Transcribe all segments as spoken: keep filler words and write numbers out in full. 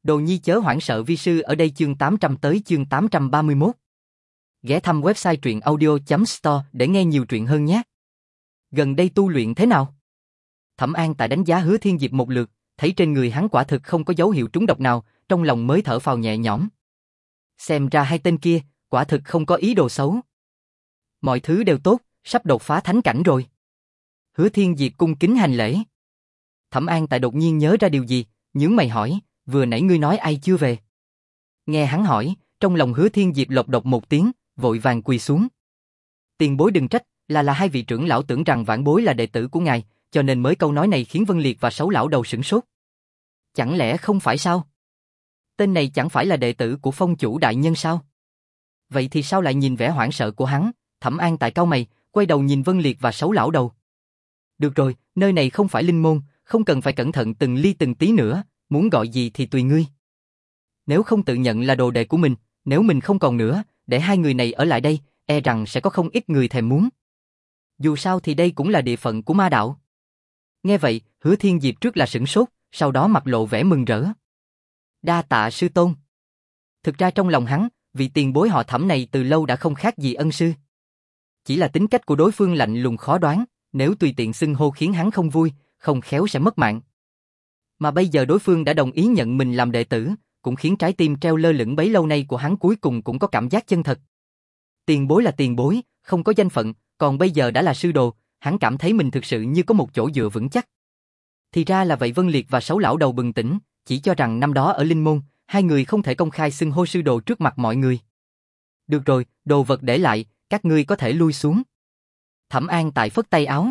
Đồ nhi chớ hoảng sợ vi sư ở đây chương tám trăm tới chương tám trăm ba mươi mốt. Ghé thăm website truyện audio chấm store để nghe nhiều truyện hơn nhé. Gần đây tu luyện thế nào? Thẩm An Tại đánh giá Hứa Thiên Diệp một lượt, thấy trên người hắn quả thực không có dấu hiệu trúng độc nào, trong lòng mới thở phào nhẹ nhõm. Xem ra hai tên kia, quả thực không có ý đồ xấu. Mọi thứ đều tốt, sắp đột phá thánh cảnh rồi. Hứa Thiên Diệp cung kính hành lễ. Thẩm An Tại đột nhiên nhớ ra điều gì, nhướng mày hỏi, vừa nãy ngươi nói ai chưa về? Nghe hắn hỏi, trong lòng Hứa Thiên Diệp lộc độc một tiếng, vội vàng quỳ xuống. Tiền bối đừng trách, là là hai vị trưởng lão tưởng rằng vãn bối là đệ tử của ngài, cho nên mới câu nói này khiến Vân Liệt và Sáu lão đầu sửng sốt. Chẳng lẽ không phải sao? Tên này chẳng phải là đệ tử của Phong chủ đại nhân sao? Vậy thì sao lại nhìn vẻ hoảng sợ của hắn? Thẩm An Tại cau mày, quay đầu nhìn Vân Liệt và Sáu lão đầu. Được rồi, nơi này không phải linh môn, không cần phải cẩn thận từng ly từng tí nữa, muốn gọi gì thì tùy ngươi. Nếu không tự nhận là đồ đệ của mình, nếu mình không còn nữa, để hai người này ở lại đây, e rằng sẽ có không ít người thèm muốn. Dù sao thì đây cũng là địa phận của ma đạo. Nghe vậy, Hứa Thiên Diệp trước là sửng sốt, sau đó mặt lộ vẻ mừng rỡ. Đa tạ sư tôn. Thực ra trong lòng hắn, vị tiền bối họ Thẩm này từ lâu đã không khác gì ân sư. Chỉ là tính cách của đối phương lạnh lùng khó đoán, nếu tùy tiện xưng hô khiến hắn không vui, không khéo sẽ mất mạng. Mà bây giờ đối phương đã đồng ý nhận mình làm đệ tử, cũng khiến trái tim treo lơ lửng bấy lâu nay của hắn cuối cùng cũng có cảm giác chân thật. Tiền bối là tiền bối, không có danh phận, còn bây giờ đã là sư đồ, hắn cảm thấy mình thực sự như có một chỗ dựa vững chắc. Thì ra là vậy. Vân Liệt và Sáu lão đầu bừng tỉnh, chỉ cho rằng năm đó ở Linh Môn, hai người không thể công khai xưng hô sư đồ trước mặt mọi người. Được rồi, đồ vật để lại, các ngươi có thể lui xuống. Thẩm An Tại phất tay áo.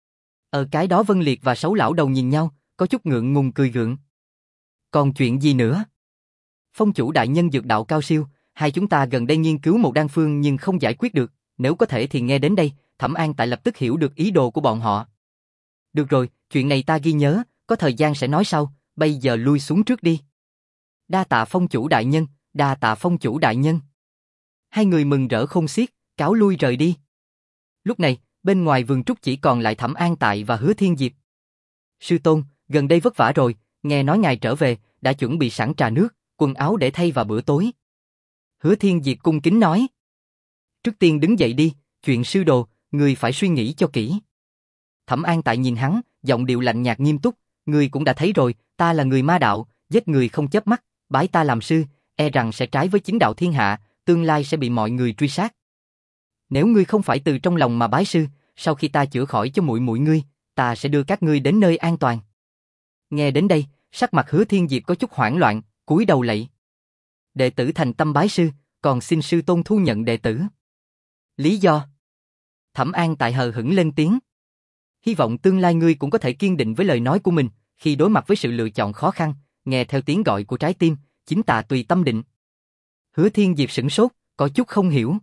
Ở cái đó Vân Liệt và Sáu lão đầu nhìn nhau, có chút ngượng ngùng cười gượng. Còn chuyện gì nữa? Phong chủ đại nhân dược đạo cao siêu, hai chúng ta gần đây nghiên cứu một đan phương nhưng không giải quyết được, nếu có thể thì nghe đến đây. Thẩm An Tại lập tức hiểu được ý đồ của bọn họ. Được rồi, chuyện này ta ghi nhớ, có thời gian sẽ nói sau, bây giờ lui xuống trước đi. Đa tạ phong chủ đại nhân, đa tạ phong chủ đại nhân. Hai người mừng rỡ khôn xiết, cáo lui rời đi. Lúc này, bên ngoài vườn trúc chỉ còn lại Thẩm An Tại và Hứa Thiên Diệp. Sư tôn, gần đây vất vả rồi, nghe nói ngài trở về, đã chuẩn bị sẵn trà nước, quần áo để thay vào bữa tối. Hứa Thiên Diệp cung kính nói. Trước tiên đứng dậy đi, chuyện sư đồ, người phải suy nghĩ cho kỹ. Thẩm An Tại nhìn hắn, giọng điệu lạnh nhạt nghiêm túc, người cũng đã thấy rồi, ta là người ma đạo, giết người không chớp mắt, bái ta làm sư, e rằng sẽ trái với chính đạo thiên hạ, tương lai sẽ bị mọi người truy sát. Nếu ngươi không phải từ trong lòng mà bái sư, sau khi ta chữa khỏi cho muội muội ngươi, ta sẽ đưa các ngươi đến nơi an toàn. Nghe đến đây, sắc mặt Hứa Thiên Diệp có chút hoảng loạn, cúi đầu lạy. Đệ tử thành tâm bái sư, còn xin sư tôn thu nhận đệ tử. Lý do? Thẩm An Tại hờ hững lên tiếng. Hy vọng tương lai ngươi cũng có thể kiên định với lời nói của mình, khi đối mặt với sự lựa chọn khó khăn, nghe theo tiếng gọi của trái tim, chính tà tùy tâm định. Hứa Thiên Diệp sửng sốt, có chút không hiểu.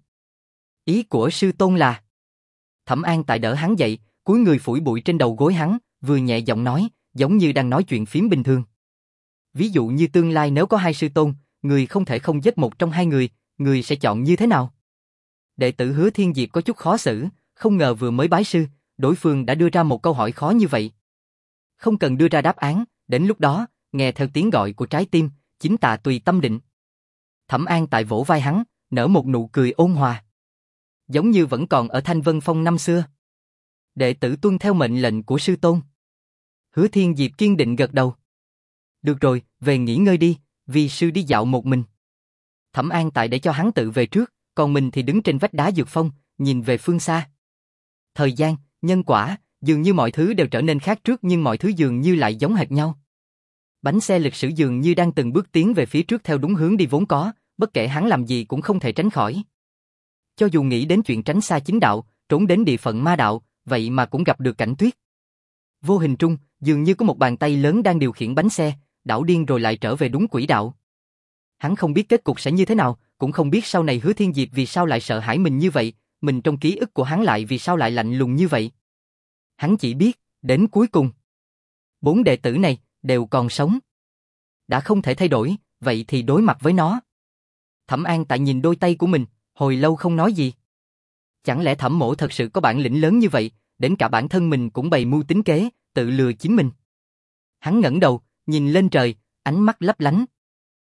Ý của sư tôn là? Thẩm An Tại đỡ hắn dậy, cúi người phủi bụi trên đầu gối hắn, vừa nhẹ giọng nói, giống như đang nói chuyện phím bình thường. Ví dụ như tương lai nếu có hai sư tôn, người không thể không giết một trong hai người, người sẽ chọn như thế nào? Đệ tử Hứa Thiên Diệp có chút khó xử, không ngờ vừa mới bái sư, đối phương đã đưa ra một câu hỏi khó như vậy. Không cần đưa ra đáp án, đến lúc đó, nghe theo tiếng gọi của trái tim, chính tà tùy tâm định. Thẩm An Tại vỗ vai hắn, nở một nụ cười ôn hòa. Giống như vẫn còn ở Thanh Vân Phong năm xưa. Đệ tử tuân theo mệnh lệnh của sư tôn. Hứa Thiên Diệp kiên định gật đầu. Được rồi, về nghỉ ngơi đi, vì sư đi dạo một mình. Thẩm An Tại để cho hắn tự về trước, còn mình thì đứng trên vách đá dược phong, nhìn về phương xa. Thời gian, nhân quả, dường như mọi thứ đều trở nên khác trước nhưng mọi thứ dường như lại giống hệt nhau. Bánh xe lịch sử dường như đang từng bước tiến về phía trước theo đúng hướng đi vốn có, bất kể hắn làm gì cũng không thể tránh khỏi. Cho dù nghĩ đến chuyện tránh xa chính đạo, trốn đến địa phận ma đạo, vậy mà cũng gặp được cảnh tuyết. Vô hình trung, dường như có một bàn tay lớn đang điều khiển bánh xe, đảo điên rồi lại trở về đúng quỹ đạo. Hắn không biết kết cục sẽ như thế nào, cũng không biết sau này Hứa Thiên Diệp vì sao lại sợ hãi mình như vậy, mình trong ký ức của hắn lại vì sao lại lạnh lùng như vậy. Hắn chỉ biết, đến cuối cùng, bốn đệ tử này đều còn sống. Đã không thể thay đổi, vậy thì đối mặt với nó. Thẩm An Tại nhìn đôi tay của mình, hồi lâu không nói gì. Chẳng lẽ Thẩm mỗ thật sự có bản lĩnh lớn như vậy, đến cả bản thân mình cũng bày mưu tính kế, tự lừa chính mình. Hắn ngẩng đầu, nhìn lên trời, ánh mắt lấp lánh.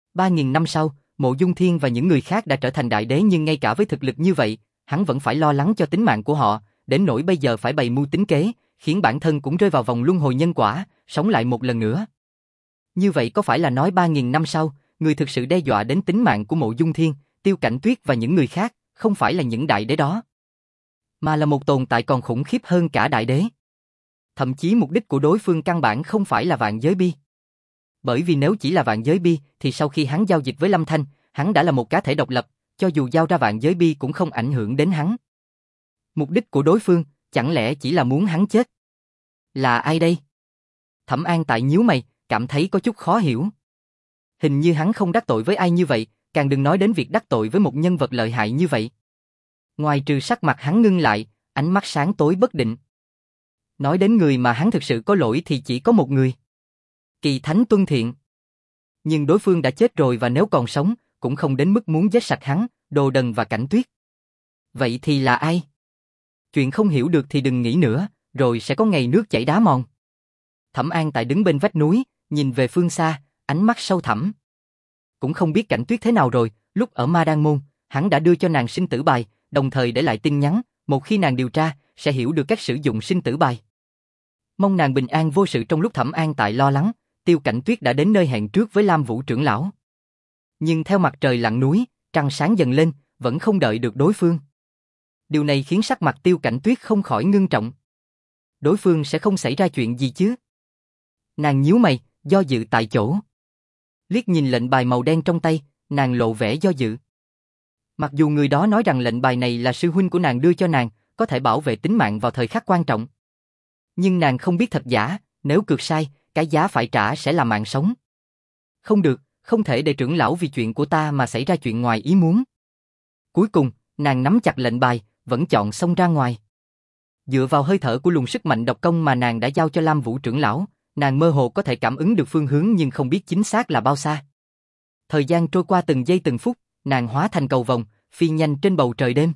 Ba nghìn năm sau, Mộ Dung Thiên và những người khác đã trở thành đại đế nhưng ngay cả với thực lực như vậy, hắn vẫn phải lo lắng cho tính mạng của họ, đến nỗi bây giờ phải bày mưu tính kế, khiến bản thân cũng rơi vào vòng luân hồi nhân quả, sống lại một lần nữa. Như vậy có phải là nói ba nghìn năm sau, người thực sự đe dọa đến tính mạng của Mộ Dung Thiên, Tiêu Cảnh Tuyết và những người khác, không phải là những đại đế đó, mà là một tồn tại còn khủng khiếp hơn cả đại đế. Thậm chí mục đích của đối phương căn bản không phải là vạn giới bi. Bởi vì nếu chỉ là vạn giới bi, thì sau khi hắn giao dịch với Lâm Thanh, hắn đã là một cá thể độc lập, cho dù giao ra vạn giới bi cũng không ảnh hưởng đến hắn. Mục đích của đối phương, chẳng lẽ chỉ là muốn hắn chết? Là ai đây? Thẩm An Tại nhíu mày, cảm thấy có chút khó hiểu. Hình như hắn không đắc tội với ai như vậy, càng đừng nói đến việc đắc tội với một nhân vật lợi hại như vậy. Ngoài trừ sắc mặt hắn ngưng lại, ánh mắt sáng tối bất định. Nói đến người mà hắn thực sự có lỗi thì chỉ có một người. Kỳ Thánh Tuân Thiện. Nhưng đối phương đã chết rồi và nếu còn sống, cũng không đến mức muốn giết sạch hắn, Đồ Đần và Cảnh Tuyết. Vậy thì là ai? Chuyện không hiểu được thì đừng nghĩ nữa, rồi sẽ có ngày nước chảy đá mòn. Thẩm An Tại đứng bên vách núi, nhìn về phương xa, ánh mắt sâu thẳm. Cũng không biết Cảnh Tuyết thế nào rồi, lúc ở Ma Đan Môn, hắn đã đưa cho nàng sinh tử bài, đồng thời để lại tin nhắn, một khi nàng điều tra, sẽ hiểu được cách sử dụng sinh tử bài. Mong nàng bình an vô sự. Trong lúc Thẩm An Tại lo lắng, Tiêu Cảnh Tuyết đã đến nơi hẹn trước với Lam Vũ trưởng lão. Nhưng theo mặt trời lặn núi, trăng sáng dần lên, vẫn không đợi được đối phương. Điều này khiến sắc mặt Tiêu Cảnh Tuyết không khỏi ngưng trọng. Đối phương sẽ không xảy ra chuyện gì chứ? Nàng nhíu mày, do dự tại chỗ. Liếc nhìn lệnh bài màu đen trong tay, nàng lộ vẻ do dự. Mặc dù người đó nói rằng lệnh bài này là sư huynh của nàng đưa cho nàng, có thể bảo vệ tính mạng vào thời khắc quan trọng. Nhưng nàng không biết thật giả, nếu cược sai, cái giá phải trả sẽ là mạng sống. Không được, không thể để trưởng lão vì chuyện của ta mà xảy ra chuyện ngoài ý muốn. Cuối cùng, nàng nắm chặt lệnh bài, vẫn chọn xông ra ngoài. Dựa vào hơi thở của luồng sức mạnh độc công mà nàng đã giao cho Lam Vũ trưởng lão, nàng mơ hồ có thể cảm ứng được phương hướng nhưng không biết chính xác là bao xa. Thời gian trôi qua từng giây từng phút, nàng hóa thành cầu vồng, phi nhanh trên bầu trời đêm.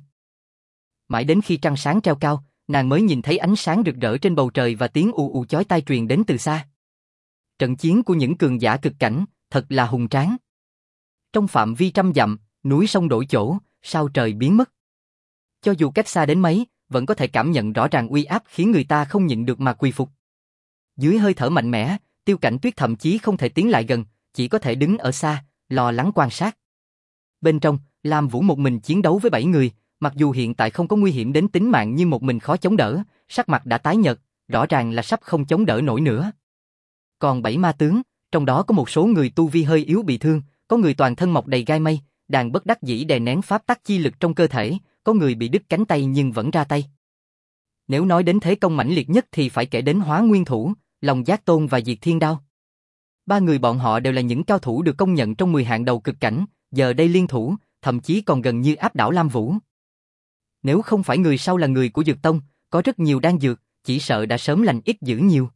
Mãi đến khi trăng sáng treo cao, nàng mới nhìn thấy ánh sáng rực rỡ trên bầu trời và tiếng ù ù chói tai truyền đến từ xa. Trận chiến của những cường giả cực cảnh, thật là hùng tráng. Trong phạm vi trăm dặm, núi sông đổi chỗ, sao trời biến mất. Cho dù cách xa đến mấy, vẫn có thể cảm nhận rõ ràng uy áp khiến người ta không nhịn được mà quy phục. Dưới hơi thở mạnh mẽ, Tiêu Cảnh Tuyết thậm chí không thể tiến lại gần, chỉ có thể đứng ở xa, lo lắng quan sát. Bên trong, Lam Vũ một mình chiến đấu với bảy người, mặc dù hiện tại không có nguy hiểm đến tính mạng nhưng một mình khó chống đỡ, sắc mặt đã tái nhợt, rõ ràng là sắp không chống đỡ nổi nữa. Còn bảy ma tướng, trong đó có một số người tu vi hơi yếu bị thương, có người toàn thân mọc đầy gai mây, đàn bất đắc dĩ đè nén pháp tắc chi lực trong cơ thể, có người bị đứt cánh tay nhưng vẫn ra tay. Nếu nói đến thế công mãnh liệt nhất thì phải kể đến Hóa Nguyên Thủ, Long Giác Tôn và Diệt Thiên Đao. Ba người bọn họ đều là những cao thủ được công nhận trong mười hạng đầu cực cảnh, giờ đây liên thủ, thậm chí còn gần như áp đảo Lam Vũ. Nếu không phải người sau là người của Dược Tông, có rất nhiều đan dược, chỉ sợ đã sớm lành ít dữ nhiều.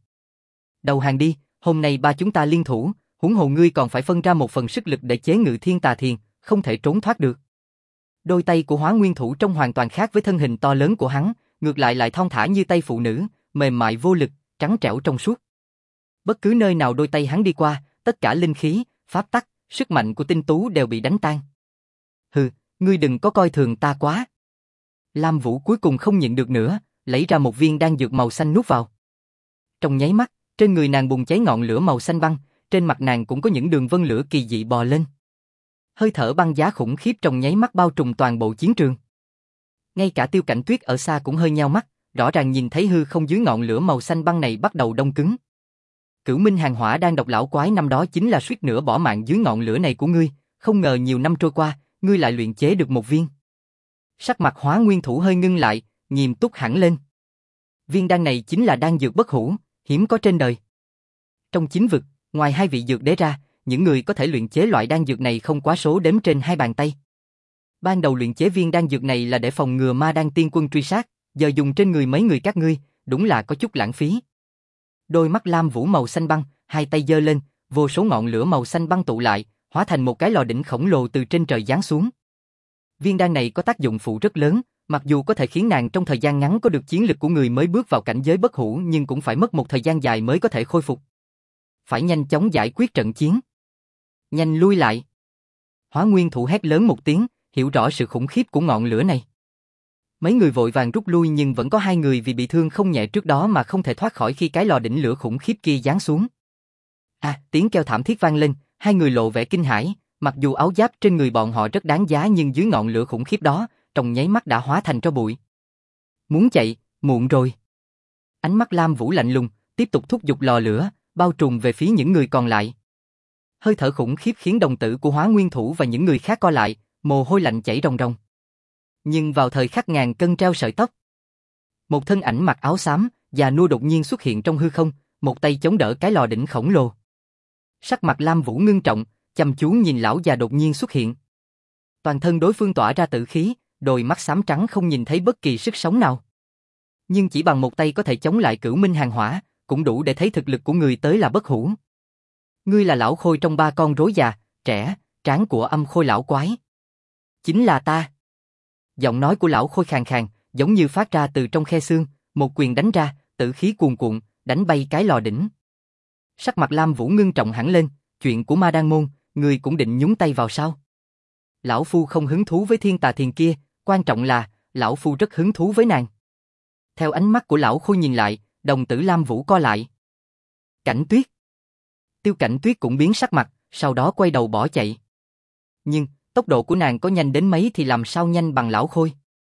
Đầu hàng đi, hôm nay ba chúng ta liên thủ, huống hồ ngươi còn phải phân ra một phần sức lực để chế ngự Thiên Tà Thiền, không thể trốn thoát được. Đôi tay của Hóa Nguyên Thủ trông hoàn toàn khác với thân hình to lớn của hắn, ngược lại lại thon thả như tay phụ nữ, mềm mại vô lực, trắng trẻo trong suốt. Bất cứ nơi nào đôi tay hắn đi qua, tất cả linh khí, pháp tắc, sức mạnh của tinh tú đều bị đánh tan. Hừ, ngươi đừng có coi thường ta quá. Lam Vũ cuối cùng không nhịn được nữa, lấy ra một viên đan dược màu xanh nuốt vào. Trong nháy mắt, trên người nàng bùng cháy ngọn lửa màu xanh băng, trên mặt nàng cũng có những đường vân lửa kỳ dị bò lên. Hơi thở băng giá khủng khiếp trong nháy mắt bao trùm toàn bộ chiến trường. Ngay cả Tiêu Cảnh Tuyết ở xa cũng hơi nheo mắt, rõ ràng nhìn thấy hư không dưới ngọn lửa màu xanh băng này bắt đầu đông cứng. Cửu Minh Hàng Hỏa Đan độc lão quái năm đó chính là suýt nữa bỏ mạng dưới ngọn lửa này của ngươi, không ngờ nhiều năm trôi qua, ngươi lại luyện chế được một viên. Sắc mặt Hóa Nguyên Thủ hơi ngưng lại, nghiêm túc hẳn lên. Viên đan này chính là đan dược bất hủ, hiếm có trên đời. Trong chính vực, ngoài hai vị dược đế ra, những người có thể luyện chế loại đan dược này không quá số đếm trên hai bàn tay. Ban đầu luyện chế viên đan dược này là để phòng ngừa Ma Đan Tiên Quân truy sát, giờ dùng trên người mấy người các ngươi, đúng là có chút lãng phí. Đôi mắt Lam Vũ màu xanh băng, hai tay giơ lên, vô số ngọn lửa màu xanh băng tụ lại, hóa thành một cái lò đỉnh khổng lồ từ trên trời giáng xuống. Viên đan này có tác dụng phụ rất lớn, mặc dù có thể khiến nàng trong thời gian ngắn có được chiến lực của người mới bước vào cảnh giới bất hủ nhưng cũng phải mất một thời gian dài mới có thể khôi phục. Phải nhanh chóng giải quyết trận chiến. Nhanh lui lại. Hóa Nguyên Thủ hét lớn một tiếng, hiểu rõ sự khủng khiếp của ngọn lửa này. Mấy người vội vàng rút lui nhưng vẫn có hai người vì bị thương không nhẹ trước đó mà không thể thoát khỏi khi cái lò đỉnh lửa khủng khiếp kia giáng xuống. À, tiếng kêu thảm thiết vang lên, hai người lộ vẻ kinh hãi, mặc dù áo giáp trên người bọn họ rất đáng giá nhưng dưới ngọn lửa khủng khiếp đó, trong nháy mắt đã hóa thành tro bụi. Muốn chạy, muộn rồi. Ánh mắt Lam Vũ lạnh lùng, tiếp tục thúc giục lò lửa, bao trùm về phía những người còn lại. Hơi thở khủng khiếp khiến đồng tử của Hóa Nguyên Thủ và những người khác co lại, mồ hôi lạnh chảy ròng ròng. Nhưng vào thời khắc ngàn cân treo sợi tóc, một thân ảnh mặc áo xám, già nua đột nhiên xuất hiện trong hư không, một tay chống đỡ cái lò đỉnh khổng lồ. Sắc mặt Lam Vũ ngưng trọng, chăm chú nhìn lão già đột nhiên xuất hiện. Toàn thân đối phương tỏa ra tử khí, đôi mắt xám trắng không nhìn thấy bất kỳ sức sống nào. Nhưng chỉ bằng một tay có thể chống lại Cửu Minh hàng hỏa, cũng đủ để thấy thực lực của người tới là bất hủ. Ngươi là lão Khôi trong ba con rối già, trẻ, tráng của Âm Khôi lão quái. Chính là ta. Giọng nói của lão Khôi khàn khàn, giống như phát ra từ trong khe xương, một quyền đánh ra, tử khí cuồn cuộn, đánh bay cái lò đỉnh. Sắc mặt Lam Vũ ngưng trọng hẳn lên, chuyện của Ma Đan môn, người cũng định nhúng tay vào sao? Lão phu không hứng thú với Thiên Tà Thiền kia, quan trọng là, lão phu rất hứng thú với nàng. Theo ánh mắt của lão Khôi nhìn lại, đồng tử Lam Vũ co lại. Cảnh Tuyết. Tiêu Cảnh Tuyết cũng biến sắc mặt, sau đó quay đầu bỏ chạy. Nhưng, tốc độ của nàng có nhanh đến mấy thì làm sao nhanh bằng lão Khôi.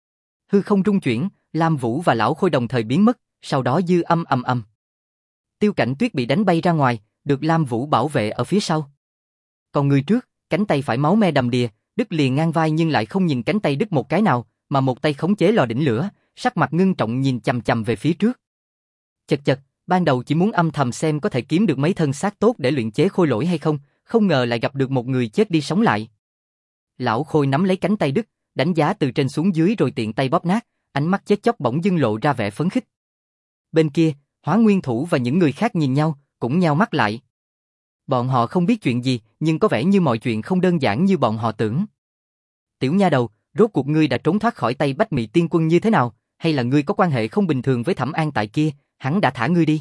Hư không rung chuyển, Lam Vũ và lão Khôi đồng thời biến mất, sau đó dư âm ầm ầm. Tiêu Cảnh Tuyết bị đánh bay ra ngoài, được Lam Vũ bảo vệ ở phía sau. Còn người trước, cánh tay phải máu me đầm đìa, đứt liền ngang vai nhưng lại không nhìn cánh tay đứt một cái nào, mà một tay khống chế lò đỉnh lửa, sắc mặt ngưng trọng nhìn chằm chằm về phía trước. Chật chật, ban đầu chỉ muốn âm thầm xem có thể kiếm được mấy thân xác tốt để luyện chế khôi lỗi hay không, không ngờ lại gặp được một người chết đi sống lại. Lão Khôi nắm lấy cánh tay đứt, đánh giá từ trên xuống dưới rồi tiện tay bóp nát, ánh mắt chết chóc bỗng dưng lộ ra vẻ phấn khích. Bên kia, Hóa Nguyên Thủ và những người khác nhìn nhau, cũng nheo mắt lại. Bọn họ không biết chuyện gì, nhưng có vẻ như mọi chuyện không đơn giản như bọn họ tưởng. Tiểu nha đầu, rốt cuộc ngươi đã trốn thoát khỏi tay Bách Mị Tiên Quân như thế nào, hay là ngươi có quan hệ không bình thường với Thẩm An tại kia, hắn đã thả ngươi đi.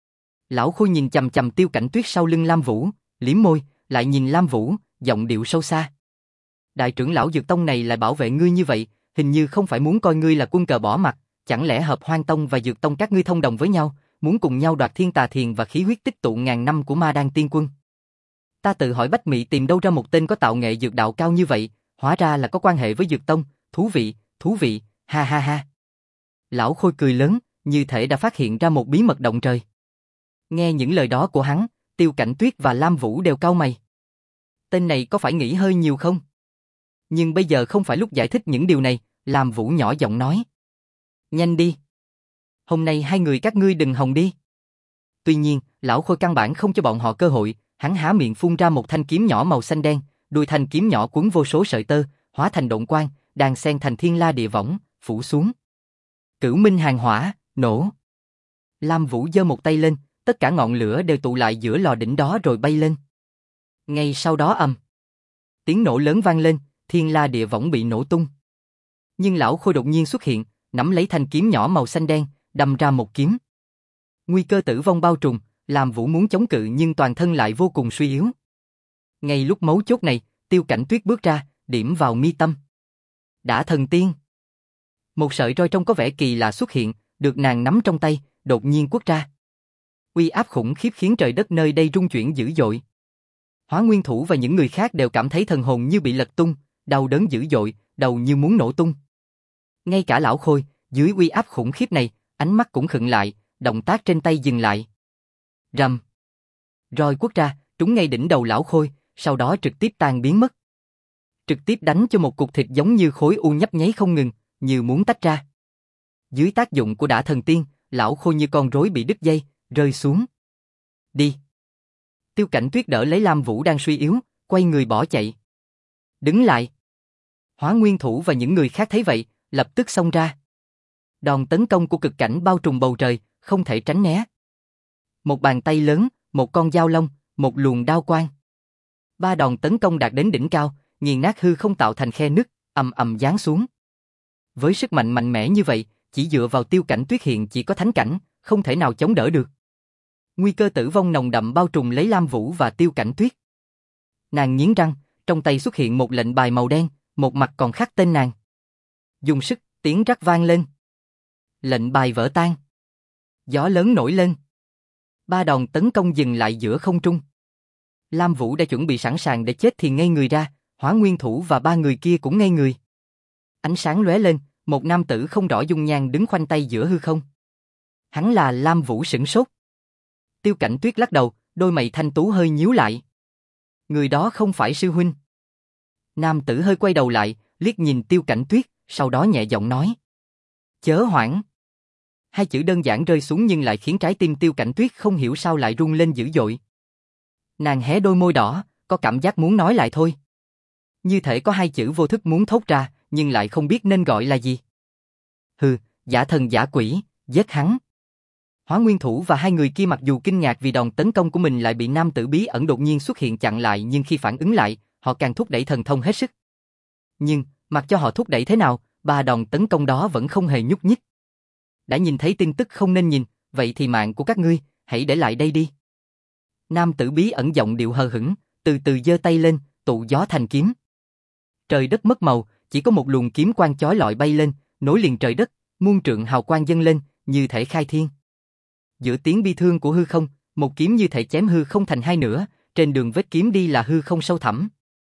Lão Khôi nhìn chằm chằm Tiêu Cảnh Tuyết sau lưng Lam Vũ, liếm môi, lại nhìn Lam Vũ, giọng điệu sâu xa. Đại trưởng lão Dược Tông này lại bảo vệ ngươi như vậy, hình như không phải muốn coi ngươi là quân cờ bỏ mặt, chẳng lẽ Hợp Hoang Tông và Dược Tông các ngươi thông đồng với nhau, muốn cùng nhau đoạt Thiên Tà Thiền và khí huyết tích tụ ngàn năm của Ma Đan Tiên Quân. Ta tự hỏi Bách Mị tìm đâu ra một tên có tạo nghệ dược đạo cao như vậy, hóa ra là có quan hệ với Dược Tông, thú vị, thú vị, ha ha ha. Lão Khôi cười lớn, như thể đã phát hiện ra một bí mật động trời. Nghe những lời đó của hắn, Tiêu Cảnh Tuyết và Lam Vũ đều cau mày. Tên này có phải nghĩ hơi nhiều không? Nhưng bây giờ không phải lúc giải thích những điều này, Lam Vũ nhỏ giọng nói. Nhanh đi. Hôm nay hai người các ngươi đừng hòng đi. Tuy nhiên, lão Khôi căn bản không cho bọn họ cơ hội, hắn há miệng phun ra một thanh kiếm nhỏ màu xanh đen, đuôi thanh kiếm nhỏ cuốn vô số sợi tơ, hóa thành độn quang, đan xen thành thiên la địa võng, phủ xuống. Cửu Minh hàng hỏa, nổ. Lam Vũ giơ một tay lên, tất cả ngọn lửa đều tụ lại giữa lò đỉnh đó rồi bay lên. Ngay sau đó ầm. Tiếng nổ lớn vang lên, thiên la địa võng bị nổ tung. Nhưng lão Khôi đột nhiên xuất hiện, nắm lấy thanh kiếm nhỏ màu xanh đen, đâm ra một kiếm. Nguy cơ tử vong bao trùm, Lam Vũ muốn chống cự nhưng toàn thân lại vô cùng suy yếu. Ngay lúc mấu chốt này, Tiêu Cảnh Tuyết bước ra, điểm vào mi tâm. Đã thần tiên. Một sợi roi trông có vẻ kỳ lạ xuất hiện, được nàng nắm trong tay, đột nhiên quất ra. Uy áp khủng khiếp khiến trời đất nơi đây rung chuyển dữ dội. Hóa Nguyên Thủ và những người khác đều cảm thấy thần hồn như bị lật tung, đau đớn dữ dội, đầu như muốn nổ tung. Ngay cả lão Khôi, dưới uy áp khủng khiếp này, ánh mắt cũng khựng lại, động tác trên tay dừng lại. Rầm. Roi quất ra, trúng ngay đỉnh đầu lão Khôi, sau đó trực tiếp tan biến mất. Trực tiếp đánh cho một cục thịt giống như khối u nhấp nháy không ngừng, như muốn tách ra. Dưới tác dụng của đả thần tiên, lão Khôi như con rối bị đứt dây, rơi xuống. Đi. Tiêu Cảnh Tuyết đỡ lấy Lam Vũ đang suy yếu, quay người bỏ chạy. Đứng lại. Hóa Nguyên Thủ và những người khác thấy vậy, lập tức xông ra. Đòn tấn công của cực cảnh bao trùm bầu trời, không thể tránh né. Một bàn tay lớn, một con dao long, một luồng đao quang. Ba đòn tấn công đạt đến đỉnh cao, nghiền nát hư không tạo thành khe nứt, ầm ầm giáng xuống. Với sức mạnh mạnh mẽ như vậy, chỉ dựa vào Tiêu Cảnh Tuyết hiện chỉ có thánh cảnh, không thể nào chống đỡ được. Nguy cơ tử vong nồng đậm bao trùm lấy Lam Vũ và Tiêu Cảnh Tuyết. Nàng nghiến răng, trong tay xuất hiện một lệnh bài màu đen, một mặt còn khắc tên nàng. Dùng sức, tiếng rắc vang lên. Lệnh bài vỡ tan. Gió lớn nổi lên. Ba đòn tấn công dừng lại giữa không trung. Lam Vũ đã chuẩn bị sẵn sàng để chết thì ngây người ra, Hỏa Nguyên Thủ và ba người kia cũng ngây người. Ánh sáng lóe lên, một nam tử không rõ dung nhan đứng khoanh tay giữa hư không. Hắn là Lam Vũ sửng sốt. Tiêu Cảnh Tuyết lắc đầu, đôi mày thanh tú hơi nhíu lại. Người đó không phải sư huynh. Nam tử hơi quay đầu lại, liếc nhìn Tiêu Cảnh Tuyết, sau đó nhẹ giọng nói. Chớ hoảng. Hai chữ đơn giản rơi xuống nhưng lại khiến trái tim Tiêu Cảnh Tuyết không hiểu sao lại rung lên dữ dội. Nàng hé đôi môi đỏ, có cảm giác muốn nói lại thôi. Như thể có hai chữ vô thức muốn thốt ra, nhưng lại không biết nên gọi là gì. Hừ, giả thần giả quỷ, giết hắn. Hỏa Nguyên Thủ và hai người kia mặc dù kinh ngạc vì đòn tấn công của mình lại bị nam tử bí ẩn đột nhiên xuất hiện chặn lại, nhưng khi phản ứng lại, họ càng thúc đẩy thần thông hết sức. Nhưng, mặc cho họ thúc đẩy thế nào, ba đòn tấn công đó vẫn không hề nhúc nhích. Đã nhìn thấy tin tức không nên nhìn, vậy thì mạng của các ngươi, hãy để lại đây đi. Nam tử bí ẩn giọng điệu hờ hững, từ từ giơ tay lên, tụ gió thành kiếm. Trời đất mất màu, chỉ có một luồng kiếm quang chói lọi bay lên, nối liền trời đất, muôn trượng hào quang dâng lên, như thể khai thiên. Giữa tiếng bi thương của hư không, một kiếm như thể chém hư không thành hai nửa, trên đường vết kiếm đi là hư không sâu thẳm.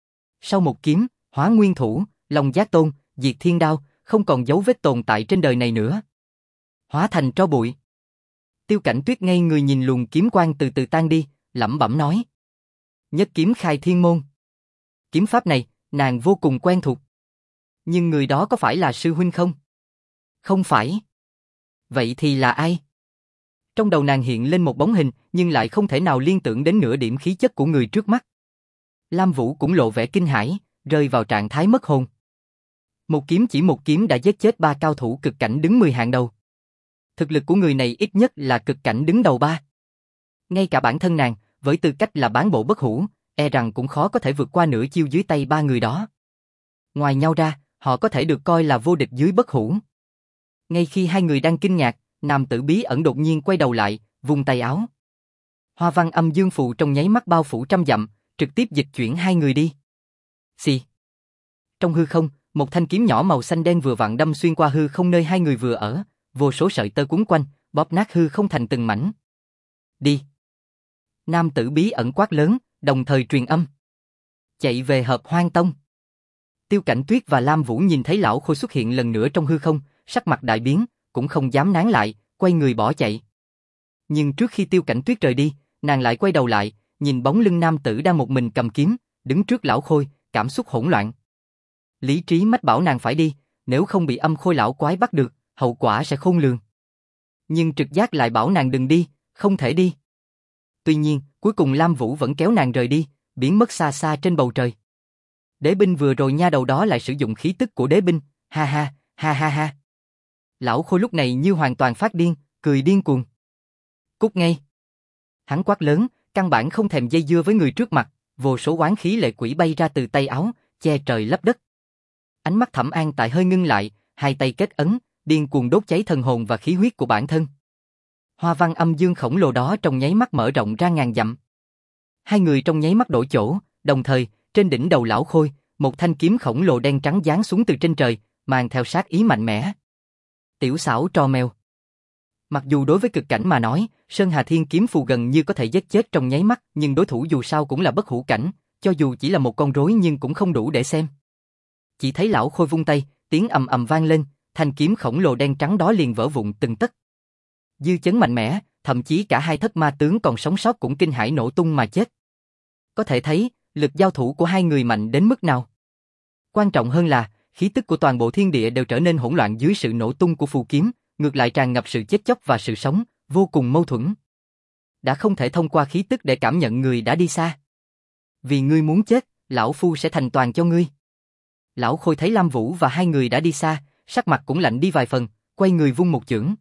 Sau một kiếm, Hỏa Nguyên Thủ, Long Giác Tôn, Diệt Thiên Đao, không còn dấu vết tồn tại trên đời này nữa. Hóa thành tro bụi. Tiêu Cảnh Tuyết ngây người nhìn luồng kiếm quang từ từ tan đi, lẩm bẩm nói. Nhất kiếm khai thiên môn. Kiếm pháp này, nàng vô cùng quen thuộc. Nhưng người đó có phải là sư huynh không? Không phải. Vậy thì là ai? Trong đầu nàng hiện lên một bóng hình, nhưng lại không thể nào liên tưởng đến nửa điểm khí chất của người trước mắt. Lam Vũ cũng lộ vẻ kinh hãi, rơi vào trạng thái mất hồn. Một kiếm chỉ một kiếm đã giết chết ba cao thủ cực cảnh đứng mười hạng đầu. Thực lực của người này ít nhất là cực cảnh đứng đầu ba. Ngay cả bản thân nàng, với tư cách là bán bộ bất hủ, e rằng cũng khó có thể vượt qua nửa chiêu dưới tay ba người đó. Ngoài nhau ra, họ có thể được coi là vô địch dưới bất hủ. Ngay khi hai người đang kinh ngạc, nam tử bí ẩn đột nhiên quay đầu lại, vung tay áo. Hoa văn âm dương phù trong nháy mắt bao phủ trăm dặm, trực tiếp dịch chuyển hai người đi. Xì. Trong hư không, một thanh kiếm nhỏ màu xanh đen vừa vặn đâm xuyên qua hư không nơi hai người vừa ở, vô số sợi tơ quấn quanh, bóp nát hư không thành từng mảnh. Đi. Nam tử bí ẩn quát lớn, đồng thời truyền âm. Chạy về Hợp Hoang Tông. Tiêu Cảnh Tuyết và Lam Vũ nhìn thấy lão khôi xuất hiện lần nữa trong hư không, sắc mặt đại biến, cũng không dám nán lại, quay người bỏ chạy. Nhưng trước khi Tiêu Cảnh Tuyết rời đi, nàng lại quay đầu lại, nhìn bóng lưng nam tử đang một mình cầm kiếm, đứng trước lão khôi, cảm xúc hỗn loạn. Lý trí mách bảo nàng phải đi, nếu không bị âm khôi lão quái bắt được, hậu quả sẽ khôn lường. Nhưng trực giác lại bảo nàng đừng đi, không thể đi. Tuy nhiên, cuối cùng Lam Vũ vẫn kéo nàng rời đi, biến mất xa xa trên bầu trời. Đế binh vừa rồi nha đầu đó lại sử dụng khí tức của đế binh, ha ha, ha ha ha. Lão khôi lúc này như hoàn toàn phát điên, cười điên cuồng. Cút ngay. Hắn quát lớn, căn bản không thèm dây dưa với người trước mặt, vô số oán khí lệ quỷ bay ra từ tay áo, che trời lấp đất. Ánh mắt Thẩm An Tại hơi ngưng lại, hai tay kết ấn, điên cuồng đốt cháy thần hồn và khí huyết của bản thân. Hoa văn âm dương khổng lồ đó trong nháy mắt mở rộng ra ngàn dặm. Hai người trong nháy mắt đổi chỗ, đồng thời, trên đỉnh đầu lão khôi, một thanh kiếm khổng lồ đen trắng giáng xuống từ trên trời, mang theo sát ý mạnh mẽ. Tiểu xảo trò mèo. Mặc dù đối với cực cảnh mà nói, Sơn Hà Thiên kiếm phù gần như có thể giết chết trong nháy mắt, nhưng đối thủ dù sao cũng là bất hủ cảnh, cho dù chỉ là một con rối nhưng cũng không đủ để xem. Chỉ thấy lão khôi vung tay, tiếng ầm ầm vang lên, thanh kiếm khổng lồ đen trắng đó liền vỡ vụn từng tấc. Dư chấn mạnh mẽ, thậm chí cả hai thất ma tướng còn sống sót cũng kinh hãi nổ tung mà chết. Có thể thấy, lực giao thủ của hai người mạnh đến mức nào. Quan trọng hơn là, khí tức của toàn bộ thiên địa đều trở nên hỗn loạn dưới sự nổ tung của phù kiếm, ngược lại tràn ngập sự chết chóc và sự sống, vô cùng mâu thuẫn. Đã không thể thông qua khí tức để cảm nhận người đã đi xa. Vì ngươi muốn chết, lão phu sẽ thành toàn cho ngươi. Lão khôi thấy Lam Vũ và hai người đã đi xa, sắc mặt cũng lạnh đi vài phần, quay người vung một chưởng.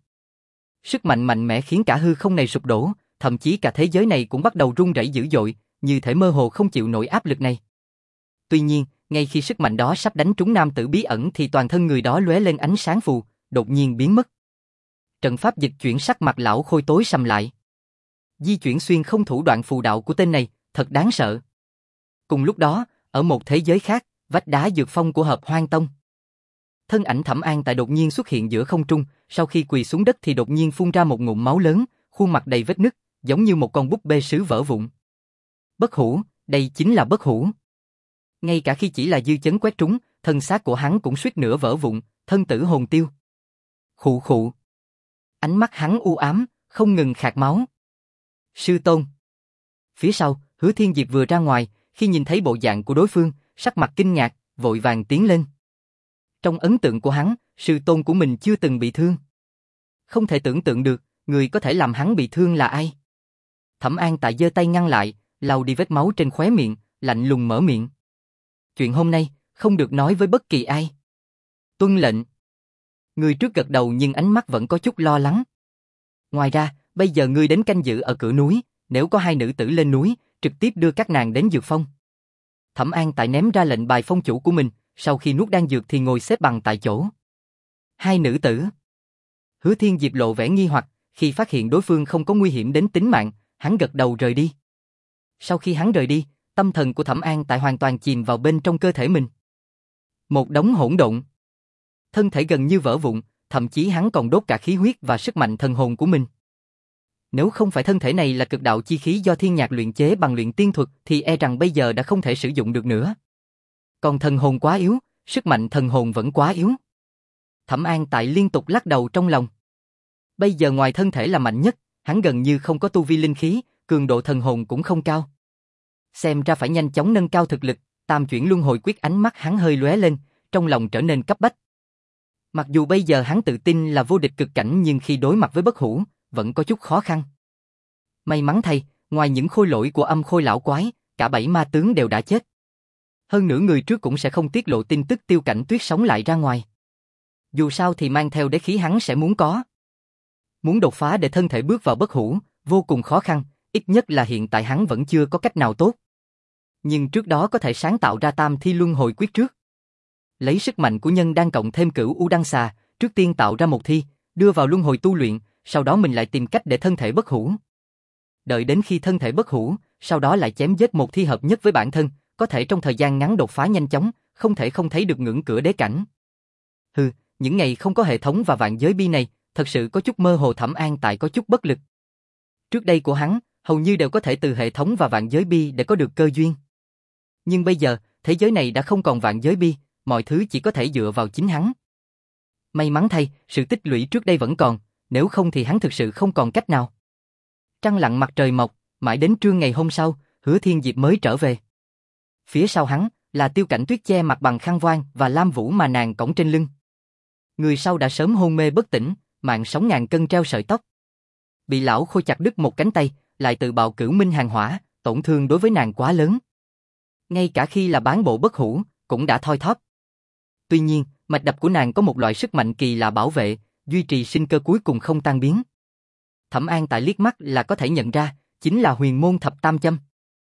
Sức mạnh mạnh mẽ khiến cả hư không này sụp đổ, thậm chí cả thế giới này cũng bắt đầu rung rẩy dữ dội, như thể mơ hồ không chịu nổi áp lực này. Tuy nhiên, ngay khi sức mạnh đó sắp đánh trúng nam tử bí ẩn thì toàn thân người đó lóe lên ánh sáng phù, đột nhiên biến mất. Trận pháp dịch chuyển, sắc mặt lão khôi tối sầm lại. Di chuyển xuyên không thủ đoạn phù đạo của tên này, thật đáng sợ. Cùng lúc đó, ở một thế giới khác, vách đá dược phong của Hợp Hoang Tông. Thân ảnh Thẩm An Tại đột nhiên xuất hiện giữa không trung, sau khi quỳ xuống đất thì đột nhiên phun ra một ngụm máu lớn, khuôn mặt đầy vết nứt, giống như một con búp bê sứ vỡ vụn. Bất hủ, đây chính là bất hủ. Ngay cả khi chỉ là dư chấn quét trúng, thân xác của hắn cũng suýt nữa vỡ vụn, thân tử hồn tiêu. Khụ khụ. Ánh mắt hắn u ám, không ngừng khạc máu. Sư tôn. Phía sau, Hứa Thiên Diệp vừa ra ngoài, khi nhìn thấy bộ dạng của đối phương, sắc mặt kinh ngạc, vội vàng tiến lên. Trong ấn tượng của hắn, sư tôn của mình chưa từng bị thương. Không thể tưởng tượng được, người có thể làm hắn bị thương là ai. Thẩm An Tại giơ tay ngăn lại, lau đi vết máu trên khóe miệng, lạnh lùng mở miệng. Chuyện hôm nay, không được nói với bất kỳ ai. Tuân lệnh. Người trước gật đầu nhưng ánh mắt vẫn có chút lo lắng. Ngoài ra, bây giờ ngươi đến canh giữ ở cửa núi, nếu có hai nữ tử lên núi, trực tiếp đưa các nàng đến dược phong. Thẩm An Tại ném ra lệnh bài phong chủ của mình, sau khi nuốt đan dược thì ngồi xếp bằng tại chỗ. Hai nữ tử. Hứa Thiên Diệp lộ vẻ nghi hoặc, khi phát hiện đối phương không có nguy hiểm đến tính mạng, hắn gật đầu rời đi. Sau khi hắn rời đi, tâm thần của Thẩm An Tại hoàn toàn chìm vào bên trong cơ thể mình. Một đống hỗn độn. Thân thể gần như vỡ vụn, thậm chí hắn còn đốt cả khí huyết và sức mạnh thần hồn của mình. Nếu không phải thân thể này là cực đạo chi khí do thiên nhạc luyện chế bằng luyện tiên thuật thì e rằng bây giờ đã không thể sử dụng được nữa. Còn thần hồn quá yếu, sức mạnh thần hồn vẫn quá yếu. Thẩm An Tại liên tục lắc đầu trong lòng. Bây giờ ngoài thân thể là mạnh nhất, hắn gần như không có tu vi linh khí, cường độ thần hồn cũng không cao. Xem ra phải nhanh chóng nâng cao thực lực, tam chuyển luân hồi quyết. Ánh mắt hắn hơi lóe lên, trong lòng trở nên cấp bách. Mặc dù bây giờ hắn tự tin là vô địch cực cảnh nhưng khi đối mặt với bất hủ, vẫn có chút khó khăn. May mắn thay, ngoài những khôi lỗi của âm khôi lão quái, cả bảy ma tướng đều đã chết. Hơn nữa người trước cũng sẽ không tiết lộ tin tức Tiêu Cảnh Tuyết sống lại ra ngoài. Dù sao thì mang theo đế khí hắn sẽ muốn có. Muốn đột phá để thân thể bước vào bất hủ, vô cùng khó khăn, ít nhất là hiện tại hắn vẫn chưa có cách nào tốt. Nhưng trước đó có thể sáng tạo ra tam thi luân hồi quyết trước. Lấy sức mạnh của nhân đan cộng thêm cửu u đăng xà, trước tiên tạo ra một thi, đưa vào luân hồi tu luyện, sau đó mình lại tìm cách để thân thể bất hủ. Đợi đến khi thân thể bất hủ, sau đó lại chém giết một thi hợp nhất với bản thân, có thể trong thời gian ngắn đột phá nhanh chóng, không thể không thấy được ngưỡng cửa đế cảnh. Hừ, những ngày không có hệ thống và vạn giới bi này, thật sự có chút mơ hồ. Thẩm An Tại có chút bất lực. Trước đây của hắn, hầu như đều có thể từ hệ thống và vạn giới bi để có được cơ duyên. Nhưng bây giờ, thế giới này đã không còn vạn giới bi, mọi thứ chỉ có thể dựa vào chính hắn. May mắn thay, sự tích lũy trước đây vẫn còn, nếu không thì hắn thực sự không còn cách nào. Trăng lặn mặt trời mọc, mãi đến trưa ngày hôm sau, Hứa Thiên Diệp mới trở về. Phía sau hắn là Tiêu Cảnh Tuyết che mặt bằng khăn voan và Lam Vũ mà nàng cõng trên lưng. Người sau đã sớm hôn mê bất tỉnh, mạng sống ngàn cân treo sợi tóc. Bị lão Khôi chặt đứt một cánh tay, lại tự bạo cửu minh hàng hỏa, tổn thương đối với nàng quá lớn. Ngay cả khi là bán bộ bất hủ, cũng đã thoi thóp. Tuy nhiên, mạch đập của nàng có một loại sức mạnh kỳ lạ bảo vệ, duy trì sinh cơ cuối cùng không tan biến. Thẩm An Tại liếc mắt là có thể nhận ra, chính là huyền môn thập tam châm.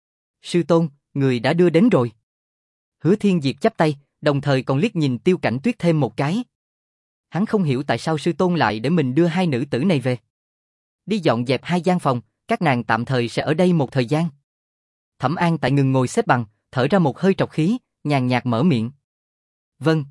Sư tôn, người đã đưa đến rồi. Hứa Thiên Diệp chắp tay, đồng thời còn liếc nhìn Tiêu Cảnh Tuyết thêm một cái. Hắn không hiểu tại sao sư tôn lại để mình đưa hai nữ tử này về. Đi dọn dẹp hai gian phòng, các nàng tạm thời sẽ ở đây một thời gian. Thẩm An Tại ngừng ngồi xếp bằng, thở ra một hơi trọc khí, nhàn nhạt mở miệng. Vâng.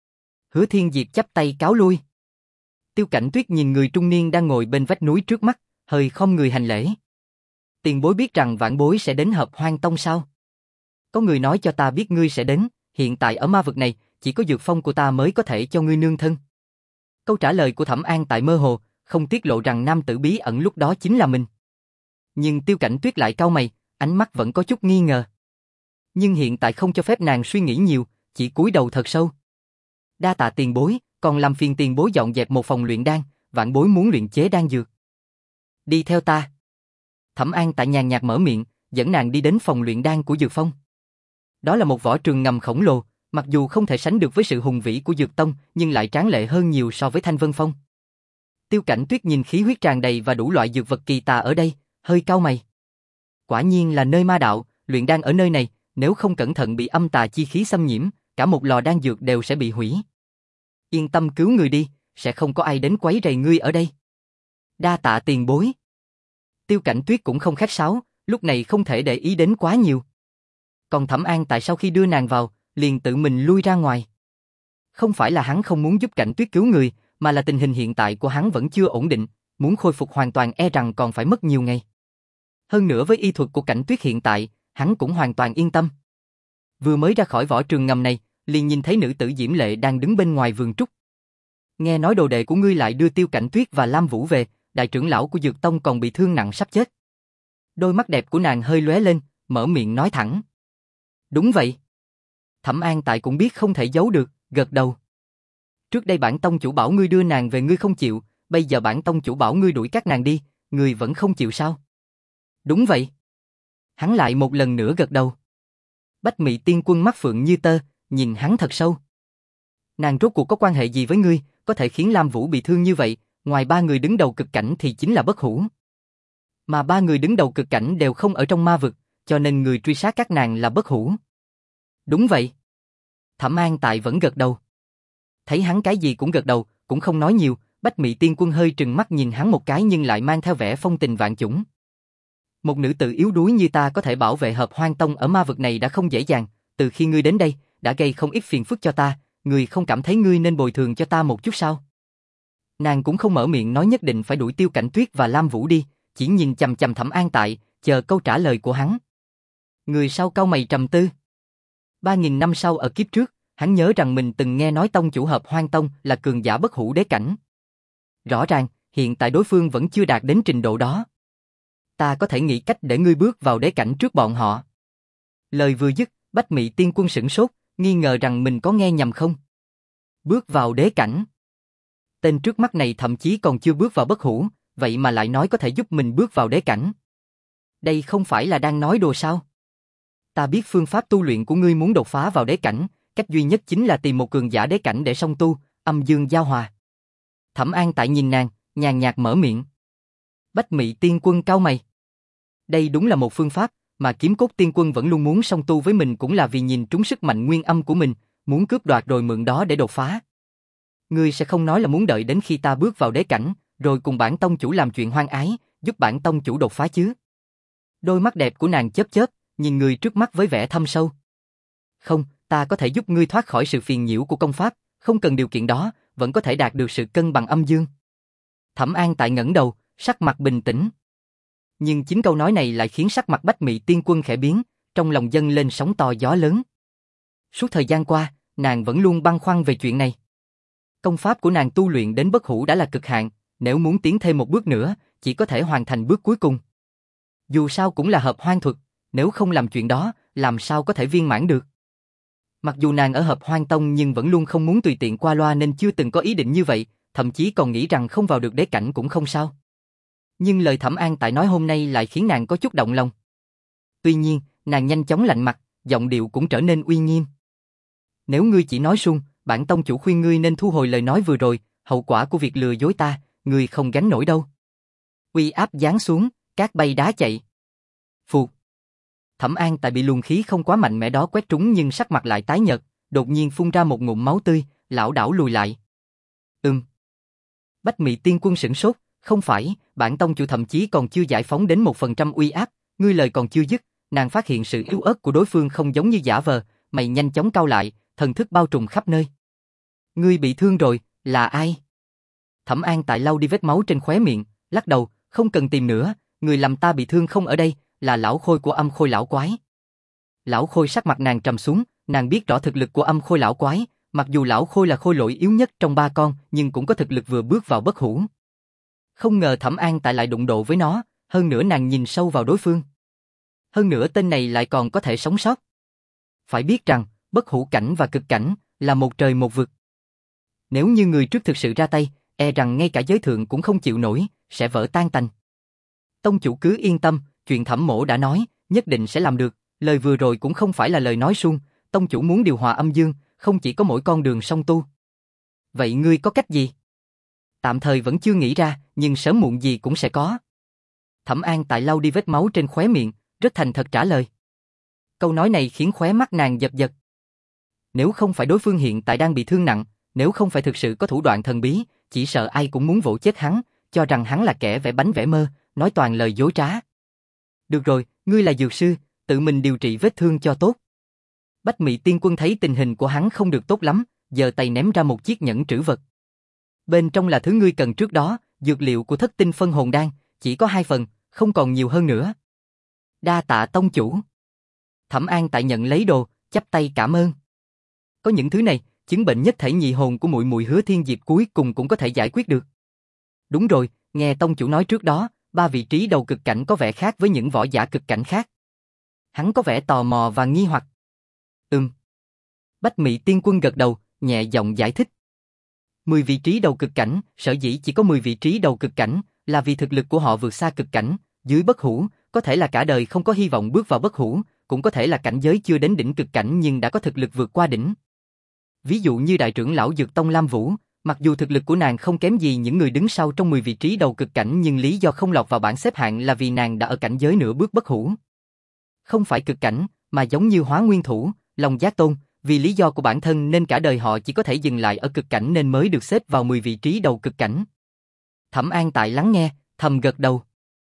Hứa Thiên Diệp chắp tay cáo lui. Tiêu Cảnh Tuyết nhìn người trung niên đang ngồi bên vách núi trước mắt, hơi khom người hành lễ. Tiền bối biết rằng vãn bối sẽ đến Hợp Hoang Tông sao? Có người nói cho ta biết ngươi sẽ đến, hiện tại ở ma vực này, chỉ có dược phong của ta mới có thể cho ngươi nương thân. Câu trả lời của Thẩm An Tại mơ hồ, không tiết lộ rằng nam tử bí ẩn lúc đó chính là mình. Nhưng Tiêu Cảnh Tuyết lại cau mày, ánh mắt vẫn có chút nghi ngờ. Nhưng hiện tại không cho phép nàng suy nghĩ nhiều, chỉ cúi đầu thật sâu. Đa tạ tiền bối, còn làm phiền tiền bối dọn dẹp một phòng luyện đan, vãn bối muốn luyện chế đan dược. Đi theo ta. Thẩm An Tại nhàn nhạt mở miệng, dẫn nàng đi đến phòng luyện đan của Dược Phong. Đó là một võ trường ngầm khổng lồ, mặc dù không thể sánh được với sự hùng vĩ của Dược Tông, nhưng lại tráng lệ hơn nhiều so với Thanh Vân Phong. Tiêu Cảnh Tuyết nhìn khí huyết tràn đầy và đủ loại dược vật kỳ tà ở đây, hơi cau mày. Quả nhiên là nơi ma đạo, luyện đan ở nơi này, nếu không cẩn thận bị âm tà chi khí xâm nhiễm, cả một lò đan dược đều sẽ bị hủy. Yên tâm cứu người đi, sẽ không có ai đến quấy rầy ngươi ở đây. Đa tạ tiền bối. Tiêu Cảnh Tuyết cũng không khách sáo, lúc này không thể để ý đến quá nhiều. còn Thẩm An tại sau khi đưa nàng vào, liền tự mình lui ra ngoài. Không phải là hắn không muốn giúp Cảnh Tuyết cứu người, mà là tình hình hiện tại của hắn vẫn chưa ổn định, muốn khôi phục hoàn toàn e rằng còn phải mất nhiều ngày. Hơn nữa với y thuật của Cảnh Tuyết hiện tại, hắn cũng hoàn toàn yên tâm. Vừa mới ra khỏi võ trường ngầm này, liền nhìn thấy nữ tử diễm lệ đang đứng bên ngoài vườn trúc. Nghe nói đồ đệ của ngươi lại đưa Tiêu Cảnh Tuyết và Lam Vũ về, đại trưởng lão của Dược Tông còn bị thương nặng sắp chết. Đôi mắt đẹp của nàng hơi lóe lên, mở miệng nói thẳng. Đúng vậy. Thẩm An tại cũng biết không thể giấu được, gật đầu. Trước đây bản tông chủ bảo ngươi đưa nàng về ngươi không chịu, bây giờ bản tông chủ bảo ngươi đuổi các nàng đi, ngươi vẫn không chịu sao? Đúng vậy. Hắn lại một lần nữa gật đầu. Bách Mị Tiên Quân mắt phượng như tơ, nhìn hắn thật sâu. Nàng rốt cuộc có quan hệ gì với ngươi, có thể khiến Lam Vũ bị thương như vậy, ngoài ba người đứng đầu cực cảnh thì chính là Bất Hủ. Mà ba người đứng đầu cực cảnh đều không ở trong ma vực, cho nên người truy sát các nàng là Bất Hủ. Đúng vậy. Thẩm An tại vẫn gật đầu. Thấy hắn cái gì cũng gật đầu, cũng không nói nhiều, Bách Mị Tiên Quân hơi trừng mắt nhìn hắn một cái nhưng lại mang theo vẻ phong tình vạn chủng. Một nữ tử yếu đuối như ta có thể bảo vệ Hợp Hoang Tông ở ma vực này đã không dễ dàng, từ khi ngươi đến đây, đã gây không ít phiền phức cho ta, ngươi không cảm thấy ngươi nên bồi thường cho ta một chút sao? Nàng cũng không mở miệng nói nhất định phải đuổi Tiêu Cảnh Tuyết và Lam Vũ đi, chỉ nhìn chằm chằm Thẩm An tại, chờ câu trả lời của hắn. Người sau cau mày trầm tư. Ba nghìn năm sau ở kiếp trước, hắn nhớ rằng mình từng nghe nói tông chủ Hợp Hoang Tông là cường giả bất hủ đế cảnh. Rõ ràng, hiện tại đối phương vẫn chưa đạt đến trình độ đó. Ta có thể nghĩ cách để ngươi bước vào đế cảnh trước bọn họ. Lời vừa dứt, Bách Mị Tiên Quân sửng sốt, nghi ngờ rằng mình có nghe nhầm không. Bước vào đế cảnh. Tên trước mắt này thậm chí còn chưa bước vào bất hủ, vậy mà lại nói có thể giúp mình bước vào đế cảnh. Đây không phải là đang nói đùa sao? Ta biết phương pháp tu luyện của ngươi muốn đột phá vào đế cảnh, cách duy nhất chính là tìm một cường giả đế cảnh để song tu, âm dương giao hòa. Thẩm An tại nhìn nàng, nhàn nhạt mở miệng. Bách Mị Tiên Quân cau mày. Đây đúng là một phương pháp, mà Kiếm Cốt Tiên Quân vẫn luôn muốn song tu với mình cũng là vì nhìn trúng sức mạnh nguyên âm của mình, muốn cướp đoạt rồi mượn đó để đột phá. Ngươi sẽ không nói là muốn đợi đến khi ta bước vào đế cảnh, rồi cùng bản tông chủ làm chuyện hoang ái, giúp bản tông chủ đột phá chứ? Đôi mắt đẹp của nàng chớp chớp, nhìn người trước mắt với vẻ thâm sâu. Không, ta có thể giúp ngươi thoát khỏi sự phiền nhiễu của công pháp, không cần điều kiện đó, vẫn có thể đạt được sự cân bằng âm dương. Thẩm An tại ngẩng đầu, sắc mặt bình tĩnh. Nhưng chính câu nói này lại khiến sắc mặt Bách Mị Tiên Quân khẽ biến, trong lòng dâng lên sóng to gió lớn. Suốt thời gian qua, nàng vẫn luôn băn khoăn về chuyện này. Công pháp của nàng tu luyện đến bất hủ đã là cực hạn, nếu muốn tiến thêm một bước nữa, chỉ có thể hoàn thành bước cuối cùng. Dù sao cũng là hợp hoang thuật, nếu không làm chuyện đó, làm sao có thể viên mãn được. Mặc dù nàng ở Hợp Hoang Tông nhưng vẫn luôn không muốn tùy tiện qua loa nên chưa từng có ý định như vậy, thậm chí còn nghĩ rằng không vào được đế cảnh cũng không sao. Nhưng lời Thẩm An tại nói hôm nay lại khiến nàng có chút động lòng. Tuy nhiên, nàng nhanh chóng lạnh mặt, giọng điệu cũng trở nên uy nghiêm. Nếu ngươi chỉ nói suông, bản tông chủ khuyên ngươi nên thu hồi lời nói vừa rồi, hậu quả của việc lừa dối ta, ngươi không gánh nổi đâu. Uy áp giáng xuống, cát bay đá chạy. Phụt. Thẩm An tại bị luồng khí không quá mạnh mẽ đó quét trúng nhưng sắc mặt lại tái nhợt, đột nhiên phun ra một ngụm máu tươi, lảo đảo lùi lại. Ừm. Bách Mị Tiên Quân sửng sốt, không phải, bản tông chủ thậm chí còn chưa giải phóng đến một phần trăm uy áp, ngươi lời còn chưa dứt, nàng phát hiện sự yếu ớt của đối phương không giống như giả vờ, mày nhanh chóng cau lại, thần thức bao trùm khắp nơi. Ngươi bị thương rồi, là ai? Thẩm An tại lau đi vết máu trên khóe miệng, lắc đầu, không cần tìm nữa, người làm ta bị thương không ở đây, là lão Khôi của Âm Khôi lão quái. Lão Khôi sắc mặt nàng trầm xuống, nàng biết rõ thực lực của Âm Khôi lão quái, mặc dù lão Khôi là khôi lỗi yếu nhất trong ba con, nhưng cũng có thực lực vừa bước vào bất hủ. Không ngờ Thẩm An tại lại đụng độ với nó, hơn nữa nàng nhìn sâu vào đối phương. Hơn nữa tên này lại còn có thể sống sót. Phải biết rằng, bất hủ cảnh và cực cảnh là một trời một vực. Nếu như người trước thực sự ra tay, e rằng ngay cả giới thượng cũng không chịu nổi, sẽ vỡ tan tành. Tông chủ cứ yên tâm, chuyện Thẩm mỗ đã nói, nhất định sẽ làm được, lời vừa rồi cũng không phải là lời nói suông, tông chủ muốn điều hòa âm dương, không chỉ có mỗi con đường song tu. Vậy ngươi có cách gì? Tạm thời vẫn chưa nghĩ ra, nhưng sớm muộn gì cũng sẽ có. Thẩm An tại lau đi vết máu trên khóe miệng, rất thành thật trả lời. Câu nói này khiến khóe mắt nàng giật giật. Nếu không phải đối phương hiện tại đang bị thương nặng, nếu không phải thực sự có thủ đoạn thần bí, chỉ sợ ai cũng muốn vỗ chết hắn, cho rằng hắn là kẻ vẽ bánh vẽ mơ, nói toàn lời dối trá. Được rồi, ngươi là dược sư, tự mình điều trị vết thương cho tốt. Bách Mị Tiên Quân thấy tình hình của hắn không được tốt lắm, giơ tay ném ra một chiếc nhẫn trữ vật. Bên trong là thứ ngươi cần trước đó, dược liệu của thất tinh phân hồn đan, chỉ có hai phần, không còn nhiều hơn nữa. Đa tạ tông chủ. Thẩm An Tại nhận lấy đồ, chắp tay cảm ơn. Có những thứ này, chứng bệnh nhất thể nhị hồn của muội muội Hứa Thiên Diệp cuối cùng cũng có thể giải quyết được. Đúng rồi, nghe tông chủ nói trước đó, ba vị trí đầu cực cảnh có vẻ khác với những võ giả cực cảnh khác. Hắn có vẻ tò mò và nghi hoặc. Ừm. Bách Mị Tiên Quân gật đầu, nhẹ giọng giải thích. Mười vị trí đầu cực cảnh, sở dĩ chỉ có mười vị trí đầu cực cảnh, là vì thực lực của họ vượt xa cực cảnh, dưới bất hủ, có thể là cả đời không có hy vọng bước vào bất hủ, cũng có thể là cảnh giới chưa đến đỉnh cực cảnh nhưng đã có thực lực vượt qua đỉnh. Ví dụ như đại trưởng lão Dược Tông Lam Vũ, mặc dù thực lực của nàng không kém gì những người đứng sau trong mười vị trí đầu cực cảnh nhưng lý do không lọt vào bảng xếp hạng là vì nàng đã ở cảnh giới nửa bước bất hủ. Không phải cực cảnh, mà giống như Hóa Nguyên Thủ, Long Giác Tôn, vì lý do của bản thân nên cả đời họ chỉ có thể dừng lại ở cực cảnh nên mới được xếp vào mười vị trí đầu cực cảnh. Thẩm An Tại lắng nghe, thầm gật đầu.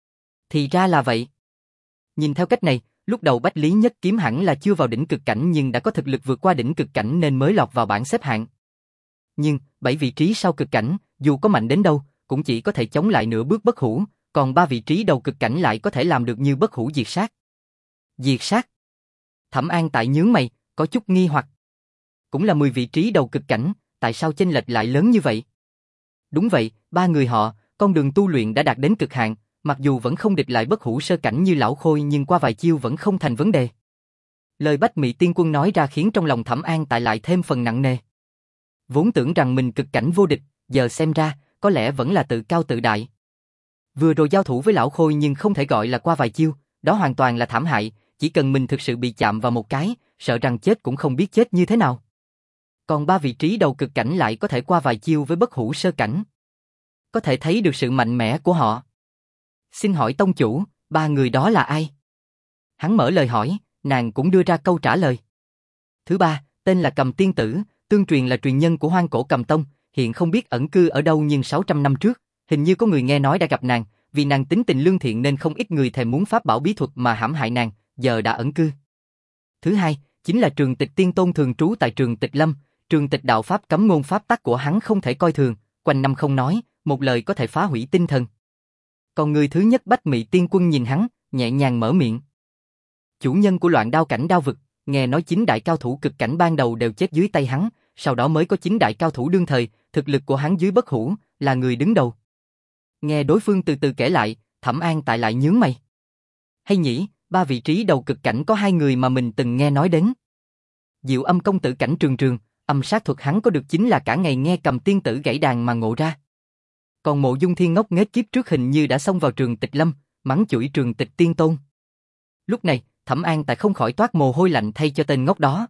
Thì ra là vậy. Nhìn theo cách này, lúc đầu Bách Lý Nhất Kiếm hẳn là chưa vào đỉnh cực cảnh nhưng đã có thực lực vượt qua đỉnh cực cảnh nên mới lọt vào bảng xếp hạng. Nhưng, bảy vị trí sau cực cảnh, dù có mạnh đến đâu, cũng chỉ có thể chống lại nửa bước bất hủ, còn ba vị trí đầu cực cảnh lại có thể làm được như bất hủ diệt sát. Diệt sát? Thẩm An Tại nhướng mày, có chút nghi hoặc. Cũng là mười vị trí đầu cực cảnh, tại sao chênh lệch lại lớn như vậy? Đúng vậy, ba người họ, con đường tu luyện đã đạt đến cực hạn, mặc dù vẫn không địch lại bất hủ sơ cảnh như lão Khôi nhưng qua vài chiêu vẫn không thành vấn đề. Lời Bách Mị Tiên Quân nói ra khiến trong lòng Thẩm An Tại lại thêm phần nặng nề. Vốn tưởng rằng mình cực cảnh vô địch, giờ xem ra, có lẽ vẫn là tự cao tự đại. Vừa rồi giao thủ với lão Khôi nhưng không thể gọi là qua vài chiêu, đó hoàn toàn là thảm hại, chỉ cần mình thực sự bị chạm vào một cái, sợ rằng chết cũng không biết chết như thế nào. Còn ba vị trí đầu cực cảnh lại có thể qua vài chiêu với bất hủ sơ cảnh. Có thể thấy được sự mạnh mẽ của họ. Xin hỏi tông chủ, ba người đó là ai? Hắn mở lời hỏi, nàng cũng đưa ra câu trả lời. Thứ ba, tên là Cầm Tiên Tử, tương truyền là truyền nhân của Hoang Cổ Cầm Tông, hiện không biết ẩn cư ở đâu nhưng sáu trăm năm trước, hình như có người nghe nói đã gặp nàng, vì nàng tính tình lương thiện nên không ít người thèm muốn pháp bảo bí thuật mà hãm hại nàng, giờ đã ẩn cư. Thứ hai, chính là Trường Tịch Tiên Tôn thường trú tại Trường Tịch Lâm, Trường Tịch đạo pháp cấm ngôn pháp tắc của hắn không thể coi thường, quanh năm không nói, một lời có thể phá hủy tinh thần. Còn người thứ nhất Bách Mị Tiên Quân nhìn hắn, nhẹ nhàng mở miệng. Chủ nhân của Loạn Đao cảnh đao vực, nghe nói chín đại cao thủ cực cảnh ban đầu đều chết dưới tay hắn, sau đó mới có chín đại cao thủ đương thời, thực lực của hắn dưới bất hủ, là người đứng đầu. Nghe đối phương từ từ kể lại, Thẩm An Tại lại nhướng mày. Hay nhỉ, ba vị trí đầu cực cảnh có hai người mà mình từng nghe nói đến. Diệu Âm công tử Cảnh Trường Trường, âm sát thuật hắn có được chính là cả ngày nghe Cầm Tiên Tử gãy đàn mà ngộ ra. Còn Mộ Dung Thiên ngốc nghếch kiếp trước hình như đã xông vào Trường Tịch Lâm, mắng chửi Trường Tịch Tiên Tôn. Lúc này, Thẩm An Tại không khỏi toát mồ hôi lạnh thay cho tên ngốc đó.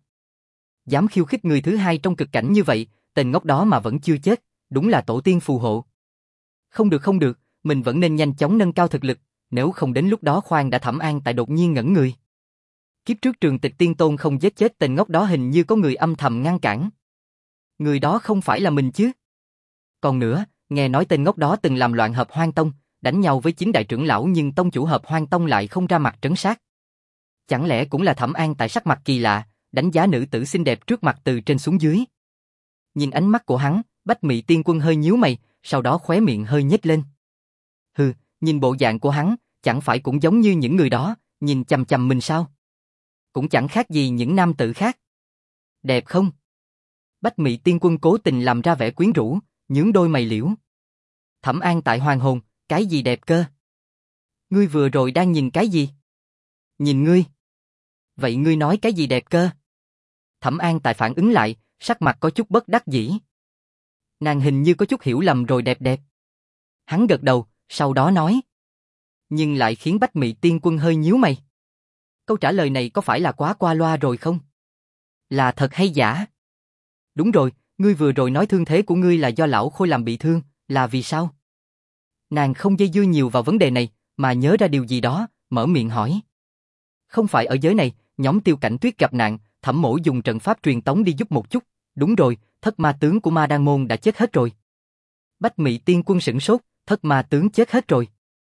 Dám khiêu khích người thứ hai trong cực cảnh như vậy, tên ngốc đó mà vẫn chưa chết, đúng là tổ tiên phù hộ. Không được không được, mình vẫn nên nhanh chóng nâng cao thực lực, nếu không đến lúc đó khoan đã. Thẩm An Tại đột nhiên ngẩn người. Kiếp trước Trường Tịch Tiên Tôn không giết chết tên ngốc đó hình như có người âm thầm ngăn cản. Người đó không phải là mình chứ? Còn nữa, nghe nói tên ngốc đó từng làm loạn Hợp Hoang Tông, đánh nhau với chín đại trưởng lão nhưng tông chủ Hợp Hoang Tông lại không ra mặt trấn sát. Chẳng lẽ cũng là Thẩm An Tại sắc mặt kỳ lạ, đánh giá nữ tử xinh đẹp trước mặt từ trên xuống dưới. Nhìn ánh mắt của hắn, Bách Mị Tiên Quân hơi nhíu mày, sau đó khóe miệng hơi nhếch lên. Hừ, nhìn bộ dạng của hắn, chẳng phải cũng giống như những người đó, nhìn chằm chằm mình sao? Cũng chẳng khác gì những nam tử khác. Đẹp không? Bách Mị Tiên Quân cố tình làm ra vẻ quyến rũ, nhướng đôi mày liễu. Thẩm An Tại hoàng hồn, cái gì đẹp cơ? Ngươi vừa rồi đang nhìn cái gì? Nhìn ngươi. Vậy ngươi nói cái gì đẹp cơ? Thẩm An Tại phản ứng lại, sắc mặt có chút bất đắc dĩ. Nàng hình như có chút hiểu lầm rồi đẹp đẹp. Hắn gật đầu, sau đó nói. Nhưng lại khiến Bách Mị Tiên Quân hơi nhíu mày. Câu trả lời này có phải là quá qua loa rồi không? Là thật hay giả? Đúng rồi, ngươi vừa rồi nói thương thế của ngươi là do lão Khôi làm bị thương, là vì sao? Nàng không dây dưa nhiều vào vấn đề này, mà nhớ ra điều gì đó, mở miệng hỏi. Không phải ở giới này, nhóm Tiêu Cảnh Tuyết gặp nạn, Thẩm Mỗ dùng trận pháp truyền tống đi giúp một chút. Đúng rồi, thất ma tướng của Ma Đan Môn đã chết hết rồi. Bách Mị Tiên Quân sửng sốt, thất ma tướng chết hết rồi.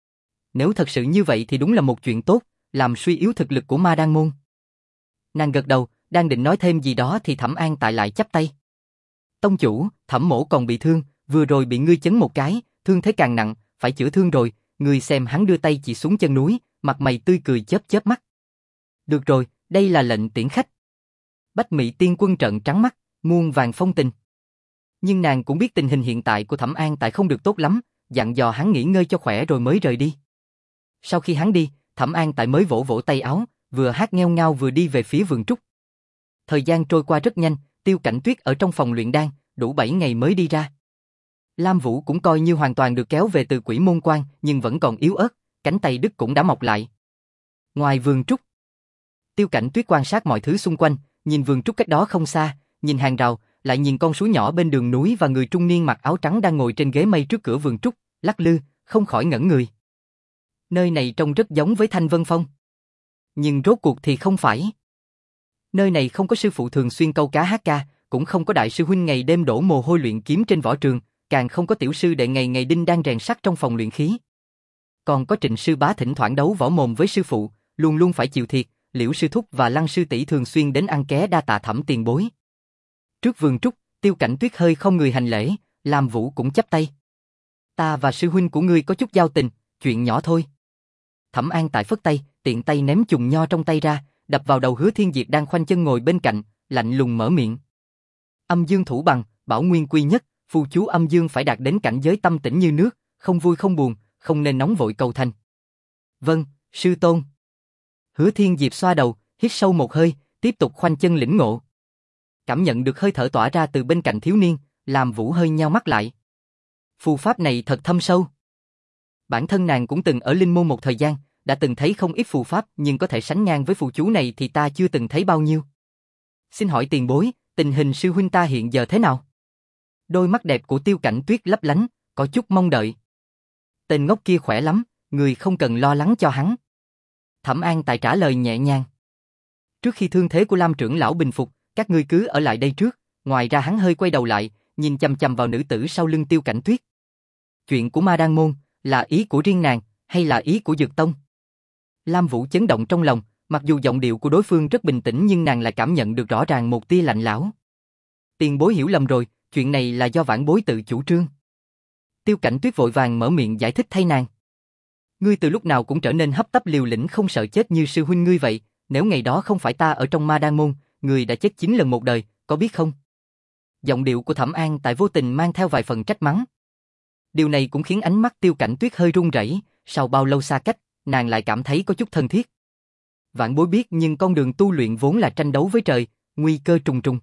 Nếu thật sự như vậy thì đúng là một chuyện tốt, làm suy yếu thực lực của Ma Đan Môn. Nàng gật đầu, đang định nói thêm gì đó thì Thẩm An Tại lại chắp tay. Tông chủ, Thẩm mỗ còn bị thương, vừa rồi bị ngươi chấn một cái, thương thế càng nặng, phải chữa thương rồi. Ngươi xem hắn đưa tay chỉ xuống chân núi, mặt mày tươi cười chớp chớp mắt. Được rồi, đây là lệnh tiễn khách. Bách Mị Tiên Quân trợn trắng mắt, muôn vàng phong tình. Nhưng nàng cũng biết tình hình hiện tại của Thẩm An Tại không được tốt lắm, dặn dò hắn nghỉ ngơi cho khỏe rồi mới rời đi. Sau khi hắn đi, Thẩm An Tại mới vỗ vỗ tay áo, vừa hát nghêu ngao vừa đi về phía vườn trúc. Thời gian trôi qua rất nhanh, Tiêu Cảnh Tuyết ở trong phòng luyện đan, đủ bảy ngày mới đi ra. Lam Vũ cũng coi như hoàn toàn được kéo về từ Quỷ Môn Quan, nhưng vẫn còn yếu ớt, cánh tay đứt cũng đã mọc lại. Ngoài vườn trúc, Tiêu Cảnh Tuyết quan sát mọi thứ xung quanh, nhìn vườn trúc cách đó không xa, nhìn hàng rào, lại nhìn con suối nhỏ bên đường núi và người trung niên mặc áo trắng đang ngồi trên ghế mây trước cửa vườn trúc, lắc lư, không khỏi ngẩn người. Nơi này trông rất giống với Thanh Vân Phong. Nhưng rốt cuộc thì không phải. Nơi này không có sư phụ thường xuyên câu cá hát ca, cũng không có đại sư huynh ngày đêm đổ mồ hôi luyện kiếm trên võ trường, càng không có tiểu sư đệ ngày ngày đinh đang rèn sắt trong phòng luyện khí. Còn có Trịnh sư bá thỉnh thoảng đấu võ mồm với sư phụ, luôn luôn phải chịu thiệt, Liễu sư thúc và Lăng sư tỷ thường xuyên đến ăn ké đa tạ Thẩm tiền bối. Trước vườn trúc, Tiêu Cảnh Tuyết hơi không người hành lễ, Lam Vũ cũng chắp tay. Ta và sư huynh của ngươi có chút giao tình, chuyện nhỏ thôi. Thẩm An Tại phất tay, tiện tay ném chùm nho trong tay ra, đập vào đầu Hứa Thiên Diệp đang khoanh chân ngồi bên cạnh, lạnh lùng mở miệng. Âm dương thủ bằng, bảo nguyên quy nhất, phù chú âm dương phải đạt đến cảnh giới tâm tĩnh như nước, không vui không buồn, không nên nóng vội cầu thành. Vâng, sư tôn. Hứa Thiên Diệp xoa đầu, hít sâu một hơi, tiếp tục khoanh chân lĩnh ngộ. Cảm nhận được hơi thở tỏa ra từ bên cạnh thiếu niên, làm Vũ hơi nheo mắt lại. Phù pháp này thật thâm sâu. Bản thân nàng cũng từng ở linh môn một thời gian, đã từng thấy không ít phù pháp, nhưng có thể sánh ngang với phù chú này thì ta chưa từng thấy bao nhiêu. Xin hỏi tiền bối, tình hình sư huynh ta hiện giờ thế nào? Đôi mắt đẹp của Tiêu Cảnh Tuyết lấp lánh, có chút mong đợi. Tên ngốc kia khỏe lắm, người không cần lo lắng cho hắn. Thẩm An Tại trả lời nhẹ nhàng. Trước khi thương thế của Lam trưởng lão bình phục, các ngươi cứ ở lại đây trước. Ngoài ra hắn hơi quay đầu lại, nhìn chằm chằm vào nữ tử sau lưng Tiêu Cảnh Tuyết. Chuyện của Ma Đan Môn, là ý của riêng nàng, hay là ý của Dược Tông? Lam Vũ chấn động trong lòng, mặc dù giọng điệu của đối phương rất bình tĩnh nhưng nàng lại cảm nhận được rõ ràng một tia lạnh lẽo. Tiền bối hiểu lầm rồi, chuyện này là do vãn bối tự chủ trương. Tiêu Cảnh Tuyết vội vàng mở miệng giải thích thay nàng. Ngươi từ lúc nào cũng trở nên hấp tấp liều lĩnh không sợ chết như sư huynh ngươi vậy, nếu ngày đó không phải ta ở trong Ma Đan Môn, ngươi đã chết chín lần một đời, có biết không? Giọng điệu của Thẩm An Tại vô tình mang theo vài phần trách mắng. Điều này cũng khiến ánh mắt Tiêu Cảnh Tuyết hơi run rẩy, sau bao lâu xa cách, nàng lại cảm thấy có chút thân thiết. Vãn bối biết nhưng con đường tu luyện vốn là tranh đấu với trời, nguy cơ trùng trùng.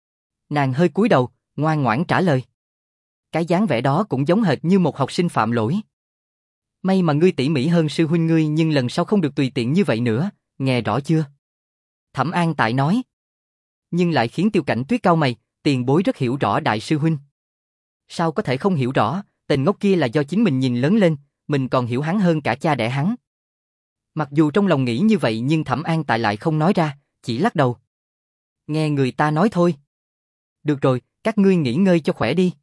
Nàng hơi cúi đầu, ngoan ngoãn trả lời. Cái dáng vẻ đó cũng giống hệt như một học sinh phạm lỗi. May mà ngươi tỉ mỉ hơn sư huynh ngươi nhưng lần sau không được tùy tiện như vậy nữa, nghe rõ chưa? Thẩm An Tại nói. Nhưng lại khiến Tiêu Cảnh Tuyết cau mày, tiền bối rất hiểu rõ đại sư huynh. Sao có thể không hiểu rõ, tên ngốc kia là do chính mình nhìn lớn lên, mình còn hiểu hắn hơn cả cha đẻ hắn. Mặc dù trong lòng nghĩ như vậy nhưng Thẩm An Tại lại không nói ra, chỉ lắc đầu. Nghe người ta nói thôi. Được rồi, các ngươi nghỉ ngơi cho khỏe đi.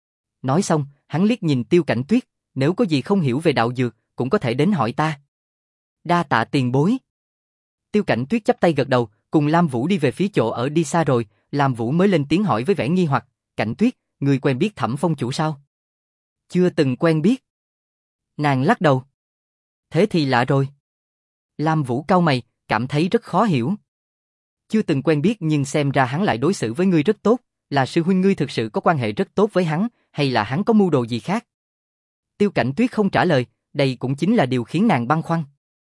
Nói xong, hắn liếc nhìn Tiêu Cảnh Tuyết, nếu có gì không hiểu về đạo dược, cũng có thể đến hỏi ta. Đa tạ tiền bối. Tiêu Cảnh Tuyết chắp tay gật đầu, cùng Lam Vũ đi về phía chỗ ở đi xa rồi, Lam Vũ mới lên tiếng hỏi với vẻ nghi hoặc, Cảnh Tuyết, ngươi quen biết Thẩm Phong chủ sao? Chưa từng quen biết. Nàng lắc đầu. Thế thì lạ rồi. Lam Vũ cau mày, cảm thấy rất khó hiểu. Chưa từng quen biết nhưng xem ra hắn lại đối xử với ngươi rất tốt, là sư huynh ngươi thực sự có quan hệ rất tốt với hắn, hay là hắn có mưu đồ gì khác? Tiêu Cảnh Tuyết không trả lời, đây cũng chính là điều khiến nàng băn khoăn.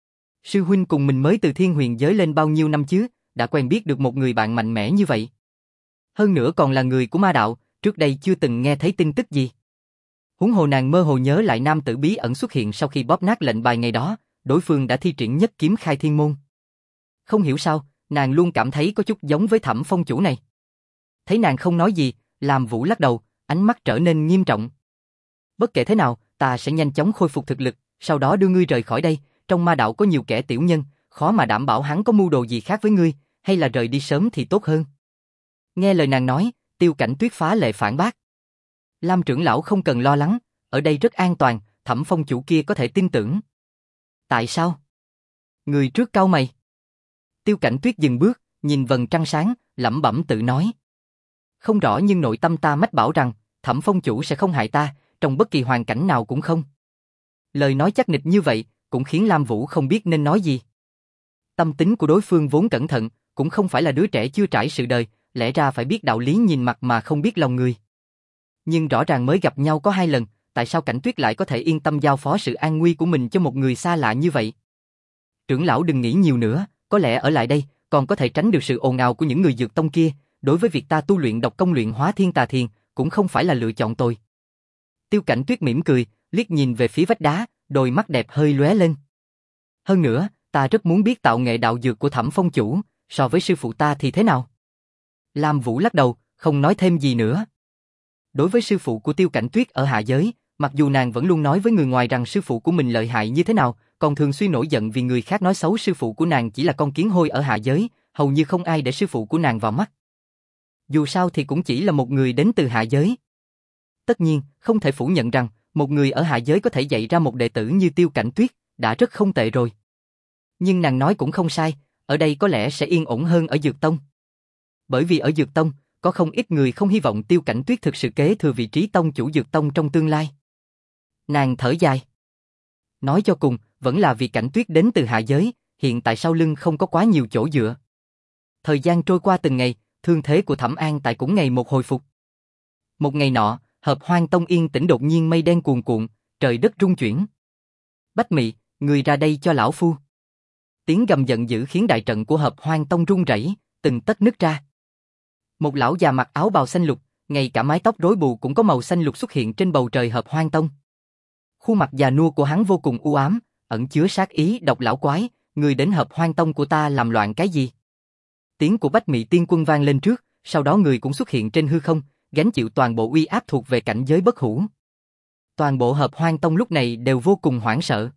Sư huynh cùng mình mới từ thiên huyền giới lên bao nhiêu năm chứ, đã quen biết được một người bạn mạnh mẽ như vậy. Hơn nữa còn là người của ma đạo, trước đây chưa từng nghe thấy tin tức gì. Huống hồ nàng mơ hồ nhớ lại nam tử bí ẩn xuất hiện sau khi bóp nát lệnh bài ngày đó, đối phương đã thi triển nhất kiếm khai thiên môn. Không hiểu sao, nàng luôn cảm thấy có chút giống với Thẩm Phong chủ này. Thấy nàng không nói gì, Lam Vũ lắc đầu, ánh mắt trở nên nghiêm trọng. Bất kể thế nào, ta sẽ nhanh chóng khôi phục thực lực, sau đó đưa ngươi rời khỏi đây, trong ma đạo có nhiều kẻ tiểu nhân, khó mà đảm bảo hắn có mưu đồ gì khác với ngươi, hay là rời đi sớm thì tốt hơn. Nghe lời nàng nói, Tiêu Cảnh Tuyết phá lệ phản bác. Lam trưởng lão không cần lo lắng, ở đây rất an toàn, Thẩm Phong chủ kia có thể tin tưởng. Tại sao? Người trước cau mày. Tiêu Cảnh Tuyết dừng bước, nhìn vầng trăng sáng, lẩm bẩm tự nói. Không rõ nhưng nội tâm ta mách bảo rằng, Thẩm Phong chủ sẽ không hại ta, trong bất kỳ hoàn cảnh nào cũng không. Lời nói chắc nịch như vậy, cũng khiến Lam Vũ không biết nên nói gì. Tâm tính của đối phương vốn cẩn thận, cũng không phải là đứa trẻ chưa trải sự đời, lẽ ra phải biết đạo lý nhìn mặt mà không biết lòng người. Nhưng rõ ràng mới gặp nhau có hai lần, tại sao Cảnh Tuyết lại có thể yên tâm giao phó sự an nguy của mình cho một người xa lạ như vậy? Trưởng lão đừng nghĩ nhiều nữa, có lẽ ở lại đây, còn có thể tránh được sự ồn ào của những người dược tông kia, đối với việc ta tu luyện độc công luyện hóa thiên tà thiền, cũng không phải là lựa chọn tồi. Tiêu Cảnh Tuyết mỉm cười, liếc nhìn về phía vách đá, đôi mắt đẹp hơi lóe lên. Hơn nữa, ta rất muốn biết tạo nghệ đạo dược của Thẩm Phong chủ, so với sư phụ ta thì thế nào? Lam Vũ lắc đầu, không nói thêm gì nữa. Đối với sư phụ của Tiêu Cảnh Tuyết ở hạ giới, mặc dù nàng vẫn luôn nói với người ngoài rằng sư phụ của mình lợi hại như thế nào, còn thường xuyên nổi giận vì người khác nói xấu sư phụ của nàng chỉ là con kiến hôi ở hạ giới, hầu như không ai để sư phụ của nàng vào mắt. Dù sao thì cũng chỉ là một người đến từ hạ giới. Tất nhiên, không thể phủ nhận rằng, một người ở hạ giới có thể dạy ra một đệ tử như Tiêu Cảnh Tuyết, đã rất không tệ rồi. Nhưng nàng nói cũng không sai, ở đây có lẽ sẽ yên ổn hơn ở Dược Tông. Bởi vì ở Dược Tông, có không ít người không hy vọng Tiêu Cảnh Tuyết thực sự kế thừa vị trí tông chủ Dược Tông trong tương lai. Nàng thở dài. Nói cho cùng, vẫn là vì Cảnh Tuyết đến từ hạ giới, hiện tại sau lưng không có quá nhiều chỗ dựa. Thời gian trôi qua từng ngày, thương thế của Thẩm An Tại cũng ngày một hồi phục. Một ngày nọ, Hợp Hoang Tông yên tĩnh đột nhiên mây đen cuồn cuộn, trời đất rung chuyển. Bách Mị, người ra đây cho lão phu. Tiếng gầm giận dữ khiến đại trận của Hợp Hoang Tông rung rẩy, từng tấc nứt ra. Một lão già mặc áo bào xanh lục, ngay cả mái tóc rối bù cũng có màu xanh lục xuất hiện trên bầu trời Hợp Hoang Tông. Khuôn mặt già nua của hắn vô cùng u ám, ẩn chứa sát ý độc lão quái, người đến Hợp Hoang Tông của ta làm loạn cái gì? Tiếng của Bách Mị Tiên Quân vang lên trước, sau đó người cũng xuất hiện trên hư không, gánh chịu toàn bộ uy áp thuộc về cảnh giới bất hủ. Toàn bộ Hợp Hoang Tông lúc này đều vô cùng hoảng sợ.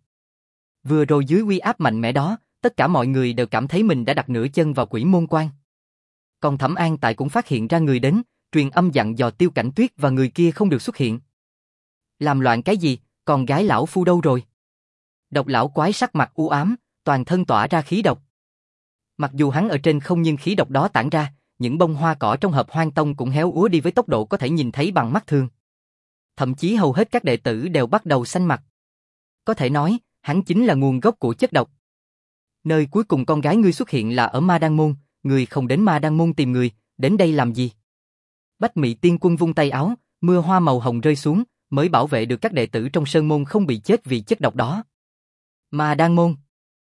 Vừa rồi dưới uy áp mạnh mẽ đó, tất cả mọi người đều cảm thấy mình đã đặt nửa chân vào Quỷ Môn Quan. Còn Thẩm An Tại cũng phát hiện ra người đến, truyền âm dặn dò Tiêu Cảnh Tuyết và người kia không được xuất hiện. Làm loạn cái gì, con gái lão phu đâu rồi? Độc lão quái sắc mặt u ám, toàn thân tỏa ra khí độc. Mặc dù hắn ở trên không nhưng khí độc đó tản ra, những bông hoa cỏ trong Hợp Hoang Tông cũng héo úa đi với tốc độ có thể nhìn thấy bằng mắt thường. Thậm chí hầu hết các đệ tử đều bắt đầu xanh mặt. Có thể nói, hắn chính là nguồn gốc của chất độc. Nơi cuối cùng con gái ngươi xuất hiện là ở Ma Đan Môn, ngươi không đến Ma Đan Môn tìm người, đến đây làm gì? Bách Mị Tiên Quân vung tay áo, mưa hoa màu hồng rơi xuống, mới bảo vệ được các đệ tử trong sơn môn không bị chết vì chất độc đó. Ma Đan Môn.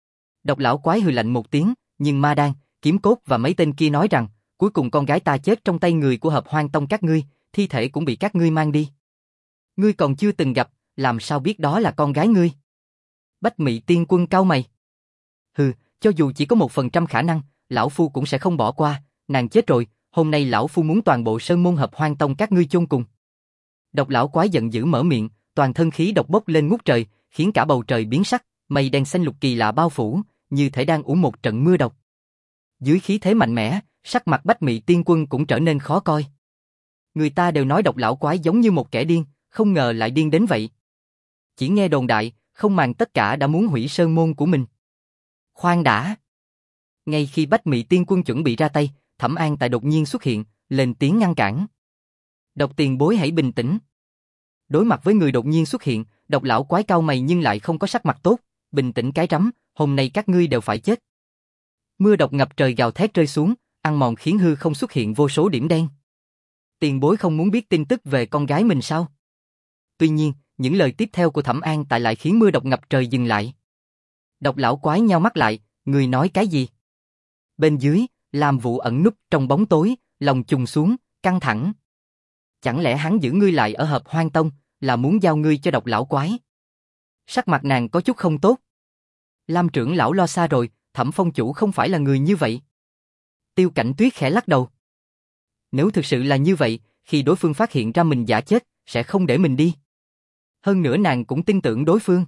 Độc lão quái hừ lạnh một tiếng, nhưng Ma Đan, Kiếm Cốt và mấy tên kia nói rằng, cuối cùng con gái ta chết trong tay người của Hợp Hoang Tông các ngươi, thi thể cũng bị các ngươi mang đi. Ngươi còn chưa từng gặp, làm sao biết đó là con gái ngươi? Bách Mị Tiên Quân cau mày. Hừ, cho dù chỉ có một phần trăm khả năng, lão phu cũng sẽ không bỏ qua, nàng chết rồi, hôm nay lão phu muốn toàn bộ sơn môn Hợp Hoang Tông các ngươi chôn cùng. Độc lão quái giận dữ mở miệng, toàn thân khí độc bốc lên ngút trời, khiến cả bầu trời biến sắc, mây đen xanh lục kỳ lạ bao phủ, như thể đang ủ một trận mưa độc. Dưới khí thế mạnh mẽ, sắc mặt Bách Mị Tiên Quân cũng trở nên khó coi. Người ta đều nói độc lão quái giống như một kẻ điên, không ngờ lại điên đến vậy. Chỉ nghe đồn đại, không màng tất cả đã muốn hủy sơn môn của mình. Khoan đã. Ngay khi Bách Mị Tiên Quân chuẩn bị ra tay, Thẩm An Tại đột nhiên xuất hiện, lên tiếng ngăn cản. Độc tiền bối hãy bình tĩnh. Đối mặt với người đột nhiên xuất hiện, độc lão quái cau mày nhưng lại không có sắc mặt tốt, bình tĩnh cái rắm, hôm nay các ngươi đều phải chết. Mưa độc ngập trời gào thét rơi xuống, ăn mòn khiến hư không xuất hiện vô số điểm đen. Tiền bối không muốn biết tin tức về con gái mình sao? Tuy nhiên, những lời tiếp theo của Thẩm An Tại lại khiến mưa độc ngập trời dừng lại. Độc lão quái nheo mắt lại, người nói cái gì? Bên dưới, Lam Vũ ẩn núp trong bóng tối, lòng trùng xuống, căng thẳng. Chẳng lẽ hắn giữ ngươi lại ở Hợp Hoang Tông, là muốn giao ngươi cho độc lão quái? Sắc mặt nàng có chút không tốt. Lam trưởng lão lo xa rồi, Thẩm Phong chủ không phải là người như vậy. Tiêu Cảnh Tuyết khẽ lắc đầu. Nếu thực sự là như vậy, khi đối phương phát hiện ra mình giả chết, sẽ không để mình đi. Hơn nữa nàng cũng tin tưởng đối phương.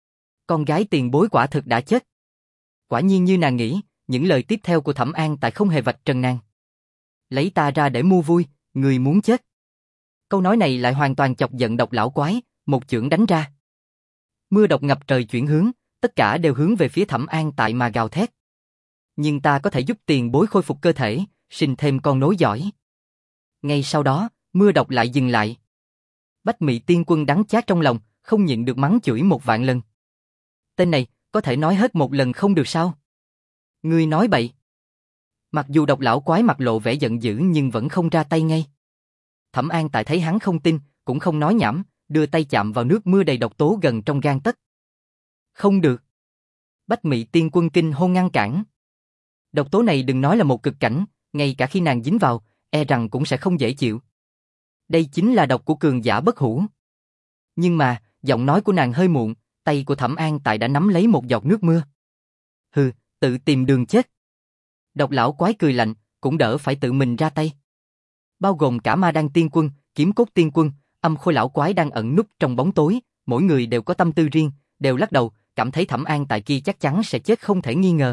Con gái tiền bối quả thực đã chết. Quả nhiên như nàng nghĩ, những lời tiếp theo của Thẩm An Tại không hề vạch trần nàng. Lấy ta ra để mua vui, người muốn chết. Câu nói này lại hoàn toàn chọc giận độc lão quái, một chưởng đánh ra. Mưa độc ngập trời chuyển hướng, tất cả đều hướng về phía Thẩm An Tại mà gào thét. nhưng ta có thể giúp tiền bối khôi phục cơ thể, sinh thêm con nối dõi. Ngay sau đó, mưa độc lại dừng lại. Bách Mị Tiên Quân đắng chát trong lòng, không nhịn được mắng chửi một vạn lần. Tên này, có thể nói hết một lần không được sao? Ngươi nói bậy. Mặc dù Độc lão quái mặt lộ vẻ giận dữ nhưng vẫn không ra tay ngay. Thẩm An Tại thấy hắn không tin, cũng không nói nhảm, đưa tay chạm vào nước mưa đầy độc tố gần trong gang tấc. Không được. Bách Mị Tiên Quân kinh hô ngăn cản. Độc tố này đừng nói là một cực cảnh, ngay cả khi nàng dính vào, e rằng cũng sẽ không dễ chịu. Đây chính là độc của cường giả bất hủ. Nhưng mà, giọng nói của nàng hơi muộn, tay của Thẩm An Tại đã nắm lấy một giọt nước mưa. Hừ, tự tìm đường chết. Độc lão quái cười lạnh, cũng đỡ phải tự mình ra tay. Bao gồm cả Ma Đan Tiên Quân, Kiếm Cốt Tiên Quân, Âm Khôi lão quái đang ẩn núp trong bóng tối, mỗi người đều có tâm tư riêng, đều lắc đầu, cảm thấy Thẩm An Tại kia chắc chắn sẽ chết không thể nghi ngờ.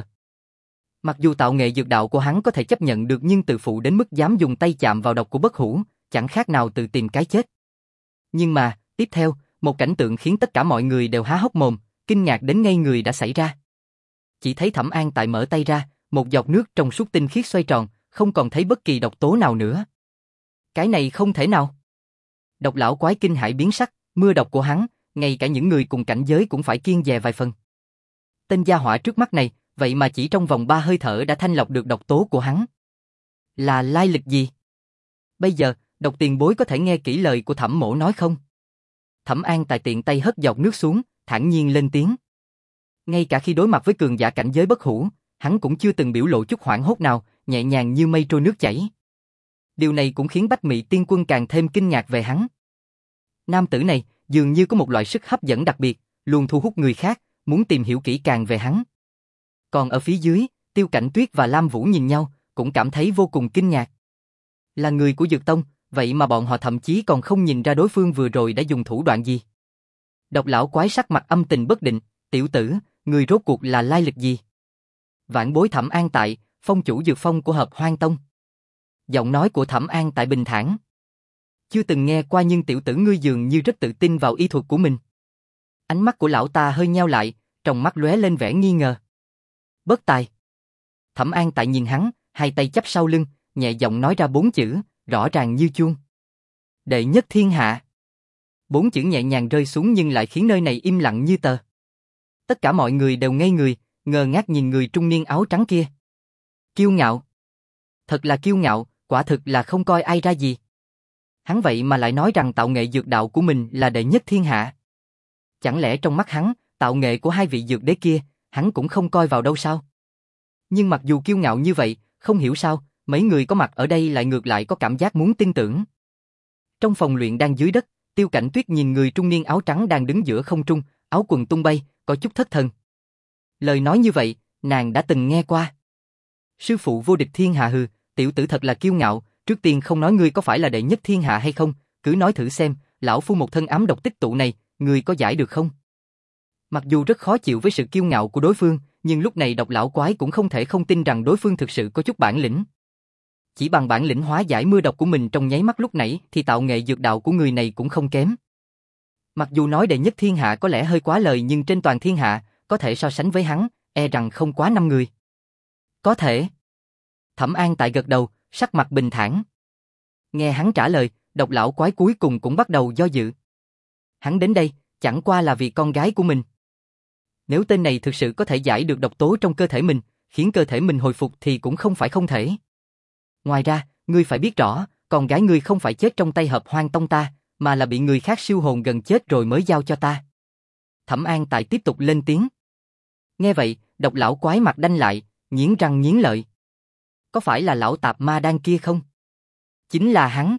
Mặc dù tạo nghệ dược đạo của hắn có thể chấp nhận được nhưng tự phụ đến mức dám dùng tay chạm vào độc của bất hủ, chẳng khác nào tự tìm cái chết. Nhưng mà, tiếp theo, một cảnh tượng khiến tất cả mọi người đều há hốc mồm, kinh ngạc đến ngây người đã xảy ra. Chỉ thấy Thẩm An Tại mở tay ra, một giọt nước trong suốt tinh khiết xoay tròn, không còn thấy bất kỳ độc tố nào nữa. Cái này không thể nào. Độc lão quái kinh hãi biến sắc, mưa độc của hắn, ngay cả những người cùng cảnh giới cũng phải kiêng dè vài phần. Tên gia hỏa trước mắt này, vậy mà chỉ trong vòng ba hơi thở đã thanh lọc được độc tố của hắn. Là lai lịch gì? Bây giờ, Độc tiền bối có thể nghe kỹ lời của Thẩm mỗ nói không? Thẩm An Tại tiện tay hất giọt nước xuống, thản nhiên lên tiếng. Ngay cả khi đối mặt với cường giả cảnh giới bất hủ, hắn cũng chưa từng biểu lộ chút hoảng hốt nào, nhẹ nhàng như mây trôi nước chảy. Điều này cũng khiến Bách Mị Tiên Quân càng thêm kinh ngạc về hắn. Nam tử này dường như có một loại sức hấp dẫn đặc biệt, luôn thu hút người khác, muốn tìm hiểu kỹ càng về hắn. Còn ở phía dưới, Tiêu Cảnh Tuyết và Lam Vũ nhìn nhau, cũng cảm thấy vô cùng kinh ngạc. Là người của Dược Tông, vậy mà bọn họ thậm chí còn không nhìn ra đối phương vừa rồi đã dùng thủ đoạn gì. Độc lão quái sắc mặt âm tình bất định, tiểu tử, người rốt cuộc là lai lịch gì? Vãn bối Thẩm An Tại, phong chủ dược phong của Hợp Hoang Tông. Giọng nói của Thẩm An Tại bình thản. Chưa từng nghe qua nhưng tiểu tử ngươi dường như rất tự tin vào y thuật của mình. Ánh mắt của lão ta hơi nheo lại, trong mắt lóe lên vẻ nghi ngờ. Bất tài. Thẩm An Tại nhìn hắn, hai tay chắp sau lưng, nhẹ giọng nói ra bốn chữ, rõ ràng như chuông. Đệ nhất thiên hạ. Bốn chữ nhẹ nhàng rơi xuống nhưng lại khiến nơi này im lặng như tờ. Tất cả mọi người đều ngây người, ngơ ngác nhìn người trung niên áo trắng kia. Kiêu ngạo. Thật là kiêu ngạo, quả thực là không coi ai ra gì. Hắn vậy mà lại nói rằng tạo nghệ dược đạo của mình là đệ nhất thiên hạ. Chẳng lẽ trong mắt hắn, tạo nghệ của hai vị dược đế kia, hắn cũng không coi vào đâu sao? Nhưng mặc dù kiêu ngạo như vậy, không hiểu sao, mấy người có mặt ở đây lại ngược lại có cảm giác muốn tin tưởng. Trong phòng luyện đan dưới đất, Tiêu Cảnh Tuyết nhìn người trung niên áo trắng đang đứng giữa không trung, áo quần tung bay, có chút thất thần. Lời nói như vậy, nàng đã từng nghe qua. Sư phụ vô địch thiên hạ hừ, tiểu tử thật là kiêu ngạo, trước tiên không nói ngươi có phải là đệ nhất thiên hạ hay không, cứ nói thử xem, lão phu một thân ám độc tích tụ này, ngươi có giải được không? Mặc dù rất khó chịu với sự kiêu ngạo của đối phương, nhưng lúc này Độc lão quái cũng không thể không tin rằng đối phương thực sự có chút bản lĩnh. Chỉ bằng bản lĩnh hóa giải mưa độc của mình trong nháy mắt lúc nãy thì tạo nghệ dược đạo của người này cũng không kém. Mặc dù nói đệ nhất thiên hạ có lẽ hơi quá lời nhưng trên toàn thiên hạ, có thể so sánh với hắn, e rằng không quá năm người. Có thể. Thẩm An Tại gật đầu, sắc mặt bình thản. Nghe hắn trả lời, Độc lão quái cuối cùng cũng bắt đầu do dự. Hắn đến đây, chẳng qua là vì con gái của mình. Nếu tên này thực sự có thể giải được độc tố trong cơ thể mình, khiến cơ thể mình hồi phục thì cũng không phải không thể. Ngoài ra, ngươi phải biết rõ, con gái ngươi không phải chết trong tay Hợp Hoang Tông ta, mà là bị người khác siêu hồn gần chết rồi mới giao cho ta. Thẩm An Tại tiếp tục lên tiếng. Nghe vậy, Độc lão quái mặt đanh lại, nghiến răng nghiến lợi. Có phải là lão tạp ma đan kia không? Chính là hắn.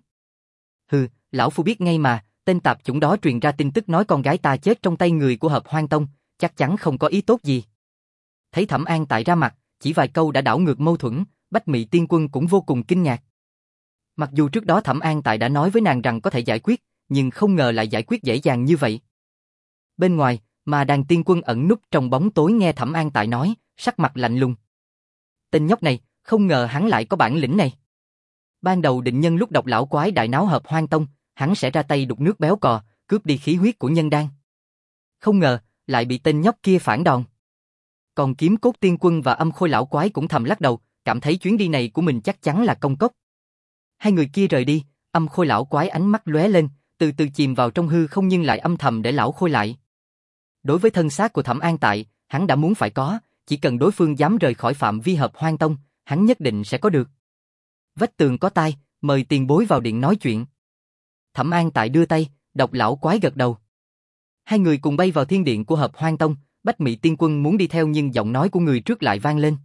Hừ, lão phu biết ngay mà, tên tạp chủng đó truyền ra tin tức nói con gái ta chết trong tay người của Hợp Hoang Tông, chắc chắn không có ý tốt gì. Thấy Thẩm An Tại ra mặt, chỉ vài câu đã đảo ngược mâu thuẫn, Bách Mị Tiên Quân cũng vô cùng kinh ngạc. Mặc dù trước đó Thẩm An Tại đã nói với nàng rằng có thể giải quyết, nhưng không ngờ lại giải quyết dễ dàng như vậy. Bên ngoài, Ma Đan Tiên Quân ẩn núp trong bóng tối nghe Thẩm An Tại nói, sắc mặt lạnh lùng. Tên nhóc này, không ngờ hắn lại có bản lĩnh này. Ban đầu định nhân lúc Độc lão quái đại náo Hợp Hoang Tông, hắn sẽ ra tay đục nước béo cò, cướp đi khí huyết của nhân đan. Không ngờ, lại bị tên nhóc kia phản đòn. Còn Kiếm Cốt Tiên Quân và Âm Khôi lão quái cũng thầm lắc đầu, cảm thấy chuyến đi này của mình chắc chắn là công cốc. Hai người kia rời đi, Âm Khôi lão quái ánh mắt lóe lên, từ từ chìm vào trong hư không nhưng lại âm thầm để lão khôi lại. Đối với thân xác của Thẩm An Tại, hắn đã muốn phải có, chỉ cần đối phương dám rời khỏi phạm vi Hợp Hoan Tông, hắn nhất định sẽ có được. Vách tường có tai, mời tiền bối vào điện nói chuyện. Thẩm An Tại đưa tay, Độc lão quái gật đầu. Hai người cùng bay vào thiên điện của Hợp Hoan Tông, Bách Mị Tiên Quân muốn đi theo nhưng giọng nói của người trước lại vang lên.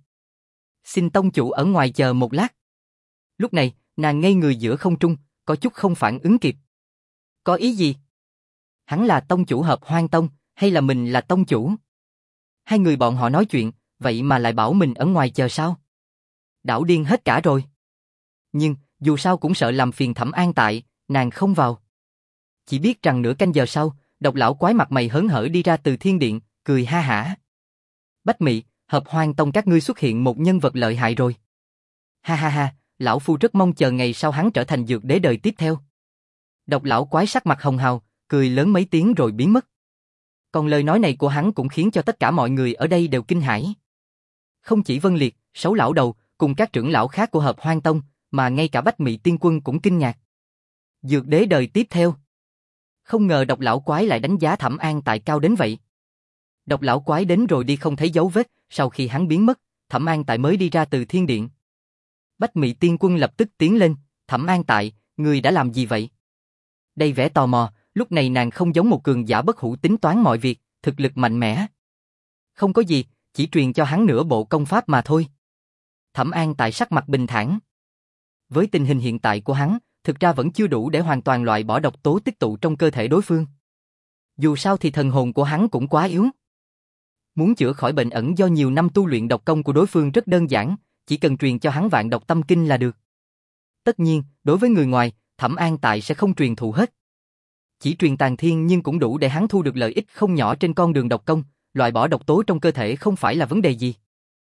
Xin tông chủ ở ngoài chờ một lát. Lúc này, nàng ngây người giữa không trung, có chút không phản ứng kịp. Có ý gì? Hắn là tông chủ Hợp Hoan Tông, hay là mình là tông chủ? Hai người bọn họ nói chuyện, vậy mà lại bảo mình ở ngoài chờ sao? Đảo điên hết cả rồi. Nhưng, dù sao cũng sợ làm phiền Thẩm An Tại, nàng không vào. Chỉ biết rằng nửa canh giờ sau, Độc lão quái mặt mày hớn hở đi ra từ thiên điện, cười ha hả. Bách Mị, Hợp Hoan Tông các ngươi xuất hiện một nhân vật lợi hại rồi. Ha ha ha, lão phu rất mong chờ ngày sau hắn trở thành dược đế đời tiếp theo. Độc lão quái sắc mặt hồng hào, cười lớn mấy tiếng rồi biến mất. Còn lời nói này của hắn cũng khiến cho tất cả mọi người ở đây đều kinh hãi. Không chỉ Vân Liệt, Sáu lão đầu, cùng các trưởng lão khác của Hợp Hoan Tông, mà ngay cả Bách Mị Tiên Quân cũng kinh ngạc. Dược đế đời tiếp theo. Không ngờ Độc lão quái lại đánh giá Thẩm An Tại cao đến vậy. Độc lão quái đến rồi đi không thấy dấu vết, sau khi hắn biến mất, Thẩm An Tại mới đi ra từ thiên điện. Bách Mị Tiên Quân lập tức tiến lên, Thẩm An Tại, người đã làm gì vậy? Đầy vẻ tò mò, lúc này nàng không giống một cường giả bất hủ tính toán mọi việc, thực lực mạnh mẽ. Không có gì, chỉ truyền cho hắn nửa bộ công pháp mà thôi. Thẩm An Tại sắc mặt bình thản. Với tình hình hiện tại của hắn, thực ra vẫn chưa đủ để hoàn toàn loại bỏ độc tố tích tụ trong cơ thể đối phương. Dù sao thì thần hồn của hắn cũng quá yếu. Muốn chữa khỏi bệnh ẩn do nhiều năm tu luyện độc công của đối phương rất đơn giản, chỉ cần truyền cho hắn vạn độc tâm kinh là được. Tất nhiên, đối với người ngoài, Thẩm An Tại sẽ không truyền thụ hết. Chỉ truyền tàn thiên nhưng cũng đủ để hắn thu được lợi ích không nhỏ trên con đường độc công, loại bỏ độc tố trong cơ thể không phải là vấn đề gì.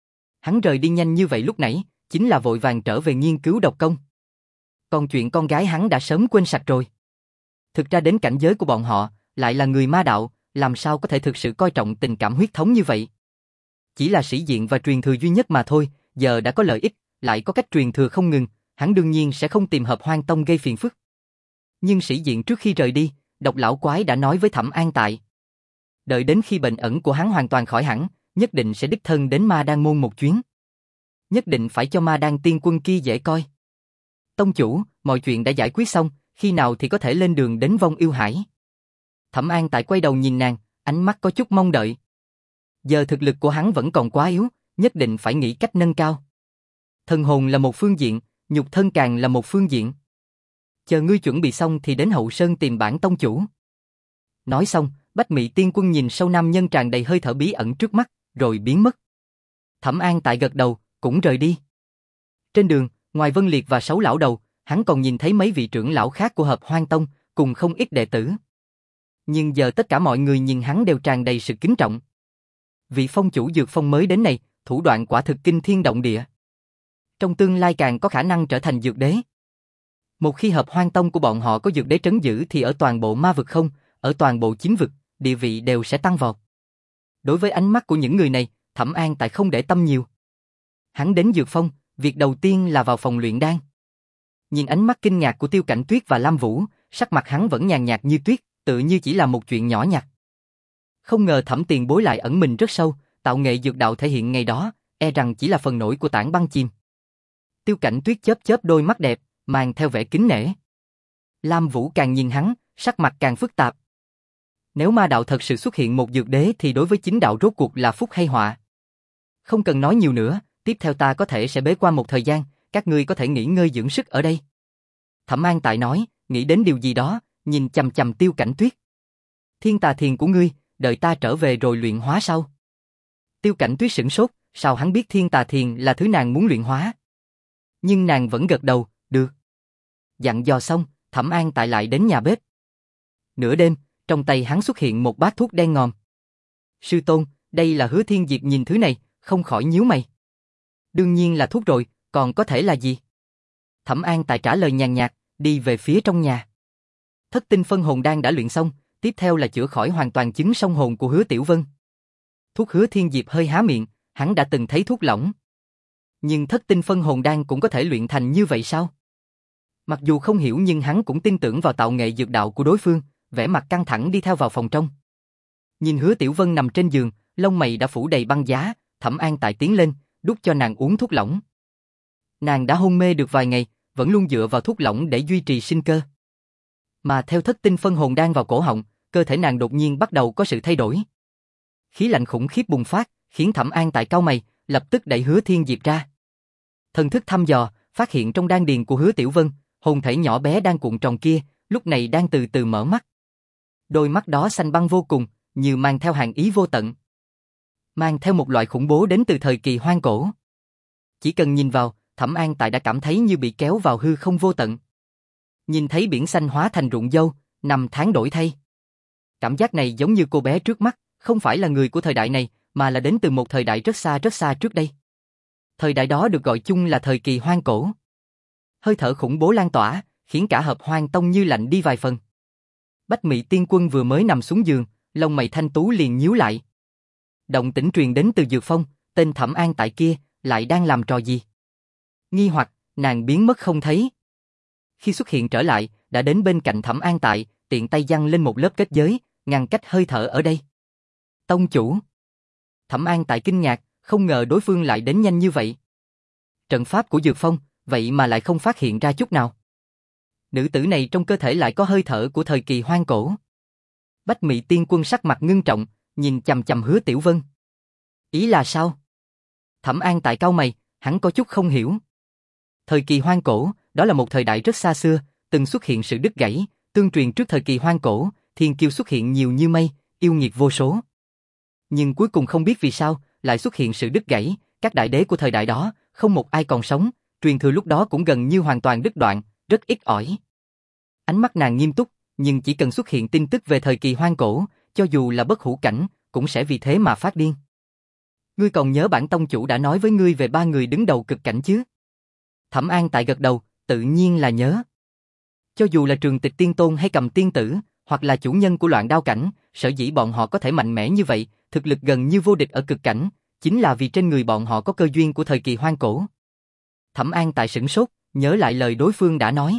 Hắn rời đi nhanh như vậy lúc nãy, chính là vội vàng trở về nghiên cứu độc công. Còn chuyện con gái hắn đã sớm quên sạch rồi. Thực ra đến cảnh giới của bọn họ, lại là người ma đạo, làm sao có thể thực sự coi trọng tình cảm huyết thống như vậy. Chỉ là sĩ diện và truyền thừa duy nhất mà thôi, giờ đã có lợi ích, lại có cách truyền thừa không ngừng, hắn đương nhiên sẽ không tìm Hợp Hoan Tông gây phiền phức. Nhưng sĩ diện trước khi rời đi, Độc lão quái đã nói với Thẩm An Tại. Đợi đến khi bệnh ẩn của hắn hoàn toàn khỏi hẳn, nhất định sẽ đích thân đến Ma Đan môn một chuyến. Nhất định phải cho Ma Đan tiên quân kia dễ coi. Tông chủ, mọi chuyện đã giải quyết xong, khi nào thì có thể lên đường đến Vong Yêu Hải? Thẩm An Tại quay đầu nhìn nàng, ánh mắt có chút mong đợi. Giờ thực lực của hắn vẫn còn quá yếu, nhất định phải nghĩ cách nâng cao. Thần hồn là một phương diện, nhục thân càng là một phương diện. Chờ ngươi chuẩn bị xong thì đến Hậu Sơn tìm bản tông chủ. Nói xong, Bách Mị Tiên Quân nhìn sâu nam nhân tràn đầy hơi thở bí ẩn trước mắt, rồi biến mất. Thẩm An Tại gật đầu, cũng rời đi. Trên đường, ngoài Vân Liệt và Sáu lão đầu, hắn còn nhìn thấy mấy vị trưởng lão khác của Hợp Hoan Tông, cùng không ít đệ tử. Nhưng giờ tất cả mọi người nhìn hắn đều tràn đầy sự kính trọng. Vị phong chủ dược phong mới đến này, thủ đoạn quả thực kinh thiên động địa. Trong tương lai càng có khả năng trở thành dược đế. Một khi Hợp Hoan Tông của bọn họ có dược đế trấn giữ thì ở toàn bộ ma vực không, ở toàn bộ chính vực, địa vị đều sẽ tăng vọt. Đối với ánh mắt của những người này, Thẩm An Tại không để tâm nhiều. Hắn đến dược phong, việc đầu tiên là vào phòng luyện đan. Nhìn ánh mắt kinh ngạc của Tiêu Cảnh Tuyết và Lam Vũ, sắc mặt hắn vẫn nhàn nhạt như tuyết, tự như chỉ là một chuyện nhỏ nhặt. Không ngờ Thẩm tiền bối lại ẩn mình rất sâu, tạo nghệ dược đạo thể hiện ngày đó, e rằng chỉ là phần nổi của tảng băng chìm. Tiêu Cảnh Tuyết chớp chớp đôi mắt đẹp, mang theo vẻ kính nể. Lam Vũ càng nhìn hắn, sắc mặt càng phức tạp. Nếu ma đạo thật sự xuất hiện một dược đế thì đối với chính đạo rốt cuộc là phúc hay họa? Không cần nói nhiều nữa, tiếp theo ta có thể sẽ bế quan một thời gian, các ngươi có thể nghỉ ngơi dưỡng sức ở đây. Thẩm An Tại nói, nghĩ đến điều gì đó, nhìn chằm chằm Tiêu Cảnh Tuyết. Thiên tà thiền của ngươi, đợi ta trở về rồi luyện hóa sau. Tiêu Cảnh Tuyết sửng sốt, sao hắn biết thiên tà thiền là thứ nàng muốn luyện hóa? Nhưng nàng vẫn gật đầu, được. Dặn dò xong, Thẩm An Tại lại đến nhà bếp. Nửa đêm, trong tay hắn xuất hiện một bát thuốc đen ngòm. Sư tôn, đây là Hứa Thiên Diệp nhìn thứ này, không khỏi nhíu mày. Đương nhiên là thuốc rồi, còn có thể là gì? Thẩm An Tại trả lời nhàn nhạt, đi về phía trong nhà. Thất tinh phân hồn đan đã luyện xong, tiếp theo là chữa khỏi hoàn toàn chứng song hồn của Hứa Tiểu Vân. Thuốc Hứa Thiên Diệp hơi há miệng, hắn đã từng thấy thuốc lỏng. Nhưng thất tinh phân hồn đan cũng có thể luyện thành như vậy sao? Mặc dù không hiểu nhưng hắn cũng tin tưởng vào tạo nghệ dược đạo của đối phương, vẻ mặt căng thẳng đi theo vào phòng trong. Nhìn Hứa Tiểu Vân nằm trên giường, lông mày đã phủ đầy băng giá, Thẩm An Tại tiến lên, đút cho nàng uống thuốc lỏng. Nàng đã hôn mê được vài ngày, vẫn luôn dựa vào thuốc lỏng để duy trì sinh cơ. Mà theo thất tinh phân hồn đan vào cổ họng, cơ thể nàng đột nhiên bắt đầu có sự thay đổi. Khí lạnh khủng khiếp bùng phát, khiến Thẩm An Tại cau mày, lập tức đẩy Hứa Thiên Diệp ra. Thần thức thăm dò, phát hiện trong đan điền của Hứa Tiểu Vân, hồn thể nhỏ bé đang cuộn tròn kia, lúc này đang từ từ mở mắt. Đôi mắt đó xanh băng vô cùng, như mang theo hàn ý vô tận. Mang theo một loại khủng bố đến từ thời kỳ hoang cổ. Chỉ cần nhìn vào, Thẩm An Tại đã cảm thấy như bị kéo vào hư không vô tận. Nhìn thấy biển xanh hóa thành ruộng dâu, năm tháng đổi thay. Cảm giác này giống như cô bé trước mắt, không phải là người của thời đại này, mà là đến từ một thời đại rất xa rất xa trước đây. Thời đại đó được gọi chung là thời kỳ hoang cổ. Hơi thở khủng bố lan tỏa, khiến cả Hợp Hoang Tông như lạnh đi vài phần. Bách Mị Tiên Quân vừa mới nằm xuống giường, lông mày thanh tú liền nhíu lại. Động tĩnh truyền đến từ Dược Phong, tên Thẩm An Tại kia, lại đang làm trò gì? Nghi hoặc, nàng biến mất không thấy. Khi xuất hiện trở lại, đã đến bên cạnh Thẩm An Tại, tiện tay giăng lên một lớp kết giới, ngăn cách hơi thở ở đây. Tông chủ. Thẩm An Tại kinh ngạc, không ngờ đối phương lại đến nhanh như vậy. Trận pháp của Dược Phong, vậy mà lại không phát hiện ra chút nào. Nữ tử này trong cơ thể lại có hơi thở của thời kỳ hoang cổ. Bách Mị Tiên Quân sắc mặt ngưng trọng, nhìn chằm chằm Hứa Tiểu Vân. Ý là sao? Thẩm An Tại cau mày, hắn có chút không hiểu. Thời kỳ hoang cổ, đó là một thời đại rất xa xưa, từng xuất hiện sự đứt gãy, tương truyền trước thời kỳ hoang cổ, thiên kiêu xuất hiện nhiều như mây, yêu nghiệt vô số. Nhưng cuối cùng không biết vì sao, lại xuất hiện sự đứt gãy, các đại đế của thời đại đó, không một ai còn sống, truyền thừa lúc đó cũng gần như hoàn toàn đứt đoạn, rất ít ỏi. Ánh mắt nàng nghiêm túc, nhưng chỉ cần xuất hiện tin tức về thời kỳ hoang cổ, cho dù là bất hủ cảnh, cũng sẽ vì thế mà phát điên. Ngươi còn nhớ bản tông chủ đã nói với ngươi về ba người đứng đầu cực cảnh chứ? Thẩm An Tại gật đầu, tự nhiên là nhớ. Cho dù là Trường Tịch Tiên Tôn hay Cầm Tiên Tử, hoặc là chủ nhân của Loạn Đao cảnh, sở dĩ bọn họ có thể mạnh mẽ như vậy, thực lực gần như vô địch ở cực cảnh, chính là vì trên người bọn họ có cơ duyên của thời kỳ hoang cổ. Thẩm An Tại sửng sốt, nhớ lại lời đối phương đã nói.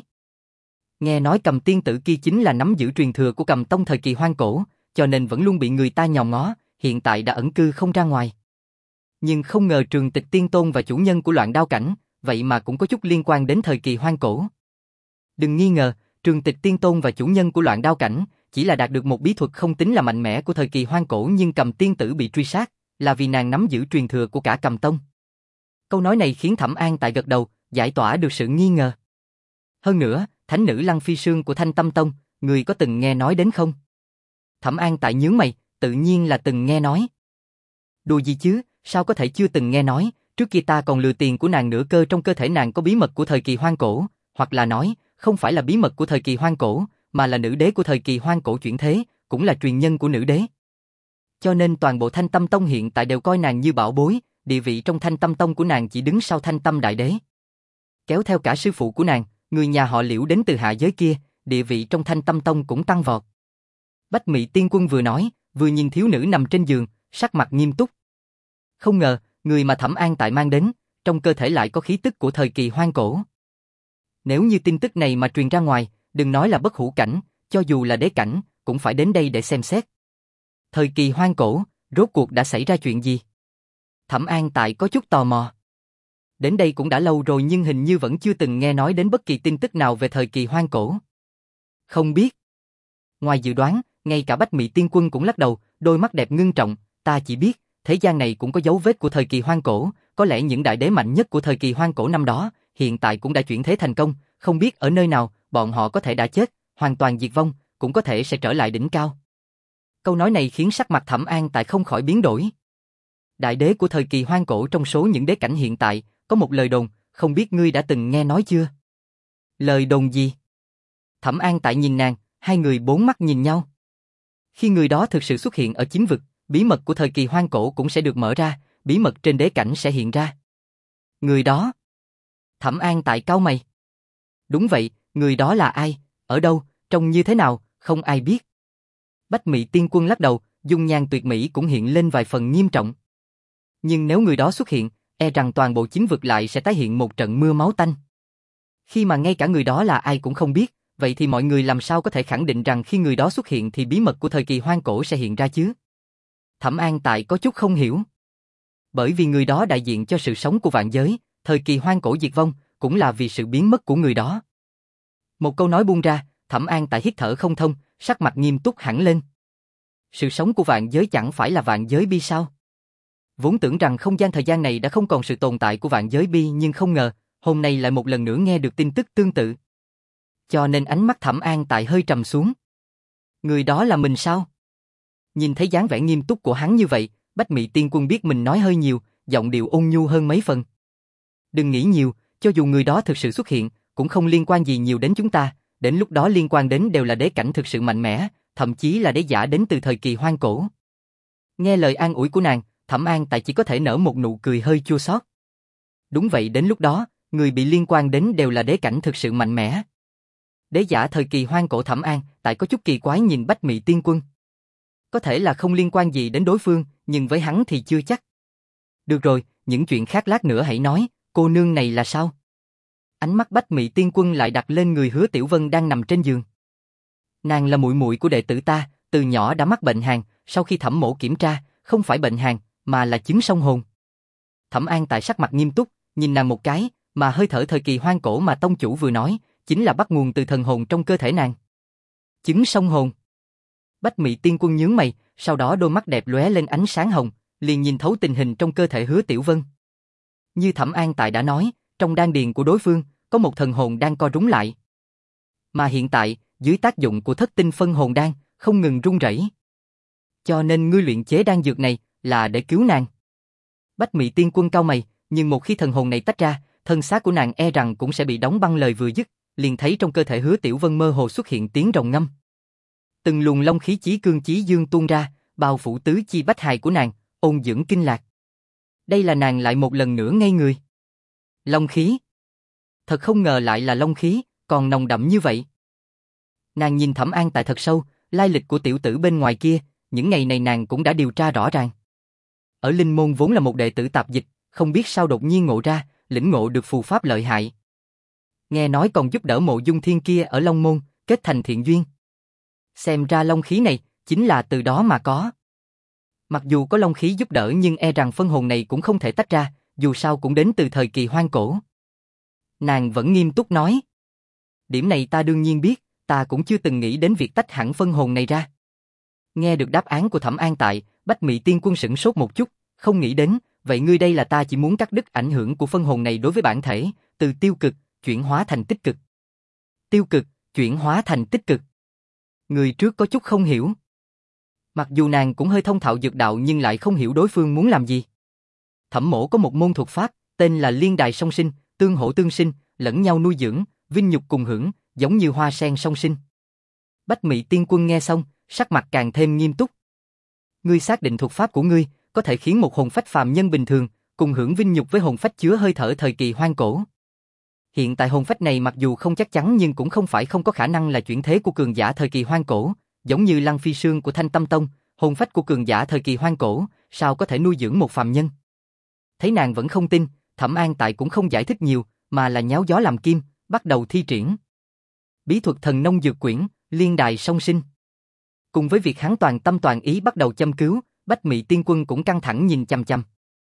Nghe nói Cầm Tiên Tử kia chính là nắm giữ truyền thừa của Cầm Tông thời kỳ hoang cổ, cho nên vẫn luôn bị người ta nhòm ngó, hiện tại đã ẩn cư không ra ngoài. Nhưng không ngờ Trường Tịch Tiên Tôn và chủ nhân của Loạn Đao cảnh, vậy mà cũng có chút liên quan đến thời kỳ hoang cổ. Đừng nghi ngờ, Trường Tịch Tiên Tôn và chủ nhân của Loạn Đao cảnh chỉ là đạt được một bí thuật không tính là mạnh mẽ của thời kỳ hoang cổ, nhưng Cầm Tiên Tử bị truy sát là vì nàng nắm giữ truyền thừa của cả Cầm Tông. Câu nói này khiến Thẩm An Tại gật đầu, giải tỏa được sự nghi ngờ. Hơn nữa, thánh nữ Lăng Phi Sương của Thanh Tâm Tông, người có từng nghe nói đến không? Thẩm An Tại nhướng mày, tự nhiên là từng nghe nói. Đùa gì chứ, sao có thể chưa từng nghe nói, trước kia ta còn lừa tiền của nàng nửa cơ trong cơ thể nàng có bí mật của thời kỳ hoang cổ, hoặc là nói, không phải là bí mật của thời kỳ hoang cổ, mà là nữ đế của thời kỳ hoang cổ chuyển thế, cũng là truyền nhân của nữ đế. Cho nên toàn bộ Thanh Tâm Tông hiện tại đều coi nàng như bảo bối, địa vị trong Thanh Tâm Tông của nàng chỉ đứng sau Thanh Tâm Đại Đế. Kéo theo cả sư phụ của nàng, người nhà họ Liễu đến từ hạ giới kia, địa vị trong Thanh Tâm Tông cũng tăng vọt. Bách Mị Tiên Quân vừa nói, vừa nhìn thiếu nữ nằm trên giường, sắc mặt nghiêm túc. Không ngờ, người mà Thẩm An Tại mang đến, trong cơ thể lại có khí tức của thời kỳ hoang cổ. Nếu như tin tức này mà truyền ra ngoài, đừng nói là bất hủ cảnh, cho dù là đế cảnh, cũng phải đến đây để xem xét. Thời kỳ hoang cổ, rốt cuộc đã xảy ra chuyện gì? Thẩm An Tại có chút tò mò. Đến đây cũng đã lâu rồi nhưng hình như vẫn chưa từng nghe nói đến bất kỳ tin tức nào về thời kỳ hoang cổ. Không biết. Ngoài dự đoán, ngay cả Bách Mị Tiên Quân cũng lắc đầu, đôi mắt đẹp ngưng trọng, ta chỉ biết, thế gian này cũng có dấu vết của thời kỳ hoang cổ, có lẽ những đại đế mạnh nhất của thời kỳ hoang cổ năm đó, hiện tại cũng đã chuyển thế thành công, không biết ở nơi nào, bọn họ có thể đã chết, hoàn toàn diệt vong, cũng có thể sẽ trở lại đỉnh cao. Câu nói này khiến sắc mặt Thẩm An Tại không khỏi biến đổi. Đại đế của thời kỳ hoang cổ trong số những đế cảnh hiện tại, có một lời đồn, không biết ngươi đã từng nghe nói chưa? Lời đồn gì? Thẩm An Tại nhìn nàng, hai người bốn mắt nhìn nhau. Khi người đó thực sự xuất hiện ở chính vực, bí mật của thời kỳ hoang cổ cũng sẽ được mở ra, bí mật trên đế cảnh sẽ hiện ra. Người đó? Thẩm An Tại cau mày. Đúng vậy, người đó là ai, ở đâu, trông như thế nào, không ai biết. Bách Mị Tiên Quân lắc đầu, dung nhan tuyệt mỹ cũng hiện lên vài phần nghiêm trọng. Nhưng nếu người đó xuất hiện, e rằng toàn bộ chính vực lại sẽ tái hiện một trận mưa máu tanh. Khi mà ngay cả người đó là ai cũng không biết, vậy thì mọi người làm sao có thể khẳng định rằng khi người đó xuất hiện thì bí mật của thời kỳ hoang cổ sẽ hiện ra chứ? Thẩm An Tại có chút không hiểu. Bởi vì người đó đại diện cho sự sống của vạn giới, thời kỳ hoang cổ diệt vong, cũng là vì sự biến mất của người đó. Một câu nói buông ra, Thẩm An Tại hít thở không thông, sắc mặt nghiêm túc hẳn lên. Sự sống của vạn giới chẳng phải là vạn giới bi sao? Vốn tưởng rằng không gian thời gian này đã không còn sự tồn tại của vạn giới bi, nhưng không ngờ, hôm nay lại một lần nữa nghe được tin tức tương tự. Cho nên ánh mắt Thẩm An Tại hơi trầm xuống. Người đó là mình sao? Nhìn thấy dáng vẻ nghiêm túc của hắn như vậy, Bách Mị Tiên Quân biết mình nói hơi nhiều, giọng điệu ôn nhu hơn mấy phần. Đừng nghĩ nhiều, cho dù người đó thực sự xuất hiện, cũng không liên quan gì nhiều đến chúng ta, đến lúc đó liên quan đến đều là đế cảnh thực sự mạnh mẽ, thậm chí là đế giả đến từ thời kỳ hoang cổ. Nghe lời an ủi của nàng, Thẩm An Tại chỉ có thể nở một nụ cười hơi chua xót. Đúng vậy, đến lúc đó, người bị liên quan đến đều là đế cảnh thực sự mạnh mẽ. Đế giả thời kỳ hoang cổ. Thẩm An Tại có chút kỳ quái nhìn Bách Mị Tiên Quân. Có thể là không liên quan gì đến đối phương, nhưng với hắn thì chưa chắc. Được rồi, những chuyện khác lát nữa hãy nói, cô nương này là sao? Ánh mắt Bách Mị Tiên Quân lại đặt lên người Hứa Tiểu Vân đang nằm trên giường. Nàng là muội muội của đệ tử ta, từ nhỏ đã mắc bệnh hàn, sau khi thẩm mổ kiểm tra, không phải bệnh hàn, mà là chứng song hồn. Thẩm An Tại sắc mặt nghiêm túc, nhìn nàng một cái, mà hơi thở thời kỳ hoang cổ mà tông chủ vừa nói, chính là bắt nguồn từ thần hồn trong cơ thể nàng. Chứng song hồn. Bách Mị Tiên Quân nhướng mày, sau đó đôi mắt đẹp lóe lên ánh sáng hồng, liền nhìn thấu tình hình trong cơ thể Hứa Tiểu Vân. Như Thẩm An Tại đã nói, trong đan điền của đối phương, có một thần hồn đang co rúm lại. Mà hiện tại, dưới tác dụng của thất tinh phân hồn đan, không ngừng rung rẩy. Cho nên ngươi luyện chế đan dược này, là để cứu nàng. Bách Mị Tiên Quân cau mày, nhưng một khi thần hồn này tách ra, thân xác của nàng e rằng cũng sẽ bị đóng băng. Lời vừa dứt, liền thấy trong cơ thể Hứa Tiểu Vân mơ hồ xuất hiện tiếng rồng ngâm. Từng luồng long khí chí cương chí dương tuôn ra, bao phủ tứ chi bách hài của nàng, ôn dưỡng kinh lạc. Đây là nàng lại một lần nữa ngây người. Long khí. Thật không ngờ lại là long khí, còn nồng đậm như vậy. Nàng nhìn Thẩm An Tại thật sâu, lai lịch của tiểu tử bên ngoài kia, những ngày này nàng cũng đã điều tra rõ ràng. Ở Linh Môn vốn là một đệ tử tạp dịch, không biết sao đột nhiên ngộ ra, lĩnh ngộ được phù pháp lợi hại. Nghe nói còn giúp đỡ Mộ Dung Thiên kia ở Long Môn, kết thành thiện duyên. Xem ra long khí này, chính là từ đó mà có. Mặc dù có long khí giúp đỡ nhưng e rằng phân hồn này cũng không thể tách ra, dù sao cũng đến từ thời kỳ hoang cổ. Nàng vẫn nghiêm túc nói. Điểm này ta đương nhiên biết, ta cũng chưa từng nghĩ đến việc tách hẳn phân hồn này ra. Nghe được đáp án của Thẩm An Tại, Bách Mị Tiên Quân sửng sốt một chút, không nghĩ đến, vậy ngươi đây là ta chỉ muốn cắt đứt ảnh hưởng của phân hồn này đối với bản thể, từ tiêu cực, chuyển hóa thành tích cực. Tiêu cực, chuyển hóa thành tích cực. Người trước có chút không hiểu. Mặc dù nàng cũng hơi thông thạo dược đạo nhưng lại không hiểu đối phương muốn làm gì. Thẩm mổ có một môn thuật pháp, tên là liên đài song sinh, tương hỗ tương sinh, lẫn nhau nuôi dưỡng, vinh nhục cùng hưởng, giống như hoa sen song sinh. Bách Mị Tiên Quân nghe xong, sắc mặt càng thêm nghiêm túc. Ngươi xác định thuật pháp của ngươi, có thể khiến một hồn phách phàm nhân bình thường, cùng hưởng vinh nhục với hồn phách chứa hơi thở thời kỳ hoang cổ. Hiện tại hồn phách này mặc dù không chắc chắn nhưng cũng không phải không có khả năng là chuyển thế của cường giả thời kỳ hoang cổ, giống như Lăng Phi Sương của Thanh Tâm Tông, hồn phách của cường giả thời kỳ hoang cổ, sao có thể nuôi dưỡng một phàm nhân? Thấy nàng vẫn không tin, Thẩm An Tại cũng không giải thích nhiều, mà là nháo gió làm kim, bắt đầu thi triển. Bí thuật thần nông dược quyển, liên đài song sinh. Cùng với việc hắn toàn tâm toàn ý bắt đầu châm cứu, Bách Mị Tiên Quân cũng căng thẳng nhìn chằm chằm.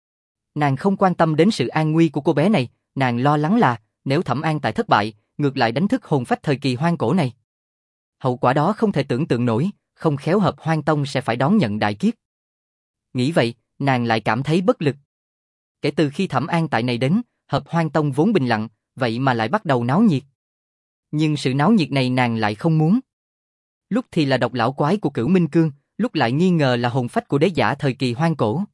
Nàng không quan tâm đến sự an nguy của cô bé này, nàng lo lắng là nếu Thẩm An Tại thất bại, ngược lại đánh thức hồn phách thời kỳ hoang cổ này. Hậu quả đó không thể tưởng tượng nổi, không khéo Hợp Hoang Tông sẽ phải đón nhận đại kiếp. Nghĩ vậy, nàng lại cảm thấy bất lực. Kể từ khi Thẩm An Tại này đến, Hợp Hoang Tông vốn bình lặng, vậy mà lại bắt đầu náo nhiệt. Nhưng sự náo nhiệt này nàng lại không muốn. Lúc thì là độc lão quái của Cửu Minh Cương, lúc lại nghi ngờ là hồn phách của đế giả thời kỳ hoang cổ.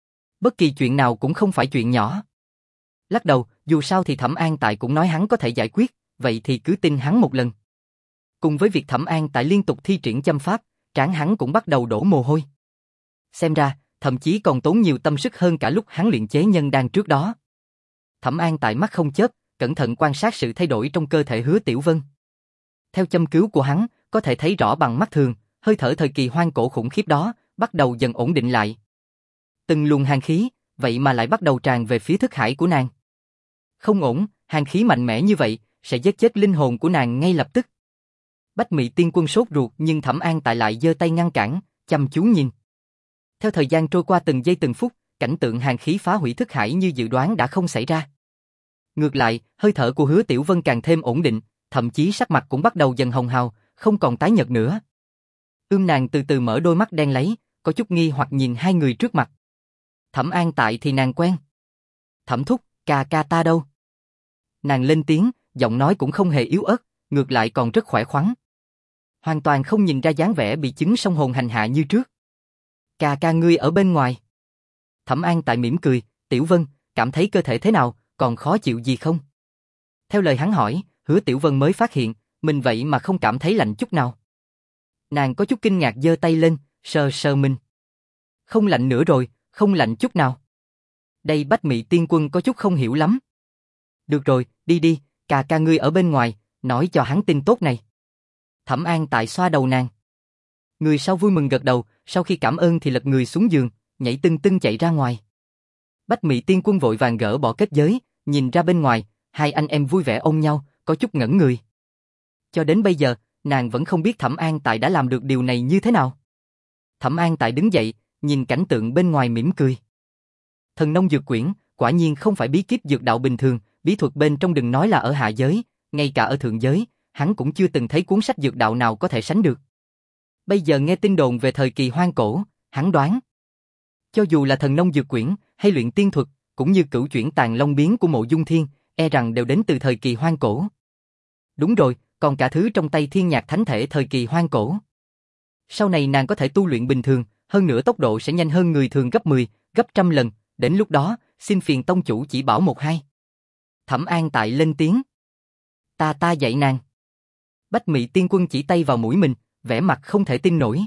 Bất kỳ chuyện nào cũng không phải chuyện nhỏ. Lắc đầu, dù sao thì Thẩm An Tại cũng nói hắn có thể giải quyết, vậy thì cứ tin hắn một lần. Cùng với việc Thẩm An Tại liên tục thi triển châm pháp, trán hắn cũng bắt đầu đổ mồ hôi. Xem ra, thậm chí còn tốn nhiều tâm sức hơn cả lúc hắn luyện chế nhân đan trước đó. Thẩm An Tại mắt không chớp, cẩn thận quan sát sự thay đổi trong cơ thể Hứa Tiểu Vân. Theo châm cứu của hắn, có thể thấy rõ bằng mắt thường, hơi thở thời kỳ hoang cổ khủng khiếp đó bắt đầu dần ổn định lại. Từng luồng hàn khí, vậy mà lại bắt đầu tràn về phía thức hải của nàng. Không ổn, hàn khí mạnh mẽ như vậy, sẽ giết chết linh hồn của nàng ngay lập tức. Bách Mị Tiên Quân sốt ruột nhưng Thẩm An Tại lại giơ tay ngăn cản, chăm chú nhìn. Theo thời gian trôi qua từng giây từng phút, cảnh tượng hàn khí phá hủy thức hải như dự đoán đã không xảy ra. Ngược lại, hơi thở của Hứa Tiểu Vân càng thêm ổn định, thậm chí sắc mặt cũng bắt đầu dần hồng hào, không còn tái nhợt nữa. Ưm nàng từ từ mở đôi mắt đen láy, có chút nghi hoặc nhìn hai người trước mặt. Thẩm An Tại thì nàng quen. Thẩm thúc, ca ca ta đâu? Nàng lên tiếng, giọng nói cũng không hề yếu ớt, ngược lại còn rất khỏe khoắn. Hoàn toàn không nhìn ra dáng vẻ bị chứng song hồn hành hạ như trước. Ca ca ngươi ở bên ngoài. Thẩm An Tại mỉm cười, Tiểu Vân, cảm thấy cơ thể thế nào, còn khó chịu gì không? Theo lời hắn hỏi, Hứa Tiểu Vân mới phát hiện, mình vậy mà không cảm thấy lạnh chút nào. Nàng có chút kinh ngạc giơ tay lên, sờ sờ mình. Không lạnh nữa rồi, không lạnh chút nào. Đây Bách Mị Tiên Quân có chút không hiểu lắm. Được rồi, đi đi, ca ca ngươi ở bên ngoài, nói cho hắn tin tốt này. Thẩm An Tại xoa đầu nàng. Người sau vui mừng gật đầu, sau khi cảm ơn thì lật người xuống giường, nhảy tưng tưng chạy ra ngoài. Bách Mị Tiên Quân vội vàng gỡ bỏ kết giới, nhìn ra bên ngoài, hai anh em vui vẻ ôm nhau, có chút ngẩn người. Cho đến bây giờ, nàng vẫn không biết Thẩm An Tại đã làm được điều này như thế nào. Thẩm An Tại đứng dậy, nhìn cảnh tượng bên ngoài mỉm cười. Thần nông dược quyển, quả nhiên không phải bí kíp dược đạo bình thường, bí thuật bên trong đừng nói là ở hạ giới, ngay cả ở thượng giới, hắn cũng chưa từng thấy cuốn sách dược đạo nào có thể sánh được. Bây giờ nghe tin đồn về thời kỳ hoang cổ, hắn đoán. Cho dù là thần nông dược quyển, hay luyện tiên thuật, cũng như cửu chuyển tàn long biến của Mộ Dung Thiên, e rằng đều đến từ thời kỳ hoang cổ. Đúng rồi, còn cả thứ trong tay Thiên Nhạc Thánh Thể thời kỳ hoang cổ. Sau này nàng có thể tu luyện bình thường, hơn nữa tốc độ sẽ nhanh hơn người thường gấp mười, gấp trăm lần, đến lúc đó, xin phiền tông chủ chỉ bảo một hai. Thẩm An Tại lên tiếng. Ta ta dạy nàng. Bách Mị Tiên Quân chỉ tay vào mũi mình, vẻ mặt không thể tin nổi.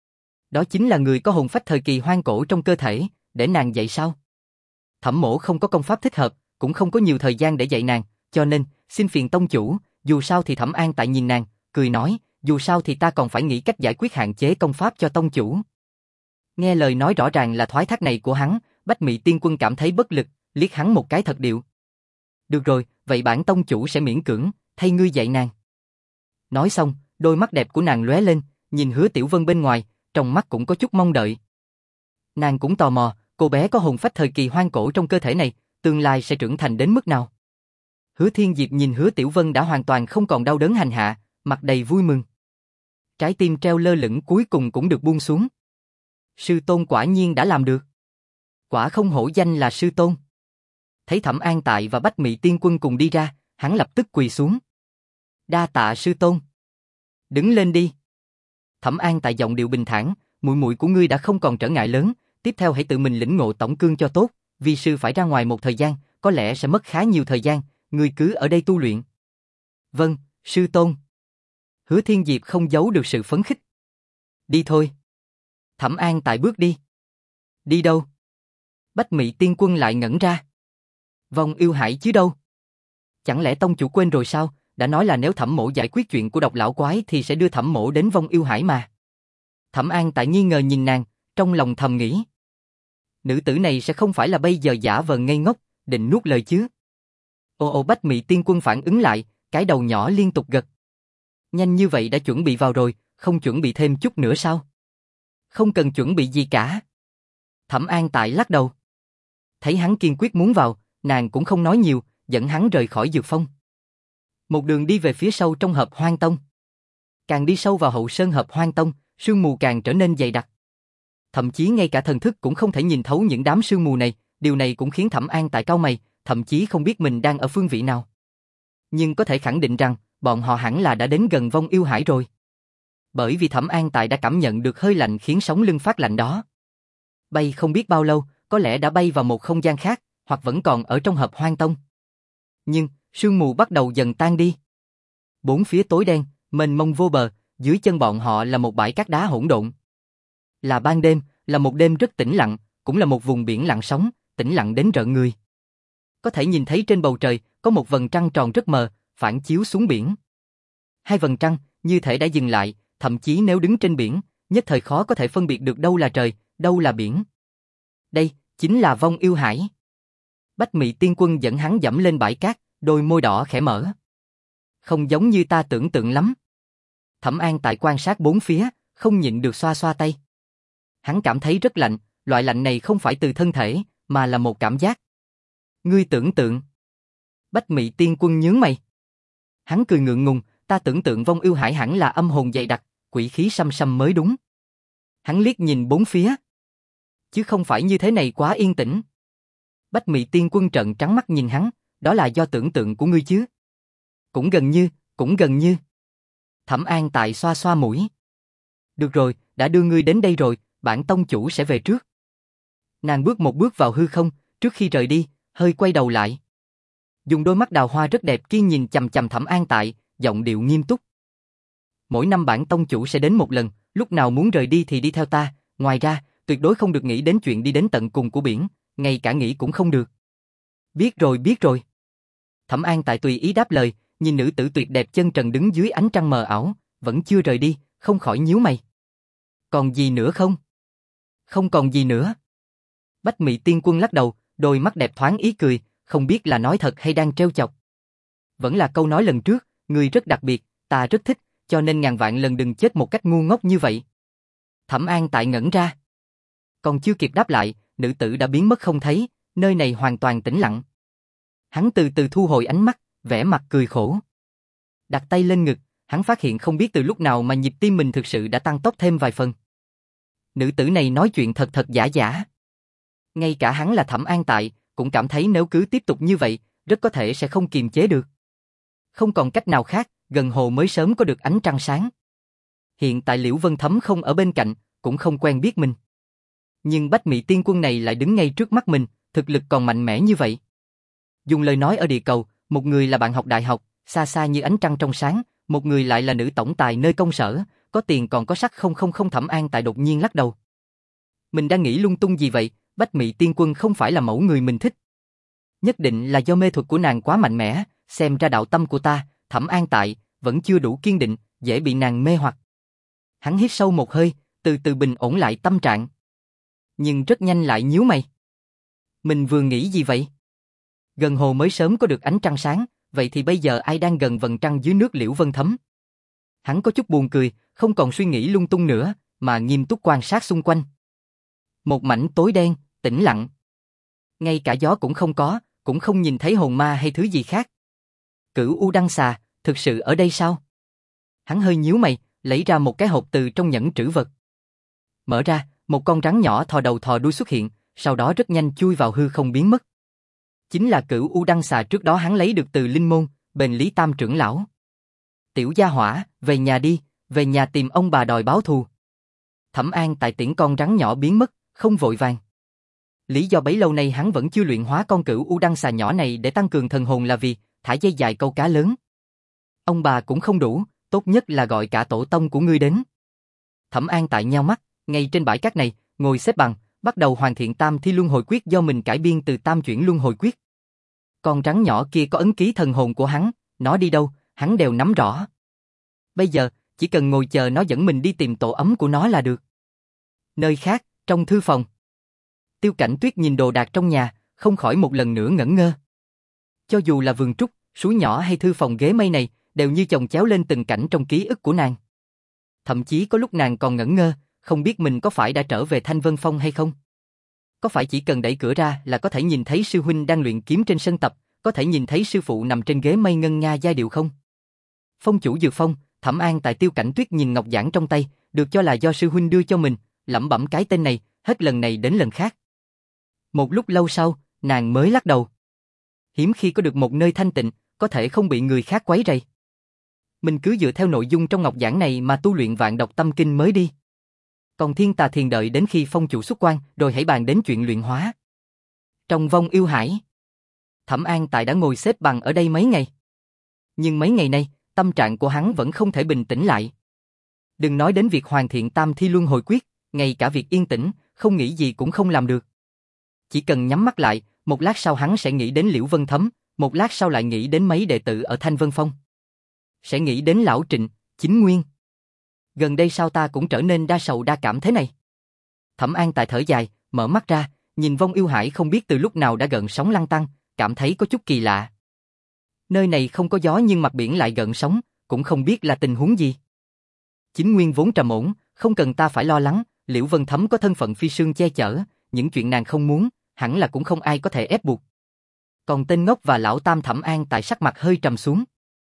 Đó chính là người có hồn phách thời kỳ hoang cổ trong cơ thể, để nàng dạy sao? Thẩm mỗ không có công pháp thích hợp, cũng không có nhiều thời gian để dạy nàng, cho nên, xin phiền tông chủ, dù sao thì Thẩm An Tại nhìn nàng, cười nói, dù sao thì ta còn phải nghĩ cách giải quyết hạn chế công pháp cho tông chủ. Nghe lời nói rõ ràng là thoái thác này của hắn, Bách Mị Tiên Quân cảm thấy bất lực, liếc hắn một cái thật điệu. Được rồi, vậy bản tông chủ sẽ miễn cưỡng, thay ngươi dạy nàng. Nói xong, đôi mắt đẹp của nàng lóe lên, nhìn Hứa Tiểu Vân bên ngoài, trong mắt cũng có chút mong đợi. Nàng cũng tò mò, cô bé có hồn phách thời kỳ hoang cổ trong cơ thể này, tương lai sẽ trưởng thành đến mức nào. Hứa Thiên Diệp nhìn Hứa Tiểu Vân đã hoàn toàn không còn đau đớn hành hạ, mặt đầy vui mừng. Trái tim treo lơ lửng cuối cùng cũng được buông xuống. Sư tôn quả nhiên đã làm được. Quả không hổ danh là sư tôn. Thấy Thẩm An Tại và Bách Mị Tiên Quân cùng đi ra, hắn lập tức quỳ xuống. Đa tạ sư tôn. Đứng lên đi. Thẩm An Tại giọng điệu bình thản, muội muội của ngươi đã không còn trở ngại lớn, tiếp theo hãy tự mình lĩnh ngộ tổng cương cho tốt, vi sư phải ra ngoài một thời gian, có lẽ sẽ mất khá nhiều thời gian, ngươi cứ ở đây tu luyện. Vâng, sư tôn. Hứa Thiên Diệp không giấu được sự phấn khích. Đi thôi. Thẩm An Tại bước đi. Đi đâu? Bách Mị Tiên Quân lại ngẩn ra. Vong yêu hải chứ đâu? Chẳng lẽ tông chủ quên rồi sao? Đã nói là nếu Thẩm mỗ giải quyết chuyện của độc lão quái thì sẽ đưa Thẩm mỗ đến vong yêu hải mà. Thẩm An Tại nghi ngờ nhìn nàng, trong lòng thầm nghĩ. Nữ tử này sẽ không phải là bây giờ giả vờ ngây ngốc, định nuốt lời chứ. Ô ô Bách Mị Tiên Quân phản ứng lại, cái đầu nhỏ liên tục gật. Nhanh như vậy đã chuẩn bị vào rồi, không chuẩn bị thêm chút nữa sao? Không cần chuẩn bị gì cả. Thẩm An Tại lắc đầu. Thấy hắn kiên quyết muốn vào, nàng cũng không nói nhiều, dẫn hắn rời khỏi dược phong. Một đường đi về phía sâu trong Hợp Hoang Tông. Càng đi sâu vào hậu sơn Hợp Hoang Tông, sương mù càng trở nên dày đặc. Thậm chí ngay cả thần thức cũng không thể nhìn thấu những đám sương mù này, điều này cũng khiến Thẩm An Tại cau mày, thậm chí không biết mình đang ở phương vị nào. Nhưng có thể khẳng định rằng, bọn họ hẳn là đã đến gần vong yêu hải rồi. Bởi vì Thẩm An Tại đã cảm nhận được hơi lạnh khiến sống lưng phát lạnh đó. Bay không biết bao lâu, có lẽ đã bay vào một không gian khác, hoặc vẫn còn ở trong Hợp Hoang Tông. Nhưng, sương mù bắt đầu dần tan đi. Bốn phía tối đen, mênh mông vô bờ, dưới chân bọn họ là một bãi cát đá hỗn độn. Là ban đêm, là một đêm rất tĩnh lặng, cũng là một vùng biển lặng sóng, tĩnh lặng đến rợn người. Có thể nhìn thấy trên bầu trời, có một vầng trăng tròn rất mờ, phản chiếu xuống biển. Hai vầng trăng, như thể đã dừng lại, thậm chí nếu đứng trên biển, nhất thời khó có thể phân biệt được đâu là trời, đâu là biển. Đây, Chính là Vong Yêu Hải. Bách Mị Tiên Quân dẫn hắn dẫm lên bãi cát, đôi môi đỏ khẽ mở. Không giống như ta tưởng tượng lắm. Thẩm An tại quan sát bốn phía, không nhịn được xoa xoa tay. Hắn cảm thấy rất lạnh, loại lạnh này không phải từ thân thể, mà là một cảm giác. Ngươi tưởng tượng. Bách Mị Tiên Quân nhướng mày. Hắn cười ngượng ngùng, ta tưởng tượng Vong Yêu Hải hẳn là âm hồn dày đặc, quỷ khí xăm xăm mới đúng. Hắn liếc nhìn bốn phía. Chứ không phải như thế này quá yên tĩnh. Bách Mị Tiên Quân trợn trắng mắt nhìn hắn, đó là do tưởng tượng của ngươi chứ. Cũng gần như, cũng gần như. Thẩm An tại xoa xoa mũi. Được rồi, đã đưa ngươi đến đây rồi, bản tông chủ sẽ về trước. Nàng bước một bước vào hư không, trước khi rời đi, hơi quay đầu lại. Dùng đôi mắt đào hoa rất đẹp kia nhìn chằm chằm Thẩm An tại, giọng điệu nghiêm túc. Mỗi năm bản tông chủ sẽ đến một lần, lúc nào muốn rời đi thì đi theo ta, ngoài ra, tuyệt đối không được nghĩ đến chuyện đi đến tận cùng của biển, ngay cả nghĩ cũng không được. Biết rồi, biết rồi. Thẩm An tại tùy ý đáp lời, nhìn nữ tử tuyệt đẹp chân trần đứng dưới ánh trăng mờ ảo, vẫn chưa rời đi, không khỏi nhíu mày. Còn gì nữa không? Không còn gì nữa. Bách Mị Tiên Quân lắc đầu, đôi mắt đẹp thoáng ý cười, không biết là nói thật hay đang trêu chọc. Vẫn là câu nói lần trước, ngươi rất đặc biệt, ta rất thích, cho nên ngàn vạn lần đừng chết một cách ngu ngốc như vậy. Thẩm An tại ngẩn ra. Còn chưa kịp đáp lại, nữ tử đã biến mất không thấy, nơi này hoàn toàn tĩnh lặng. Hắn từ từ thu hồi ánh mắt, vẻ mặt cười khổ. Đặt tay lên ngực, hắn phát hiện không biết từ lúc nào mà nhịp tim mình thực sự đã tăng tốc thêm vài phần. Nữ tử này nói chuyện thật thật giả giả. Ngay cả hắn là Thẩm An tại, cũng cảm thấy nếu cứ tiếp tục như vậy, rất có thể sẽ không kiềm chế được. Không còn cách nào khác, gần hồ mới sớm có được ánh trăng sáng. Hiện tại Liễu Vân Thấm không ở bên cạnh, cũng không quen biết mình. Nhưng Bách Mị Tiên Quân này lại đứng ngay trước mắt mình, thực lực còn mạnh mẽ như vậy. Dùng lời nói ở địa cầu, một người là bạn học đại học, xa xa như ánh trăng trong sáng, một người lại là nữ tổng tài nơi công sở, có tiền còn có sắc không không không. Thẩm An tại đột nhiên lắc đầu. Mình đang nghĩ lung tung gì vậy, Bách Mị Tiên Quân không phải là mẫu người mình thích. Nhất định là do mê thuật của nàng quá mạnh mẽ, xem ra đạo tâm của ta, Thẩm An tại, vẫn chưa đủ kiên định, dễ bị nàng mê hoặc. Hắn hít sâu một hơi, từ từ bình ổn lại tâm trạng. Nhưng rất nhanh lại nhíu mày. Mình vừa nghĩ gì vậy? Gần hồ mới sớm có được ánh trăng sáng, vậy thì bây giờ ai đang gần vầng trăng dưới nước Liễu Vân Thấm? Hắn có chút buồn cười, không còn suy nghĩ lung tung nữa, mà nghiêm túc quan sát xung quanh. Một mảnh tối đen, tĩnh lặng. Ngay cả gió cũng không có, cũng không nhìn thấy hồn ma hay thứ gì khác. Cửu U Đăng Xà, thực sự ở đây sao? Hắn hơi nhíu mày, lấy ra một cái hộp từ trong nhẫn trữ vật. Mở ra, một con rắn nhỏ thò đầu thò đuôi xuất hiện, sau đó rất nhanh chui vào hư không biến mất. Chính là Cửu U Đăng Xà trước đó hắn lấy được từ Linh Môn, Bền Lý Tam trưởng lão. Tiểu gia hỏa, về nhà đi, về nhà tìm ông bà đòi báo thù. Thẩm An tại tiễn con rắn nhỏ biến mất, không vội vàng. Lý do bấy lâu nay hắn vẫn chưa luyện hóa con Cửu U Đăng Xà nhỏ này để tăng cường thần hồn là vì thả dây dài câu cá lớn. Ông bà cũng không đủ, tốt nhất là gọi cả tổ tông của ngươi đến. Thẩm An tại nheo mắt, ngay trên bãi cát này, ngồi xếp bằng, bắt đầu hoàn thiện Tam Thi Luân Hồi Quyết do mình cải biên từ Tam Chuyển Luân Hồi Quyết. Con rắn nhỏ kia có ấn ký thần hồn của hắn, nó đi đâu, hắn đều nắm rõ. Bây giờ, chỉ cần ngồi chờ nó dẫn mình đi tìm tổ ấm của nó là được. Nơi khác, trong thư phòng. Tiêu Cảnh Tuyết nhìn đồ đạc trong nhà, không khỏi một lần nữa ngẩn ngơ. Cho dù là vườn trúc, suối nhỏ hay thư phòng ghế mây này, đều như chồng chéo lên từng cảnh trong ký ức của nàng. Thậm chí có lúc nàng còn ngẩn ngơ, không biết mình có phải đã trở về Thanh Vân Phong hay không. Có phải chỉ cần đẩy cửa ra là có thể nhìn thấy sư huynh đang luyện kiếm trên sân tập, có thể nhìn thấy sư phụ nằm trên ghế mây ngân nga giai điệu không? Phong chủ dược phong, Thẩm An tại Tiêu Cảnh Tuyết nhìn ngọc giản trong tay, được cho là do sư huynh đưa cho mình, lẩm bẩm cái tên này, hết lần này đến lần khác. Một lúc lâu sau, nàng mới lắc đầu. Hiếm khi có được một nơi thanh tịnh, có thể không bị người khác quấy rầy. Mình cứ dựa theo nội dung trong ngọc giản này mà tu luyện Vạn Độc Tâm Kinh mới đi. Còn Thiên Tà Thiền đợi đến khi phong chủ xuất quan, rồi hãy bàn đến chuyện luyện hóa. Trong Vong Yêu Hải, Thẩm An tại đã ngồi xếp bằng ở đây mấy ngày. Nhưng mấy ngày nay, tâm trạng của hắn vẫn không thể bình tĩnh lại. Đừng nói đến việc hoàn thiện Tam Thi Luân Hồi Quyết, ngay cả việc yên tĩnh, không nghĩ gì cũng không làm được. Chỉ cần nhắm mắt lại, một lát sau hắn sẽ nghĩ đến Liễu Vân Thấm, một lát sau lại nghĩ đến mấy đệ tử ở Thanh Vân Phong. Sẽ nghĩ đến Lão Trịnh, Chính Nguyên. Gần đây sao ta cũng trở nên đa sầu đa cảm thế này? Thẩm An tại thở dài, mở mắt ra, nhìn Vong Yêu Hải không biết từ lúc nào đã gợn sóng lăn tăn, cảm thấy có chút kỳ lạ. Nơi này không có gió nhưng mặt biển lại gợn sóng, cũng không biết là tình huống gì. Chính Nguyên vốn trầm ổn, không cần ta phải lo lắng, Liễu Vân Thấm có thân phận phi sương che chở, những chuyện nàng không muốn, hẳn là cũng không ai có thể ép buộc. Còn tên ngốc và lão tam Thẩm An tại sắc mặt hơi trầm xuống.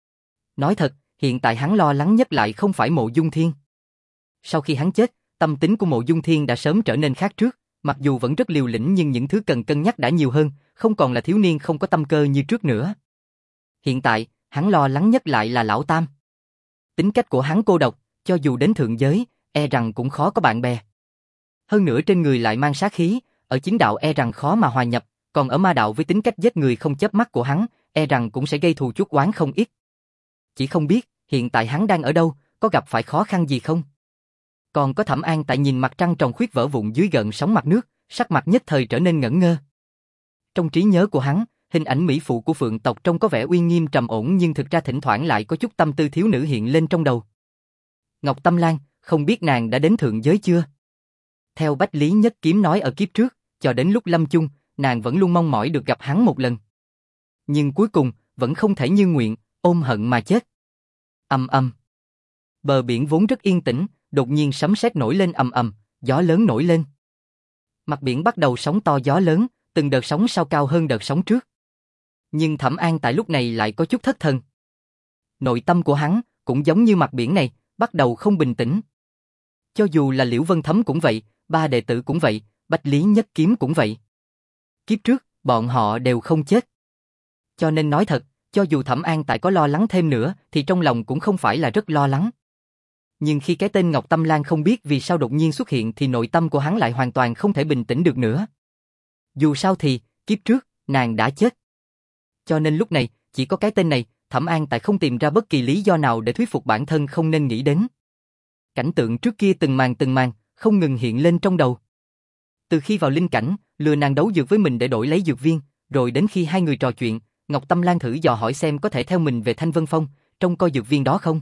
Nói thật, hiện tại hắn lo lắng nhất lại không phải Mộ Dung Thiên. Sau khi hắn chết, tâm tính của Mộ Dung Thiên đã sớm trở nên khác trước, mặc dù vẫn rất liều lĩnh nhưng những thứ cần cân nhắc đã nhiều hơn, không còn là thiếu niên không có tâm cơ như trước nữa. Hiện tại, hắn lo lắng nhất lại là lão tam. Tính cách của hắn cô độc, cho dù đến thượng giới, e rằng cũng khó có bạn bè. Hơn nữa trên người lại mang sát khí, ở chính đạo e rằng khó mà hòa nhập, còn ở ma đạo với tính cách giết người không chớp mắt của hắn, e rằng cũng sẽ gây thù chuốc oán không ít. Chỉ không biết, hiện tại hắn đang ở đâu, có gặp phải khó khăn gì không? Còn có Thẩm An tại nhìn mặt trăng tròn khuyết vỡ vụn dưới gợn sóng mặt nước, sắc mặt nhất thời trở nên ngẩn ngơ. Trong trí nhớ của hắn, hình ảnh mỹ phụ của Phượng tộc trông có vẻ uy nghiêm trầm ổn nhưng thực ra thỉnh thoảng lại có chút tâm tư thiếu nữ hiện lên trong đầu. Ngọc Tâm Lan, không biết nàng đã đến thượng giới chưa? Theo Bách Lý Nhất Kiếm nói ở kiếp trước, cho đến lúc lâm chung, nàng vẫn luôn mong mỏi được gặp hắn một lần. Nhưng cuối cùng, vẫn không thể như nguyện, ôm hận mà chết. Ầm ầm. Bờ biển vốn rất yên tĩnh, đột nhiên sấm sét nổi lên ầm ầm, gió lớn nổi lên. Mặt biển bắt đầu sóng to gió lớn, từng đợt sóng sao cao hơn đợt sóng trước. Nhưng Thẩm An tại lúc này lại có chút thất thần. Nội tâm của hắn, cũng giống như mặt biển này, bắt đầu không bình tĩnh. Cho dù là Liễu Vân Thấm cũng vậy, ba đệ tử cũng vậy, Bách Lý Nhất Kiếm cũng vậy. Kiếp trước, bọn họ đều không chết. Cho nên nói thật, cho dù Thẩm An tại có lo lắng thêm nữa, thì trong lòng cũng không phải là rất lo lắng. Nhưng khi cái tên Ngọc Tâm Lan không biết vì sao đột nhiên xuất hiện thì nội tâm của hắn lại hoàn toàn không thể bình tĩnh được nữa. Dù sao thì, kiếp trước, nàng đã chết. Cho nên lúc này, chỉ có cái tên này, Thẩm An tại không tìm ra bất kỳ lý do nào để thuyết phục bản thân không nên nghĩ đến. Cảnh tượng trước kia từng màn từng màn, không ngừng hiện lên trong đầu. Từ khi vào linh cảnh, lừa nàng đấu dược với mình để đổi lấy dược viên, rồi đến khi hai người trò chuyện, Ngọc Tâm Lan thử dò hỏi xem có thể theo mình về Thanh Vân Phong, trông coi dược viên đó không.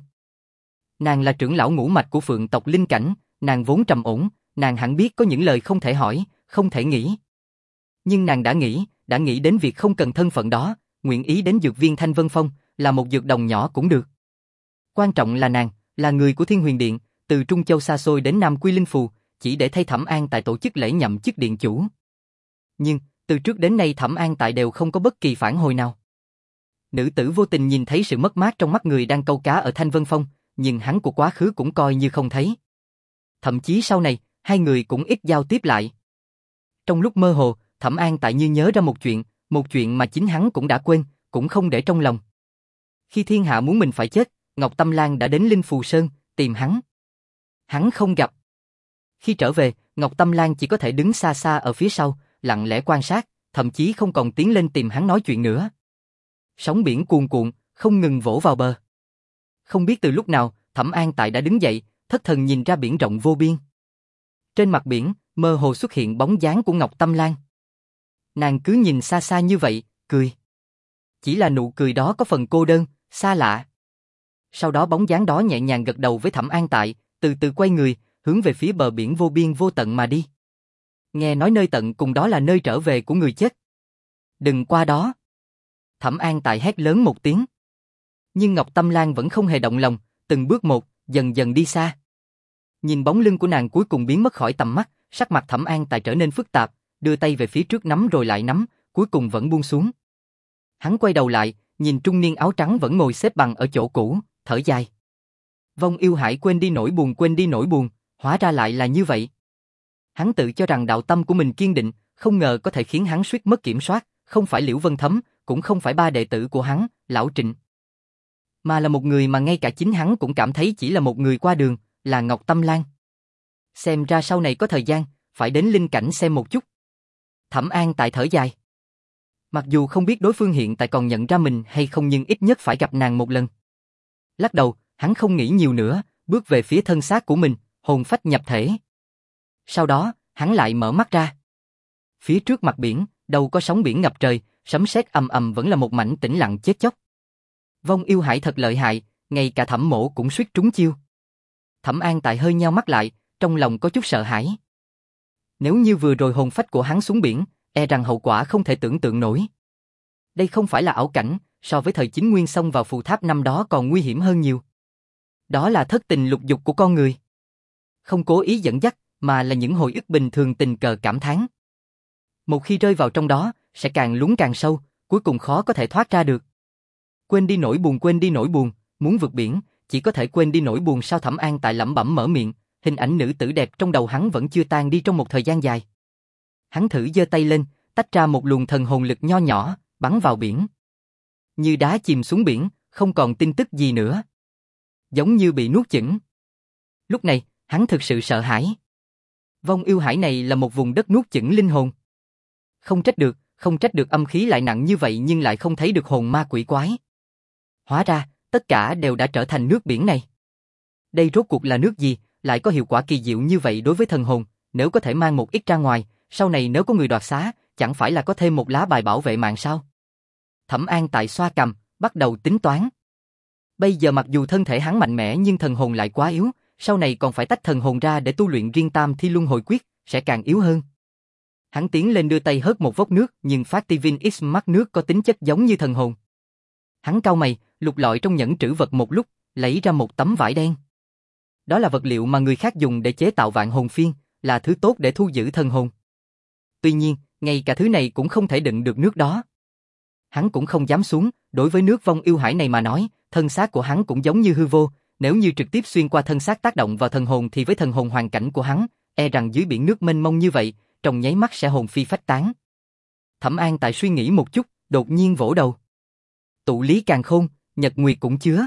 Nàng là trưởng lão ngũ mạch của Phượng tộc linh cảnh, nàng vốn trầm ổn, nàng hẳn biết có những lời không thể hỏi, không thể nghĩ. Nhưng nàng đã nghĩ, đã nghĩ đến việc không cần thân phận đó, nguyện ý đến dược viên Thanh Vân Phong, là một dược đồng nhỏ cũng được. Quan trọng là nàng, là người của Thiên Huyền Điện, từ Trung Châu xa xôi đến Nam Quy Linh Phù, chỉ để thay Thẩm An tại tổ chức lễ nhậm chức điện chủ. Nhưng, từ trước đến nay Thẩm An tại đều không có bất kỳ phản hồi nào. Nữ tử vô tình nhìn thấy sự mất mát trong mắt người đang câu cá ở Thanh Vân Phong, nhưng hắn của quá khứ cũng coi như không thấy. Thậm chí sau này, hai người cũng ít giao tiếp lại. Trong lúc mơ hồ, Thẩm An tại như nhớ ra một chuyện, một chuyện mà chính hắn cũng đã quên, cũng không để trong lòng. Khi thiên hạ muốn mình phải chết, Ngọc Tâm Lan đã đến Linh Phù Sơn, tìm hắn. Hắn không gặp. Khi trở về, Ngọc Tâm Lan chỉ có thể đứng xa xa ở phía sau, lặng lẽ quan sát, thậm chí không còn tiến lên tìm hắn nói chuyện nữa. Sóng biển cuồn cuộn, không ngừng vỗ vào bờ. Không biết từ lúc nào, Thẩm An tại đã đứng dậy, thất thần nhìn ra biển rộng vô biên. Trên mặt biển, mơ hồ xuất hiện bóng dáng của Ngọc Tâm Lan. Nàng cứ nhìn xa xa như vậy, cười. Chỉ là nụ cười đó có phần cô đơn, xa lạ. Sau đó bóng dáng đó nhẹ nhàng gật đầu với Thẩm An tại, từ từ quay người, hướng về phía bờ biển vô biên vô tận mà đi. Nghe nói nơi tận cùng đó là nơi trở về của người chết. Đừng qua đó. Thẩm An tại hét lớn một tiếng. Nhưng Ngọc Tâm Lan vẫn không hề động lòng, từng bước một, dần dần đi xa. Nhìn bóng lưng của nàng cuối cùng biến mất khỏi tầm mắt, sắc mặt Thẩm An tại trở nên phức tạp, đưa tay về phía trước nắm rồi lại nắm, cuối cùng vẫn buông xuống. Hắn quay đầu lại, nhìn trung niên áo trắng vẫn ngồi xếp bằng ở chỗ cũ, thở dài. Vong Yêu Hải quên đi nỗi buồn quên đi nỗi buồn, hóa ra lại là như vậy. Hắn tự cho rằng đạo tâm của mình kiên định, không ngờ có thể khiến hắn suýt mất kiểm soát, không phải Liễu Vân Thấm, cũng không phải ba đệ tử của hắn, Lão Trịnh. Mà là một người mà ngay cả chính hắn cũng cảm thấy chỉ là một người qua đường, là Ngọc Tâm Lan. Xem ra sau này có thời gian, phải đến linh cảnh xem một chút. Thẩm An tại thở dài. Mặc dù không biết đối phương hiện tại còn nhận ra mình hay không nhưng ít nhất phải gặp nàng một lần. Lắc đầu, hắn không nghĩ nhiều nữa, bước về phía thân xác của mình, hồn phách nhập thể. Sau đó, hắn lại mở mắt ra. Phía trước mặt biển, đâu có sóng biển ngập trời, sấm sét ầm ầm vẫn là một mảnh tĩnh lặng chết chóc. Vong Yêu Hải thật lợi hại, ngay cả Thẩm Mỗ cũng suýt trúng chiêu. Thẩm An tại hơi nheo mắt lại, trong lòng có chút sợ hãi. Nếu như vừa rồi hồn phách của hắn xuống biển, e rằng hậu quả không thể tưởng tượng nổi. Đây không phải là ảo cảnh, so với thời chính nguyên xông vào phù tháp năm đó còn nguy hiểm hơn nhiều. Đó là thất tình lục dục của con người. Không cố ý dẫn dắt, mà là những hồi ức bình thường tình cờ cảm thán. Một khi rơi vào trong đó, sẽ càng lún càng sâu, cuối cùng khó có thể thoát ra được. Quên đi nỗi buồn, quên đi nỗi buồn, muốn vượt biển, chỉ có thể quên đi nỗi buồn sao? Thẩm An Tại lẩm bẩm mở miệng, hình ảnh nữ tử đẹp trong đầu hắn vẫn chưa tan đi trong một thời gian dài. Hắn thử giơ tay lên, tách ra một luồng thần hồn lực nho nhỏ, bắn vào biển. Như đá chìm xuống biển, không còn tin tức gì nữa. Giống như bị nuốt chửng. Lúc này, hắn thực sự sợ hãi. Vong yêu hải này là một vùng đất nuốt chửng linh hồn. Không trách được, không trách được âm khí lại nặng như vậy nhưng lại không thấy được hồn ma quỷ quái. Hóa ra, tất cả đều đã trở thành nước biển này. Đây rốt cuộc là nước gì, lại có hiệu quả kỳ diệu như vậy đối với thần hồn, nếu có thể mang một ít ra ngoài, sau này nếu có người đoạt xá, chẳng phải là có thêm một lá bài bảo vệ mạng sao? Thẩm An Tại xoa cằm, bắt đầu tính toán. Bây giờ mặc dù thân thể hắn mạnh mẽ nhưng thần hồn lại quá yếu, sau này còn phải tách thần hồn ra để tu luyện riêng Tam Thi Luân Hồi Quyết, sẽ càng yếu hơn. Hắn tiến lên đưa tay hớt một vốc nước, nhưng phát Tivin X mắt nước có tính chất giống như thần hồn. Hắn cau mày, lục lọi trong nhẫn trữ vật một lúc, lấy ra một tấm vải đen. Đó là vật liệu mà người khác dùng để chế tạo vạn hồn phiên, là thứ tốt để thu giữ thần hồn. Tuy nhiên, ngay cả thứ này cũng không thể đựng được nước đó. Hắn cũng không dám xuống, đối với nước vong yêu hải này mà nói, thân xác của hắn cũng giống như hư vô, nếu như trực tiếp xuyên qua thân xác tác động vào thần hồn thì với thần hồn hoàn cảnh của hắn, e rằng dưới biển nước mênh mông như vậy, trong nháy mắt sẽ hồn phi phách tán. Thẩm An Tại suy nghĩ một chút, đột nhiên vỗ đầu. Tụ lý càn khôn, nhật nguyệt cũng chứa.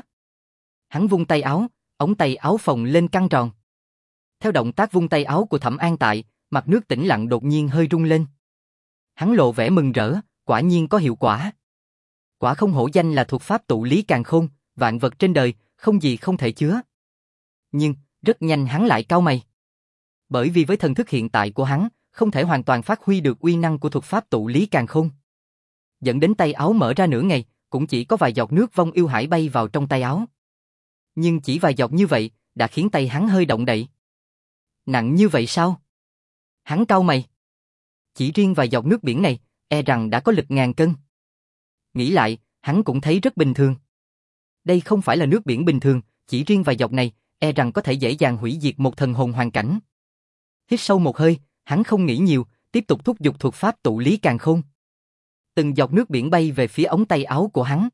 Hắn vung tay áo, ống tay áo phồng lên căng tròn. Theo động tác vung tay áo của Thẩm An Tại, mặt nước tĩnh lặng đột nhiên hơi rung lên. Hắn lộ vẻ mừng rỡ, quả nhiên có hiệu quả. Quả không hổ danh là thuật pháp tụ lý càn khôn, vạn vật trên đời, không gì không thể chứa. Nhưng, rất nhanh hắn lại cau mày. Bởi vì với thần thức hiện tại của hắn, không thể hoàn toàn phát huy được uy năng của thuật pháp tụ lý càn khôn. Dẫn đến tay áo mở ra nửa ngày, cũng chỉ có vài giọt nước vong yêu hải bay vào trong tay áo. Nhưng chỉ vài giọt như vậy, đã khiến tay hắn hơi động đậy. Nặng như vậy sao? Hắn cau mày. Chỉ riêng vài giọt nước biển này, e rằng đã có lực ngàn cân. Nghĩ lại, hắn cũng thấy rất bình thường. Đây không phải là nước biển bình thường, chỉ riêng vài giọt này, e rằng có thể dễ dàng hủy diệt một thần hồn hoàn cảnh. Hít sâu một hơi, hắn không nghĩ nhiều, tiếp tục thúc giục thuật pháp tụ lý càn khôn. Từng giọt nước biển bay về phía ống tay áo của hắn.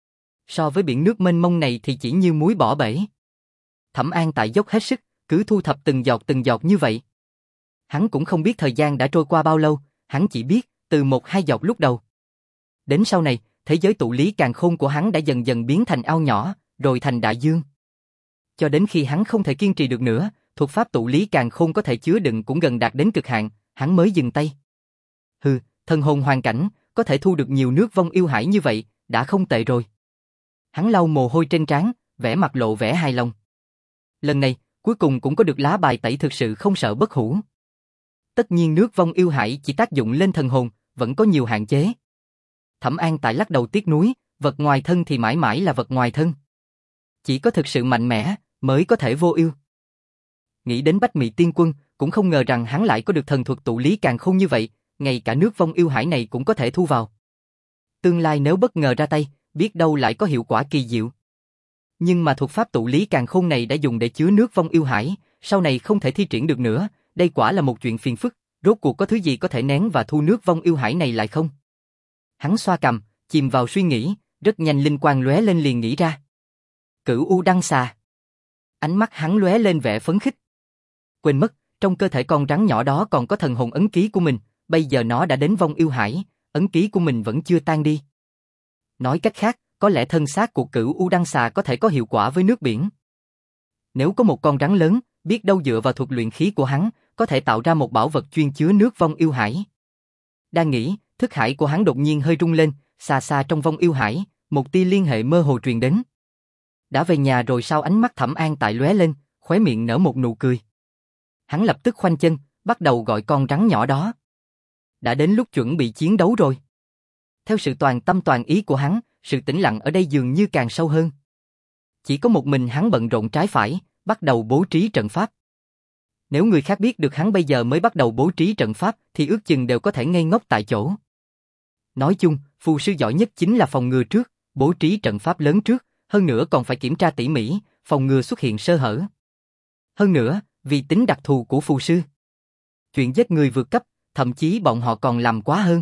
So với biển nước mênh mông này thì chỉ như muối bỏ bể. Thẩm An Tại dốc hết sức, cứ thu thập từng giọt từng giọt như vậy. Hắn cũng không biết thời gian đã trôi qua bao lâu, hắn chỉ biết từ một hai giọt lúc đầu. Đến sau này, thế giới tụ lý càn khôn của hắn đã dần dần biến thành ao nhỏ, rồi thành đại dương. Cho đến khi hắn không thể kiên trì được nữa, thuật pháp tụ lý càn khôn có thể chứa đựng cũng gần đạt đến cực hạn, hắn mới dừng tay. Hừ, thần hồn hoàn cảnh, có thể thu được nhiều nước vong yêu hải như vậy, đã không tệ rồi. Hắn lau mồ hôi trên trán, vẻ mặt lộ vẻ hài lòng. Lần này, cuối cùng cũng có được lá bài tẩy thực sự không sợ bất hủ. Tất nhiên nước vong yêu hải chỉ tác dụng lên thần hồn, vẫn có nhiều hạn chế. Thẩm An Tại lắc đầu tiếc nuối, vật ngoài thân thì mãi mãi là vật ngoài thân. Chỉ có thực sự mạnh mẽ, mới có thể vô ưu. Nghĩ đến Bách Mị Tiên Quân, cũng không ngờ rằng hắn lại có được thần thuật tụ lý càn khôn như vậy, ngay cả nước vong yêu hải này cũng có thể thu vào. Tương lai nếu bất ngờ ra tay, biết đâu lại có hiệu quả kỳ diệu. Nhưng mà thuật pháp tụ lý càn khôn này đã dùng để chứa nước vong yêu hải, sau này không thể thi triển được nữa, đây quả là một chuyện phiền phức, rốt cuộc có thứ gì có thể nén và thu nước vong yêu hải này lại không? Hắn xoa cằm, chìm vào suy nghĩ, rất nhanh linh quang lóe lên liền nghĩ ra. Cửu U Đăng Xà. Ánh mắt hắn lóe lên vẻ phấn khích. Quên mất, trong cơ thể con rắn nhỏ đó còn có thần hồn ấn ký của mình, bây giờ nó đã đến vong yêu hải, ấn ký của mình vẫn chưa tan đi. Nói cách khác, có lẽ thân xác của Cửu U Đăng Xà có thể có hiệu quả với nước biển. Nếu có một con rắn lớn, biết đâu dựa vào thuật luyện khí của hắn, có thể tạo ra một bảo vật chuyên chứa nước vong yêu hải. Đang nghĩ, thức hải của hắn đột nhiên hơi rung lên, xa xa trong vong yêu hải, một tia liên hệ mơ hồ truyền đến. Đã về nhà rồi sao? Ánh mắt Thẩm An Tại lóe lên, khóe miệng nở một nụ cười. Hắn lập tức khoanh chân, bắt đầu gọi con rắn nhỏ đó. Đã đến lúc chuẩn bị chiến đấu rồi. Theo sự toàn tâm toàn ý của hắn, sự tĩnh lặng ở đây dường như càng sâu hơn. Chỉ có một mình hắn bận rộn trái phải, bắt đầu bố trí trận pháp. Nếu người khác biết được hắn bây giờ mới bắt đầu bố trí trận pháp thì ước chừng đều có thể ngây ngốc tại chỗ. Nói chung, phù sư giỏi nhất chính là phòng ngừa trước, bố trí trận pháp lớn trước, hơn nữa còn phải kiểm tra tỉ mỉ, phòng ngừa xuất hiện sơ hở. Hơn nữa, vì tính đặc thù của phù sư, chuyện giết người vượt cấp, thậm chí bọn họ còn làm quá hơn.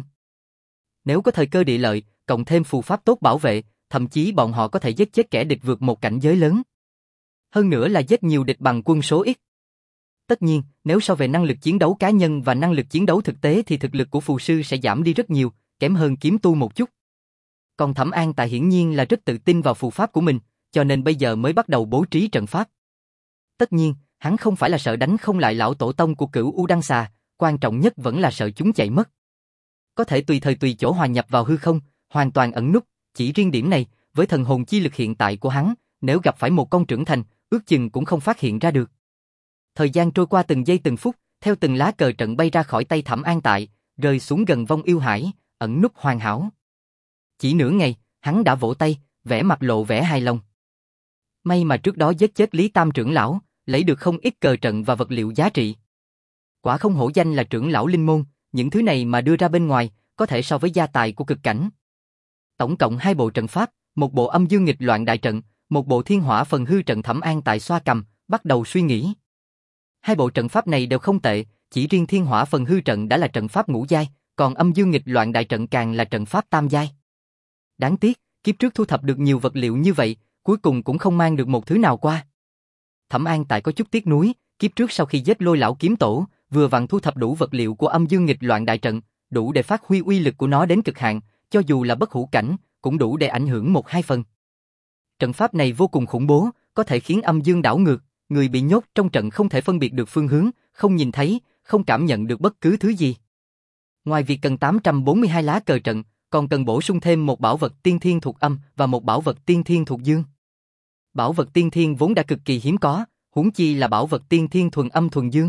Nếu có thời cơ địa lợi, cộng thêm phù pháp tốt bảo vệ, thậm chí bọn họ có thể giết chết kẻ địch vượt một cảnh giới lớn. Hơn nữa là giết nhiều địch bằng quân số ít. Tất nhiên, nếu so về năng lực chiến đấu cá nhân và năng lực chiến đấu thực tế thì thực lực của phù sư sẽ giảm đi rất nhiều, kém hơn kiếm tu một chút. Còn Thẩm An Tại hiển nhiên là rất tự tin vào phù pháp của mình, cho nên bây giờ mới bắt đầu bố trí trận pháp. Tất nhiên, hắn không phải là sợ đánh không lại lão tổ tông của Cửu U Đăng Xà, quan trọng nhất vẫn là sợ chúng chạy mất. Có thể tùy thời tùy chỗ hòa nhập vào hư không, hoàn toàn ẩn núp, chỉ riêng điểm này, với thần hồn chi lực hiện tại của hắn, nếu gặp phải một con trưởng thành, ước chừng cũng không phát hiện ra được. Thời gian trôi qua từng giây từng phút, theo từng lá cờ trận bay ra khỏi tay Thẩm An Tại, rơi xuống gần vong yêu hải, ẩn núp hoàn hảo. Chỉ nửa ngày, hắn đã vỗ tay, vẻ mặt lộ vẻ hài lòng. May mà trước đó giết chết Lý Tam trưởng lão, lấy được không ít cờ trận và vật liệu giá trị. Quả không hổ danh là trưởng lão linh môn, những thứ này mà đưa ra bên ngoài, có thể so với gia tài của cực cảnh. Tổng cộng hai bộ trận pháp, một bộ âm dương nghịch loạn đại trận, một bộ thiên hỏa phần hư trận. Thẩm An Tại xoa cằm, bắt đầu suy nghĩ. Hai bộ trận pháp này đều không tệ, chỉ riêng thiên hỏa phần hư trận đã là trận pháp ngũ giai, còn âm dương nghịch loạn đại trận càng là trận pháp tam giai. Đáng tiếc, kiếp trước thu thập được nhiều vật liệu như vậy, cuối cùng cũng không mang được một thứ nào qua. Thẩm An Tại có chút tiếc nuối, kiếp trước sau khi giết Lôi lão kiếm tổ, vừa vặn thu thập đủ vật liệu của âm dương nghịch loạn đại trận, đủ để phát huy uy lực của nó đến cực hạn, cho dù là bất hủ cảnh, cũng đủ để ảnh hưởng một hai phần. Trận pháp này vô cùng khủng bố, có thể khiến âm dương đảo ngược, người bị nhốt trong trận không thể phân biệt được phương hướng, không nhìn thấy, không cảm nhận được bất cứ thứ gì. Ngoài việc cần tám trăm bốn mươi hai lá cờ trận, còn cần bổ sung thêm một bảo vật tiên thiên thuộc âm và một bảo vật tiên thiên thuộc dương. Bảo vật tiên thiên vốn đã cực kỳ hiếm có, huống chi là bảo vật tiên thiên thuần âm thuần dương.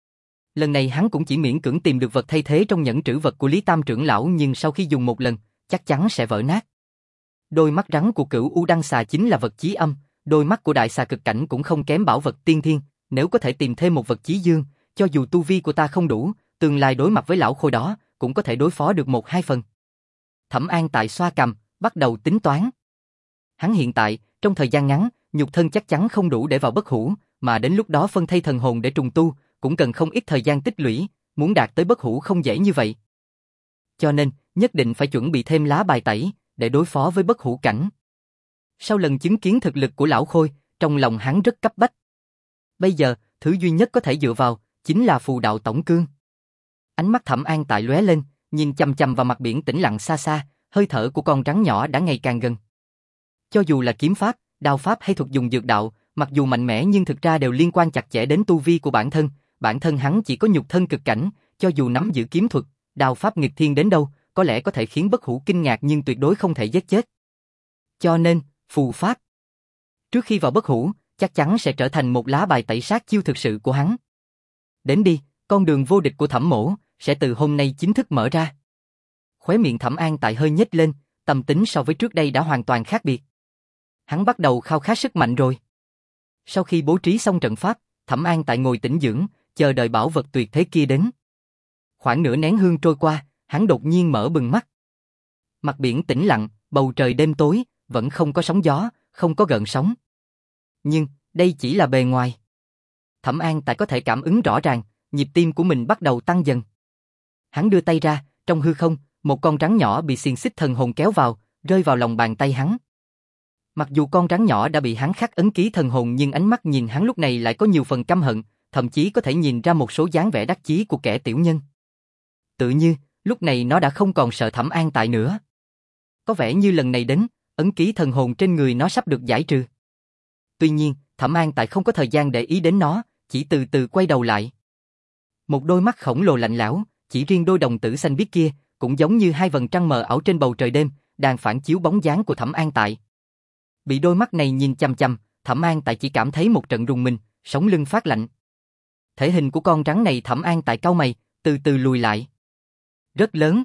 Lần này hắn cũng chỉ miễn cưỡng tìm được vật thay thế trong nhẫn trữ vật của Lý Tam trưởng lão, nhưng sau khi dùng một lần, chắc chắn sẽ vỡ nát. Đôi mắt rắn của Cửu U Đăng Xà chính là vật chí âm, đôi mắt của đại xà cực cảnh cũng không kém bảo vật tiên thiên, nếu có thể tìm thêm một vật chí dương, cho dù tu vi của ta không đủ, tương lai đối mặt với lão khôi đó, cũng có thể đối phó được một hai phần. Thẩm An Tại xoa cằm, bắt đầu tính toán. Hắn hiện tại, trong thời gian ngắn, nhục thân chắc chắn không đủ để vào bất hủ, mà đến lúc đó phân thay thần hồn để trùng tu, cũng cần không ít thời gian tích lũy, muốn đạt tới bất hủ không dễ như vậy. Cho nên, nhất định phải chuẩn bị thêm lá bài tẩy, để đối phó với bất hủ cảnh. Sau lần chứng kiến thực lực của lão khôi, trong lòng hắn rất cấp bách. Bây giờ, thứ duy nhất có thể dựa vào, chính là phù đạo tổng cương. Ánh mắt Thẩm An Tại lóe lên, nhìn chằm chằm vào mặt biển tĩnh lặng xa xa, hơi thở của con rắn nhỏ đã ngày càng gần. Cho dù là kiếm pháp, đao pháp hay thuật dùng dược đạo, mặc dù mạnh mẽ nhưng thực ra đều liên quan chặt chẽ đến tu vi của bản thân, bản thân hắn chỉ có nhục thân cực cảnh, cho dù nắm giữ kiếm thuật, đao pháp nghịch thiên đến đâu, có lẽ có thể khiến bất hủ kinh ngạc nhưng tuyệt đối không thể giết chết. Cho nên, phù pháp, trước khi vào bất hủ, chắc chắn sẽ trở thành một lá bài tẩy sát chiêu thực sự của hắn. Đến đi, con đường vô địch của Thẩm mỗ, sẽ từ hôm nay chính thức mở ra. Khóe miệng Thẩm An Tại hơi nhếch lên, tâm tính so với trước đây đã hoàn toàn khác biệt. Hắn bắt đầu khao khát sức mạnh rồi. Sau khi bố trí xong trận pháp, Thẩm An Tại ngồi tĩnh dưỡng, chờ đợi bảo vật tuyệt thế kia đến. Khoảng nửa nén hương trôi qua, hắn đột nhiên mở bừng mắt. Mặt biển tĩnh lặng, bầu trời đêm tối, vẫn không có sóng gió, không có gợn sóng. Nhưng, đây chỉ là bề ngoài. Thẩm An Tại có thể cảm ứng rõ ràng, nhịp tim của mình bắt đầu tăng dần. Hắn đưa tay ra, trong hư không, một con rắn nhỏ bị xiềng xích thần hồn kéo vào, rơi vào lòng bàn tay hắn. Mặc dù con rắn nhỏ đã bị hắn khắc ấn ký thần hồn nhưng ánh mắt nhìn hắn lúc này lại có nhiều phần căm hận, thậm chí có thể nhìn ra một số dáng vẻ đắc chí của kẻ tiểu nhân. Tự như, lúc này nó đã không còn sợ Thẩm An Tại nữa. Có vẻ như lần này đến, ấn ký thần hồn trên người nó sắp được giải trừ. Tuy nhiên, Thẩm An Tại không có thời gian để ý đến nó, chỉ từ từ quay đầu lại. Một đôi mắt khổng lồ lạnh lẽo, chỉ riêng đôi đồng tử xanh biếc kia, cũng giống như hai vầng trăng mờ ảo trên bầu trời đêm, đang phản chiếu bóng dáng của Thẩm An Tại. Bị đôi mắt này nhìn chằm chằm, Thẩm An Tại chỉ cảm thấy một trận rùng mình, sống lưng phát lạnh. Thể hình của con rắn này Thẩm An Tại cau mày, từ từ lùi lại. Rất lớn.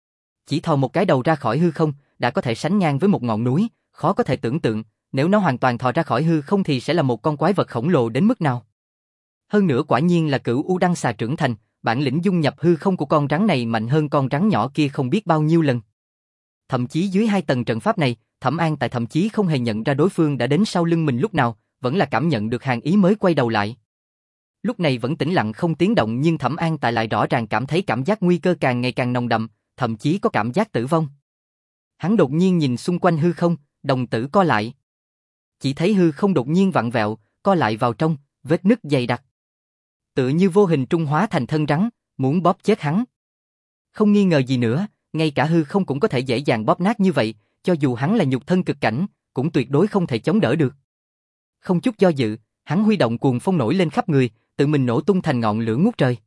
Chỉ thò một cái đầu ra khỏi hư không, đã có thể sánh ngang với một ngọn núi, khó có thể tưởng tượng, nếu nó hoàn toàn thò ra khỏi hư không thì sẽ là một con quái vật khổng lồ đến mức nào. Hơn nữa quả nhiên là Cửu U Đăng xà trưởng thành, bản lĩnh dung nhập hư không của con rắn này mạnh hơn con rắn nhỏ kia không biết bao nhiêu lần. Thậm chí dưới hai tầng trận pháp này, Thẩm An Tại thậm chí không hề nhận ra đối phương đã đến sau lưng mình lúc nào, vẫn là cảm nhận được hàn ý mới quay đầu lại. Lúc này vẫn tĩnh lặng không tiếng động nhưng Thẩm An Tại lại rõ ràng cảm thấy cảm giác nguy cơ càng ngày càng nồng đậm, thậm chí có cảm giác tử vong. Hắn đột nhiên nhìn xung quanh hư không, đồng tử co lại. Chỉ thấy hư không đột nhiên vặn vẹo, co lại vào trong, vết nứt dày đặc. Tựa như vô hình trung hóa thành thân rắn, muốn bóp chết hắn. Không nghi ngờ gì nữa, ngay cả hư không cũng có thể dễ dàng bóp nát như vậy, cho dù hắn là nhục thân cực cảnh, cũng tuyệt đối không thể chống đỡ được. Không chút do dự, hắn huy động cuồng phong nổi lên khắp người, tự mình nổ tung thành ngọn lửa ngút trời.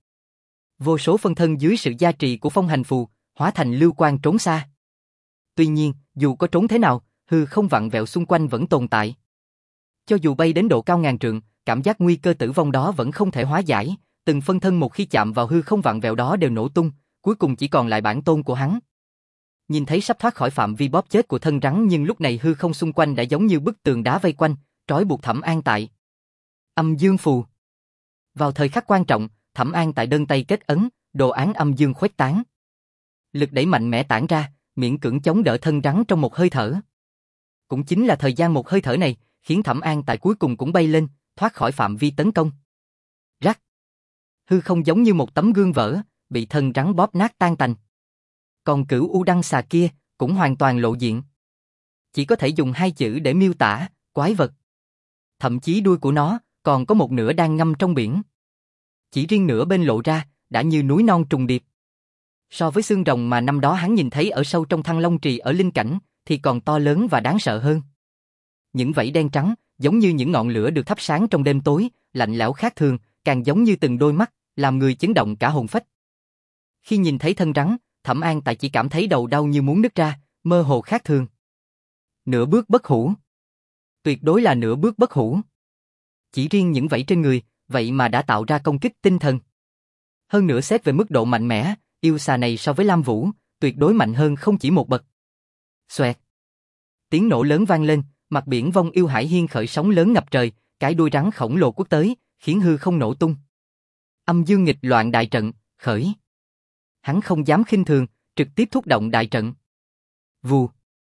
Vô số phân thân dưới sự gia trì của phong hành phù, hóa thành lưu quang trốn xa. Tuy nhiên, dù có trốn thế nào, hư không vặn vẹo xung quanh vẫn tồn tại. Cho dù bay đến độ cao ngàn trượng, cảm giác nguy cơ tử vong đó vẫn không thể hóa giải, từng phân thân một khi chạm vào hư không vặn vẹo đó đều nổ tung, cuối cùng chỉ còn lại bản tôn của hắn. Nhìn thấy sắp thoát khỏi phạm vi bóp chết của thân rắn nhưng lúc này hư không xung quanh đã giống như bức tường đá vây quanh, trói buộc Thẩm An Tại. Âm dương phù. Vào thời khắc quan trọng, Thẩm An Tại đơn tay kết ấn, đồ án âm dương khuếch tán. Lực đẩy mạnh mẽ tản ra, miễn cưỡng chống đỡ thân rắn trong một hơi thở. Cũng chính là thời gian một hơi thở này, khiến Thẩm An Tại cuối cùng cũng bay lên, thoát khỏi phạm vi tấn công. Rắc. Hư không giống như một tấm gương vỡ, bị thân rắn bóp nát tan tành. Còn Cửu U Đăng xà kia cũng hoàn toàn lộ diện. Chỉ có thể dùng hai chữ để miêu tả, quái vật. Thậm chí đuôi của nó còn có một nửa đang ngâm trong biển. Chỉ riêng nửa bên lộ ra, đã như núi non trùng điệp. So với xương rồng mà năm đó hắn nhìn thấy ở sâu trong Thăng Long Trì ở linh cảnh, thì còn to lớn và đáng sợ hơn. Những vảy đen trắng, giống như những ngọn lửa được thắp sáng trong đêm tối, lạnh lẽo khác thường, càng giống như từng đôi mắt, làm người chấn động cả hồn phách. Khi nhìn thấy thân rắn, Thẩm An Tại chỉ cảm thấy đầu đau như muốn nứt ra, mơ hồ khác thường. Nửa bước bất hủ. Tuyệt đối là nửa bước bất hủ. Chỉ riêng những vảy trên người, vậy mà đã tạo ra công kích tinh thần. Hơn nữa xét về mức độ mạnh mẽ, yêu xà này so với Lam Vũ, tuyệt đối mạnh hơn không chỉ một bậc. Xoẹt. Tiếng nổ lớn vang lên, mặt biển Vong Yêu Hải Hiên khởi sóng lớn ngập trời, cái đuôi rắn khổng lồ quất tới, khiến hư không nổ tung. Âm dương nghịch loạn đại trận, khởi. Hắn không dám khinh thường, trực tiếp thúc động đại trận. Vù.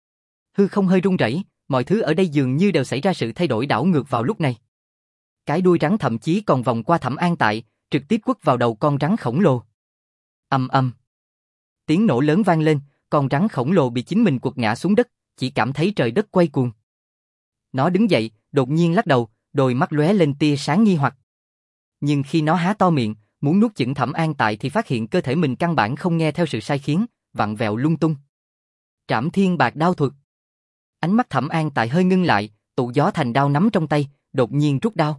Hư không hơi rung rẩy, mọi thứ ở đây dường như đều xảy ra sự thay đổi đảo ngược vào lúc này. Cái đuôi rắn thậm chí còn vòng qua Thẩm An Tại, trực tiếp quất vào đầu con rắn khổng lồ. Ầm ầm. Tiếng nổ lớn vang lên, con rắn khổng lồ bị chính mình quật ngã xuống đất, chỉ cảm thấy trời đất quay cuồng. Nó đứng dậy, đột nhiên lắc đầu, đôi mắt lóe lên tia sáng nghi hoặc. Nhưng khi nó há to miệng, muốn nuốt chửng Thẩm An Tại thì phát hiện cơ thể mình căn bản không nghe theo sự sai khiến, vặn vẹo lung tung. Trảm Thiên Bạc Đao thuật. Ánh mắt Thẩm An Tại hơi ngưng lại, tụ gió thành đao nắm trong tay, đột nhiên rút đao.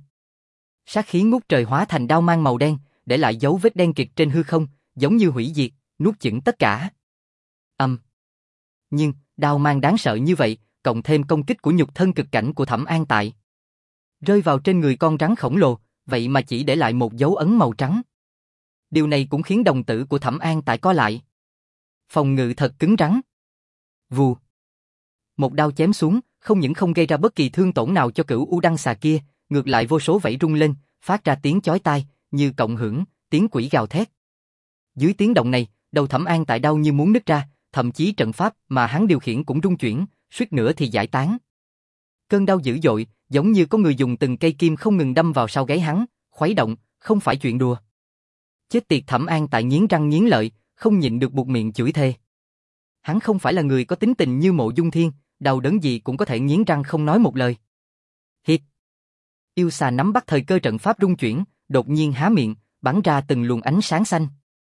Sát khí ngút trời hóa thành đao mang màu đen, để lại dấu vết đen kịt trên hư không, giống như hủy diệt, nuốt chửng tất cả. Âm. Um. Nhưng, đao mang đáng sợ như vậy, cộng thêm công kích của nhục thân cực cảnh của Thẩm An Tại, rơi vào trên người con rắn khổng lồ, vậy mà chỉ để lại một dấu ấn màu trắng. Điều này cũng khiến đồng tử của Thẩm An Tại co lại. Phòng ngự thật cứng rắn. Vù. Một đao chém xuống, không những không gây ra bất kỳ thương tổn nào cho Cửu U Đăng xà kia, ngược lại vô số vảy rung lên, phát ra tiếng chói tai, như cộng hưởng, tiếng quỷ gào thét. Dưới tiếng động này, đầu Thẩm An Tại đau như muốn nứt ra, thậm chí trận pháp mà hắn điều khiển cũng rung chuyển, suýt nữa thì giải tán. Cơn đau dữ dội, giống như có người dùng từng cây kim không ngừng đâm vào sau gáy hắn, khuấy động, không phải chuyện đùa. Chết tiệt, Thẩm An Tại nghiến răng nghiến lợi, không nhịn được buột miệng chửi thề. Hắn không phải là người có tính tình như Mộ Dung Thiên, đau đớn gì cũng có thể nghiến răng không nói một lời. Hít. Yêu xà nắm bắt thời cơ trận pháp rung chuyển, đột nhiên há miệng, bắn ra từng luồng ánh sáng xanh.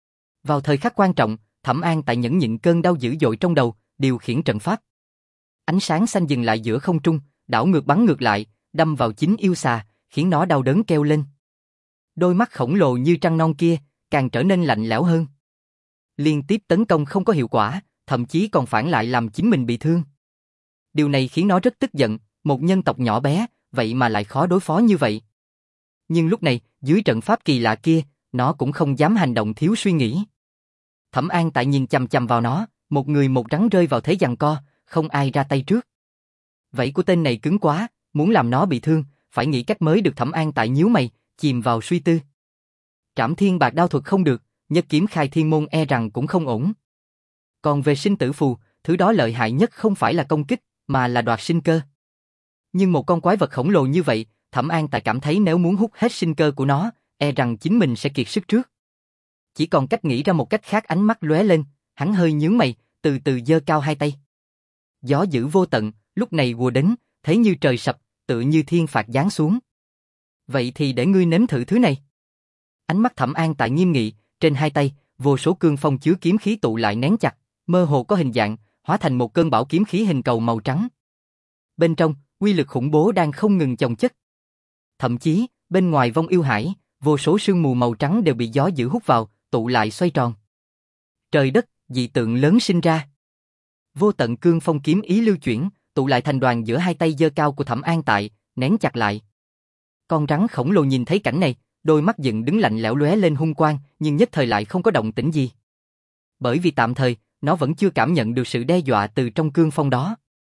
Vào thời khắc quan trọng, Thẩm An Tại nhẫn nhịn cơn đau dữ dội trong đầu, điều khiển trận pháp. Ánh sáng xanh dừng lại giữa không trung, đảo ngược bắn ngược lại, đâm vào chính yêu xà, khiến nó đau đớn kêu lên. Đôi mắt khổng lồ như trăng non kia, càng trở nên lạnh lẽo hơn. Liên tiếp tấn công không có hiệu quả, thậm chí còn phản lại làm chính mình bị thương. Điều này khiến nó rất tức giận, một nhân tộc nhỏ bé, vậy mà lại khó đối phó như vậy. Nhưng lúc này, dưới trận pháp kỳ lạ kia, nó cũng không dám hành động thiếu suy nghĩ. Thẩm An Tại nhìn chằm chằm vào nó, một người một rắn rơi vào thế giằng co, không ai ra tay trước. Vảy của tên này cứng quá, muốn làm nó bị thương, phải nghĩ cách mới được. Thẩm An Tại nhíu mày, chìm vào suy tư. Trảm thiên bạc đao thuật không được, nhất kiếm khai thiên môn e rằng cũng không ổn. Còn về sinh tử phù, thứ đó lợi hại nhất không phải là công kích, mà là đoạt sinh cơ. Nhưng một con quái vật khổng lồ như vậy, Thẩm An Tài cảm thấy nếu muốn hút hết sinh cơ của nó, e rằng chính mình sẽ kiệt sức trước. Chỉ còn cách nghĩ ra một cách khác, ánh mắt lóe lên, hắn hơi nhướng mày, từ từ giơ cao hai tay. Gió dữ vô tận, lúc này ùa đến, thấy như trời sập, tựa như thiên phạt giáng xuống. Vậy thì để ngươi nếm thử thứ này. Ánh mắt Thẩm An Tài nghiêm nghị, trên hai tay, vô số cương phong chứa kiếm khí tụ lại nén chặt, mơ hồ có hình dạng, hóa thành một cơn bão kiếm khí hình cầu màu trắng. Bên trong, uy lực khủng bố đang không ngừng chồng chất. Thậm chí, bên ngoài vong yêu hải, vô số sương mù màu trắng đều bị gió dữ hút vào, tụ lại xoay tròn. Trời đất, dị tượng lớn sinh ra. Vô tận cương phong kiếm ý lưu chuyển, tụ lại thành đoàn giữa hai tay giơ cao của Thẩm An Tại, nén chặt lại. Con rắn khổng lồ nhìn thấy cảnh này, đôi mắt dựng đứng lạnh lẽo lóe lên hung quang, nhưng nhất thời lại không có động tĩnh gì. Bởi vì tạm thời, nó vẫn chưa cảm nhận được sự đe dọa từ trong cương phong đó.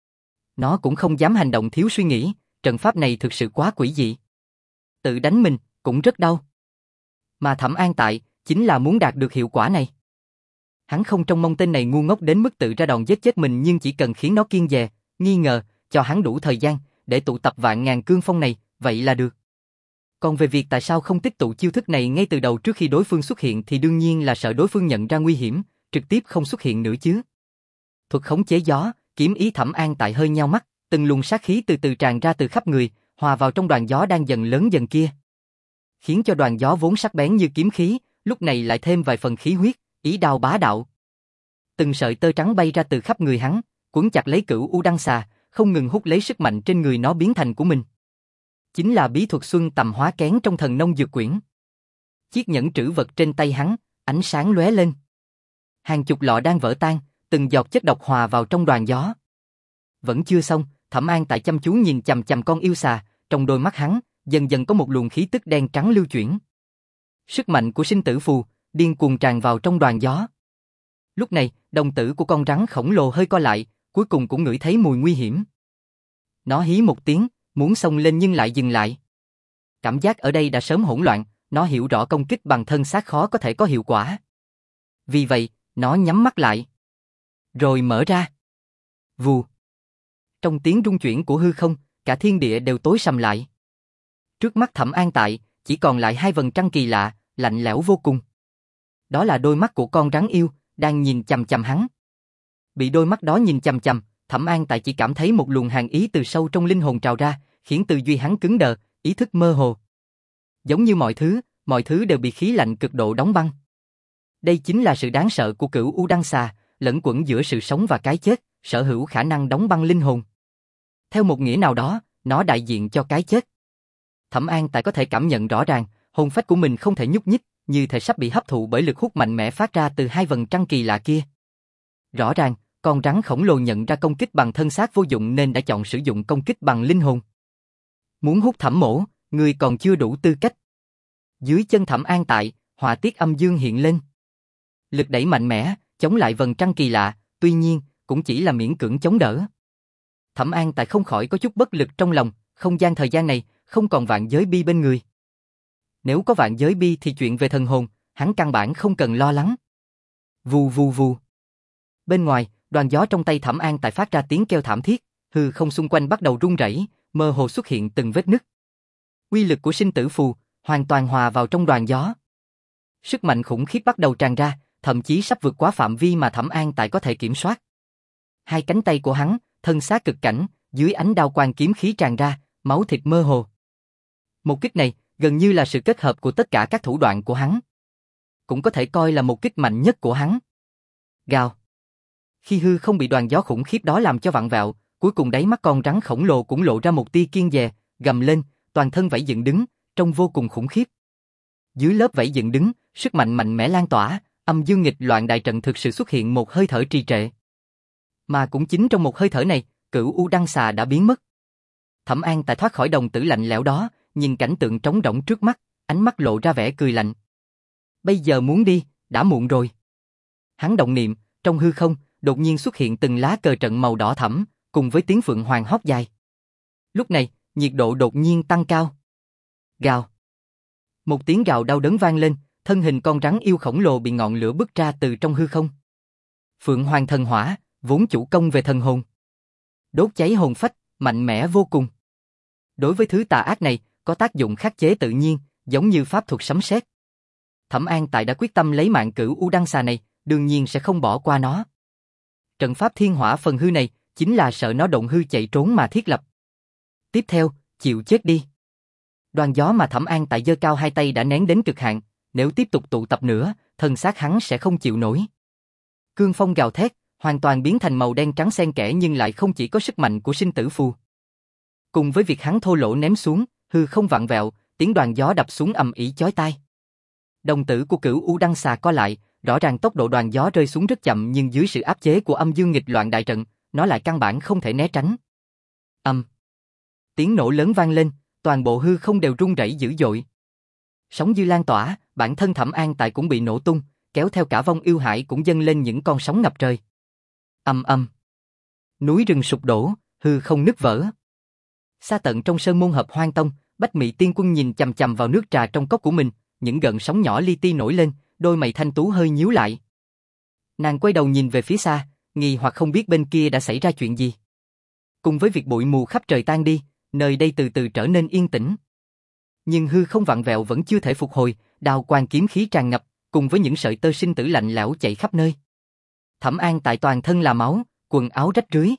Nó cũng không dám hành động thiếu suy nghĩ, trận pháp này thực sự quá quỷ dị. Tự đánh mình, cũng rất đau. Mà Thẩm An Tại, chính là muốn đạt được hiệu quả này. Hắn không trông mong tên này ngu ngốc đến mức tự ra đòn giết chết mình, nhưng chỉ cần khiến nó kiêng dè, nghi ngờ, cho hắn đủ thời gian, để tụ tập vạn ngàn cương phong này, vậy là được. Còn về việc tại sao không tích tụ chiêu thức này ngay từ đầu trước khi đối phương xuất hiện thì đương nhiên là sợ đối phương nhận ra nguy hiểm, trực tiếp không xuất hiện nữa chứ. Thuật khống chế gió, kiếm ý Thẩm An Tại hơi nheo mắt, từng luồng sát khí từ từ tràn ra từ khắp người, hòa vào trong đoàn gió đang dần lớn dần kia. Khiến cho đoàn gió vốn sắc bén như kiếm khí, lúc này lại thêm vài phần khí huyết, ý đao bá đạo. Từng sợi tơ trắng bay ra từ khắp người hắn, quấn chặt lấy Cửu U Đăng Xà, không ngừng hút lấy sức mạnh trên người nó biến thành của mình. Chính là bí thuật xuân tầm hóa kén trong Thần Nông Dược Quyển. Chiếc nhẫn trữ vật trên tay hắn, ánh sáng lóe lên. Hàng chục lọ đan vỡ tan, từng giọt chất độc hòa vào trong đoàn gió. Vẫn chưa xong, Thẩm An Tại chăm chú nhìn chằm chằm con yêu xà, trong đôi mắt hắn, dần dần có một luồng khí tức đen trắng lưu chuyển. Sức mạnh của sinh tử phù, điên cuồng tràn vào trong đoàn gió. Lúc này, đồng tử của con rắn khổng lồ hơi co lại, cuối cùng cũng ngửi thấy mùi nguy hiểm. Nó hí một tiếng, muốn xông lên nhưng lại dừng lại. Cảm giác ở đây đã sớm hỗn loạn, nó hiểu rõ công kích bằng thân xác khó có thể có hiệu quả. Vì vậy, nó nhắm mắt lại. Rồi mở ra. Vù. Trong tiếng rung chuyển của hư không, cả thiên địa đều tối sầm lại. Trước mắt Thẩm An Tại, chỉ còn lại hai vầng trăng kỳ lạ, lạnh lẽo vô cùng. Đó là đôi mắt của con rắn yêu, đang nhìn chằm chằm hắn. Bị đôi mắt đó nhìn chằm chằm, Thẩm An Tại chỉ cảm thấy một luồng hàn ý từ sâu trong linh hồn trào ra, khiến tư duy hắn cứng đờ, ý thức mơ hồ. Giống như mọi thứ, mọi thứ đều bị khí lạnh cực độ đóng băng. Đây chính là sự đáng sợ của Cửu U Đăng Xà, lẫn quẩn giữa sự sống và cái chết, sở hữu khả năng đóng băng linh hồn. Theo một nghĩa nào đó, nó đại diện cho cái chết. Thẩm An Tại có thể cảm nhận rõ ràng, hồn phách của mình không thể nhúc nhích, như thể sắp bị hấp thụ bởi lực hút mạnh mẽ phát ra từ hai vầng trăng kỳ lạ kia. Rõ ràng, con rắn khổng lồ nhận ra công kích bằng thân xác vô dụng nên đã chọn sử dụng công kích bằng linh hồn. Muốn hút Thẩm mỗ, người còn chưa đủ tư cách. Dưới chân Thẩm An Tại, họa tiết âm dương hiện lên. Lực đẩy mạnh mẽ, chống lại vầng trăng kỳ lạ, tuy nhiên, cũng chỉ là miễn cưỡng chống đỡ. Thẩm An Tại không khỏi có chút bất lực trong lòng, không gian thời gian này, không còn vạn giới bi bên người. Nếu có vạn giới bi thì chuyện về thần hồn, hắn căn bản không cần lo lắng. Vù vù vù. Bên ngoài, đoàn gió trong tay Thẩm An Tại phát ra tiếng kêu thảm thiết, hư không xung quanh bắt đầu rung rẩy, mơ hồ xuất hiện từng vết nứt. Uy lực của sinh tử phù hoàn toàn hòa vào trong đoàn gió. Sức mạnh khủng khiếp bắt đầu tràn ra, thậm chí sắp vượt quá phạm vi mà Thẩm An Tại có thể kiểm soát. Hai cánh tay của hắn, thân xác cực cảnh, dưới ánh đao quang kiếm khí tràn ra, máu thịt mơ hồ. Một kích này, gần như là sự kết hợp của tất cả các thủ đoạn của hắn. Cũng có thể coi là một kích mạnh nhất của hắn. Gào. Khi hư không bị đoàn gió khủng khiếp đó làm cho vặn vẹo, cuối cùng đáy mắt con rắn khổng lồ cũng lộ ra một tia kiêng dè, gầm lên, toàn thân vẫy dựng đứng, trông vô cùng khủng khiếp. Dưới lớp vẫy dựng đứng, sức mạnh mạnh mẽ lan tỏa, âm dương nghịch loạn đại trận thực sự xuất hiện một hơi thở trì trệ. Mà cũng chính trong một hơi thở này, Cửu U Đăng Xà đã biến mất. Thẩm An Tại thoát khỏi đồng tử lạnh lẽo đó, nhìn cảnh tượng trống rỗng trước mắt, ánh mắt lộ ra vẻ cười lạnh. Bây giờ muốn đi, đã muộn rồi. Hắn động niệm, trong hư không, đột nhiên xuất hiện từng lá cờ trận màu đỏ thẫm, cùng với tiếng phượng hoàng hót dài. Lúc này, nhiệt độ đột nhiên tăng cao. Gào. Một tiếng gào đau đớn vang lên, thân hình con rắn yêu khổng lồ bị ngọn lửa bứt ra từ trong hư không. Phượng Hoàng thần hỏa, vốn chủ công về thần hồn. Đốt cháy hồn phách, mạnh mẽ vô cùng. Đối với thứ tà ác này, có tác dụng khắc chế tự nhiên, giống như pháp thuật sấm sét. Thẩm An Tại đã quyết tâm lấy mạng Cửu U Đăng Xà này, đương nhiên sẽ không bỏ qua nó. Trận pháp thiên hỏa phần hư này, chính là sợ nó động hư chạy trốn mà thiết lập. Tiếp theo, chịu chết đi. Đoàn gió mà Thẩm An Tại giơ cao hai tay đã nén đến cực hạn, nếu tiếp tục tụ tập nữa, thân xác hắn sẽ không chịu nổi. Cương phong gào thét, hoàn toàn biến thành màu đen trắng xen kẽ nhưng lại không chỉ có sức mạnh của sinh tử phù. Cùng với việc hắn thô lỗ ném xuống, hư không vặn vẹo, tiếng đoàn gió đập xuống ầm ĩ chói tai. Đồng tử của Cửu U Đăng Xà co lại, rõ ràng tốc độ đoàn gió rơi xuống rất chậm nhưng dưới sự áp chế của âm dương nghịch loạn đại trận, nó lại căn bản không thể né tránh. Âm. Tiếng nổ lớn vang lên, toàn bộ hư không đều rung rẩy dữ dội. Sóng dư lan tỏa, bản thân Thẩm An Tại cũng bị nổ tung, kéo theo cả vong yêu hải cũng dâng lên những con sóng ngập trời. Âm âm. Núi rừng sụp đổ, hư không nứt vỡ. Xa tận trong sơn môn Hợp Hoang Tông, Bách Mị Tiên Quân nhìn chằm chằm vào nước trà trong cốc của mình, những gợn sóng nhỏ li ti nổi lên, đôi mày thanh tú hơi nhíu lại. Nàng quay đầu nhìn về phía xa, nghi hoặc không biết bên kia đã xảy ra chuyện gì. Cùng với việc bụi mù khắp trời tan đi, nơi đây từ từ trở nên yên tĩnh. Nhưng hư không vặn vẹo vẫn chưa thể phục hồi, đao quang kiếm khí tràn ngập, cùng với những sợi tơ sinh tử lạnh lẽo chạy khắp nơi. Thẩm An Tại toàn thân là máu, quần áo rách rưới.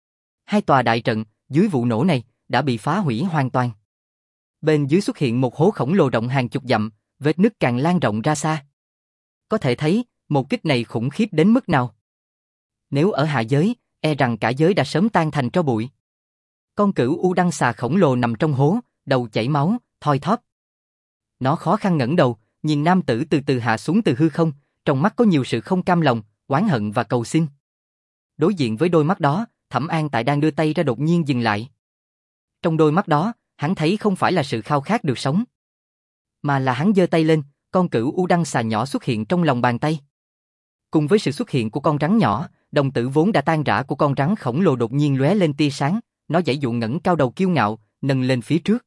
Hai tòa đại trận, dưới vụ nổ này, đã bị phá hủy hoàn toàn. Bên dưới xuất hiện một hố khổng lồ rộng hàng chục dặm, vết nứt càng lan rộng ra xa. Có thể thấy, một kích này khủng khiếp đến mức nào. Nếu ở hạ giới, e rằng cả giới đã sớm tan thành tro bụi. Con Cửu U Đăng Xà khổng lồ nằm trong hố, đầu chảy máu, thoi thóp. Nó khó khăn ngẩng đầu, nhìn nam tử từ từ hạ xuống từ hư không, trong mắt có nhiều sự không cam lòng, oán hận và cầu xin. Đối diện với đôi mắt đó, Thẩm An Tại đang đưa tay ra đột nhiên dừng lại. Trong đôi mắt đó, hắn thấy không phải là sự khao khát được sống, mà là hắn giơ tay lên, con Cửu U Đăng Xà nhỏ xuất hiện trong lòng bàn tay. Cùng với sự xuất hiện của con rắn nhỏ, đồng tử vốn đã tan rã của con rắn khổng lồ đột nhiên lóe lên tia sáng, nó giãy dụ ngẩng cao đầu kiêu ngạo, nâng lên phía trước.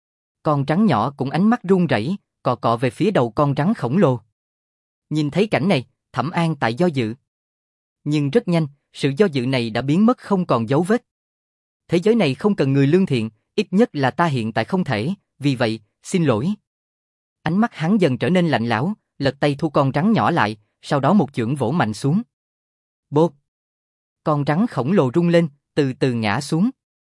Con rắn nhỏ cũng ánh mắt run rẩy, cọ cọ về phía đầu con rắn khổng lồ. Nhìn thấy cảnh này, Thẩm An Tại do dự. Nhưng rất nhanh, sự do dự này đã biến mất không còn dấu vết. Thế giới này không cần người lương thiện, ít nhất là ta hiện tại không thể, vì vậy, xin lỗi. Ánh mắt hắn dần trở nên lạnh lẽo, lật tay thu con rắn nhỏ lại, sau đó một chưởng vỗ mạnh xuống. Bốp! Con rắn khổng lồ rung lên, từ từ ngã xuống.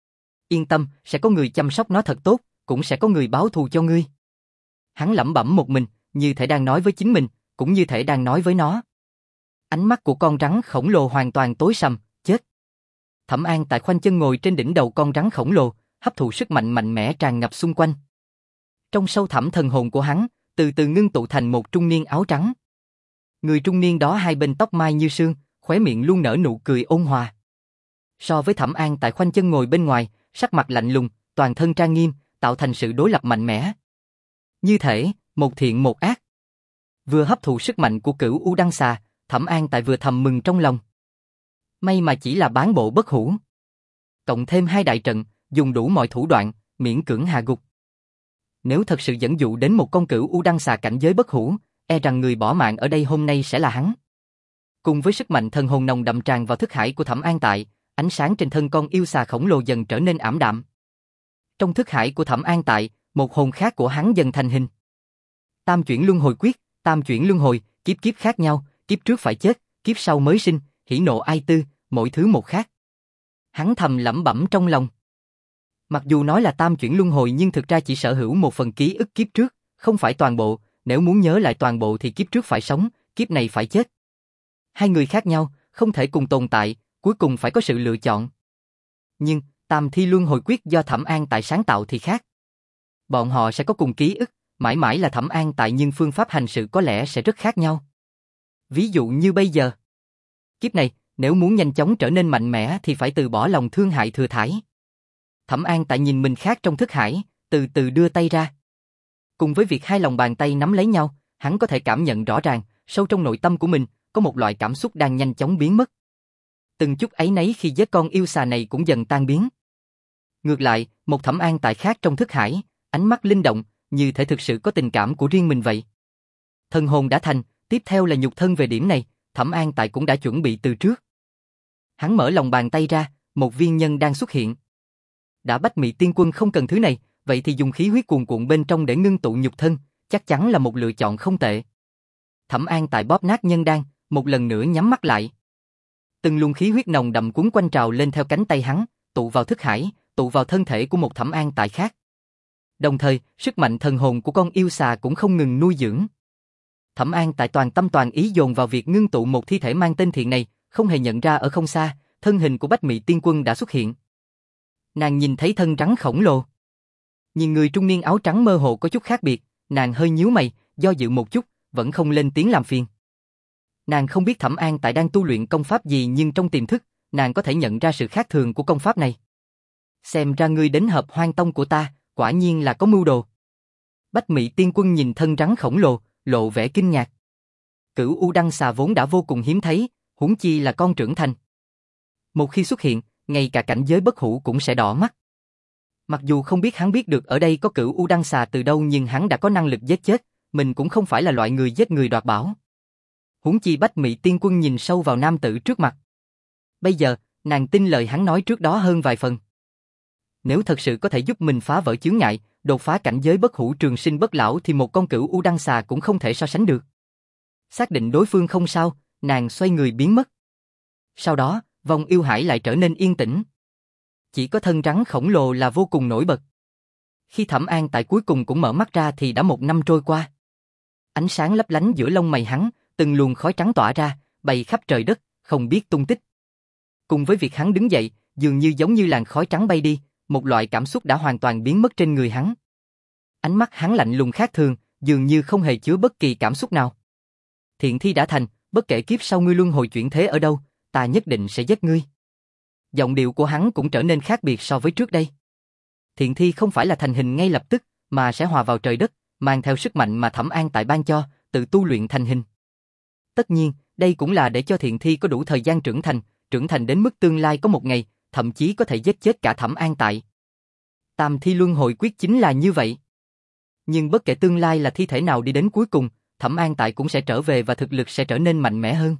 Yên tâm, sẽ có người chăm sóc nó thật tốt, cũng sẽ có người báo thù cho ngươi. Hắn lẩm bẩm một mình, như thể đang nói với chính mình, cũng như thể đang nói với nó. Ánh mắt của con rắn khổng lồ hoàn toàn tối sầm, chết. Thẩm An Tại khoanh chân ngồi trên đỉnh đầu con rắn khổng lồ, hấp thụ sức mạnh mạnh mẽ tràn ngập xung quanh. Trong sâu thẳm thần hồn của hắn, từ từ ngưng tụ thành một trung niên áo trắng. Người trung niên đó hai bên tóc mai như sương, khóe miệng luôn nở nụ cười ôn hòa. So với Thẩm An Tại khoanh chân ngồi bên ngoài, sắc mặt lạnh lùng, toàn thân trang nghiêm, tạo thành sự đối lập mạnh mẽ. Như thể, một thiện một ác. Vừa hấp thụ sức mạnh của Cửu U Đăng Xà, Thẩm An Tại vừa thầm mừng trong lòng. May mà chỉ là bán bộ bất hủ. Cộng thêm hai đại trận, dùng đủ mọi thủ đoạn, miễn cưỡng hạ gục. Nếu thật sự dẫn dụ đến một con Cửu U Đăng Xà cảnh giới bất hủ, e rằng người bỏ mạng ở đây hôm nay sẽ là hắn. Cùng với sức mạnh thần hồn nồng đậm tràn vào thức hải của Thẩm An Tại, ánh sáng trên thân con yêu xà khổng lồ dần trở nên ảm đạm. Trong thức hải của Thẩm An Tại, một hồn khác của hắn dần thành hình. Tam chuyển luân hồi quyết, tam chuyển luân hồi, kiếp kiếp khác nhau, kiếp trước phải chết, kiếp sau mới sinh, hỉ nộ ai tư, mỗi thứ một khác. Hắn thầm lẩm bẩm trong lòng. Mặc dù nói là tam chuyển luân hồi nhưng thực ra chỉ sở hữu một phần ký ức kiếp trước, không phải toàn bộ, nếu muốn nhớ lại toàn bộ thì kiếp trước phải sống, kiếp này phải chết. Hai người khác nhau, không thể cùng tồn tại, cuối cùng phải có sự lựa chọn. Nhưng, tam thi luân hồi quyết do Thẩm An Tại sáng tạo thì khác. Bọn họ sẽ có cùng ký ức, mãi mãi là Thẩm An Tại nhưng phương pháp hành sự có lẽ sẽ rất khác nhau. Ví dụ như bây giờ. Kiếp này, nếu muốn nhanh chóng trở nên mạnh mẽ thì phải từ bỏ lòng thương hại thừa thãi. Thẩm An Tại nhìn mình khác trong thức hải, từ từ đưa tay ra. Cùng với việc hai lòng bàn tay nắm lấy nhau, hắn có thể cảm nhận rõ ràng, sâu trong nội tâm của mình, có một loại cảm xúc đang nhanh chóng biến mất. Từng chút áy náy khi giết con yêu xà này cũng dần tan biến. Ngược lại, một Thẩm An Tại khác trong thức hải, ánh mắt linh động, như thể thực sự có tình cảm của riêng mình vậy. Thần hồn đã thành, tiếp theo là nhục thân về điểm này, Thẩm An Tại cũng đã chuẩn bị từ trước. Hắn mở lòng bàn tay ra, một viên nhân đang xuất hiện. Đã Bách Mị Tiên Quân không cần thứ này, vậy thì dùng khí huyết cuồn cuộn bên trong để ngưng tụ nhục thân, chắc chắn là một lựa chọn không tệ. Thẩm An Tại bóp nát nhân đan, một lần nữa nhắm mắt lại. Từng luồng khí huyết nồng đậm cuốn quanh trào lên theo cánh tay hắn, tụ vào thức hải, tụ vào thân thể của một Thẩm An Tại khác. Đồng thời, sức mạnh thần hồn của con yêu xà cũng không ngừng nuôi dưỡng. Thẩm An Tại toàn tâm toàn ý dồn vào việc ngưng tụ một thi thể mang tên Thiện này, không hề nhận ra ở không xa, thân hình của Bách Mị Tiên Quân đã xuất hiện. Nàng nhìn thấy thân rắn khổng lồ. Nhìn người trung niên áo trắng mơ hồ có chút khác biệt, nàng hơi nhíu mày, do dự một chút, vẫn không lên tiếng làm phiền. Nàng không biết Thẩm An Tại đang tu luyện công pháp gì, nhưng trong tiềm thức, nàng có thể nhận ra sự khác thường của công pháp này. Xem ra ngươi đến Hợp Hoan Tông của ta, quả nhiên là có mưu đồ. Bách Mị Tiên Quân nhìn thân rắn khổng lồ, lộ vẻ kinh ngạc. Cửu U Đăng xà vốn đã vô cùng hiếm thấy, huống chi là con trưởng thành. Một khi xuất hiện, ngay cả cảnh giới bất hủ cũng sẽ đỏ mắt. Mặc dù không biết hắn biết được ở đây có Cửu U Đăng xà từ đâu, nhưng hắn đã có năng lực giết chết, mình cũng không phải là loại người giết người đoạt bảo. Huống chi Bách Mị Tiên Quân nhìn sâu vào nam tử trước mặt. Bây giờ, nàng tin lời hắn nói trước đó hơn vài phần. Nếu thật sự có thể giúp mình phá vỡ chướng ngại, đột phá cảnh giới bất hủ trường sinh bất lão thì một con Cửu U Đăng xà cũng không thể so sánh được. Xác định đối phương không sao, nàng xoay người biến mất. Sau đó, vòng yêu hải lại trở nên yên tĩnh. Chỉ có thân rắn khổng lồ là vô cùng nổi bật. Khi Thẩm An Tại cuối cùng cũng mở mắt ra thì đã một năm trôi qua. Ánh sáng lấp lánh giữa lông mày hắn, từng luồng khói trắng tỏa ra, bay khắp trời đất, không biết tung tích. Cùng với việc hắn đứng dậy, dường như giống như làn khói trắng bay đi, một loại cảm xúc đã hoàn toàn biến mất trên người hắn. Ánh mắt hắn lạnh lùng khác thường, dường như không hề chứa bất kỳ cảm xúc nào. Thiện thi đã thành, bất kể kiếp sau ngươi luân hồi chuyển thế ở đâu, ta nhất định sẽ giết ngươi. Giọng điệu của hắn cũng trở nên khác biệt so với trước đây. Thiện thi không phải là thành hình ngay lập tức, mà sẽ hòa vào trời đất, mang theo sức mạnh mà Thẩm An Tại ban cho, tự tu luyện thành hình. Tất nhiên, đây cũng là để cho thiện thi có đủ thời gian trưởng thành, trưởng thành đến mức tương lai có một ngày, thậm chí có thể giết chết cả Thẩm An Tại. Tam thi luân hồi quyết chính là như vậy. Nhưng bất kể tương lai là thi thể nào đi đến cuối cùng, Thẩm An Tại cũng sẽ trở về và thực lực sẽ trở nên mạnh mẽ hơn.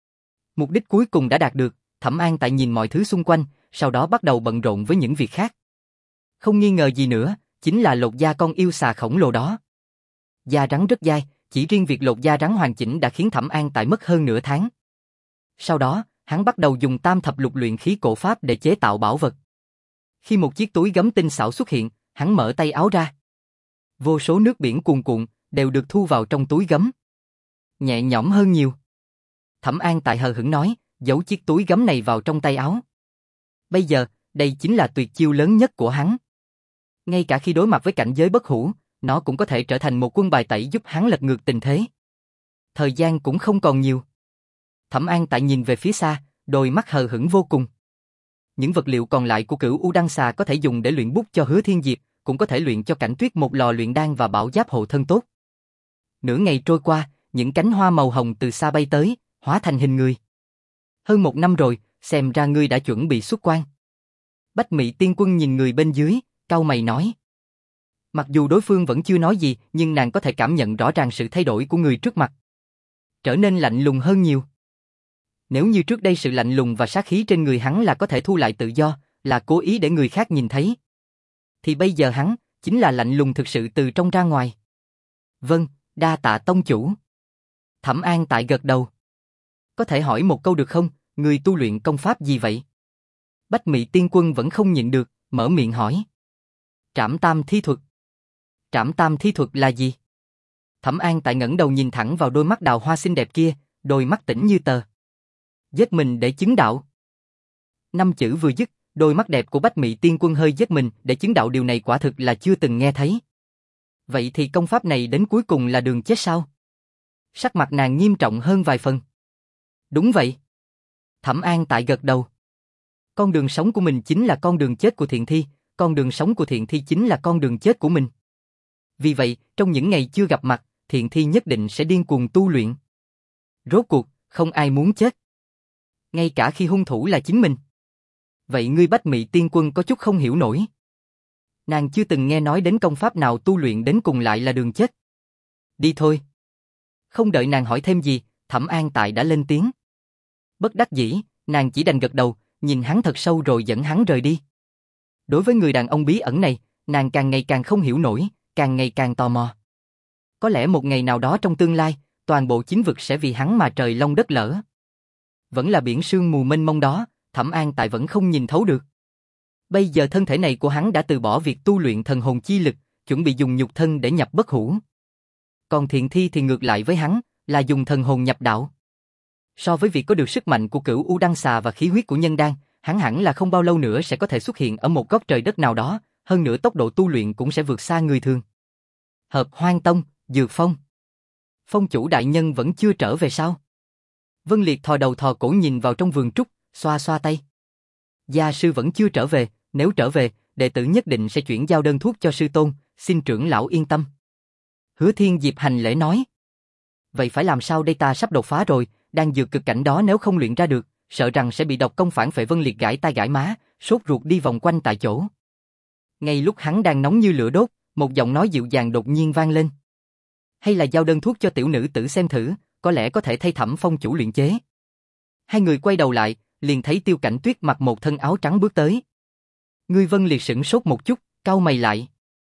Mục đích cuối cùng đã đạt được, Thẩm An Tại nhìn mọi thứ xung quanh, sau đó bắt đầu bận rộn với những việc khác. Không nghi ngờ gì nữa, chính là lột da con yêu xà khổng lồ đó. Da rắn rất dai, chỉ riêng việc lột da rắn hoàn chỉnh đã khiến Thẩm An Tại mất hơn nửa tháng. Sau đó, hắn bắt đầu dùng tam thập lục luyện khí cổ pháp để chế tạo bảo vật. Khi một chiếc túi gấm tinh xảo xuất hiện, hắn mở tay áo ra. Vô số nước biển cuồn cuộn, đều được thu vào trong túi gấm. Nhẹ nhõm hơn nhiều. Thẩm An Tại hờ hững nói, giấu chiếc túi gấm này vào trong tay áo. Bây giờ, đây chính là tuyệt chiêu lớn nhất của hắn. Ngay cả khi đối mặt với cảnh giới bất hủ, nó cũng có thể trở thành một quân bài tẩy giúp hắn lật ngược tình thế. Thời gian cũng không còn nhiều. Thẩm An Tại nhìn về phía xa, đôi mắt hờ hững vô cùng. Những vật liệu còn lại của Cửu U Đăng xà có thể dùng để luyện bút cho Hứa Thiên Diệp, cũng có thể luyện cho Cảnh Tuyết một lò luyện đan và bảo giáp hộ thân tốt. Nửa ngày trôi qua, những cánh hoa màu hồng từ xa bay tới, hóa thành hình người. Hơn một năm rồi, xem ra ngươi đã chuẩn bị xuất quan. Bách Mị Tiên Quân nhìn người bên dưới, cau mày nói. Mặc dù đối phương vẫn chưa nói gì, nhưng nàng có thể cảm nhận rõ ràng sự thay đổi của người trước mặt. Trở nên lạnh lùng hơn nhiều. Nếu như trước đây sự lạnh lùng và sát khí trên người hắn là có thể thu lại tự do, là cố ý để người khác nhìn thấy, thì bây giờ hắn chính là lạnh lùng thực sự từ trong ra ngoài. Vâng, đa tạ tông chủ. Thẩm An Tại gật đầu. Có thể hỏi một câu được không, người tu luyện công pháp gì vậy? Bách Mị Tiên Quân vẫn không nhịn được, mở miệng hỏi. Trảm tam thi thuật. Trảm tam thi thuật là gì? Thẩm An Tại ngẩng đầu nhìn thẳng vào đôi mắt đào hoa xinh đẹp kia, đôi mắt tĩnh như tờ. Giết mình để chứng đạo. Năm chữ vừa dứt, đôi mắt đẹp của Bách Mị Tiên Quân hơi giết mình để chứng đạo, điều này quả thực là chưa từng nghe thấy. Vậy thì công pháp này đến cuối cùng là đường chết sao? Sắc mặt nàng nghiêm trọng hơn vài phần. Đúng vậy. Thẩm An Tại gật đầu. Con đường sống của mình chính là con đường chết của thiện thi, con đường sống của thiện thi chính là con đường chết của mình. Vì vậy, trong những ngày chưa gặp mặt, thiện thi nhất định sẽ điên cuồng tu luyện. Rốt cuộc, không ai muốn chết. Ngay cả khi hung thủ là chính mình. Vậy ngươi Bách Mị Tiên Quân có chút không hiểu nổi. Nàng chưa từng nghe nói đến công pháp nào tu luyện đến cùng lại là đường chết. Đi thôi. Không đợi nàng hỏi thêm gì, Thẩm An Tại đã lên tiếng. Bất đắc dĩ, nàng chỉ đành gật đầu, nhìn hắn thật sâu rồi dẫn hắn rời đi. Đối với người đàn ông bí ẩn này, nàng càng ngày càng không hiểu nổi, càng ngày càng tò mò. Có lẽ một ngày nào đó trong tương lai, toàn bộ chính vực sẽ vì hắn mà trời long đất lở. Vẫn là biển sương mù mênh mông đó, Thẩm An Tại vẫn không nhìn thấu được. Bây giờ thân thể này của hắn đã từ bỏ việc tu luyện thần hồn chi lực, chuẩn bị dùng nhục thân để nhập bất hủ. Còn Thiện Thi thì ngược lại với hắn, là dùng thần hồn nhập đạo. So với việc có được sức mạnh của Cửu U Đăng Xà và khí huyết của Nhân Đan, hắn hẳn là không bao lâu nữa sẽ có thể xuất hiện ở một góc trời đất nào đó, hơn nữa tốc độ tu luyện cũng sẽ vượt xa người thường. Hợp Hoang Tông, Dược Phong. Phong chủ đại nhân vẫn chưa trở về sao? Vân Liệt thò đầu thò cổ nhìn vào trong vườn trúc, xoa xoa tay. Gia sư vẫn chưa trở về, nếu trở về, đệ tử nhất định sẽ chuyển giao đơn thuốc cho sư tôn, xin trưởng lão yên tâm. Hứa Thiên Diệp hành lễ nói. Vậy phải làm sao đây, ta sắp đột phá rồi, đang dược cực cảnh đó nếu không luyện ra được, sợ rằng sẽ bị độc công phản phệ. Vân Liệt gãi tai gãi má, sốt ruột đi vòng quanh tại chỗ. Ngay lúc hắn đang nóng như lửa đốt, một giọng nói dịu dàng đột nhiên vang lên. Hay là giao đơn thuốc cho tiểu nữ tử xem thử, có lẽ có thể thay Thẩm phong chủ luyện chế. Hai người quay đầu lại, liền thấy Tiêu Cảnh Tuyết mặc một thân áo trắng bước tới. Ngươi. Vân Liệt sửng sốt một chút, cau mày lại.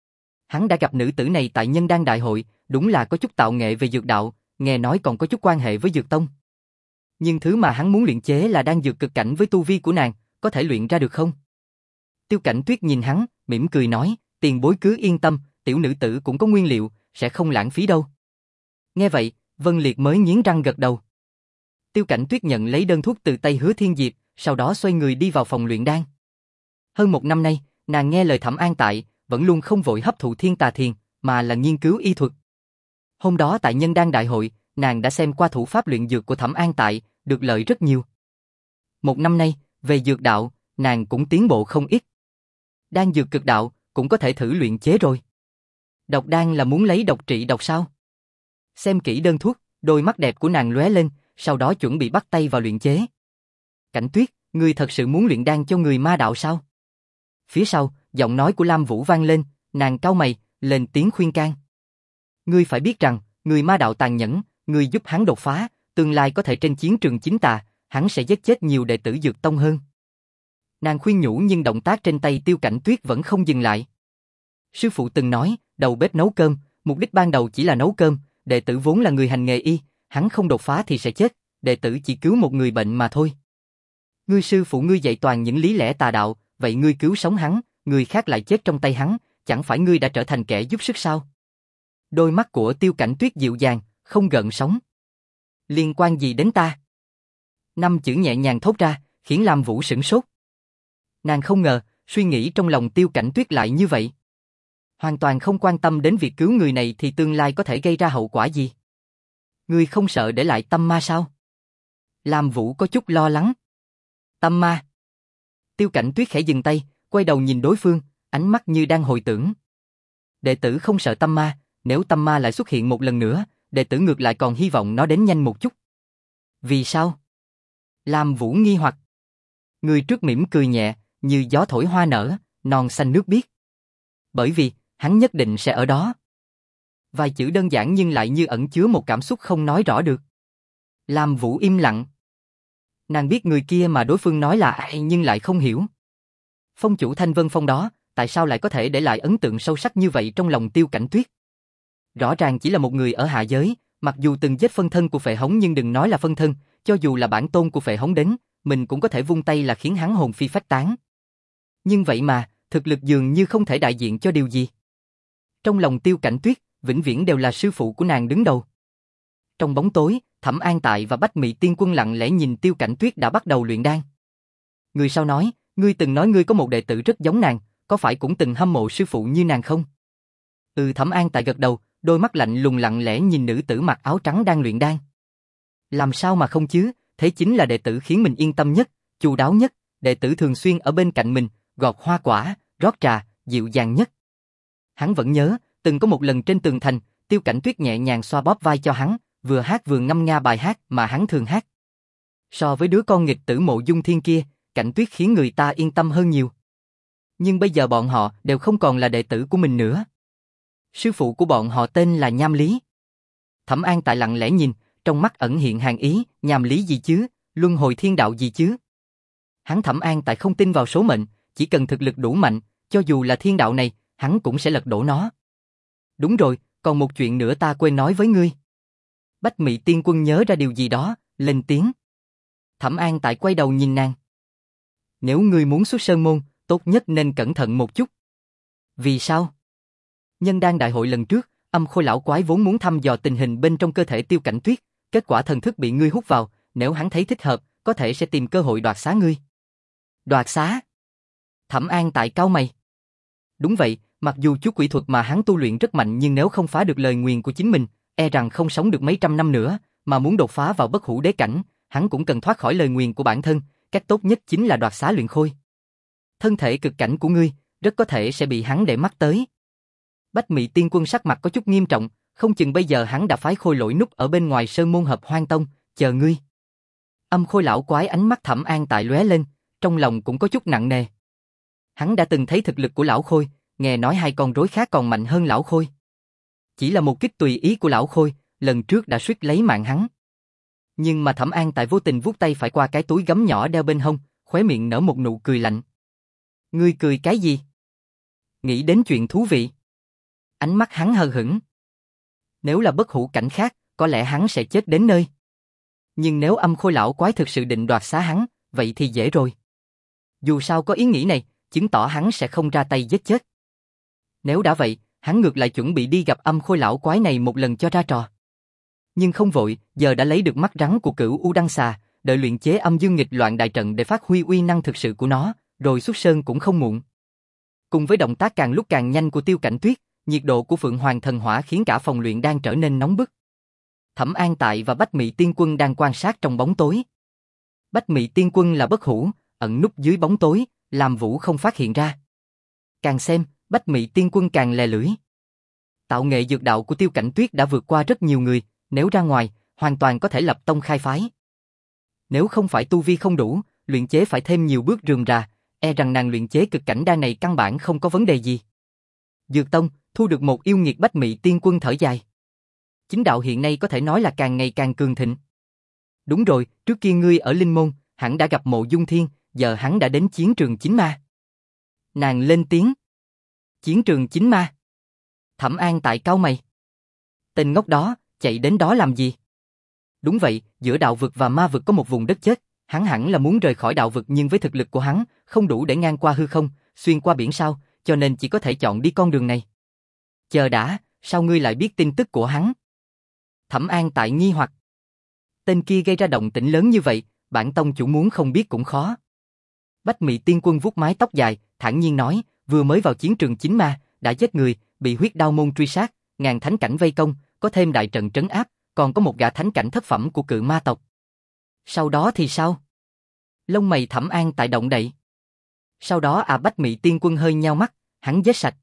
Hắn đã gặp nữ tử này tại Nhân Đan đại hội, đúng là có chút tạo nghệ về dược đạo, nghe nói còn có chút quan hệ với dược tông. Nhưng thứ mà hắn muốn luyện chế là đan dược cực cảnh, với tu vi của nàng, có thể luyện ra được không? Tiêu Cảnh Tuyết nhìn hắn, mỉm cười nói, tiền bối cứ yên tâm, tiểu nữ tử cũng có nguyên liệu, sẽ không lãng phí đâu. Nghe vậy, Vân Liệt mới nghiến răng gật đầu. Tiêu Cảnh Tuyết nhận lấy đơn thuốc từ tay Hứa Thiên Diệp, sau đó xoay người đi vào phòng luyện đan. Hơn một năm nay, nàng nghe lời Thẩm An Tại, vẫn luôn không vội hấp thụ thiên tà thiền, mà là nghiên cứu y thuật. Hôm đó tại Nhân Đan đại hội, nàng đã xem qua thủ pháp luyện dược của Thẩm An Tại, được lợi rất nhiều. Một năm nay, về dược đạo, nàng cũng tiến bộ không ít. Đan dược cực đạo, cũng có thể thử luyện chế rồi. Độc đan là muốn lấy độc trị độc sao? Xem kỹ đơn thuốc, đôi mắt đẹp của nàng lóe lên, sau đó chuẩn bị bắt tay vào luyện chế. Cảnh Tuyết, ngươi thật sự muốn luyện đan cho người ma đạo sao? Phía sau, giọng nói của Lam Vũ vang lên, nàng cau mày, lên tiếng khuyên can. Ngươi phải biết rằng, người ma đạo tàn nhẫn, ngươi giúp hắn đột phá, tương lai có thể trên chiến trường chính tà, hắn sẽ giết chết nhiều đệ tử dược tông hơn. Nàng khuyên nhủ nhưng động tác trên tay Tiêu Cảnh Tuyết vẫn không dừng lại. Sư phụ từng nói, đầu bếp nấu cơm, mục đích ban đầu chỉ là nấu cơm, đệ tử vốn là người hành nghề y, hắn không đột phá thì sẽ chết, đệ tử chỉ cứu một người bệnh mà thôi. Ngươi sư phụ ngươi dạy toàn những lý lẽ tà đạo, vậy ngươi cứu sống hắn, người khác lại chết trong tay hắn, chẳng phải ngươi đã trở thành kẻ giúp sức sao? Đôi mắt của Tiêu Cảnh Tuyết dịu dàng, không gợn sóng. Liên quan gì đến ta? Năm chữ nhẹ nhàng thốt ra, khiến Lam Vũ sửng sốt. Nàng không ngờ, suy nghĩ trong lòng Tiêu Cảnh Tuyết lại như vậy. Hoàn toàn không quan tâm đến việc cứu người này thì tương lai có thể gây ra hậu quả gì. Ngươi không sợ để lại tâm ma sao? Lam Vũ có chút lo lắng. Tâm ma? Tiêu Cảnh Tuyết khẽ dừng tay, quay đầu nhìn đối phương, ánh mắt như đang hồi tưởng. Đệ tử không sợ tâm ma, nếu tâm ma lại xuất hiện một lần nữa, đệ tử ngược lại còn hy vọng nó đến nhanh một chút. Vì sao? Lam Vũ nghi hoặc. Người trước mỉm cười nhẹ, như gió thổi hoa nở, non xanh nước biếc. Bởi vì, hắn nhất định sẽ ở đó. Vài chữ đơn giản nhưng lại như ẩn chứa một cảm xúc không nói rõ được. Lam Vũ im lặng. Nàng biết người kia mà đối phương nói là ai nhưng lại không hiểu. Phong chủ Thanh Vân Phong đó, tại sao lại có thể để lại ấn tượng sâu sắc như vậy trong lòng Tiêu Cảnh Tuyết? Rõ ràng chỉ là một người ở hạ giới, mặc dù từng giết phân thân của Phệ Hống nhưng đừng nói là phân thân, cho dù là bản tôn của Phệ Hống đến, mình cũng có thể vung tay là khiến hắn hồn phi phách tán. Nhưng vậy mà, thực lực dường như không thể đại diện cho điều gì. Trong lòng Tiêu Cảnh Tuyết, vĩnh viễn đều là sư phụ của nàng đứng đầu. Trong bóng tối, Thẩm An Tại và Bách Mị Tiên Quân lặng lẽ nhìn Tiêu Cảnh Tuyết đã bắt đầu luyện đan. Người sau nói, ngươi từng nói ngươi có một đệ tử rất giống nàng, có phải cũng từng hâm mộ sư phụ như nàng không? Ừ, Thẩm An Tại gật đầu, đôi mắt lạnh lùng lặng lẽ nhìn nữ tử mặc áo trắng đang luyện đan. Làm sao mà không chứ, thế chính là đệ tử khiến mình yên tâm nhất, chu đáo nhất, đệ tử thường xuyên ở bên cạnh mình, gọt hoa quả, rót trà, dịu dàng nhất. Hắn vẫn nhớ, từng có một lần trên tường thành, Tiêu Cảnh Tuyết nhẹ nhàng xoa bóp vai cho hắn, vừa hát vừa ngâm nga bài hát mà hắn thường hát. So với đứa con nghịch tử Mộ Dung Thiên kia, Cảnh Tuyết khiến người ta yên tâm hơn nhiều. Nhưng bây giờ bọn họ đều không còn là đệ tử của mình nữa. Sư phụ của bọn họ tên là Nham Lý. Thẩm An Tại lặng lẽ nhìn, trong mắt ẩn hiện hàn ý, nham lý gì chứ, luân hồi thiên đạo gì chứ. Hắn Thẩm An Tại không tin vào số mệnh, chỉ cần thực lực đủ mạnh, cho dù là thiên đạo này, hắn cũng sẽ lật đổ nó. Đúng rồi, còn một chuyện nữa ta quên nói với ngươi. Bách Mị Tiên Quân nhớ ra điều gì đó, lên tiếng. Thẩm An Tại quay đầu nhìn nàng. Nếu ngươi muốn xuất sơn môn, tốt nhất nên cẩn thận một chút. Vì sao? Nhân đan đại hội lần trước, Âm Khôi lão quái vốn muốn thăm dò tình hình bên trong cơ thể Tiêu Cảnh Tuyết, kết quả thần thức bị ngươi hút vào, nếu hắn thấy thích hợp, có thể sẽ tìm cơ hội đoạt xá ngươi. Đoạt xá? Thẩm An Tại cau mày. Đúng vậy, mặc dù chú quỷ thuật mà hắn tu luyện rất mạnh nhưng nếu không phá được lời nguyền của chính mình, e rằng không sống được mấy trăm năm nữa, mà muốn đột phá vào bất hủ đế cảnh, hắn cũng cần thoát khỏi lời nguyền của bản thân, cách tốt nhất chính là đoạt xá luyện khôi. Thân thể cực cảnh của ngươi, rất có thể sẽ bị hắn để mắt tới. Bách Mị Tiên Quân sắc mặt có chút nghiêm trọng, không chừng bây giờ hắn đã phái Khôi Lỗi núp ở bên ngoài sơn môn Hợp Hoang Tông, chờ ngươi. Âm Khôi lão quái ánh mắt Thẩm An Tại lóe lên, trong lòng cũng có chút nặng nề. Hắn đã từng thấy thực lực của lão Khôi, nghe nói hai con rối khác còn mạnh hơn lão Khôi. Chỉ là một kích tùy ý của lão Khôi, lần trước đã suýt lấy mạng hắn. Nhưng mà Thẩm An Tại vô tình vuốt tay phải qua cái túi gấm nhỏ đeo bên hông, khóe miệng nở một nụ cười lạnh. Ngươi cười cái gì? Nghĩ đến chuyện thú vị. Ánh mắt hắn hờ hững. Nếu là bất hủ cảnh khác, có lẽ hắn sẽ chết đến nơi. Nhưng nếu Âm Khôi lão quái thực sự định đoạt xá hắn, vậy thì dễ rồi. Dù sao có ý nghĩ này, chứng tỏ hắn sẽ không ra tay giết chết. Nếu đã vậy, hắn ngược lại chuẩn bị đi gặp Âm Khôi lão quái này một lần cho ra trò. Nhưng không vội, giờ đã lấy được mắt rắn của Cửu U Đăng Xà, đợi luyện chế âm dương nghịch loạn đại trận để phát huy uy năng thực sự của nó, rồi xuất sơn cũng không muộn. Cùng với động tác càng lúc càng nhanh của Tiêu Cảnh Tuyết, nhiệt độ của Phượng Hoàng Thần Hỏa khiến cả phòng luyện đang trở nên nóng bức. Thẩm An Tại và Bách Mị Tiên Quân đang quan sát trong bóng tối. Bách Mị Tiên Quân là bất hủ, ẩn núp dưới bóng tối, làm Vũ không phát hiện ra. Càng xem, Bách Mị Tiên Quân càng lè lưỡi. Tạo nghệ dược đạo của Tiêu Cảnh Tuyết đã vượt qua rất nhiều người, nếu ra ngoài, hoàn toàn có thể lập tông khai phái. Nếu không phải tu vi không đủ, luyện chế phải thêm nhiều bước rườm rà, e rằng nàng luyện chế cực cảnh đan này căn bản không có vấn đề gì. Dược tông, thu được một yêu nghiệt. Bách Mị Tiên Quân thở dài. Chính đạo hiện nay có thể nói là càng ngày càng cường thịnh. Đúng rồi, trước kia ngươi ở Linh Môn, hẳn đã gặp Mộ Dung Thiên, giờ hắn đã đến chiến trường chính ma. Nàng lên tiếng. Chiến trường chính ma? Thẩm An Tại cau mày. Tên ngốc đó, chạy đến đó làm gì? Đúng vậy, giữa đạo vực và ma vực có một vùng đất chết, hắn hẳn là muốn rời khỏi đạo vực nhưng với thực lực của hắn, không đủ để ngang qua hư không, xuyên qua biển sao, cho nên chỉ có thể chọn đi con đường này. Chờ đã, sao ngươi lại biết tin tức của hắn? Thẩm An Tại nghi hoặc. Tên kia gây ra động tĩnh lớn như vậy, bản tông chủ muốn không biết cũng khó. Bách Mị Tiên Quân vuốt mái tóc dài, thản nhiên nói, vừa mới vào chiến trường chính ma, đã giết người, bị huyết đao môn truy sát, ngàn thánh cảnh vây công, có thêm đại trận trấn áp, còn có một gã thánh cảnh thất phẩm của cự ma tộc. Sau đó thì sao? Lông mày Thẩm An Tại động đậy. Sau đó à Bách Mị Tiên Quân hơi nheo mắt, hắn giết sạch.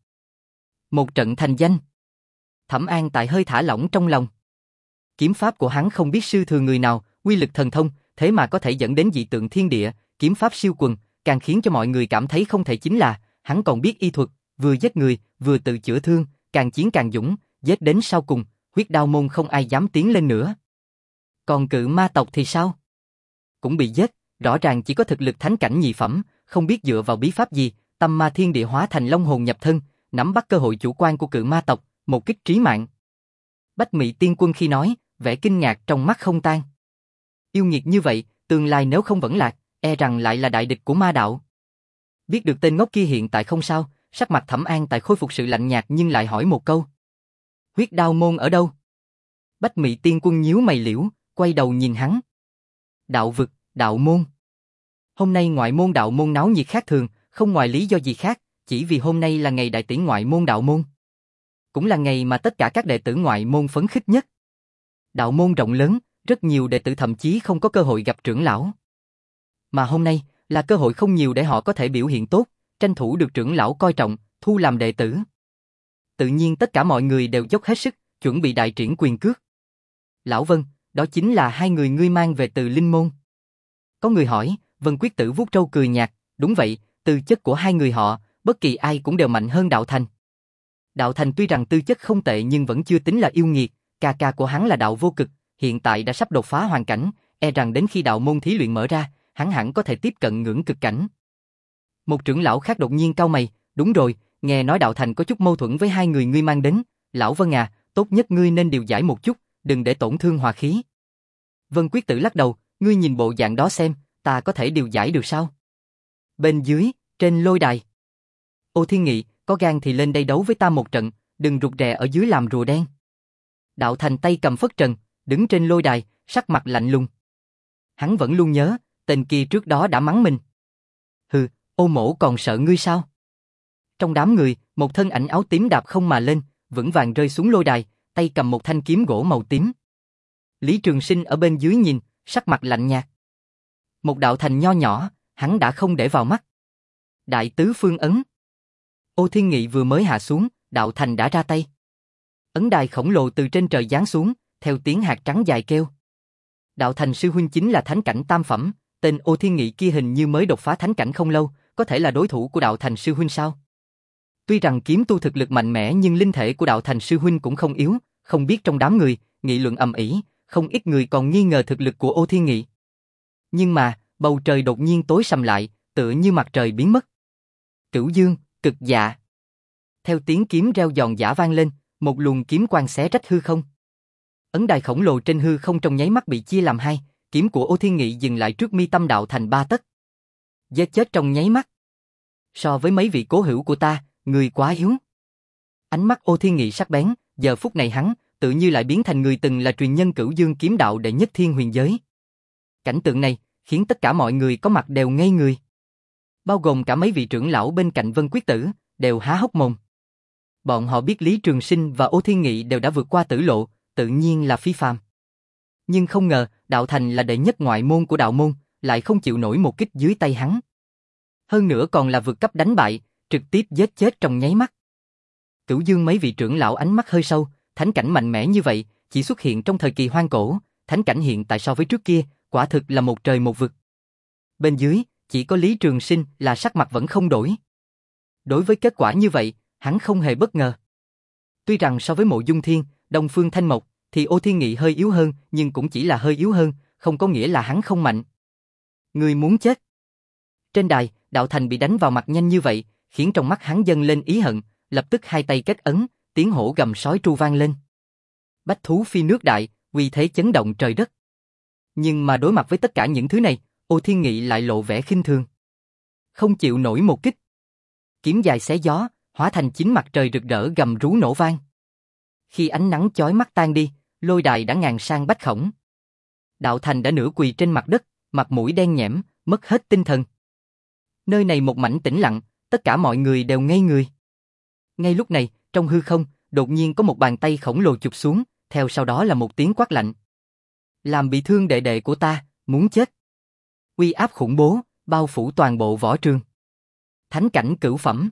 Một trận thành danh. Thẩm An Tại hơi thả lỏng trong lòng. Kiếm pháp của hắn không biết sư thừa người nào, uy lực thần thông, thế mà có thể dẫn đến dị tượng thiên địa, kiếm pháp siêu quần, càng khiến cho mọi người cảm thấy không thể chính là, hắn còn biết y thuật, vừa giết người, vừa tự chữa thương, càng chiến càng dũng, giết đến sau cùng, huyết đao môn không ai dám tiến lên nữa. Còn cự ma tộc thì sao? Cũng bị giết, rõ ràng chỉ có thực lực thánh cảnh nhị phẩm, không biết dựa vào bí pháp gì, tâm ma thiên địa hóa thành long hồn nhập thân, nắm bắt cơ hội chủ quan của cự ma tộc, một kích trí mạng. Bách Mị Tiên Quân khi nói, vẻ kinh ngạc trong mắt không tan. Yêu nghiệt như vậy, tương lai nếu không vẫn lạc, e rằng lại là đại địch của ma đạo. Biết được tên ngốc kia hiện tại không sao, sắc mặt Thẩm An Tại khôi phục sự lạnh nhạt nhưng lại hỏi một câu. Huyết đao môn ở đâu? Bách Mị Tiên Quân nhíu mày liễu, quay đầu nhìn hắn. Đạo vực, đạo môn. Hôm nay ngoại môn đạo môn náo nhiệt khác thường, không ngoài lý do gì khác, chỉ vì hôm nay là ngày đại tiễn ngoại môn đạo môn. Cũng là ngày mà tất cả các đệ tử ngoại môn phấn khích nhất. Đạo môn rộng lớn, rất nhiều đệ tử thậm chí không có cơ hội gặp trưởng lão. Mà hôm nay, là cơ hội không nhiều để họ có thể biểu hiện tốt, tranh thủ được trưởng lão coi trọng, thu làm đệ tử. Tự nhiên tất cả mọi người đều dốc hết sức, chuẩn bị đại triển quyền cước. Lão Vân, đó chính là hai người ngươi mang về từ Linh Môn. Có người hỏi, Vân Quyết Tử vuốt râu cười nhạt, đúng vậy, tư chất của hai người họ, bất kỳ ai cũng đều mạnh hơn Đạo Thành. Đạo Thành tuy rằng tư chất không tệ nhưng vẫn chưa tính là yêu nghiệt, ca ca của hắn là Đạo Vô Cực, hiện tại đã sắp đột phá hoàn cảnh, e rằng đến khi đạo môn thí luyện mở ra, hắn hẳn có thể tiếp cận ngưỡng cực cảnh. Một trưởng lão khác đột nhiên cau mày, đúng rồi, nghe nói Đạo Thành có chút mâu thuẫn với hai người ngươi mang đến, lão Vân à, tốt nhất ngươi nên điều giải một chút, đừng để tổn thương hòa khí. Vân Quyết Tử lắc đầu, ngươi nhìn bộ dạng đó xem, ta có thể điều giải được sao? Bên dưới, trên lôi đài. Ô Thiên Nghị, có gan thì lên đây đấu với ta một trận, đừng rụt rè ở dưới làm rùa đen. Đạo Thành tay cầm phất trần, đứng trên lôi đài, sắc mặt lạnh lùng. Hắn vẫn luôn nhớ, tên kia trước đó đã mắng mình. Hừ, Ô Mỗ còn sợ ngươi sao? Trong đám người, một thân ảnh áo tím đạp không mà lên, vững vàng rơi xuống lôi đài, tay cầm một thanh kiếm gỗ màu tím. Lý Trường Sinh ở bên dưới nhìn, sắc mặt lạnh nhạt. Một đạo thành nho nhỏ, hắn đã không để vào mắt. Đại tứ phương ấn. Ô Thiên Nghị vừa mới hạ xuống, Đạo Thành đã ra tay. Ấn đài khổng lồ từ trên trời giáng xuống, theo tiếng hạt trắng dài kêu. Đạo Thành sư huynh chính là thánh cảnh tam phẩm, tên Ô Thiên Nghị kia hình như mới đột phá thánh cảnh không lâu, có thể là đối thủ của Đạo Thành sư huynh sao? Tuy rằng kiếm tu thực lực mạnh mẽ nhưng linh thể của Đạo Thành sư huynh cũng không yếu, không biết trong đám người, nghị luận ầm ĩ, không ít người còn nghi ngờ thực lực của Ô Thiên Nghị. Nhưng mà, bầu trời đột nhiên tối sầm lại, tựa như mặt trời biến mất. Cửu Dương, cực dạ. Theo tiếng kiếm reo giòn giã vang lên, một luồng kiếm quang xé rách hư không. Ấn đài khổng lồ trên hư không trong nháy mắt bị chia làm hai, kiếm của Ô Thiên Nghị dừng lại trước mi tâm Đạo Thành ba tấc. Giết chết trong nháy mắt. So với mấy vị cố hữu của ta, người quá yếu. Ánh mắt Ô Thiên Nghị sắc bén, giờ phút này hắn, tự như lại biến thành người từng là truyền nhân Cửu Dương kiếm đạo đệ nhất thiên huyền giới. Cảnh tượng này, khiến tất cả mọi người có mặt đều ngây người. Bao gồm cả mấy vị trưởng lão bên cạnh Vân Quyết Tử, đều há hốc mồm. Bọn họ biết Lý Trường Sinh và Ô Thiên Nghị đều đã vượt qua tử lộ, tự nhiên là phi phàm. Nhưng không ngờ, Đạo Thành là đệ nhất ngoại môn của đạo môn, lại không chịu nổi một kích dưới tay hắn. Hơn nữa còn là vượt cấp đánh bại, trực tiếp giết chết trong nháy mắt. Cửu Dương mấy vị trưởng lão ánh mắt hơi sâu, thánh cảnh mạnh mẽ như vậy, chỉ xuất hiện trong thời kỳ hoang cổ, thánh cảnh hiện tại so với trước kia, quả thực là một trời một vực. Bên dưới, chỉ có Lý Trường Sinh là sắc mặt vẫn không đổi. Đối với kết quả như vậy, hắn không hề bất ngờ. Tuy rằng so với Mộ Dung Thiên, Đông Phương Thanh Mộc, thì Ô Thiên Nghị hơi yếu hơn, nhưng cũng chỉ là hơi yếu hơn, không có nghĩa là hắn không mạnh. Ngươi muốn chết. Trên đài, Đạo Thành bị đánh vào mặt nhanh như vậy, khiến trong mắt hắn dâng lên ý hận, lập tức hai tay kết ấn, tiếng hổ gầm sói tru vang lên. Bách thú phi nước đại, uy thế chấn động trời đất. Nhưng mà đối mặt với tất cả những thứ này, Ô Thiên Nghị lại lộ vẻ khinh thường. Không chịu nổi một kích. Kiếm dài xé gió, hóa thành chín mặt trời rực rỡ gầm rú nổ vang. Khi ánh nắng chói mắt tan đi, lôi đài đã ngàn sang bách khổng. Đạo Thành đã nửa quỳ trên mặt đất, mặt mũi đen nhẽm, mất hết tinh thần. Nơi này một mảnh tĩnh lặng, tất cả mọi người đều ngây người. Ngay lúc này, trong hư không, đột nhiên có một bàn tay khổng lồ chụp xuống, theo sau đó là một tiếng quát lạnh. Làm bị thương đệ đệ của ta, muốn chết. Uy áp khủng bố, bao phủ toàn bộ võ trường. Thánh cảnh cửu phẩm.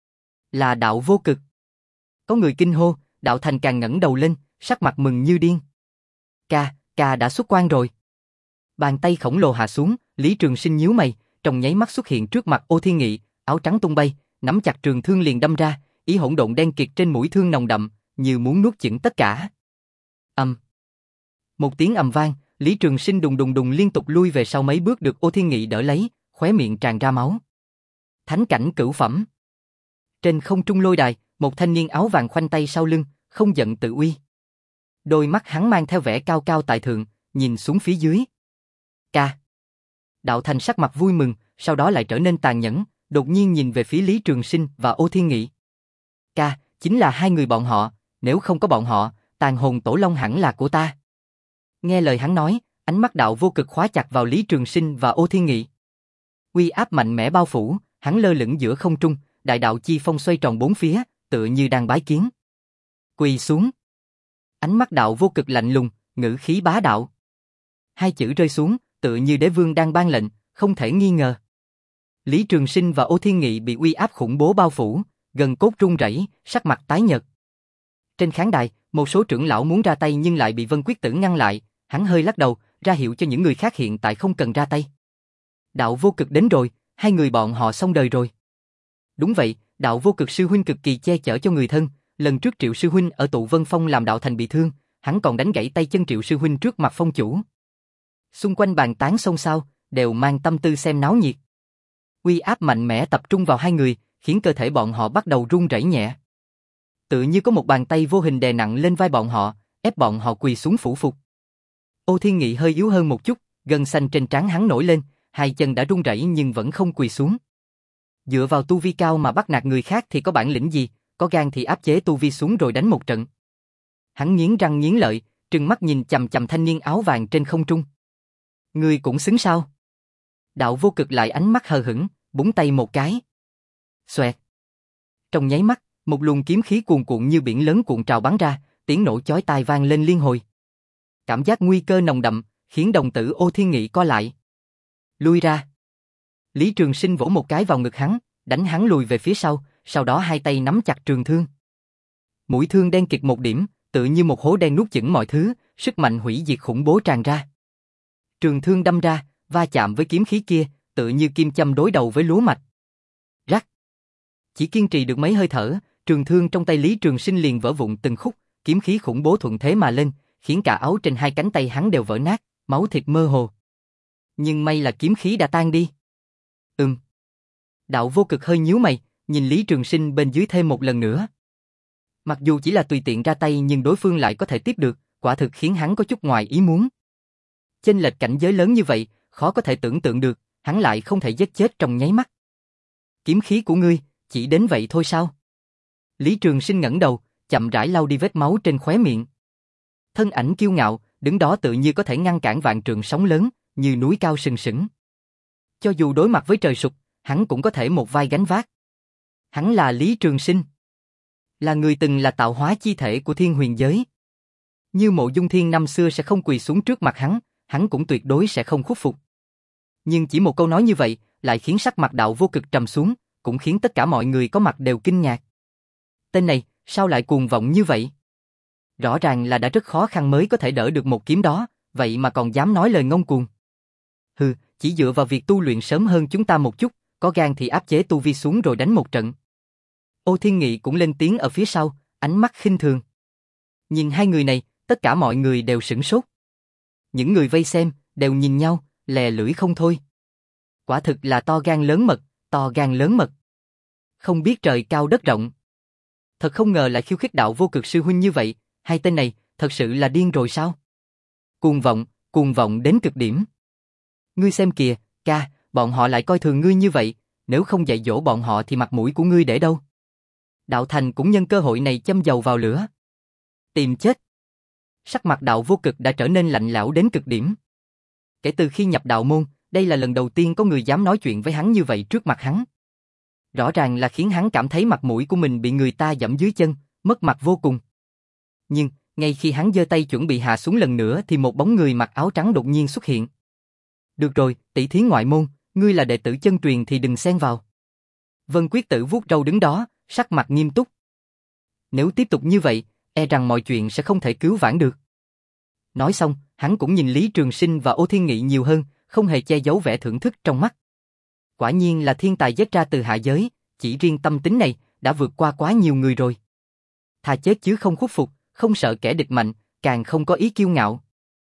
Là Đạo Vô Cực. Có người kinh hô, Đạo Thành càng ngẩng đầu lên, sắc mặt mừng như điên. Ca, ca đã xuất quan rồi. Bàn tay khổng lồ hạ xuống, Lý Trường Sinh nhíu mày, trong nháy mắt xuất hiện trước mặt Ô Thiên Nghị, áo trắng tung bay, nắm chặt trường thương liền đâm ra, ý hỗn độn đen kịt trên mũi thương nồng đậm, như muốn nuốt chửng tất cả. Ầm. Một tiếng ầm vang, Lý Trường Sinh đùng đùng đùng liên tục lui về sau mấy bước được Ô Thiên Nghị đỡ lấy, khóe miệng tràn ra máu. Thánh cảnh cửu phẩm. Trên không trung lôi đài, một thanh niên áo vàng khoanh tay sau lưng, không giận tự uy. Đôi mắt hắn mang theo vẻ cao cao tại thượng, nhìn xuống phía dưới. Ca. Đạo Thành sắc mặt vui mừng, sau đó lại trở nên tàn nhẫn, đột nhiên nhìn về phía Lý Trường Sinh và Ô Thiên Nghị. Ca, chính là hai người bọn họ, nếu không có bọn họ, tàn hồn tổ long hẳn là của ta. Nghe lời hắn nói, ánh mắt Đạo Vô Cực khóa chặt vào Lý Trường Sinh và Ô Thiên Nghị. Uy áp mạnh mẽ bao phủ, hắn lơ lửng giữa không trung, đại đạo chi phong xoay tròn bốn phía, tựa như đang bái kiến. Quỳ xuống. Ánh mắt Đạo Vô Cực lạnh lùng, ngữ khí bá đạo. Hai chữ rơi xuống, tựa như đế vương đang ban lệnh, không thể nghi ngờ. Lý Trường Sinh và Ô Thiên Nghị bị uy áp khủng bố bao phủ, gần cốt run rẩy, sắc mặt tái nhợt. Trên khán đài, một số trưởng lão muốn ra tay nhưng lại bị Vân Quyết Tử ngăn lại, hắn hơi lắc đầu, ra hiệu cho những người khác hiện tại không cần ra tay. Đạo Vô Cực đến rồi, hai người bọn họ xong đời rồi. Đúng vậy, đạo vô cực sư huynh cực kỳ che chở cho người thân, lần trước Triệu sư huynh ở Tụ Vân Phong làm đạo thành bị thương, hắn còn đánh gãy tay chân Triệu sư huynh trước mặt phong chủ. Xung quanh bàn tán xôn xao, đều mang tâm tư xem náo nhiệt. Uy áp mạnh mẽ tập trung vào hai người, khiến cơ thể bọn họ bắt đầu run rẩy nhẹ. Tự như có một bàn tay vô hình đè nặng lên vai bọn họ, ép bọn họ quỳ xuống phủ phục. Ô Thiên Nghị hơi yếu hơn một chút, gân xanh trên trán hắn nổi lên, hai chân đã run rẩy nhưng vẫn không quỳ xuống. Dựa vào tu vi cao mà bắt nạt người khác thì có bản lĩnh gì, có gan thì áp chế tu vi xuống rồi đánh một trận. Hắn nghiến răng nghiến lợi, trừng mắt nhìn chằm chằm thanh niên áo vàng trên không trung. Ngươi cũng xứng sao? Đạo vô cực lại ánh mắt hờ hững, búng tay một cái. Xoẹt. Trong nháy mắt, một luồng kiếm khí cuồn cuộn như biển lớn cuộn trào bắn ra, tiếng nổ chói tai vang lên liên hồi. Cảm giác nguy cơ nồng đậm, khiến đồng tử Ô Thiên Nghị co lại. Lui ra. Lý Trường Sinh vỗ một cái vào ngực hắn, đánh hắn lùi về phía sau, sau đó hai tay nắm chặt trường thương. Mũi thương đen kịt một điểm, tự như một hố đen nuốt chửng mọi thứ, sức mạnh hủy diệt khủng bố tràn ra. Trường thương đâm ra, va chạm với kiếm khí kia, tự như kim châm đối đầu với lúa mạch. Rắc. Chỉ kiên trì được mấy hơi thở, trường thương trong tay Lý Trường Sinh liền vỡ vụn từng khúc, kiếm khí khủng bố thuận thế mà lên, khiến cả áo trên hai cánh tay hắn đều vỡ nát, máu thịt mơ hồ. Nhưng may là kiếm khí đã tan đi. Ừm. Đạo vô cực hơi nhíu mày, nhìn Lý Trường Sinh bên dưới thêm một lần nữa. Mặc dù chỉ là tùy tiện ra tay nhưng đối phương lại có thể tiếp được, quả thực khiến hắn có chút ngoài ý muốn. Chênh lệch cảnh giới lớn như vậy, khó có thể tưởng tượng được, hắn lại không thể giết chết trong nháy mắt. Kiếm khí của ngươi, chỉ đến vậy thôi sao? Lý Trường Sinh ngẩng đầu, chậm rãi lau đi vết máu trên khóe miệng. Thân ảnh kiêu ngạo, đứng đó tự như có thể ngăn cản vạn trượng sóng lớn, như núi cao sừng sững. Cho dù đối mặt với trời sụp, hắn cũng có thể một vai gánh vác. Hắn là Lý Trường Sinh, là người từng là tạo hóa chi thể của thiên huyền giới. Như Mộ Dung Thiên năm xưa sẽ không quỳ xuống trước mặt hắn, hắn cũng tuyệt đối sẽ không khuất phục. Nhưng chỉ một câu nói như vậy, lại khiến sắc mặt đạo vô cực trầm xuống, cũng khiến tất cả mọi người có mặt đều kinh ngạc. Tên này, sao lại cuồng vọng như vậy? Rõ ràng là đã rất khó khăn mới có thể đỡ được một kiếm đó, vậy mà còn dám nói lời ngông cuồng. Hừ, chỉ dựa vào việc tu luyện sớm hơn chúng ta một chút, có gan thì áp chế tu vi xuống rồi đánh một trận. Ô Thiên Nghị cũng lên tiếng ở phía sau, ánh mắt khinh thường. Nhìn hai người này, tất cả mọi người đều sửng sốt. Những người vây xem, đều nhìn nhau, lè lưỡi không thôi. Quả thực là to gan lớn mật, to gan lớn mật. Không biết trời cao đất rộng. Thật không ngờ lại khiêu khích đạo vô cực sư huynh như vậy, hai tên này, thật sự là điên rồi sao? Cuồng vọng, cuồng vọng đến cực điểm. Ngươi xem kìa, ca, bọn họ lại coi thường ngươi như vậy, nếu không dạy dỗ bọn họ thì mặt mũi của ngươi để đâu? Đạo Thành cũng nhân cơ hội này châm dầu vào lửa. Tìm chết. Sắc mặt đạo vô cực đã trở nên lạnh lẽo đến cực điểm. Kể từ khi nhập đạo môn, đây là lần đầu tiên có người dám nói chuyện với hắn như vậy trước mặt hắn. Rõ ràng là khiến hắn cảm thấy mặt mũi của mình bị người ta giẫm dưới chân, mất mặt vô cùng. Nhưng, ngay khi hắn giơ tay chuẩn bị hạ xuống lần nữa thì một bóng người mặc áo trắng đột nhiên xuất hiện. Được rồi, tỷ thí ngoại môn, ngươi là đệ tử chân truyền thì đừng xen vào. Vân Quyết Tử vuốt râu đứng đó, sắc mặt nghiêm túc. Nếu tiếp tục như vậy, e rằng mọi chuyện sẽ không thể cứu vãn được. Nói xong, hắn cũng nhìn Lý Trường Sinh và Ô Thiên Nghị nhiều hơn, không hề che giấu vẻ thưởng thức trong mắt. Quả nhiên là thiên tài giết ra từ hạ giới, chỉ riêng tâm tính này đã vượt qua quá nhiều người rồi. Thà chết chứ không khuất phục, không sợ kẻ địch mạnh, càng không có ý kiêu ngạo.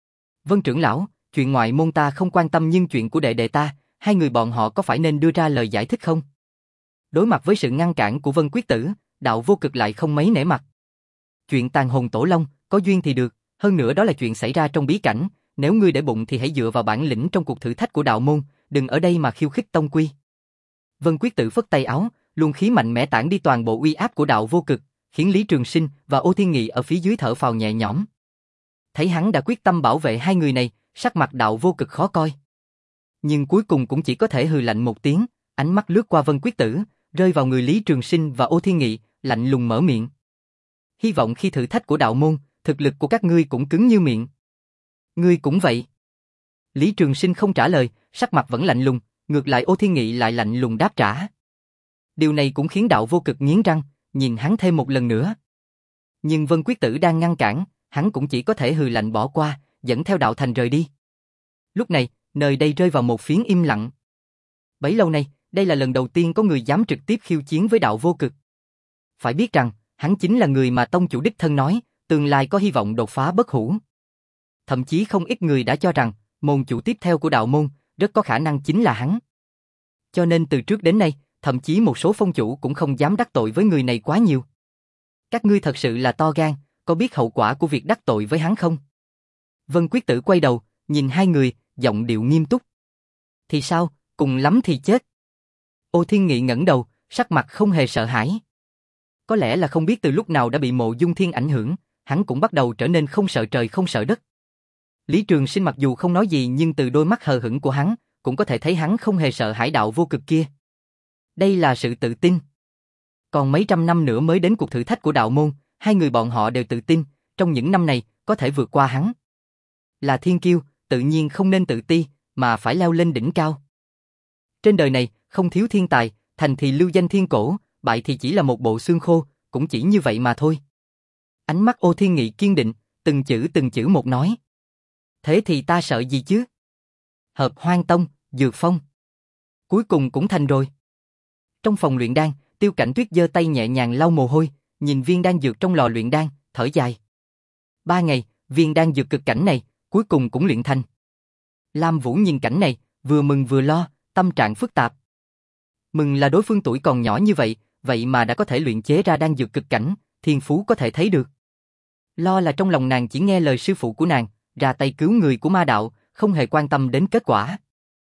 Vân trưởng lão, chuyện ngoại môn ta không quan tâm nhưng chuyện của đệ đệ ta, hai người bọn họ có phải nên đưa ra lời giải thích không? Đối mặt với sự ngăn cản của Vân Quyết Tử, đạo vô cực lại không mấy nể mặt. Chuyện tàn hồn tổ long, có duyên thì được, hơn nữa đó là chuyện xảy ra trong bí cảnh, nếu ngươi để bụng thì hãy dựa vào bản lĩnh trong cuộc thử thách của đạo môn, đừng ở đây mà khiêu khích tông quy. Vân Quyết Tử phất tay áo, luồng khí mạnh mẽ tản đi toàn bộ uy áp của đạo vô cực, khiến Lý Trường Sinh và Ô Thiên Nghị ở phía dưới thở phào nhẹ nhõm. Thấy hắn đã quyết tâm bảo vệ hai người này, sắc mặt đạo vô cực khó coi. Nhưng cuối cùng cũng chỉ có thể hừ lạnh một tiếng, ánh mắt lướt qua Vân Quyết Tử, rơi vào người Lý Trường Sinh và Ô Thiên Nghị, lạnh lùng mở miệng. Hy vọng khi thử thách của đạo môn, thực lực của các ngươi cũng cứng như miệng. Ngươi cũng vậy. Lý Trường Sinh không trả lời, sắc mặt vẫn lạnh lùng, ngược lại Ô Thiên Nghị lại lạnh lùng đáp trả. Điều này cũng khiến đạo vô cực nghiến răng, nhìn hắn thêm một lần nữa. Nhưng Vân Quyết Tử đang ngăn cản, hắn cũng chỉ có thể hừ lạnh bỏ qua, dẫn theo đạo thành rời đi. Lúc này, nơi đây rơi vào một phiến im lặng. Bấy lâu nay, Đây là lần đầu tiên có người dám trực tiếp khiêu chiến với đạo vô cực. Phải biết rằng, hắn chính là người mà tông chủ đích thân nói, tương lai có hy vọng đột phá bất hủ. Thậm chí không ít người đã cho rằng, môn chủ tiếp theo của đạo môn, rất có khả năng chính là hắn. Cho nên từ trước đến nay, thậm chí một số phong chủ cũng không dám đắc tội với người này quá nhiều. Các ngươi thật sự là to gan, có biết hậu quả của việc đắc tội với hắn không? Vân Quyết Tử quay đầu, nhìn hai người, giọng điệu nghiêm túc. Thì sao, cùng lắm thì chết. Ô Thiên Nghị ngẩng đầu, sắc mặt không hề sợ hãi. Có lẽ là không biết từ lúc nào đã bị Mộ Dung Thiên ảnh hưởng, hắn cũng bắt đầu trở nên không sợ trời không sợ đất. Lý Trường Sinh mặc dù không nói gì nhưng từ đôi mắt hờ hững của hắn, cũng có thể thấy hắn không hề sợ hãi đạo vô cực kia. Đây là sự tự tin. Còn mấy trăm năm nữa mới đến cuộc thử thách của đạo môn, hai người bọn họ đều tự tin, trong những năm này, có thể vượt qua hắn. Là thiên kiêu, tự nhiên không nên tự ti, mà phải leo lên đỉnh cao. Trên đời này, không thiếu thiên tài, thành thì lưu danh thiên cổ, bại thì chỉ là một bộ xương khô, cũng chỉ như vậy mà thôi. Ánh mắt Ô Thiên Nghị kiên định, từng chữ từng chữ một nói. Thế thì ta sợ gì chứ? Hợp Hoang Tông, Dược Phong. Cuối cùng cũng thành rồi. Trong phòng luyện đan, Tiêu Cảnh Tuyết giơ tay nhẹ nhàng lau mồ hôi, nhìn viên đan dược trong lò luyện đan, thở dài. Ba ngày, viên đan dược cực cảnh này, cuối cùng cũng luyện thành. Lam Vũ nhìn cảnh này, vừa mừng vừa lo, tâm trạng phức tạp. Mừng là đối phương tuổi còn nhỏ như vậy, vậy mà đã có thể luyện chế ra đan dược cực cảnh, thiên phú có thể thấy được. Lo là trong lòng nàng chỉ nghe lời sư phụ của nàng, ra tay cứu người của ma đạo, không hề quan tâm đến kết quả.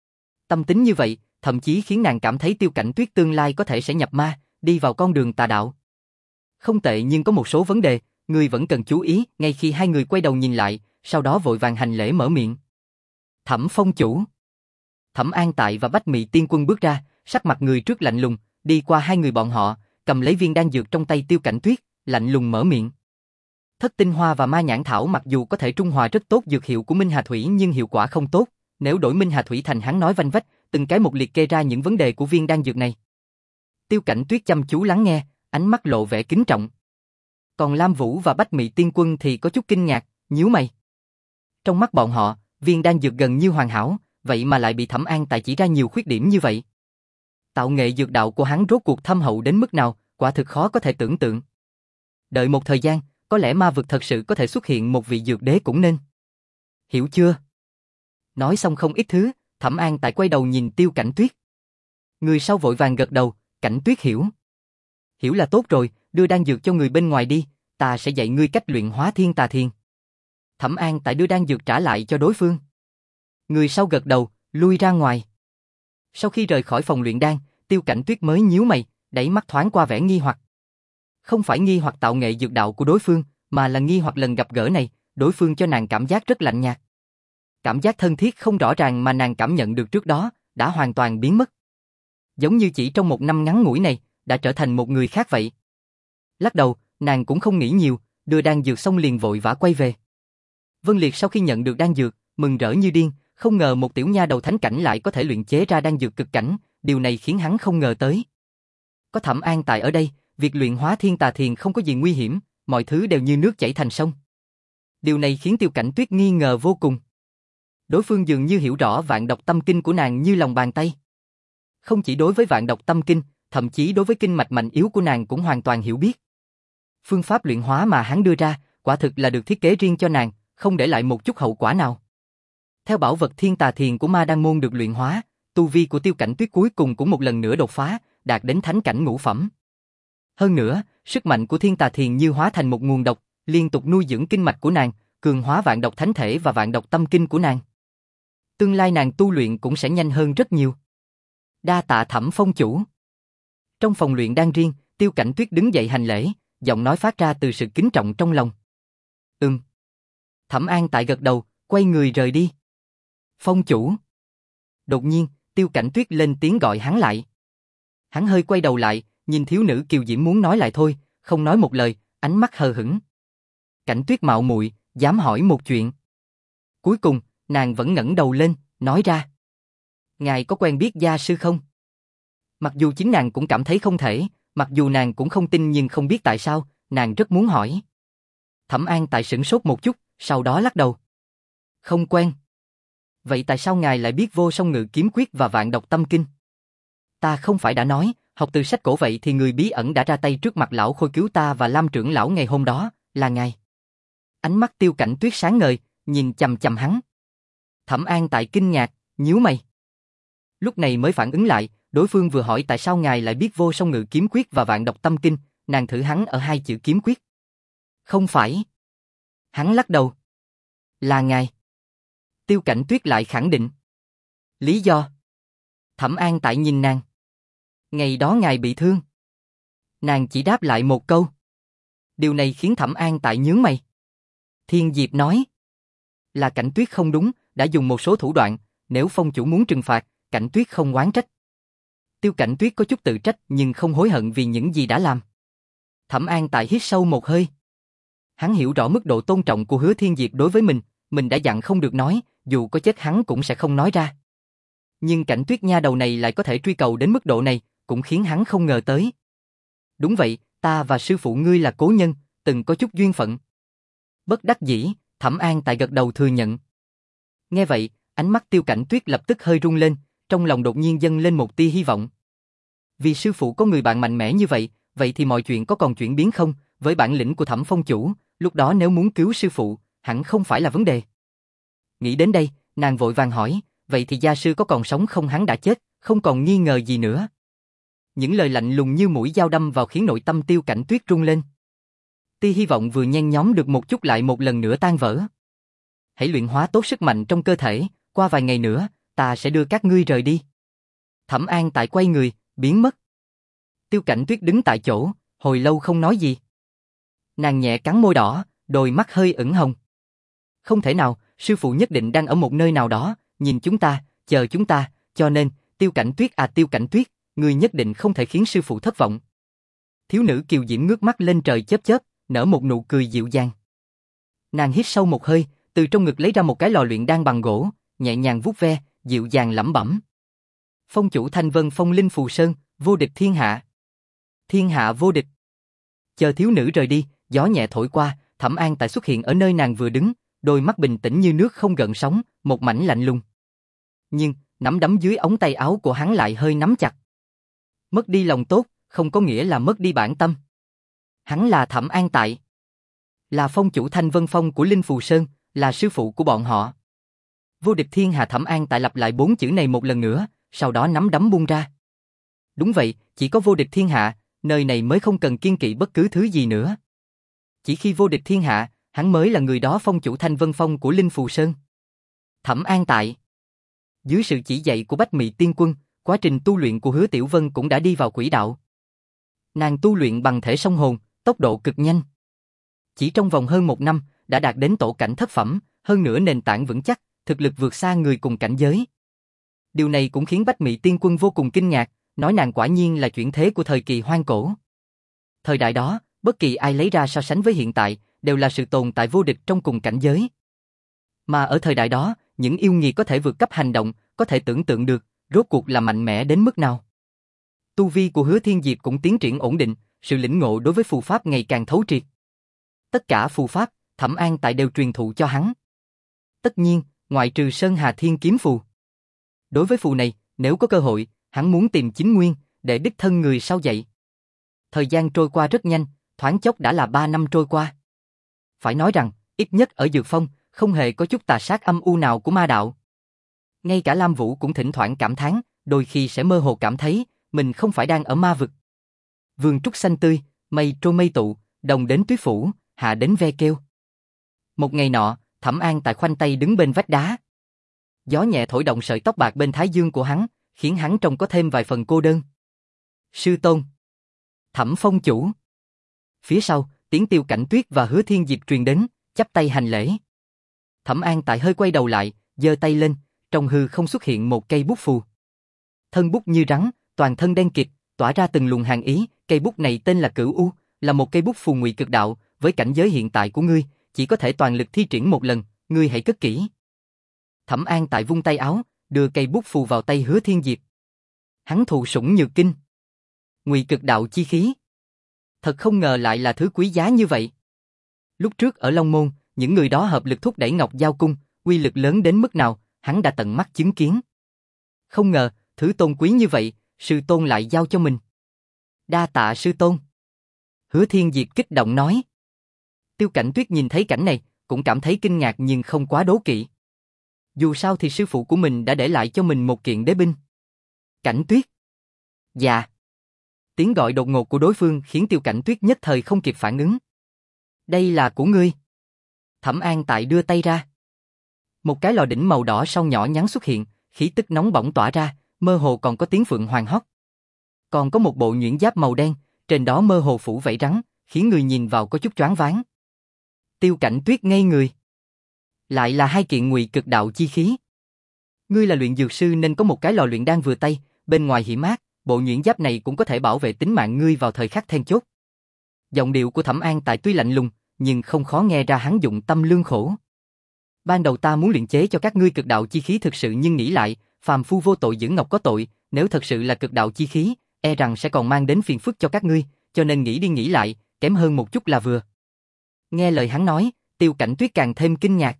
Tâm tính như vậy, thậm chí khiến nàng cảm thấy Tiêu Cảnh Tuyết tương lai có thể sẽ nhập ma, đi vào con đường tà đạo. Không tệ, nhưng có một số vấn đề, người vẫn cần chú ý. Ngay khi hai người quay đầu nhìn lại, sau đó vội vàng hành lễ mở miệng. Thẩm Phong chủ. Thẩm An Tại và Bách Mị Tiên Quân bước ra, sắc mặt người trước lạnh lùng, đi qua hai người bọn họ, cầm lấy viên đan dược trong tay Tiêu Cảnh Tuyết, lạnh lùng mở miệng. Thất tinh hoa và ma nhãn thảo mặc dù có thể trung hòa rất tốt dược hiệu của Minh Hà Thủy nhưng hiệu quả không tốt, nếu đổi Minh Hà Thủy thành hắn nói vanh vách, từng cái một liệt kê ra những vấn đề của viên đan dược này. Tiêu Cảnh Tuyết chăm chú lắng nghe, ánh mắt lộ vẻ kính trọng. Còn Lam Vũ và Bách Mị Tiên Quân thì có chút kinh ngạc, nhíu mày. Trong mắt bọn họ, viên đan dược gần như hoàn hảo, vậy mà lại bị Thẩm An Tại chỉ ra nhiều khuyết điểm như vậy. Tạo nghệ dược đạo của hắn rốt cuộc thâm hậu đến mức nào, quả thực khó có thể tưởng tượng. Đợi một thời gian, có lẽ ma vực thật sự có thể xuất hiện một vị dược đế cũng nên. Hiểu chưa? Nói xong không ít thứ, Thẩm An Tại quay đầu nhìn Tiêu Cảnh Tuyết. Người sau vội vàng gật đầu, Cảnh Tuyết hiểu. Hiểu là tốt rồi, đưa đan dược cho người bên ngoài đi, ta sẽ dạy ngươi cách luyện hóa thiên tà thiền. Thẩm An Tại đưa đan dược trả lại cho đối phương. Người sau gật đầu, lui ra ngoài. Sau khi rời khỏi phòng luyện đan, Tiêu Cảnh Tuyết mới nhíu mày, đáy mắt thoáng qua vẻ nghi hoặc. Không phải nghi hoặc tạo nghệ dược đạo của đối phương, mà là nghi hoặc lần gặp gỡ này, đối phương cho nàng cảm giác rất lạnh nhạt. Cảm giác thân thiết không rõ ràng mà nàng cảm nhận được trước đó, đã hoàn toàn biến mất. Giống như chỉ trong một năm ngắn ngủi này, đã trở thành một người khác vậy. Lắc đầu, nàng cũng không nghĩ nhiều, đưa đan dược xong liền vội vã quay về. Vân Liệt sau khi nhận được đan dược, mừng rỡ như điên, không ngờ một tiểu nha đầu thánh cảnh lại có thể luyện chế ra đan dược cực cảnh, điều này khiến hắn không ngờ tới. Có Thẩm An Tại ở đây, việc luyện hóa thiên tà thiền không có gì nguy hiểm, mọi thứ đều như nước chảy thành sông. Điều này khiến Tiêu Cảnh Tuyết nghi ngờ vô cùng. Đối phương dường như hiểu rõ vạn độc tâm kinh của nàng như lòng bàn tay. Không chỉ đối với vạn độc tâm kinh, thậm chí đối với kinh mạch mạnh yếu của nàng cũng hoàn toàn hiểu biết. Phương pháp luyện hóa mà hắn đưa ra, quả thực là được thiết kế riêng cho nàng, không để lại một chút hậu quả nào. Theo bảo vật thiên tà thiền của ma đan môn được luyện hóa, tu vi của Tiêu Cảnh Tuyết cuối cùng cũng một lần nữa đột phá, đạt đến thánh cảnh ngũ phẩm. Hơn nữa, sức mạnh của thiên tà thiền như hóa thành một nguồn độc, liên tục nuôi dưỡng kinh mạch của nàng, cường hóa vạn độc thánh thể và vạn độc tâm kinh của nàng. Tương lai nàng tu luyện cũng sẽ nhanh hơn rất nhiều. Đa tạ Thẩm Phong chủ. Trong phòng luyện đan riêng, Tiêu Cảnh Tuyết đứng dậy hành lễ, giọng nói phát ra từ sự kính trọng trong lòng. Ừm. Thẩm An Tại gật đầu, quay người rời đi. Phong chủ. Đột nhiên, Tiêu Cảnh Tuyết lên tiếng gọi hắn lại. Hắn hơi quay đầu lại, nhìn thiếu nữ kiều diễm muốn nói lại thôi, không nói một lời, ánh mắt hờ hững. Cảnh Tuyết mạo muội, dám hỏi một chuyện. Cuối cùng, nàng vẫn ngẩng đầu lên, nói ra. Ngài có quen biết gia sư không? Mặc dù chính nàng cũng cảm thấy không thể, mặc dù nàng cũng không tin nhưng không biết tại sao, nàng rất muốn hỏi. Thẩm An Tại sửng sốt một chút, sau đó lắc đầu. Không quen. Vậy tại sao ngài lại biết Vô Song Ngự Kiếm Quyết và Vạn Độc Tâm Kinh? Ta không phải đã nói, học từ sách cổ vậy thì người bí ẩn đã ra tay trước mặt lão Khôi cứu ta và Lam trưởng lão ngày hôm đó, là ngài. Ánh mắt Tiêu Cảnh Tuyết sáng ngời, nhìn chằm chằm hắn. Thẩm An Tại kinh ngạc, nhíu mày. Lúc này mới phản ứng lại, đối phương vừa hỏi tại sao ngài lại biết Vô Song Ngự Kiếm Quyết và Vạn Độc Tâm Kinh, nàng thử hắn ở hai chữ kiếm quyết. Không phải. Hắn lắc đầu. Là ngài. Tiêu Cảnh Tuyết lại khẳng định. Lý do? Thẩm An Tại nhìn nàng. Ngày đó ngài bị thương. Nàng chỉ đáp lại một câu. Điều này khiến Thẩm An Tại nhướng mày. Thiên Diệp nói. Là Cảnh Tuyết không đúng, đã dùng một số thủ đoạn, nếu phong chủ muốn trừng phạt, Cảnh Tuyết không oán trách. Tiêu Cảnh Tuyết có chút tự trách nhưng không hối hận vì những gì đã làm. Thẩm An Tại hít sâu một hơi. Hắn hiểu rõ mức độ tôn trọng của Hứa Thiên Diệp đối với mình, mình đã dặn không được nói, dù có chết hắn cũng sẽ không nói ra. Nhưng Cảnh Tuyết nha đầu này lại có thể truy cầu đến mức độ này, cũng khiến hắn không ngờ tới. Đúng vậy, ta và sư phụ ngươi là cố nhân, từng có chút duyên phận. Bất đắc dĩ, Thẩm An Tại gật đầu thừa nhận. Nghe vậy, ánh mắt Tiêu Cảnh Tuyết lập tức hơi rung lên, trong lòng đột nhiên dâng lên một tia hy vọng. Vì sư phụ có người bạn mạnh mẽ như vậy, vậy thì mọi chuyện có còn chuyển biến không? Với bản lĩnh của Thẩm phong chủ, lúc đó nếu muốn cứu sư phụ, hẳn không phải là vấn đề. Nghĩ đến đây, nàng vội vàng hỏi, vậy thì gia sư có còn sống không? Hắn đã chết, không còn nghi ngờ gì nữa. Những lời lạnh lùng như mũi dao đâm vào khiến nội tâm Tiêu Cảnh Tuyết rung lên. Tia hy vọng vừa nhen nhóm được một chút lại một lần nữa tan vỡ. Hãy luyện hóa tốt sức mạnh trong cơ thể, qua vài ngày nữa, ta sẽ đưa các ngươi rời đi. Thẩm An Tại quay người, biến mất. Tiêu Cảnh Tuyết đứng tại chỗ, hồi lâu không nói gì. Nàng nhẹ cắn môi đỏ, đôi mắt hơi ửng hồng. Không thể nào, sư phụ nhất định đang ở một nơi nào đó, nhìn chúng ta, chờ chúng ta, cho nên, Tiêu Cảnh Tuyết à Tiêu Cảnh Tuyết, ngươi nhất định không thể khiến sư phụ thất vọng. Thiếu nữ kiều diễm ngước mắt lên trời chớp chớp, nở một nụ cười dịu dàng. Nàng hít sâu một hơi, từ trong ngực lấy ra một cái lò luyện đan bằng gỗ, nhẹ nhàng vuốt ve, dịu dàng lẩm bẩm. Phong chủ Thanh Vân Phong Linh Phù Sơn, vô địch thiên hạ. Thiên hạ vô địch. Chờ thiếu nữ rời đi, gió nhẹ thổi qua, Thẩm An Tại xuất hiện ở nơi nàng vừa đứng, đôi mắt bình tĩnh như nước không gợn sóng, một mảnh lạnh lùng. Nhưng, nắm đấm dưới ống tay áo của hắn lại hơi nắm chặt. Mất đi lòng tốt, không có nghĩa là mất đi bản tâm. Hắn là Thẩm An Tại. Là phong chủ Thanh Vân Phong của Linh Phù Sơn, là sư phụ của bọn họ. Vô địch thiên hạ. Thẩm An Tại lặp lại bốn chữ này một lần nữa, sau đó nắm đấm buông ra. Đúng vậy, chỉ có vô địch thiên hạ, nơi này mới không cần kiêng kỵ bất cứ thứ gì nữa. Chỉ khi vô địch thiên hạ, hắn mới là người đó phong chủ Thanh Vân Phong của Linh Phù Sơn. Thẩm An Tại. Dưới sự chỉ dạy của Bách Mị Tiên Quân, quá trình tu luyện của Hứa Tiểu Vân cũng đã đi vào quỹ đạo. Nàng tu luyện bằng thể song hồn, tốc độ cực nhanh. Chỉ trong vòng hơn một năm, đã đạt đến tổ cảnh thất phẩm, hơn nữa nền tảng vững chắc, thực lực vượt xa người cùng cảnh giới. Điều này cũng khiến Bách Mị Tiên Quân vô cùng kinh ngạc, nói nàng quả nhiên là chuyển thế của thời kỳ hoang cổ. Thời đại đó, bất kỳ ai lấy ra so sánh với hiện tại, đều là sự tồn tại vô địch trong cùng cảnh giới. Mà ở thời đại đó, những yêu nghiệt có thể vượt cấp hành động, có thể tưởng tượng được, rốt cuộc là mạnh mẽ đến mức nào. Tu vi của Hứa Thiên Diệp cũng tiến triển ổn định, sự lĩnh ngộ đối với phù pháp ngày càng thấu triệt. Tất cả phù pháp, Thẩm An Tại đều truyền thụ cho hắn. Tất nhiên, ngoại trừ Sơn Hà Thiên Kiếm Phù. Đối với phù này, nếu có cơ hội, hắn muốn tìm chính nguyên, để đích thân người sau dạy. Thời gian trôi qua rất nhanh, thoáng chốc đã là ba năm trôi qua. Phải nói rằng, ít nhất ở Dược Phong, không hề có chút tà sát âm u nào của ma đạo. Ngay cả Lam Vũ cũng thỉnh thoảng cảm thán, đôi khi sẽ mơ hồ cảm thấy, mình không phải đang ở ma vực. Vườn trúc xanh tươi, mây trôi mây tụ, đồng đến tuyết phủ, hạ đến ve kêu. Một ngày nọ, Thẩm An Tại khoanh tay đứng bên vách đá. Gió nhẹ thổi động sợi tóc bạc bên thái dương của hắn, khiến hắn trông có thêm vài phần cô đơn. Sư tôn. Thẩm phong chủ. Phía sau, tiếng Tiêu Cảnh Tuyết và Hứa Thiên Diệp truyền đến, chắp tay hành lễ. Thẩm An Tại hơi quay đầu lại, giơ tay lên, trong hư không xuất hiện một cây bút phù. Thân bút như rắn, toàn thân đen kịt, tỏa ra từng luồng hàn ý, cây bút này tên là Cửu U, là một cây bút phù ngụy cực đạo, với cảnh giới hiện tại của ngươi, chỉ có thể toàn lực thi triển một lần, ngươi hãy cất kỹ. Thẩm An Tại vung tay áo, đưa cây bút phù vào tay Hứa Thiên Diệp. Hắn thụ sủng nhược kinh. Ngụy cực đạo chi khí. Thật không ngờ lại là thứ quý giá như vậy. Lúc trước ở Long Môn, những người đó hợp lực thúc đẩy Ngọc Giao Cung, uy lực lớn đến mức nào, hắn đã tận mắt chứng kiến. Không ngờ, thứ tôn quý như vậy, sư tôn lại giao cho mình. Đa tạ sư tôn. Hứa Thiên Diệp kích động nói. Tiêu Cảnh Tuyết nhìn thấy cảnh này, cũng cảm thấy kinh ngạc nhưng không quá đố kỵ. Dù sao thì sư phụ của mình đã để lại cho mình một kiện đế binh. Cảnh Tuyết. Dạ. Tiếng gọi đột ngột của đối phương khiến Tiêu Cảnh Tuyết nhất thời không kịp phản ứng. Đây là của ngươi. Thẩm An Tại đưa tay ra. Một cái lò đỉnh màu đỏ song nhỏ nhắn xuất hiện, khí tức nóng bỏng tỏa ra, mơ hồ còn có tiếng phượng hoàng hót. Còn có một bộ nhuyễn giáp màu đen, trên đó mơ hồ phủ vảy rắn, khiến người nhìn vào có chút choáng váng. Tiêu Cảnh Tuyết ngây người. Lại là hai kiện ngụy cực đạo chi khí. Ngươi là luyện dược sư nên có một cái lò luyện đan vừa tay, bên ngoài hiểm ác, bộ nhuyễn giáp này cũng có thể bảo vệ tính mạng ngươi vào thời khắc then chốt. Giọng điệu của Thẩm An Tại tuy lạnh lùng, nhưng không khó nghe ra hắn dụng tâm lương khổ. Ban đầu ta muốn luyện chế cho các ngươi cực đạo chi khí thực sự nhưng nghĩ lại, phàm phu vô tội giữ ngọc có tội, nếu thật sự là cực đạo chi khí, e rằng sẽ còn mang đến phiền phức cho các ngươi, cho nên nghĩ đi nghĩ lại, kém hơn một chút là vừa. Nghe lời hắn nói, Tiêu Cảnh Tuyết càng thêm kinh ngạc.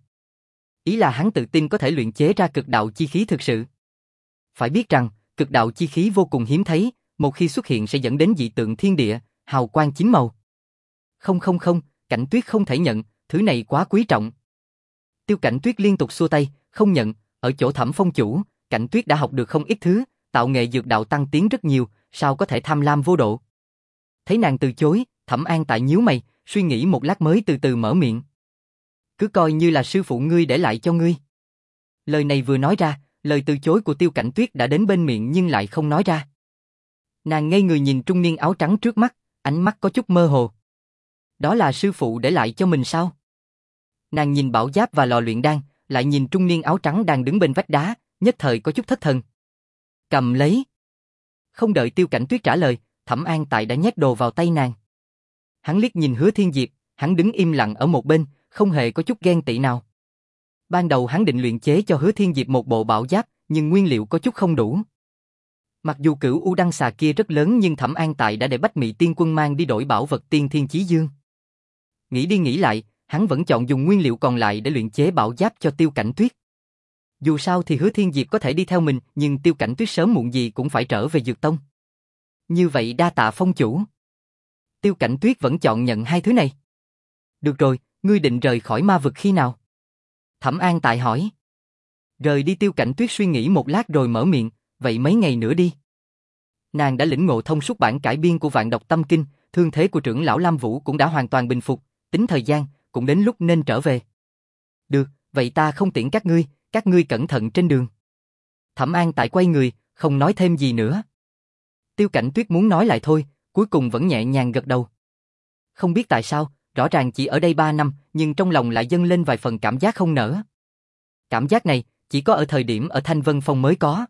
Ý là hắn tự tin có thể luyện chế ra cực đạo chi khí thực sự. Phải biết rằng, cực đạo chi khí vô cùng hiếm thấy, một khi xuất hiện sẽ dẫn đến dị tượng thiên địa, hào quang chín màu. Không không không, Cảnh Tuyết không thể nhận, thứ này quá quý trọng. Tiêu Cảnh Tuyết liên tục xua tay, không nhận, ở chỗ Thẩm Phong chủ, Cảnh Tuyết đã học được không ít thứ, tạo nghệ dược đạo tăng tiến rất nhiều, sao có thể tham lam vô độ. Thấy nàng từ chối, Thẩm An Tại nhíu mày, suy nghĩ một lát mới từ từ mở miệng. Cứ coi như là sư phụ ngươi để lại cho ngươi. Lời này vừa nói ra, lời từ chối của Tiêu Cảnh Tuyết đã đến bên miệng nhưng lại không nói ra. Nàng ngây người nhìn trung niên áo trắng trước mắt, ánh mắt có chút mơ hồ. Đó là sư phụ để lại cho mình sao? Nàng nhìn bảo giáp và lò luyện đan, lại nhìn trung niên áo trắng đang đứng bên vách đá, nhất thời có chút thất thần. Cầm lấy. Không đợi Tiêu Cảnh Tuyết trả lời, Thẩm An Tại đã nhét đồ vào tay nàng. Hắn liếc nhìn Hứa Thiên Diệp, hắn đứng im lặng ở một bên, không hề có chút ghen tị nào. Ban đầu hắn định luyện chế cho Hứa Thiên Diệp một bộ bảo giáp, nhưng nguyên liệu có chút không đủ. Mặc dù cửu u đăng xà kia rất lớn nhưng Thẩm An Tại đã để Bách Mị Tiên Quân mang đi đổi bảo vật Tiên Thiên Chí Dương. Nghĩ đi nghĩ lại, hắn vẫn chọn dùng nguyên liệu còn lại để luyện chế bảo giáp cho Tiêu Cảnh Tuyết. Dù sao thì Hứa Thiên Diệp có thể đi theo mình, nhưng Tiêu Cảnh Tuyết sớm muộn gì cũng phải trở về Dược Tông. Như vậy đa tạ Phong chủ. Tiêu Cảnh Tuyết vẫn chọn nhận hai thứ này. Được rồi, ngươi định rời khỏi ma vực khi nào? Thẩm An Tại hỏi. Rời đi. Tiêu Cảnh Tuyết suy nghĩ một lát rồi mở miệng, vậy mấy ngày nữa đi. Nàng đã lĩnh ngộ thông suốt bản cải biên của Vạn Độc Tâm Kinh, thương thế của trưởng lão Lam Vũ cũng đã hoàn toàn bình phục, tính thời gian, cũng đến lúc nên trở về. Được, vậy ta không tiễn các ngươi, các ngươi cẩn thận trên đường. Thẩm An Tại quay người, không nói thêm gì nữa. Tiêu Cảnh Tuyết muốn nói lại thôi, cuối cùng vẫn nhẹ nhàng gật đầu. Không biết tại sao, rõ ràng chỉ ở đây ba năm, nhưng trong lòng lại dâng lên vài phần cảm giác không nỡ. Cảm giác này, chỉ có ở thời điểm ở Thanh Vân Phong mới có.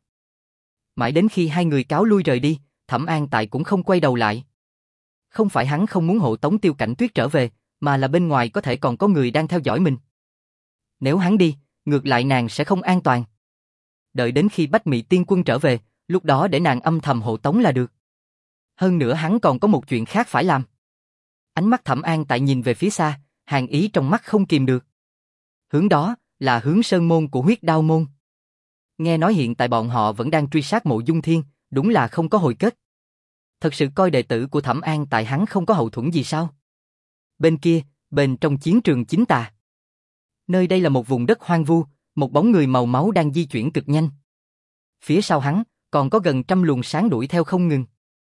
Mãi đến khi hai người cáo lui rời đi, Thẩm An Tại cũng không quay đầu lại. Không phải hắn không muốn hộ tống Tiêu Cảnh Tuyết trở về, mà là bên ngoài có thể còn có người đang theo dõi mình. Nếu hắn đi, ngược lại nàng sẽ không an toàn. Đợi đến khi Bách Mị Tiên Quân trở về, lúc đó để nàng âm thầm hộ tống là được. Hơn nữa hắn còn có một chuyện khác phải làm. Ánh mắt Thẩm An Tại nhìn về phía xa, hàn ý trong mắt không kìm được. Hướng đó là hướng sơn môn của Huyết Đao môn. Nghe nói hiện tại bọn họ vẫn đang truy sát Mộ Dung Thiên, đúng là không có hồi kết. Thật sự coi đệ tử của Thẩm An Tại hắn không có hậu thuẫn gì sao? Bên kia, bên trong chiến trường chính tà. Nơi đây là một vùng đất hoang vu, một bóng người màu máu đang di chuyển cực nhanh. Phía sau hắn, còn có gần trăm luồng sáng đuổi theo không ngừng.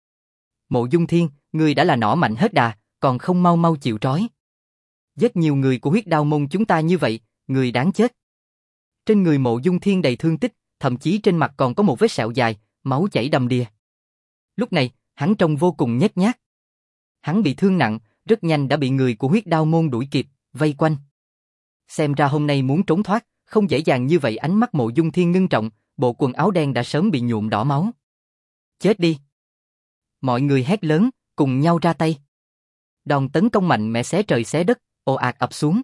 Mộ Dung Thiên, ngươi đã là nỏ mạnh hết đà, còn không mau mau chịu trói. Giết nhiều người của Huyết Đao môn chúng ta như vậy, người đáng chết. Trên người Mộ Dung Thiên đầy thương tích, thậm chí trên mặt còn có một vết sẹo dài, máu chảy đầm đìa. Lúc này, hắn trông vô cùng nhếch nhác. Hắn bị thương nặng, rất nhanh đã bị người của Huyết Đao môn đuổi kịp, vây quanh. Xem ra hôm nay muốn trốn thoát, không dễ dàng như vậy. Ánh mắt Mộ Dung Thiên ngưng trọng, bộ quần áo đen đã sớm bị nhuộm đỏ máu. Chết đi! Mọi người hét lớn, cùng nhau ra tay. Đòn tấn công mạnh mẽ xé trời xé đất, ồ ạt ập xuống.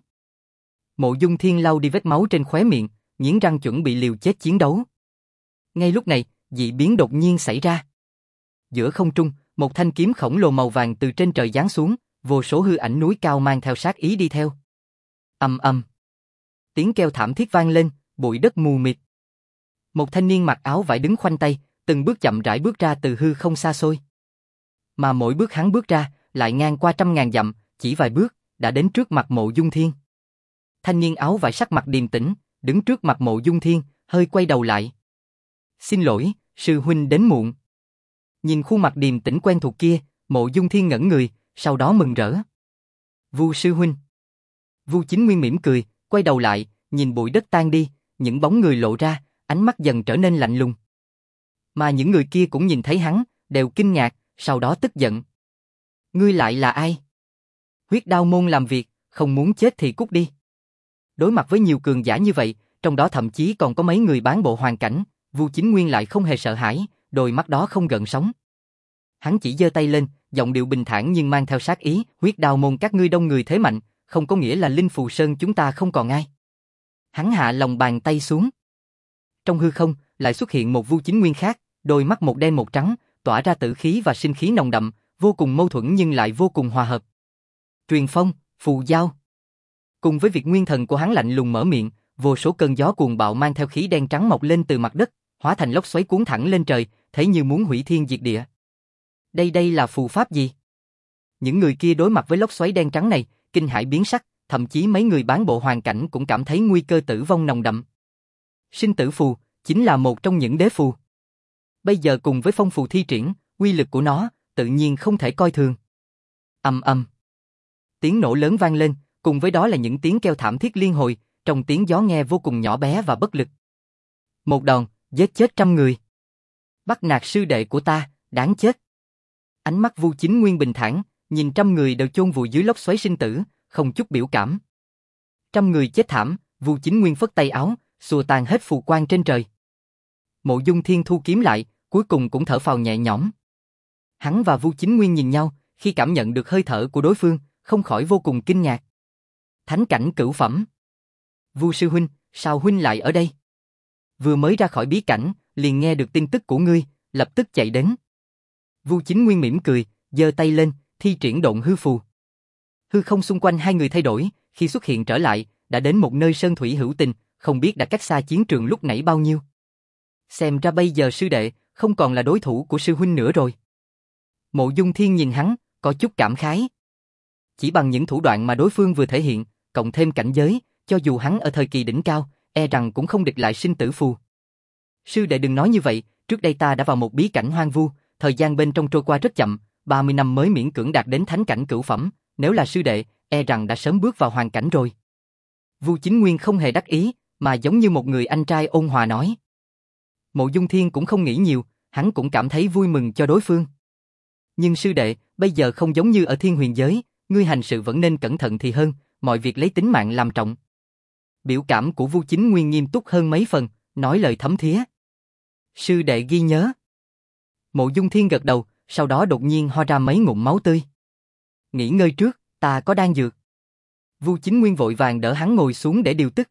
Mộ Dung Thiên lau đi vết máu trên khóe miệng, nghiến răng chuẩn bị liều chết chiến đấu. Ngay lúc này, dị biến đột nhiên xảy ra. Giữa không trung, một thanh kiếm khổng lồ màu vàng từ trên trời giáng xuống, vô số hư ảnh núi cao mang theo sát ý đi theo. Ầm ầm. Tiếng kêu thảm thiết vang lên, bụi đất mù mịt. Một thanh niên mặc áo vải đứng khoanh tay, từng bước chậm rãi bước ra từ hư không xa xôi. Mà mỗi bước hắn bước ra, lại ngang qua trăm ngàn dặm, chỉ vài bước, đã đến trước mặt Mộ Dung Thiên. Thanh niên áo vải sắc mặt điềm tĩnh, đứng trước mặt Mộ Dung Thiên, hơi quay đầu lại. Xin lỗi, sư huynh đến muộn. Nhìn khuôn mặt điềm tĩnh quen thuộc kia, Mộ Dung Thiên ngẩn người, sau đó mừng rỡ. Vu sư huynh. Vu Chính Nguyên mỉm cười, quay đầu lại, nhìn bụi đất tan đi, những bóng người lộ ra, ánh mắt dần trở nên lạnh lùng. Mà những người kia cũng nhìn thấy hắn, đều kinh ngạc, sau đó tức giận. Ngươi lại là ai? Huyết Đao môn làm việc, không muốn chết thì cút đi. Đối mặt với nhiều cường giả như vậy, trong đó thậm chí còn có mấy người bán bộ hoàn cảnh, Vu Chính Nguyên lại không hề sợ hãi, đôi mắt đó không gợn sóng. Hắn chỉ giơ tay lên, giọng điệu bình thản nhưng mang theo sát ý, Huyết Đao môn các ngươi đông người thế mạnh, không có nghĩa là Linh Phù Sơn chúng ta không còn ai. Hắn hạ lòng bàn tay xuống. Trong hư không, lại xuất hiện một Vu Chính Nguyên khác, đôi mắt một đen một trắng, tỏa ra tử khí và sinh khí nồng đậm, vô cùng mâu thuẫn nhưng lại vô cùng hòa hợp. Truyền phong, phù giao. Cùng với việc nguyên thần của hắn lạnh lùng mở miệng, vô số cơn gió cuồng bạo mang theo khí đen trắng mọc lên từ mặt đất, hóa thành lốc xoáy cuốn thẳng lên trời, thấy như muốn hủy thiên diệt địa. Đây đây là phù pháp gì? Những người kia đối mặt với lốc xoáy đen trắng này, kinh hãi biến sắc, thậm chí mấy người bán bộ hoàn cảnh cũng cảm thấy nguy cơ tử vong nồng đậm. Sinh tử phù chính là một trong những đế phù. Bây giờ cùng với phong phù thi triển, uy lực của nó tự nhiên không thể coi thường. Ầm ầm. Tiếng nổ lớn vang lên, cùng với đó là những tiếng kêu thảm thiết liên hồi, trong tiếng gió nghe vô cùng nhỏ bé và bất lực. Một đòn, giết chết trăm người. Bắt nạt sư đệ của ta, đáng chết. Ánh mắt Vu Chính Nguyên bình thản, nhìn trăm người đều chôn vùi dưới lốc xoáy sinh tử, không chút biểu cảm. Trăm người chết thảm, Vu Chính Nguyên phất tay áo, xua tan hết phù quang trên trời. Mộ Dung Thiên thu kiếm lại, cuối cùng cũng thở phào nhẹ nhõm. Hắn và Vu Chính Nguyên nhìn nhau, khi cảm nhận được hơi thở của đối phương, không khỏi vô cùng kinh ngạc. Thánh cảnh cửu phẩm. Vu sư huynh, sao huynh lại ở đây? Vừa mới ra khỏi bí cảnh, liền nghe được tin tức của ngươi, lập tức chạy đến. Vu Chính Nguyên mỉm cười, giơ tay lên, thi triển độn hư phù. Hư không xung quanh hai người thay đổi, khi xuất hiện trở lại, đã đến một nơi sơn thủy hữu tình, không biết đã cách xa chiến trường lúc nãy bao nhiêu. Xem ra bây giờ sư đệ không còn là đối thủ của sư huynh nữa rồi. Mộ Dung Thiên nhìn hắn, có chút cảm khái. Chỉ bằng những thủ đoạn mà đối phương vừa thể hiện, cộng thêm cảnh giới, cho dù hắn ở thời kỳ đỉnh cao, e rằng cũng không địch lại sinh tử phù. Sư đệ đừng nói như vậy, trước đây ta đã vào một bí cảnh hoang vu, thời gian bên trong trôi qua rất chậm, ba mươi năm mới miễn cưỡng đạt đến thánh cảnh cửu phẩm, nếu là sư đệ, e rằng đã sớm bước vào hoàn cảnh rồi. Vu Chính Nguyên không hề đắc ý, mà giống như một người anh trai ôn hòa nói. Mộ Dung Thiên cũng không nghĩ nhiều, hắn cũng cảm thấy vui mừng cho đối phương. Nhưng sư đệ, bây giờ không giống như ở Thiên Huyền giới, ngươi hành sự vẫn nên cẩn thận thì hơn, mọi việc lấy tính mạng làm trọng. Biểu cảm của Vu Chính Nguyên nghiêm túc hơn mấy phần, nói lời thấm thía. Sư đệ ghi nhớ. Mộ Dung Thiên gật đầu, sau đó đột nhiên ho ra mấy ngụm máu tươi. Nghỉ ngơi trước, ta có đan dược. Vu Chính Nguyên vội vàng đỡ hắn ngồi xuống để điều tức.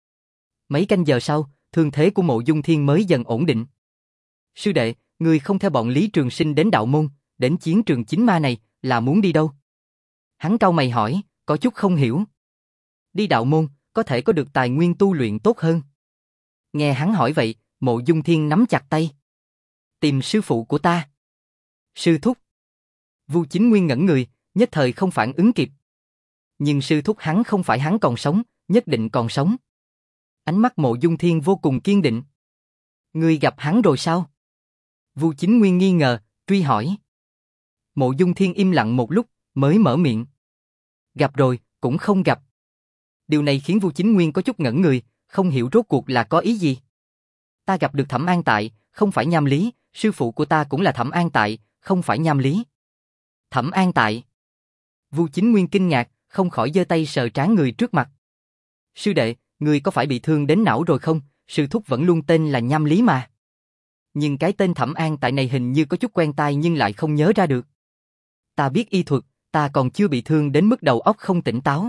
Mấy canh giờ sau, thương thế của Mộ Dung Thiên mới dần ổn định. Sư đệ, ngươi không theo bọn Lý Trường Sinh đến đạo môn, đến chiến trường chính ma này, là muốn đi đâu? Hắn cau mày hỏi, có chút không hiểu. Đi đạo môn, có thể có được tài nguyên tu luyện tốt hơn. Nghe hắn hỏi vậy, Mộ Dung Thiên nắm chặt tay. Tìm sư phụ của ta. Sư thúc. Vu Chính Nguyên ngẩn người, nhất thời không phản ứng kịp. Nhưng sư thúc hắn không phải hắn còn sống, nhất định còn sống. Ánh mắt Mộ Dung Thiên vô cùng kiên định. Ngươi gặp hắn rồi sao? Vu Chính Nguyên nghi ngờ, truy hỏi. Mộ Dung Thiên im lặng một lúc, mới mở miệng. Gặp rồi, cũng không gặp. Điều này khiến Vu Chính Nguyên có chút ngẩn người, không hiểu rốt cuộc là có ý gì. Ta gặp được Thẩm An Tại, không phải Nham Lý, sư phụ của ta cũng là Thẩm An Tại, không phải Nham Lý. Thẩm An Tại. Vu Chính Nguyên kinh ngạc, không khỏi giơ tay sờ trán người trước mặt. Sư đệ, người có phải bị thương đến não rồi không? Sư thúc vẫn luôn tên là Nham Lý mà. Nhưng cái tên Thẩm An Tại này hình như có chút quen tai nhưng lại không nhớ ra được. Ta biết y thuật, ta còn chưa bị thương đến mức đầu óc không tỉnh táo.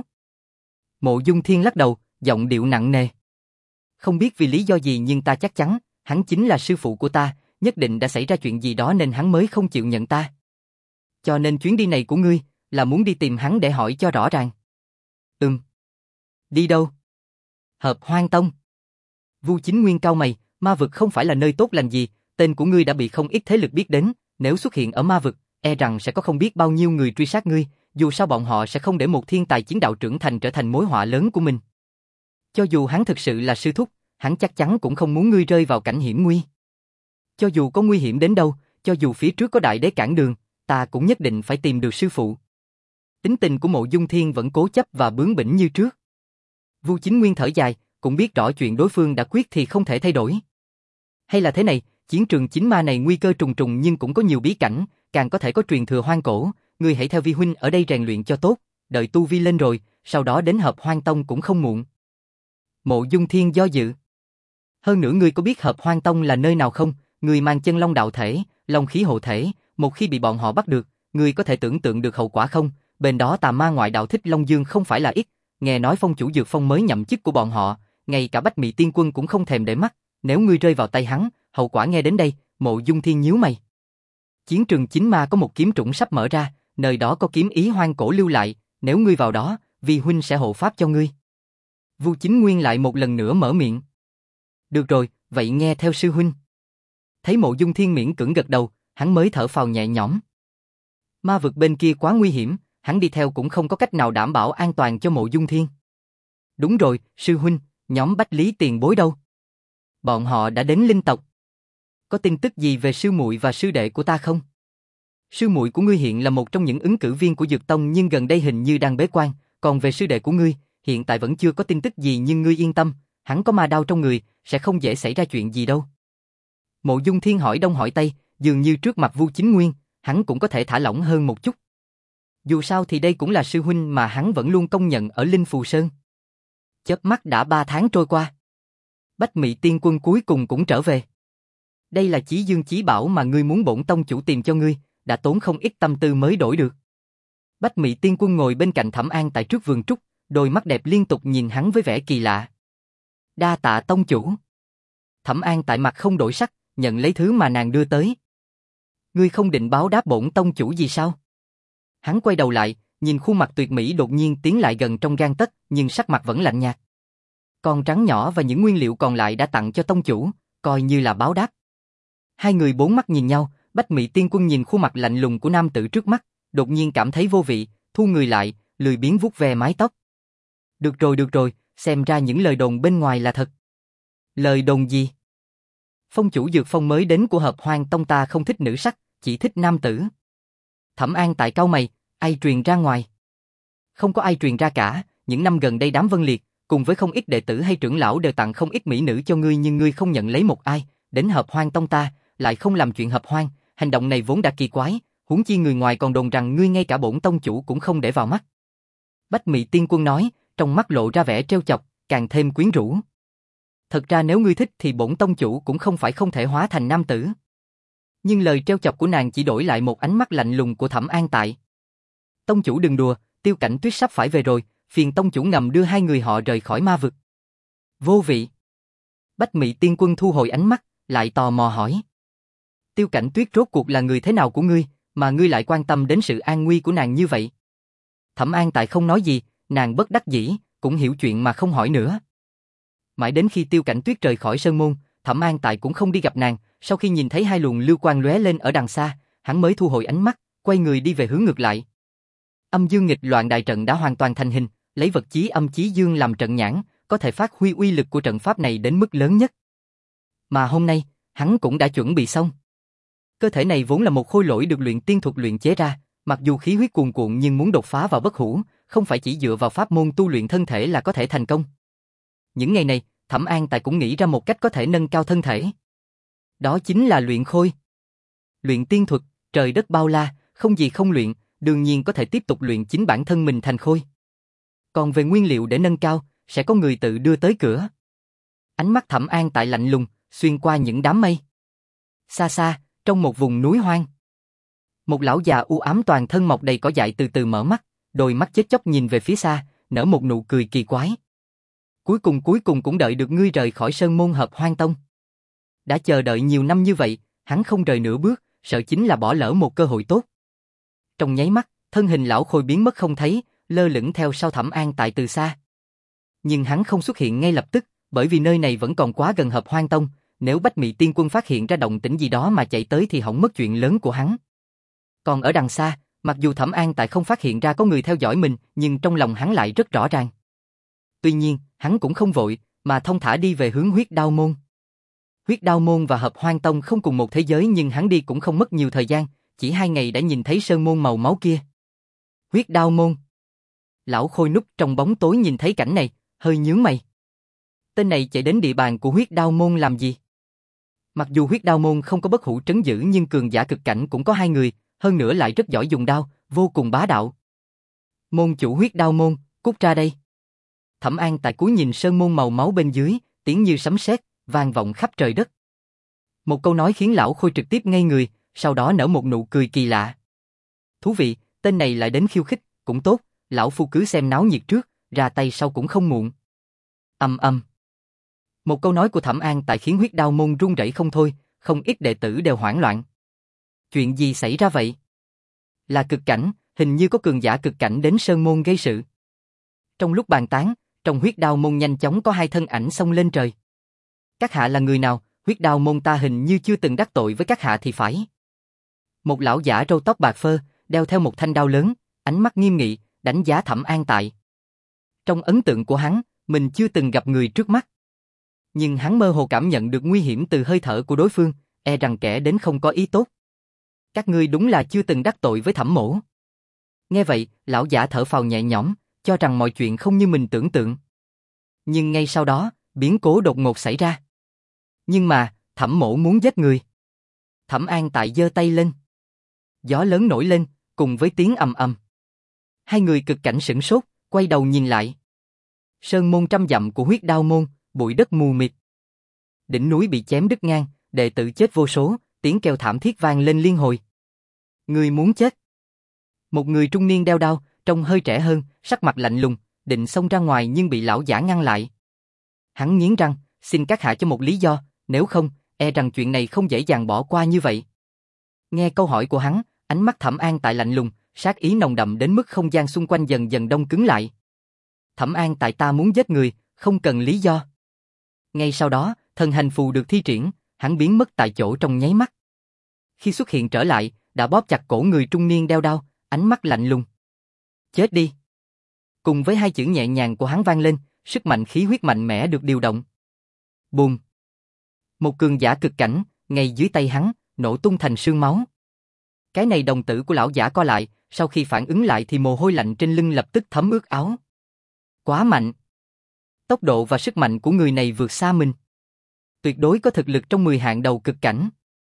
Mộ Dung Thiên lắc đầu, giọng điệu nặng nề. Không biết vì lý do gì nhưng ta chắc chắn, hắn chính là sư phụ của ta, nhất định đã xảy ra chuyện gì đó nên hắn mới không chịu nhận ta. Cho nên chuyến đi này của ngươi, là muốn đi tìm hắn để hỏi cho rõ ràng. Ừm. Đi đâu? Hợp Hoang Tông. Vu Chính Nguyên cau mày, ma vực không phải là nơi tốt lành gì, tên của ngươi đã bị không ít thế lực biết đến, nếu xuất hiện ở ma vực, e rằng sẽ có không biết bao nhiêu người truy sát ngươi, dù sao bọn họ sẽ không để một thiên tài chiến đạo trưởng thành trở thành mối họa lớn của mình. Cho dù hắn thực sự là sư thúc, hắn chắc chắn cũng không muốn ngươi rơi vào cảnh hiểm nguy. Cho dù có nguy hiểm đến đâu, cho dù phía trước có đại đế cản đường, ta cũng nhất định phải tìm được sư phụ. Tính tình của Mộ Dung Thiên vẫn cố chấp và bướng bỉnh như trước. Vu Chính Nguyên thở dài, cũng biết rõ chuyện đối phương đã quyết thì không thể thay đổi. Hay là thế này, chiến trường chính ma này nguy cơ trùng trùng nhưng cũng có nhiều bí cảnh, càng có thể có truyền thừa hoang cổ, ngươi hãy theo vi huynh ở đây rèn luyện cho tốt, đợi tu vi lên rồi, sau đó đến Hợp Hoang Tông cũng không muộn. Mộ Dung Thiên do dự. Hơn nữa ngươi có biết Hợp Hoang Tông là nơi nào không? Ngươi mang chân long đạo thể, long khí hộ thể, một khi bị bọn họ bắt được, ngươi có thể tưởng tượng được hậu quả không? Bên đó tà ma ngoại đạo thích Long Dương không phải là ít, nghe nói phong chủ Dược Phong mới nhậm chức của bọn họ, ngay cả Bách Mị Tiên Quân cũng không thèm để mắt, nếu ngươi rơi vào tay hắn, hậu quả nghe đến đây, Mộ Dung Thiên nhíu mày. Chiến trường chính ma có một kiếm trũng sắp mở ra, nơi đó có kiếm ý hoang cổ lưu lại, nếu ngươi vào đó, vi huynh sẽ hộ pháp cho ngươi. Vu Chính Nguyên lại một lần nữa mở miệng. Được rồi, vậy nghe theo sư huynh. Thấy Mộ Dung Thiên miễn cưỡng gật đầu, hắn mới thở phào nhẹ nhõm. Ma vực bên kia quá nguy hiểm, hắn đi theo cũng không có cách nào đảm bảo an toàn cho Mộ Dung Thiên. Đúng rồi, sư huynh, nhóm Bách Lý tiền bối đâu? Bọn họ đã đến linh tộc. Có tin tức gì về sư muội và sư đệ của ta không? Sư muội của ngươi hiện là một trong những ứng cử viên của Dược Tông nhưng gần đây hình như đang bế quan, còn về sư đệ của ngươi, hiện tại vẫn chưa có tin tức gì nhưng ngươi yên tâm, hắn có ma đao trong người, sẽ không dễ xảy ra chuyện gì đâu. Mộ Dung Thiên hỏi đông hỏi tây, dường như trước mặt Vu Chính Nguyên, hắn cũng có thể thả lỏng hơn một chút. Dù sao thì đây cũng là sư huynh mà hắn vẫn luôn công nhận ở Linh Phù Sơn. Chớp mắt đã ba tháng trôi qua. Bách Mị Tiên Quân cuối cùng cũng trở về. Đây là chí dương chí bảo mà ngươi muốn bổn tông chủ tìm cho ngươi, đã tốn không ít tâm tư mới đổi được. Bách Mị Tiên Quân ngồi bên cạnh Thẩm An tại trước vườn trúc, đôi mắt đẹp liên tục nhìn hắn với vẻ kỳ lạ. Đa tạ tông chủ. Thẩm An tại mặt không đổi sắc, nhận lấy thứ mà nàng đưa tới. Ngươi không định báo đáp bổn tông chủ gì sao? Hắn quay đầu lại, nhìn khuôn mặt tuyệt mỹ đột nhiên tiến lại gần trong gang tấc, nhưng sắc mặt vẫn lạnh nhạt. Con trắng nhỏ và những nguyên liệu còn lại đã tặng cho tông chủ, coi như là báo đáp. Hai người bốn mắt nhìn nhau, Bách Mị Tiên Quân nhìn khuôn mặt lạnh lùng của nam tử trước mắt, đột nhiên cảm thấy vô vị, thu người lại, lười biếng vuốt ve mái tóc. Được rồi được rồi, xem ra những lời đồn bên ngoài là thật. Lời đồn gì? Phong chủ Dược Phong mới đến của Hợp Hoang Tông ta không thích nữ sắc, chỉ thích nam tử. Thẩm An tại cau mày, ai truyền ra ngoài? Không có ai truyền ra cả, những năm gần đây đám Vân Liệt, cùng với không ít đệ tử hay trưởng lão đều tặng không ít mỹ nữ cho ngươi nhưng ngươi không nhận lấy một ai, đến Hợp Hoang Tông ta, lại không làm chuyện hợp hoang, hành động này vốn đã kỳ quái, huống chi người ngoài còn đồn rằng ngươi ngay cả bổn tông chủ cũng không để vào mắt. Bách Mị Tiên Quân nói, trong mắt lộ ra vẻ trêu chọc, càng thêm quyến rũ. Thật ra nếu ngươi thích thì bổn tông chủ cũng không phải không thể hóa thành nam tử. Nhưng lời trêu chọc của nàng chỉ đổi lại một ánh mắt lạnh lùng của Thẩm An tại. Tông chủ đừng đùa, Tiêu Cảnh Tuyết sắp phải về rồi, phiền tông chủ ngầm đưa hai người họ rời khỏi ma vực. Vô vị. Bách Mị Tiên Quân thu hồi ánh mắt, lại tò mò hỏi. Tiêu Cảnh Tuyết rốt cuộc là người thế nào của ngươi, mà ngươi lại quan tâm đến sự an nguy của nàng như vậy? Thẩm An tại không nói gì, nàng bất đắc dĩ, cũng hiểu chuyện mà không hỏi nữa. Mãi đến khi Tiêu Cảnh Tuyết rời khỏi sơn môn, Thẩm An tại cũng không đi gặp nàng, sau khi nhìn thấy hai luồng lưu quang lóe lên ở đằng xa, hắn mới thu hồi ánh mắt, quay người đi về hướng ngược lại. Âm dương nghịch loạn đại trận đã hoàn toàn thành hình, lấy vật chí âm chí dương làm trận nhãn, có thể phát huy uy lực của trận pháp này đến mức lớn nhất. Mà hôm nay, hắn cũng đã chuẩn bị xong. Cơ thể này vốn là một khôi lỗi được luyện tiên thuật luyện chế ra, mặc dù khí huyết cuồn cuộn nhưng muốn đột phá vào bất hủ, không phải chỉ dựa vào pháp môn tu luyện thân thể là có thể thành công. Những ngày này, Thẩm An tại cũng nghĩ ra một cách có thể nâng cao thân thể. Đó chính là luyện khôi. Luyện tiên thuật, trời đất bao la, không gì không luyện, đương nhiên có thể tiếp tục luyện chính bản thân mình thành khôi. Còn về nguyên liệu để nâng cao, sẽ có người tự đưa tới cửa. Ánh mắt Thẩm An tại lạnh lùng, xuyên qua những đám mây. Xa xa, trong một vùng núi hoang. Một lão già u ám toàn thân mọc đầy cỏ dại từ từ mở mắt, đôi mắt chết chóc nhìn về phía xa, nở một nụ cười kỳ quái. Cuối cùng cuối cùng cũng đợi được ngươi rời khỏi sơn môn Hợp Hoang Tông. Đã chờ đợi nhiều năm như vậy, hắn không rời nửa bước, sợ chính là bỏ lỡ một cơ hội tốt. Trong nháy mắt, thân hình lão khôi biến mất không thấy, lơ lửng theo sau Thẩm An tại từ xa. Nhưng hắn không xuất hiện ngay lập tức, bởi vì nơi này vẫn còn quá gần Hợp Hoang Tông, nếu Bách Mị Tiên Quân phát hiện ra động tĩnh gì đó mà chạy tới thì hỏng mất chuyện lớn của hắn. Còn ở đằng xa, mặc dù Thẩm An Tại không phát hiện ra có người theo dõi mình, nhưng trong lòng hắn lại rất rõ ràng. Tuy nhiên, hắn cũng không vội, mà thông thả đi về hướng Huyết Đao Môn. Huyết Đao Môn và Hợp Hoan Tông không cùng một thế giới nhưng hắn đi cũng không mất nhiều thời gian, chỉ hai ngày đã nhìn thấy sơn môn màu máu kia. Huyết Đao Môn. Lão Khôi núp trong bóng tối nhìn thấy cảnh này, hơi nhướng mày. Tên này chạy đến địa bàn của Huyết Đao Môn làm gì? Mặc dù Huyết Đao Môn không có bất hủ trấn giữ nhưng cường giả cực cảnh cũng có hai người, hơn nữa lại rất giỏi dùng đao, vô cùng bá đạo. Môn chủ Huyết Đao Môn, cút ra đây. Thẩm An Tại cúi nhìn sơn môn màu máu bên dưới, tiếng như sấm sét, vang vọng khắp trời đất. Một câu nói khiến lão Khôi trực tiếp ngây người, sau đó nở một nụ cười kỳ lạ. Thú vị, tên này lại đến khiêu khích, cũng tốt, lão phu cứ xem náo nhiệt trước, ra tay sau cũng không muộn. Ầm ầm. Một câu nói của Thẩm An Tại khiến Huyết Đao Môn run rẩy không thôi, không ít đệ tử đều hoảng loạn. Chuyện gì xảy ra vậy? Là cực cảnh, hình như có cường giả cực cảnh đến sơn môn gây sự. Trong lúc bàn tán, trong Huyết Đao Môn nhanh chóng có hai thân ảnh xông lên trời. Các hạ là người nào? Huyết Đao Môn ta hình như chưa từng đắc tội với các hạ thì phải. Một lão giả râu tóc bạc phơ, đeo theo một thanh đao lớn, ánh mắt nghiêm nghị, đánh giá Thẩm An Tại. Trong ấn tượng của hắn, mình chưa từng gặp người trước mắt. Nhưng hắn mơ hồ cảm nhận được nguy hiểm từ hơi thở của đối phương, e rằng kẻ đến không có ý tốt. Các ngươi đúng là chưa từng đắc tội với Thẩm mỗ. Nghe vậy, lão giả thở phào nhẹ nhõm, cho rằng mọi chuyện không như mình tưởng tượng. Nhưng ngay sau đó, biến cố đột ngột xảy ra. Nhưng mà, Thẩm mỗ muốn giết người. Thẩm An Tại giơ tay lên. Gió lớn nổi lên, cùng với tiếng ầm ầm. Hai người cực cảnh sửng sốt, quay đầu nhìn lại. Sơn môn trăm dặm của Huyết Đao Môn, bụi đất mù mịt. Đỉnh núi bị chém đứt ngang, đệ tử chết vô số, tiếng kêu thảm thiết vang lên liên hồi. Người muốn chết. Một người trung niên đeo đao, trông hơi trẻ hơn, sắc mặt lạnh lùng, định xông ra ngoài nhưng bị lão giả ngăn lại. Hắn nghiến răng, xin các hạ cho một lý do, nếu không, e rằng chuyện này không dễ dàng bỏ qua như vậy. Nghe câu hỏi của hắn, ánh mắt Thẩm An Tại lạnh lùng, sát ý nồng đậm đến mức không gian xung quanh dần dần đông cứng lại. Thẩm An Tại ta muốn giết người, không cần lý do. Ngay sau đó, thần hành phù được thi triển, hắn biến mất tại chỗ trong nháy mắt. Khi xuất hiện trở lại, đã bóp chặt cổ người trung niên đeo đao, ánh mắt lạnh lùng. Chết đi. Cùng với hai chữ nhẹ nhàng của hắn vang lên, sức mạnh khí huyết mạnh mẽ được điều động. Bùm. Một cường giả cực cảnh, ngay dưới tay hắn, nổ tung thành sương máu. Cái này đồng tử của lão giả co lại, sau khi phản ứng lại thì mồ hôi lạnh trên lưng lập tức thấm ướt áo. Quá mạnh. Tốc độ và sức mạnh của người này vượt xa mình. Tuyệt đối có thực lực trong mười hạng đầu cực cảnh.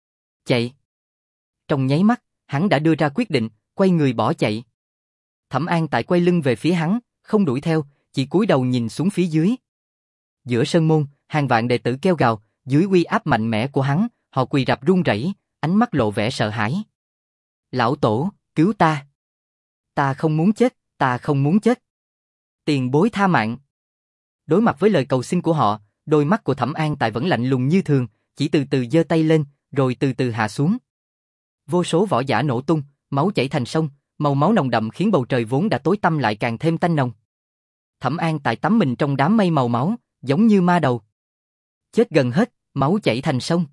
Chạy. Trong nháy mắt, hắn đã đưa ra quyết định, quay người bỏ chạy. Thẩm An Tại quay lưng về phía hắn, không đuổi theo, chỉ cúi đầu nhìn xuống phía dưới. Giữa sơn môn, hàng vạn đệ tử kêu gào, dưới uy áp mạnh mẽ của hắn, họ quỳ rạp run rẩy, ánh mắt lộ vẻ sợ hãi. Lão tổ, cứu ta. Ta không muốn chết, ta không muốn chết. Tiền bối tha mạng. Đối mặt với lời cầu xin của họ, đôi mắt của Thẩm An Tại vẫn lạnh lùng như thường, chỉ từ từ giơ tay lên, rồi từ từ hạ xuống. Vô số võ giả nổ tung, máu chảy thành sông, màu máu nồng đậm khiến bầu trời vốn đã tối tăm lại càng thêm tanh nồng. Thẩm An Tại tắm mình trong đám mây màu máu, giống như ma đầu. Chết gần hết, máu chảy thành sông.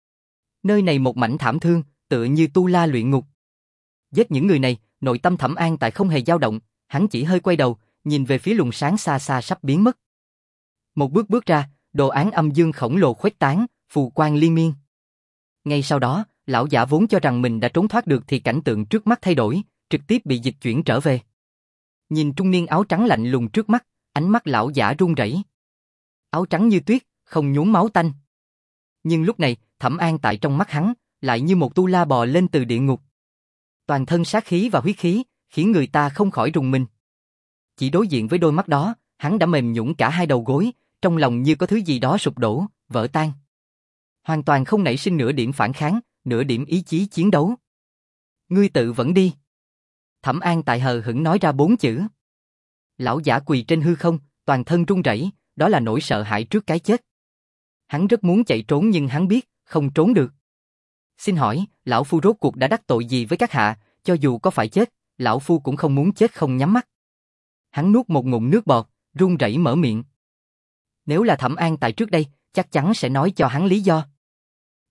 Nơi này một mảnh thảm thương, tựa như tu la luyện ngục. Giết những người này, nội tâm Thẩm An Tại không hề dao động, hắn chỉ hơi quay đầu, nhìn về phía luồng sáng xa xa sắp biến mất. Một bước bước ra, đồ án âm dương khổng lồ khuếch tán, phù quang liên miên. Ngay sau đó, lão giả vốn cho rằng mình đã trốn thoát được thì cảnh tượng trước mắt thay đổi, trực tiếp bị dịch chuyển trở về. Nhìn trung niên áo trắng lạnh lùng trước mắt, ánh mắt lão giả run rẩy. Áo trắng như tuyết, không nhuốm máu tanh. Nhưng lúc này, Thẩm An Tại trong mắt hắn, lại như một tu la bò lên từ địa ngục. Toàn thân sát khí và huyết khí, khiến người ta không khỏi rùng mình. Chỉ đối diện với đôi mắt đó, hắn đã mềm nhũn cả hai đầu gối, trong lòng như có thứ gì đó sụp đổ, vỡ tan. Hoàn toàn không nảy sinh nửa điểm phản kháng, nửa điểm ý chí chiến đấu. Ngươi tự vẫn đi. Thẩm An Tại hờ hững nói ra bốn chữ. Lão giả quỳ trên hư không, toàn thân run rẩy, đó là nỗi sợ hãi trước cái chết. Hắn rất muốn chạy trốn nhưng hắn biết, không trốn được. Xin hỏi, lão phu rốt cuộc đã đắc tội gì với các hạ, cho dù có phải chết, lão phu cũng không muốn chết không nhắm mắt. Hắn nuốt một ngụm nước bọt, run rẩy mở miệng. Nếu là Thẩm An Tại trước đây, chắc chắn sẽ nói cho hắn lý do.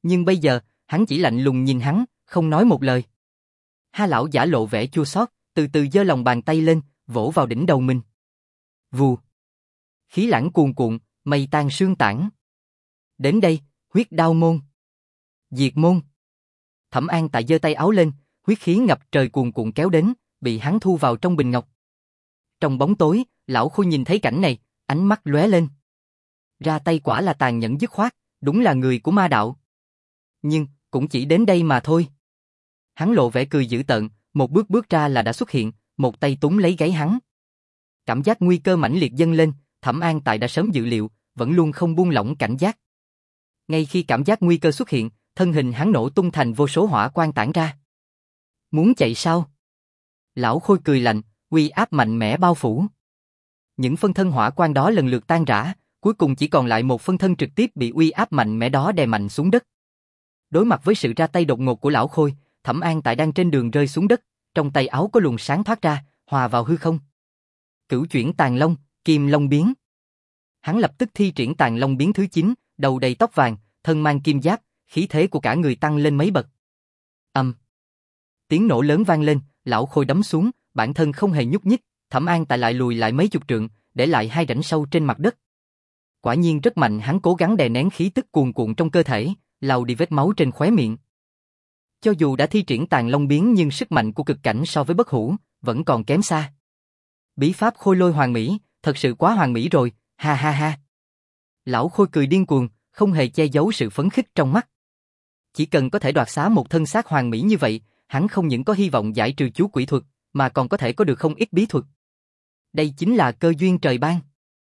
Nhưng bây giờ, hắn chỉ lạnh lùng nhìn hắn, không nói một lời. Ha lão giả lộ vẻ chua xót, từ từ giơ lòng bàn tay lên, vỗ vào đỉnh đầu mình. Vù. Khí lãng cuồn cuộn, mây tan sương tản. Đến đây, huyết đao môn. Diệt môn. Thẩm An Tại giơ tay áo lên, huyết khí ngập trời cuồn cuộn kéo đến, bị hắn thu vào trong bình ngọc. Trong bóng tối, lão Khôi nhìn thấy cảnh này, ánh mắt lóe lên. Ra tay quả là tàn nhẫn dứt khoát, đúng là người của ma đạo. Nhưng, cũng chỉ đến đây mà thôi. Hắn lộ vẻ cười dữ tợn, một bước bước ra là đã xuất hiện, một tay túm lấy gáy hắn. Cảm giác nguy cơ mãnh liệt dâng lên, Thẩm An Tại đã sớm dự liệu, vẫn luôn không buông lỏng cảnh giác. Ngay khi cảm giác nguy cơ xuất hiện, thân hình hắn nổ tung thành vô số hỏa quang tản ra. Muốn chạy sao? Lão Khôi cười lạnh, uy áp mạnh mẽ bao phủ. Những phân thân hỏa quang đó lần lượt tan rã, cuối cùng chỉ còn lại một phân thân trực tiếp bị uy áp mạnh mẽ đó đè mạnh xuống đất. Đối mặt với sự ra tay đột ngột của lão Khôi, Thẩm An Tại đang trên đường rơi xuống đất, trong tay áo có luồng sáng thoát ra, hòa vào hư không. Cửu chuyển tàn long, kim long biến. Hắn lập tức thi triển tàn long biến thứ chín, đầu đầy tóc vàng, thân mang kim giáp, khí thế của cả người tăng lên mấy bậc. Ầm. Um. Tiếng nổ lớn vang lên, lão Khôi đấm xuống, bản thân không hề nhúc nhích, Thẩm An Tại lại lùi lại mấy chục trượng, để lại hai rãnh sâu trên mặt đất. Quả nhiên rất mạnh, hắn cố gắng đè nén khí tức cuồn cuộn trong cơ thể, lau đi vết máu trên khóe miệng. Cho dù đã thi triển tàn long biến nhưng sức mạnh của cực cảnh so với bất hủ, vẫn còn kém xa. Bí pháp Khôi Lôi hoàn mỹ, thật sự quá hoàn mỹ rồi, ha ha ha. Lão Khôi cười điên cuồng, không hề che giấu sự phấn khích trong mắt. Chỉ cần có thể đoạt xá một thân xác hoàn mỹ như vậy, hắn không những có hy vọng giải trừ chú quỷ thuật, mà còn có thể có được không ít bí thuật. Đây chính là cơ duyên trời ban.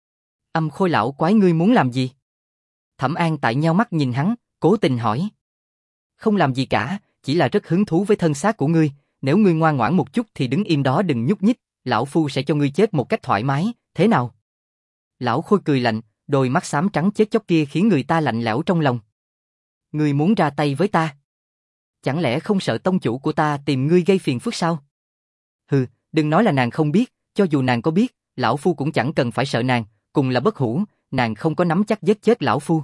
Âm Khôi lão quái ngươi muốn làm gì? Thẩm An Tại nheo mắt nhìn hắn, cố tình hỏi. Không làm gì cả, chỉ là rất hứng thú với thân xác của ngươi, nếu ngươi ngoan ngoãn một chút thì đứng im đó đừng nhúc nhích, lão phu sẽ cho ngươi chết một cách thoải mái, thế nào? Lão Khôi cười lạnh, đôi mắt xám trắng chết chóc kia khiến người ta lạnh lẽo trong lòng. Ngươi muốn ra tay với ta? Chẳng lẽ không sợ tông chủ của ta tìm ngươi gây phiền phức sao? Hừ, đừng nói là nàng không biết, cho dù nàng có biết, lão phu cũng chẳng cần phải sợ nàng, cùng là bất hủ, nàng không có nắm chắc giết chết lão phu.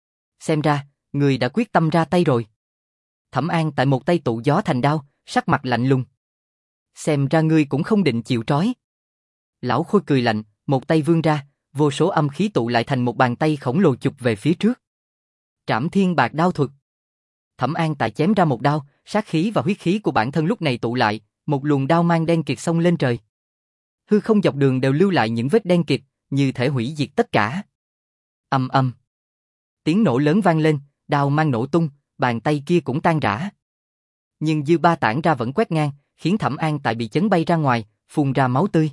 Xem ra, ngươi đã quyết tâm ra tay rồi. Thẩm An Tại một tay tụ gió thành đao, sắc mặt lạnh lùng. Xem ra ngươi cũng không định chịu trói. Lão Khôi cười lạnh, một tay vươn ra, vô số âm khí tụ lại thành một bàn tay khổng lồ chụp về phía trước. Trảm Thiên Bạc Đao thuật. Thẩm An Tại chém ra một đao, sát khí và huyết khí của bản thân lúc này tụ lại, một luồng đao mang đen kịt xông lên trời. Hư không dọc đường đều lưu lại những vết đen kịt, như thể hủy diệt tất cả. Ầm ầm. Tiếng nổ lớn vang lên, đao mang nổ tung, bàn tay kia cũng tan rã. Nhưng dư ba tản ra vẫn quét ngang, khiến Thẩm An Tại bị chấn bay ra ngoài, phun ra máu tươi.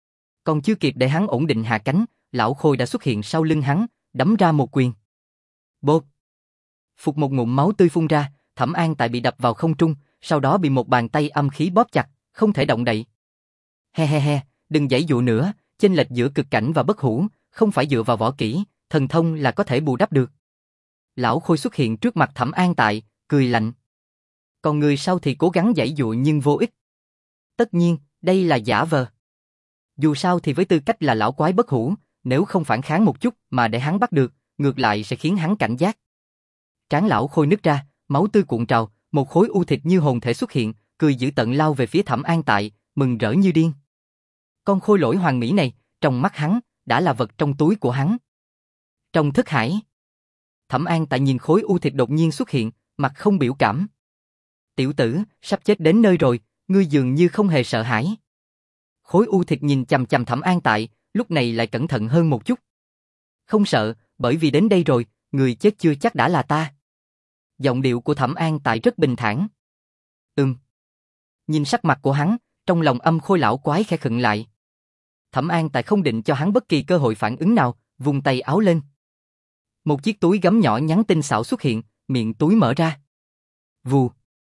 Còn chưa kịp để hắn ổn định hạ cánh, lão Khôi đã xuất hiện sau lưng hắn, đấm ra một quyền. Bột. Phục một ngụm máu tươi phun ra, Thẩm An Tại bị đập vào không trung, sau đó bị một bàn tay âm khí bóp chặt, không thể động đậy. He he he, đừng giãy dụa nữa, chênh lệch giữa cực cảnh và bất hủ, không phải dựa vào võ kỹ, thần thông là có thể bù đắp được. Lão Khôi xuất hiện trước mặt Thẩm An Tại, cười lạnh. Còn người sau thì cố gắng giãy dụa nhưng vô ích. Tất nhiên, đây là giả vờ. Dù sao thì với tư cách là lão quái bất hủ, nếu không phản kháng một chút mà để hắn bắt được, ngược lại sẽ khiến hắn cảnh giác. Trán lão Khôi nứt ra, máu tươi cuộn trào, một khối u thịt như hồn thể xuất hiện, cười dữ tợn lao về phía Thẩm An Tại, mừng rỡ như điên. Con khôi lỗi hoàn mỹ này, trong mắt hắn, đã là vật trong túi của hắn. Trong thức hải, Thẩm An Tại nhìn khối u thịt đột nhiên xuất hiện, mặt không biểu cảm. Tiểu tử, sắp chết đến nơi rồi, ngươi dường như không hề sợ hãi. Khối u thịt nhìn chằm chằm Thẩm An Tại, lúc này lại cẩn thận hơn một chút. Không sợ, bởi vì đến đây rồi, người chết chưa chắc đã là ta. Giọng điệu của Thẩm An Tại rất bình thản. Ừm. Nhìn sắc mặt của hắn, trong lòng Âm Khôi lão quái khẽ khựng lại. Thẩm An Tại không định cho hắn bất kỳ cơ hội phản ứng nào, vung tay áo lên. Một chiếc túi gấm nhỏ nhắn tinh xảo xuất hiện, miệng túi mở ra. Vù.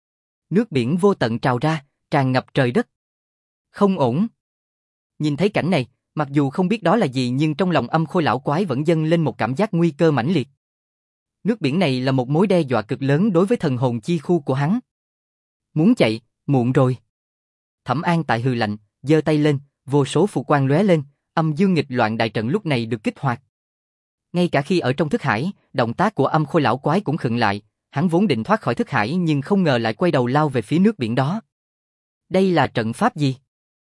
Nước biển vô tận trào ra, tràn ngập trời đất. Không ổn. Nhìn thấy cảnh này, mặc dù không biết đó là gì nhưng trong lòng Âm Khôi lão quái vẫn dâng lên một cảm giác nguy cơ mãnh liệt. Nước biển này là một mối đe dọa cực lớn đối với thần hồn chi khu của hắn. Muốn chạy, muộn rồi. Thẩm An Tại hừ lạnh, giơ tay lên, vô số phù quang lóe lên, âm dương nghịch loạn đại trận lúc này được kích hoạt. Ngay cả khi ở trong thức hải, động tác của Âm Khôi lão quái cũng khựng lại, Hắn vốn định thoát khỏi thức hải nhưng không ngờ lại quay đầu lao về phía nước biển đó. Đây là trận pháp gì?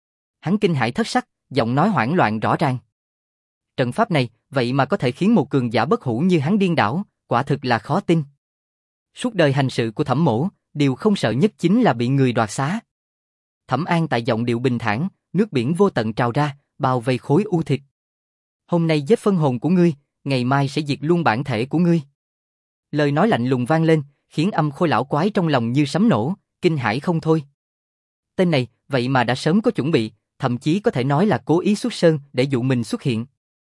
Hắn kinh hãi thất sắc, giọng nói hoảng loạn rõ ràng. Trận pháp này, vậy mà có thể khiến một cường giả bất hủ như hắn điên đảo, quả thực là khó tin. Suốt đời hành sự của Thẩm Mỗ, điều không sợ nhất chính là bị người đoạt xá. Thẩm An tại giọng điệu bình thản, nước biển vô tận trào ra, bao vây khối u thịt. Hôm nay giết phân hồn của ngươi, ngày mai sẽ diệt luôn bản thể của ngươi. Lời nói lạnh lùng vang lên, khiến Âm Khôi lão quái trong lòng như sấm nổ, kinh hãi không thôi. Tên này, vậy mà đã sớm có chuẩn bị, thậm chí có thể nói là cố ý xuất sơn để dụ mình xuất hiện.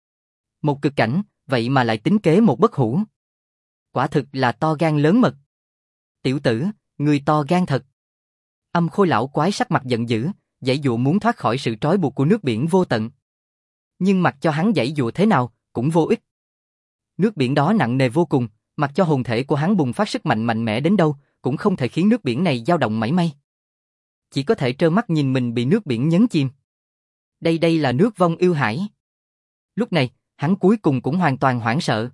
Một cực cảnh, vậy mà lại tính kế một bất hủ. Quả thực là to gan lớn mật. Tiểu tử, người to gan thật. Âm Khôi lão quái sắc mặt giận dữ, giãy dụa muốn thoát khỏi sự trói buộc của nước biển vô tận. Nhưng mặc cho hắn giãy dụa thế nào, cũng vô ích. Nước biển đó nặng nề vô cùng, mặc cho hồn thể của hắn bùng phát sức mạnh mạnh mẽ đến đâu, cũng không thể khiến nước biển này dao động mảy may. Chỉ có thể trơ mắt nhìn mình bị nước biển nhấn chìm. Đây đây là nước vong yêu hải. Lúc này, hắn cuối cùng cũng hoàn toàn hoảng sợ.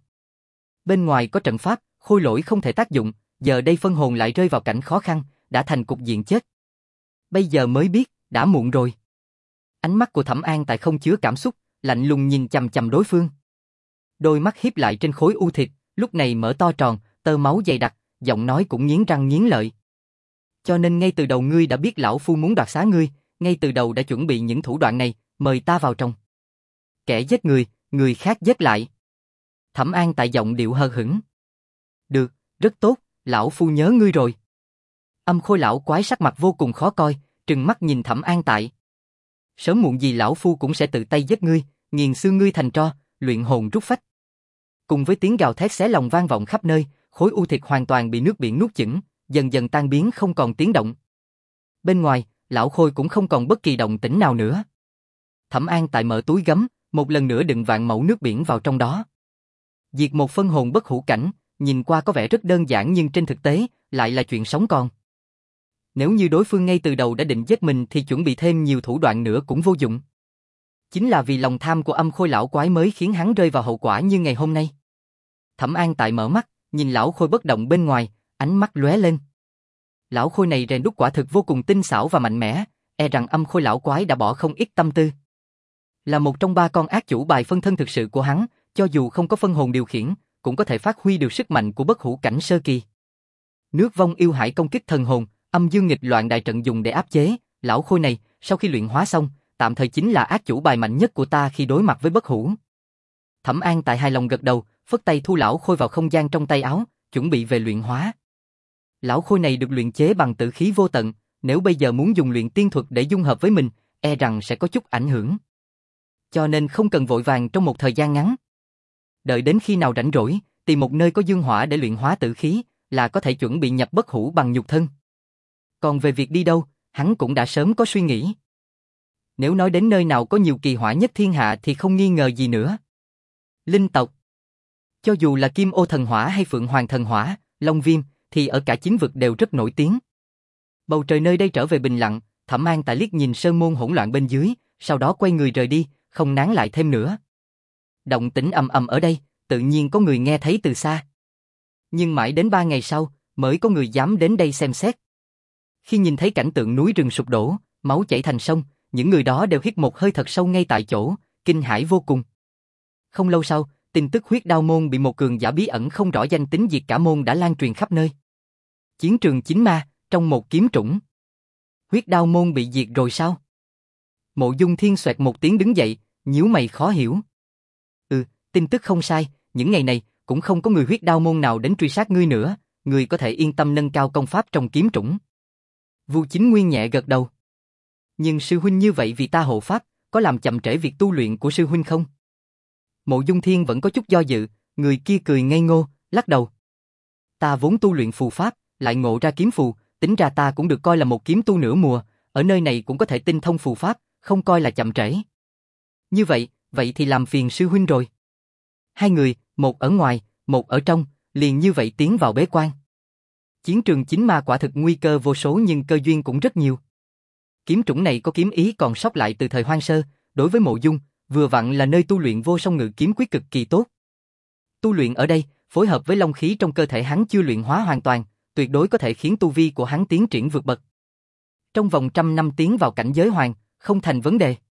Bên ngoài có trận pháp, khôi lỗi không thể tác dụng, giờ đây phân hồn lại rơi vào cảnh khó khăn, đã thành cục diện chết. Bây giờ mới biết, đã muộn rồi. Ánh mắt của Thẩm An tại không chứa cảm xúc, lạnh lùng nhìn chằm chằm đối phương. Đôi mắt híp lại trên khối u thịt, lúc này mở to tròn, tơ máu dày đặc, giọng nói cũng nghiến răng nghiến lợi. Cho nên ngay từ đầu ngươi đã biết lão phu muốn đoạt xá ngươi, ngay từ đầu đã chuẩn bị những thủ đoạn này, mời ta vào trong. Kẻ giết người, người khác giết lại. Thẩm An tại giọng điệu hờ hững. Được, rất tốt, lão phu nhớ ngươi rồi. Âm Khôi lão quái sắc mặt vô cùng khó coi, trừng mắt nhìn Thẩm An tại. Sớm muộn gì lão phu cũng sẽ tự tay giết ngươi, nghiền xương ngươi thành tro, luyện hồn rút phách. Cùng với tiếng gào thét xé lòng vang vọng khắp nơi, khối u thịt hoàn toàn bị nước biển nuốt chửng, dần dần tan biến không còn tiếng động. Bên ngoài, lão Khôi cũng không còn bất kỳ động tĩnh nào nữa. Thẩm An tại mở túi gấm, một lần nữa đựng vạn mẫu nước biển vào trong đó. Diệt một phân hồn bất hủ cảnh, nhìn qua có vẻ rất đơn giản nhưng trên thực tế, lại là chuyện sống còn. Nếu như đối phương ngay từ đầu đã định giết mình thì chuẩn bị thêm nhiều thủ đoạn nữa cũng vô dụng. Chính là vì lòng tham của Âm Khôi lão quái mới khiến hắn rơi vào hậu quả như ngày hôm nay. Thẩm An tại mở mắt, nhìn lão Khôi bất động bên ngoài, ánh mắt lóe lên. Lão Khôi này rèn đúc quả thực vô cùng tinh xảo và mạnh mẽ, e rằng Âm Khôi lão quái đã bỏ không ít tâm tư. Là một trong ba con ác chủ bài phân thân thực sự của hắn, cho dù không có phân hồn điều khiển, cũng có thể phát huy được sức mạnh của bất hủ cảnh sơ kỳ. Nước vong yêu hải công kích thần hồn, âm dương nghịch loạn đại trận dùng để áp chế, lão Khôi này, sau khi luyện hóa xong, tạm thời chính là ác chủ bài mạnh nhất của ta khi đối mặt với bất hủ. Thẩm An tại hài lòng gật đầu, phất tay thu lão Khôi vào không gian trong tay áo, chuẩn bị về luyện hóa. Lão Khôi này được luyện chế bằng tử khí vô tận, nếu bây giờ muốn dùng luyện tiên thuật để dung hợp với mình, e rằng sẽ có chút ảnh hưởng. Cho nên không cần vội vàng trong một thời gian ngắn. Đợi đến khi nào rảnh rỗi, tìm một nơi có dương hỏa để luyện hóa tử khí, là có thể chuẩn bị nhập bất hủ bằng nhục thân. Còn về việc đi đâu, hắn cũng đã sớm có suy nghĩ. Nếu nói đến nơi nào có nhiều kỳ hỏa nhất thiên hạ thì không nghi ngờ gì nữa. Linh tộc. Cho dù là Kim Ô thần hỏa hay Phượng Hoàng thần hỏa, Long Viêm, thì ở cả chín vực đều rất nổi tiếng. Bầu trời nơi đây trở về bình lặng, Thẩm An tại liếc nhìn sơn môn hỗn loạn bên dưới, sau đó quay người rời đi, không nán lại thêm nữa. Động tĩnh ầm ầm ở đây, tự nhiên có người nghe thấy từ xa. Nhưng mãi đến ba ngày sau, mới có người dám đến đây xem xét. Khi nhìn thấy cảnh tượng núi rừng sụp đổ, máu chảy thành sông, những người đó đều hít một hơi thật sâu ngay tại chỗ, kinh hãi vô cùng. Không lâu sau, tin tức huyết đao môn bị một cường giả bí ẩn không rõ danh tính diệt cả môn đã lan truyền khắp nơi. Chiến trường chính ma, trong một kiếm trũng. Huyết đao môn bị diệt rồi sao? Mộ Dung Thiên xoẹt một tiếng đứng dậy, nhíu mày khó hiểu. Ừ, tin tức không sai, những ngày này cũng không có người huyết đao môn nào đến truy sát ngươi nữa, ngươi có thể yên tâm nâng cao công pháp trong kiếm trũng. Vu Chính Nguyên nhẹ gật đầu. Nhưng sư huynh như vậy vì ta hộ pháp, có làm chậm trễ việc tu luyện của sư huynh không? Mộ Dung Thiên vẫn có chút do dự, người kia cười ngây ngô, lắc đầu. Ta vốn tu luyện phù pháp, lại ngộ ra kiếm phù, tính ra ta cũng được coi là một kiếm tu nửa mùa, ở nơi này cũng có thể tinh thông phù pháp, không coi là chậm trễ. Như vậy, vậy thì làm phiền sư huynh rồi. Hai người, một ở ngoài, một ở trong, liền như vậy tiến vào bế quan. Chiến trường chính ma quả thực nguy cơ vô số nhưng cơ duyên cũng rất nhiều. Kiếm trũng này có kiếm ý còn sót lại từ thời hoang sơ, đối với Mộ Dung, vừa vặn là nơi tu luyện vô song ngự kiếm quyết cực kỳ tốt. Tu luyện ở đây, phối hợp với long khí trong cơ thể hắn chưa luyện hóa hoàn toàn, tuyệt đối có thể khiến tu vi của hắn tiến triển vượt bậc. Trong vòng trăm năm tiến vào cảnh giới hoàng, không thành vấn đề.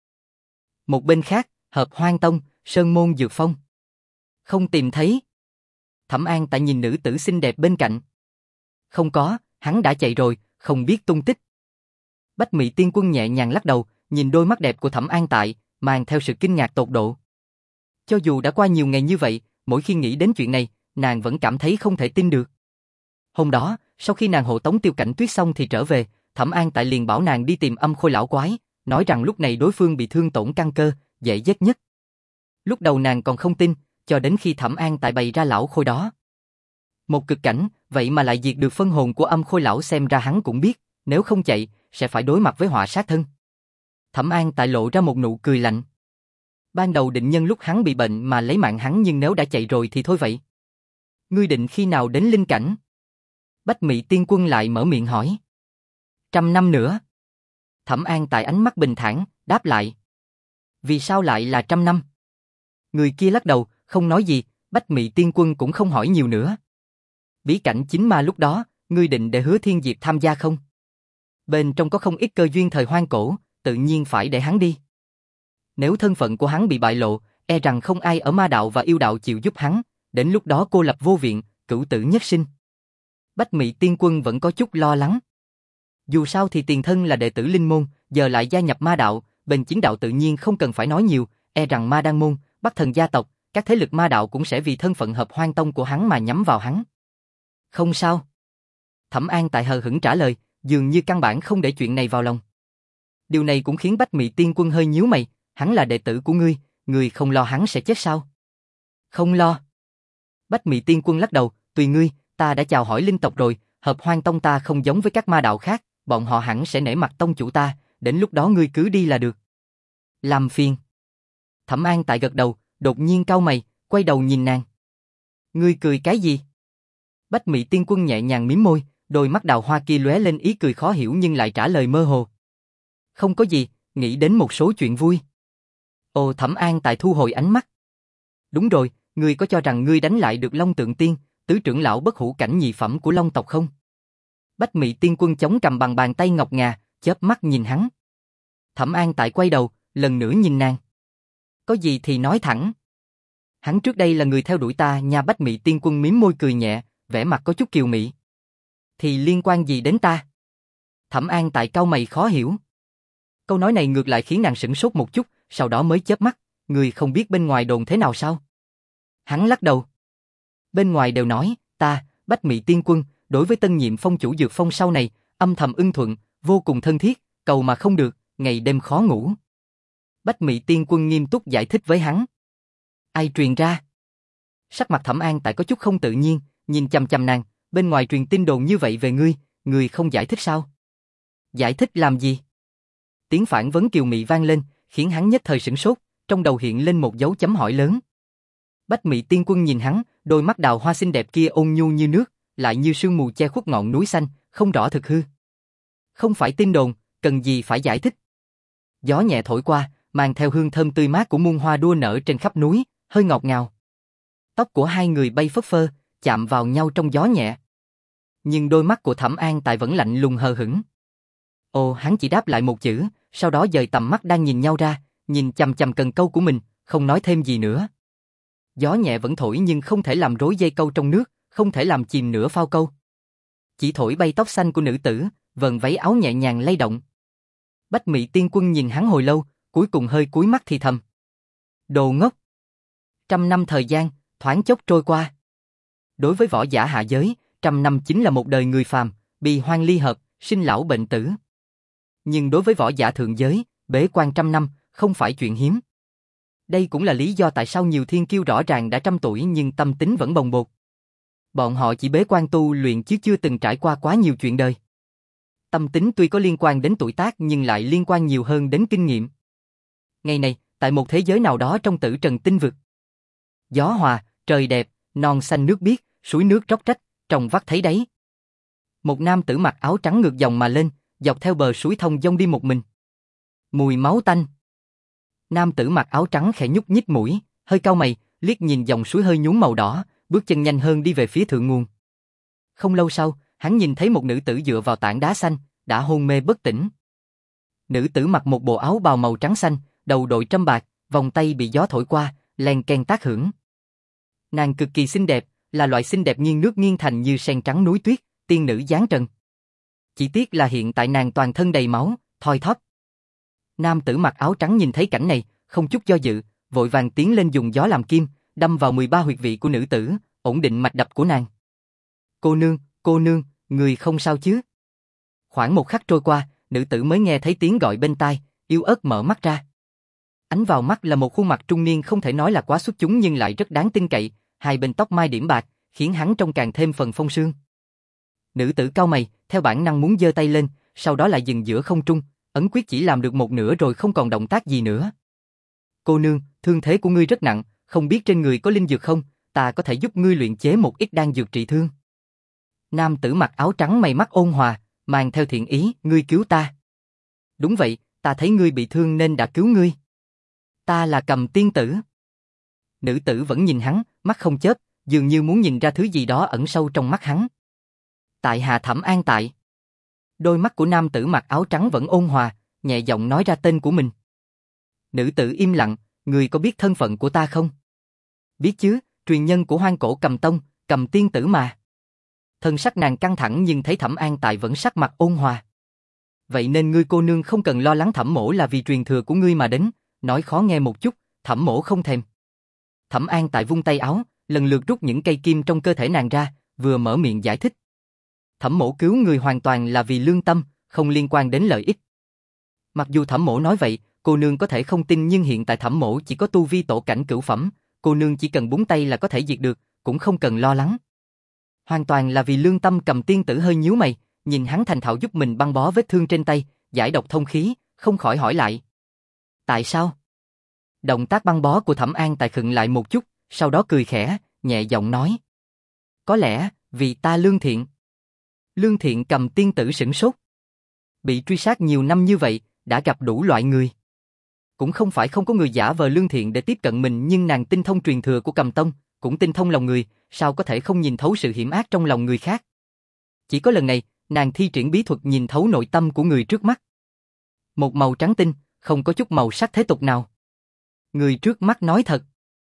Một bên khác, Hợp Hoang Tông, Sơn Môn Dược Phong. Không tìm thấy. Thẩm An tại nhìn nữ tử xinh đẹp bên cạnh. Không có, hắn đã chạy rồi, không biết tung tích. Bách Mị Tiên Quân nhẹ nhàng lắc đầu, nhìn đôi mắt đẹp của Thẩm An tại, mang theo sự kinh ngạc tột độ. Cho dù đã qua nhiều ngày như vậy, mỗi khi nghĩ đến chuyện này, nàng vẫn cảm thấy không thể tin được. Hôm đó, sau khi nàng hộ tống Tiêu Cảnh Tuyết xong thì trở về, Thẩm An tại liền bảo nàng đi tìm Âm Khôi lão quái, nói rằng lúc này đối phương bị thương tổn căn cơ, dễ giết nhất. Lúc đầu nàng còn không tin, cho đến khi Thẩm An tại bày ra lão khôi đó. Một cực cảnh, vậy mà lại diệt được phân hồn của Âm Khôi lão, xem ra hắn cũng biết, nếu không chạy, sẽ phải đối mặt với họa sát thân. Thẩm An tại lộ ra một nụ cười lạnh. Ban đầu định nhân lúc hắn bị bệnh mà lấy mạng hắn, nhưng nếu đã chạy rồi thì thôi vậy. Ngươi định khi nào đến linh cảnh? Bách Mị Tiên Quân lại mở miệng hỏi. Trăm năm nữa. Thẩm An tại ánh mắt bình thản, đáp lại. Vì sao lại là trăm năm? Người kia lắc đầu, không nói gì, Bách Mị Tiên Quân cũng không hỏi nhiều nữa. Bí cảnh chính ma lúc đó, ngươi định để Hứa Thiên Diệp tham gia không? Bên trong có không ít cơ duyên thời hoang cổ, tự nhiên phải để hắn đi. Nếu thân phận của hắn bị bại lộ, e rằng không ai ở ma đạo và yêu đạo chịu giúp hắn, đến lúc đó cô lập vô viện, cửu tử nhất sinh. Bách Mị Tiên Quân vẫn có chút lo lắng. Dù sao thì tiền thân là đệ tử linh môn, giờ lại gia nhập ma đạo, bên chính đạo tự nhiên không cần phải nói nhiều, e rằng ma đan môn, Bắc Thần gia tộc, các thế lực ma đạo cũng sẽ vì thân phận Hợp Hoang Tông của hắn mà nhắm vào hắn. Không sao. Thẩm An tại hờ hững trả lời, dường như căn bản không để chuyện này vào lòng. Điều này cũng khiến Bách Mị Tiên Quân hơi nhíu mày, hắn là đệ tử của ngươi, ngươi không lo hắn sẽ chết sao? Không lo. Bách Mị Tiên Quân lắc đầu, tùy ngươi, ta đã chào hỏi linh tộc rồi, Hợp Hoang Tông ta không giống với các ma đạo khác, bọn họ hẳn sẽ nể mặt tông chủ ta, đến lúc đó ngươi cứ đi là được. Làm phiền. Thẩm An tại gật đầu, đột nhiên cau mày, quay đầu nhìn nàng. Ngươi cười cái gì? Bách Mị Tiên Quân nhẹ nhàng mím môi, đôi mắt đào hoa kia lóe lên ý cười khó hiểu nhưng lại trả lời mơ hồ. Không có gì, nghĩ đến một số chuyện vui. Ồ, Thẩm An tại thu hồi ánh mắt. Đúng rồi, ngươi có cho rằng ngươi đánh lại được Long Tượng Tiên, tứ trưởng lão bất hủ cảnh nhị phẩm của Long tộc không? Bách Mị Tiên Quân chống cầm bằng bàn tay ngọc ngà, chớp mắt nhìn hắn. Thẩm An tại quay đầu, lần nữa nhìn nàng. Có gì thì nói thẳng. Hắn trước đây là người theo đuổi ta nha. Bách Mị Tiên Quân mím môi cười nhẹ, vẻ mặt có chút kiều mị. Thì liên quan gì đến ta? Thẩm An tại cau mày khó hiểu. Câu nói này ngược lại khiến nàng sửng sốt một chút, sau đó mới chớp mắt, người không biết bên ngoài đồn thế nào sao? Hắn lắc đầu. Bên ngoài đều nói, ta, Bách Mị Tiên Quân, đối với tân nhiệm phong chủ Dược Phong sau này, âm thầm ưng thuận, vô cùng thân thiết, cầu mà không được, ngày đêm khó ngủ. Bách Mị Tiên Quân nghiêm túc giải thích với hắn. Ai truyền ra? Sắc mặt Thẩm An tại có chút không tự nhiên, nhìn chằm chằm nàng, bên ngoài truyền tin đồn như vậy về ngươi, ngươi không giải thích sao? Giải thích làm gì? Tiếng phản vấn kiều mị vang lên, khiến hắn nhất thời sửng sốt, trong đầu hiện lên một dấu chấm hỏi lớn. Bách Mị Tiên Quân nhìn hắn, đôi mắt đào hoa xinh đẹp kia ôn nhu như nước, lại như sương mù che khuất ngọn núi xanh, không rõ thực hư. Không phải tin đồn, cần gì phải giải thích. Gió nhẹ thổi qua, mang theo hương thơm tươi mát của muôn hoa đua nở trên khắp núi, hơi ngọt ngào. Tóc của hai người bay phất phơ, chạm vào nhau trong gió nhẹ. Nhưng đôi mắt của Thẩm An tại vẫn lạnh lùng hờ hững. Ồ, hắn chỉ đáp lại một chữ, sau đó dời tầm mắt đang nhìn nhau ra, nhìn chằm chằm cần câu của mình, không nói thêm gì nữa. Gió nhẹ vẫn thổi nhưng không thể làm rối dây câu trong nước, không thể làm chìm nửa phao câu. Chỉ thổi bay tóc xanh của nữ tử, vần váy áo nhẹ nhàng lay động. Bách Mị Tiên Quân nhìn hắn hồi lâu, cuối cùng hơi cúi mắt thì thầm. Đồ ngốc. Trăm năm thời gian, thoáng chốc trôi qua. Đối với võ giả hạ giới, trăm năm chính là một đời người phàm, bi hoang ly hợp, sinh lão bệnh tử. Nhưng đối với võ giả thượng giới, bế quan trăm năm, không phải chuyện hiếm. Đây cũng là lý do tại sao nhiều thiên kiêu rõ ràng đã trăm tuổi nhưng tâm tính vẫn bồng bột. Bọn họ chỉ bế quan tu luyện chứ chưa từng trải qua quá nhiều chuyện đời. Tâm tính tuy có liên quan đến tuổi tác nhưng lại liên quan nhiều hơn đến kinh nghiệm. Ngày này, tại một thế giới nào đó trong Tử Trần tinh vực. Gió hòa, trời đẹp, non xanh nước biếc, suối nước róc rách, trông vắt thấy đấy. Một nam tử mặc áo trắng ngược dòng mà lên, dọc theo bờ suối thông dong đi một mình. Mùi máu tanh. Nam tử mặc áo trắng khẽ nhúc nhích mũi, hơi cau mày, liếc nhìn dòng suối hơi nhúm màu đỏ, bước chân nhanh hơn đi về phía thượng nguồn. Không lâu sau, hắn nhìn thấy một nữ tử dựa vào tảng đá xanh, đã hôn mê bất tỉnh. Nữ tử mặc một bộ áo bào màu trắng xanh, đầu đội trâm bạc, vòng tay bị gió thổi qua, len ken tác hưởng. Nàng cực kỳ xinh đẹp, là loại xinh đẹp nghiêng nước nghiêng thành như sen trắng núi tuyết, tiên nữ giáng trần. Chỉ tiếc là hiện tại nàng toàn thân đầy máu, thoi thóp. Nam tử mặc áo trắng nhìn thấy cảnh này, không chút do dự, vội vàng tiến lên dùng gió làm kim, đâm vào mười ba huyệt vị của nữ tử, ổn định mạch đập của nàng. Cô nương, cô nương, người không sao chứ? Khoảng một khắc trôi qua, nữ tử mới nghe thấy tiếng gọi bên tai, yếu ớt mở mắt ra. Ánh vào mắt là một khuôn mặt trung niên không thể nói là quá xuất chúng nhưng lại rất đáng tin cậy, hai bên tóc mai điểm bạc, khiến hắn trông càng thêm phần phong sương. Nữ tử cau mày, theo bản năng muốn giơ tay lên, sau đó lại dừng giữa không trung, ấn quyết chỉ làm được một nửa rồi không còn động tác gì nữa. Cô nương, thương thế của ngươi rất nặng, không biết trên người có linh dược không, ta có thể giúp ngươi luyện chế một ít đan dược trị thương. Nam tử mặc áo trắng mày mắt ôn hòa, mang theo thiện ý, ngươi cứu ta. Đúng vậy, ta thấy ngươi bị thương nên đã cứu ngươi. Ta là Cầm tiên tử. Nữ tử vẫn nhìn hắn, mắt không chớp, dường như muốn nhìn ra thứ gì đó ẩn sâu trong mắt hắn. Tại hạ Thẩm An Tại. Đôi mắt của nam tử mặc áo trắng vẫn ôn hòa, nhẹ giọng nói ra tên của mình. Nữ tử im lặng, ngươi có biết thân phận của ta không? Biết chứ, truyền nhân của Hoang Cổ Cầm Tông, Cầm tiên tử mà. Thân sắc nàng căng thẳng nhưng thấy Thẩm An Tại vẫn sắc mặt ôn hòa. Vậy nên ngươi cô nương không cần lo lắng Thẩm mỗ là vì truyền thừa của ngươi mà đến, nói khó nghe một chút, Thẩm mỗ không thèm. Thẩm An Tại vung tay áo, lần lượt rút những cây kim trong cơ thể nàng ra, vừa mở miệng giải thích. Thẩm mỗ cứu người hoàn toàn là vì lương tâm, không liên quan đến lợi ích. Mặc dù Thẩm mỗ nói vậy, cô nương có thể không tin nhưng hiện tại Thẩm mỗ chỉ có tu vi tổ cảnh cửu phẩm, cô nương chỉ cần búng tay là có thể diệt được, cũng không cần lo lắng. Hoàn toàn là vì lương tâm. Cầm tiên tử hơi nhíu mày, nhìn hắn thành thạo giúp mình băng bó vết thương trên tay, giải độc thông khí, không khỏi hỏi lại. Tại sao? Động tác băng bó của Thẩm An Tại khựng lại một chút, sau đó cười khẽ, nhẹ giọng nói. Có lẽ, vì ta lương thiện. Lương thiện. Cầm tiên tử sửng sốt. Bị truy sát nhiều năm như vậy, đã gặp đủ loại người. Cũng không phải không có người giả vờ lương thiện để tiếp cận mình nhưng nàng tinh thông truyền thừa của Cầm Tông, cũng tinh thông lòng người, sao có thể không nhìn thấu sự hiểm ác trong lòng người khác. Chỉ có lần này, nàng thi triển bí thuật nhìn thấu nội tâm của người trước mắt. Một màu trắng tinh, không có chút màu sắc thế tục nào. Người trước mắt nói thật.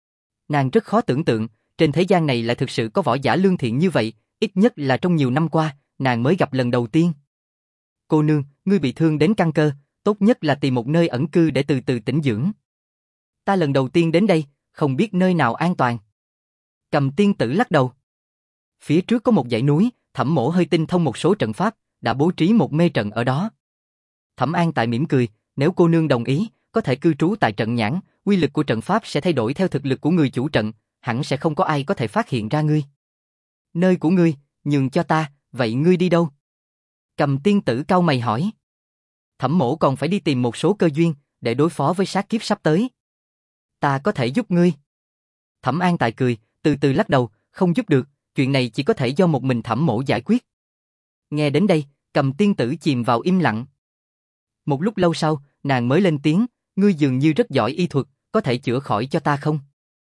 Nàng rất khó tưởng tượng, trên thế gian này lại thực sự có võ giả lương thiện như vậy, ít nhất là trong nhiều năm qua, nàng mới gặp lần đầu tiên. Cô nương, ngươi bị thương đến căn cơ, tốt nhất là tìm một nơi ẩn cư để từ từ tĩnh dưỡng. Ta lần đầu tiên đến đây, không biết nơi nào an toàn. Cầm tiên tử lắc đầu. Phía trước có một dãy núi, Thẩm mỗ hơi tinh thông một số trận pháp, đã bố trí một mê trận ở đó. Thẩm An Tại mỉm cười, nếu cô nương đồng ý, có thể cư trú tại trận nhãn, uy lực của trận pháp sẽ thay đổi theo thực lực của người chủ trận, hẳn sẽ không có ai có thể phát hiện ra ngươi. Nơi của ngươi, nhường cho ta, vậy ngươi đi đâu? Cầm tiên tử cau mày hỏi. Thẩm mỗ còn phải đi tìm một số cơ duyên, để đối phó với sát kiếp sắp tới. Ta có thể giúp ngươi. Thẩm An Tại cười, từ từ lắc đầu, không giúp được, chuyện này chỉ có thể do một mình Thẩm mỗ giải quyết. Nghe đến đây, Cầm tiên tử chìm vào im lặng. Một lúc lâu sau, nàng mới lên tiếng, ngươi dường như rất giỏi y thuật, có thể chữa khỏi cho ta không?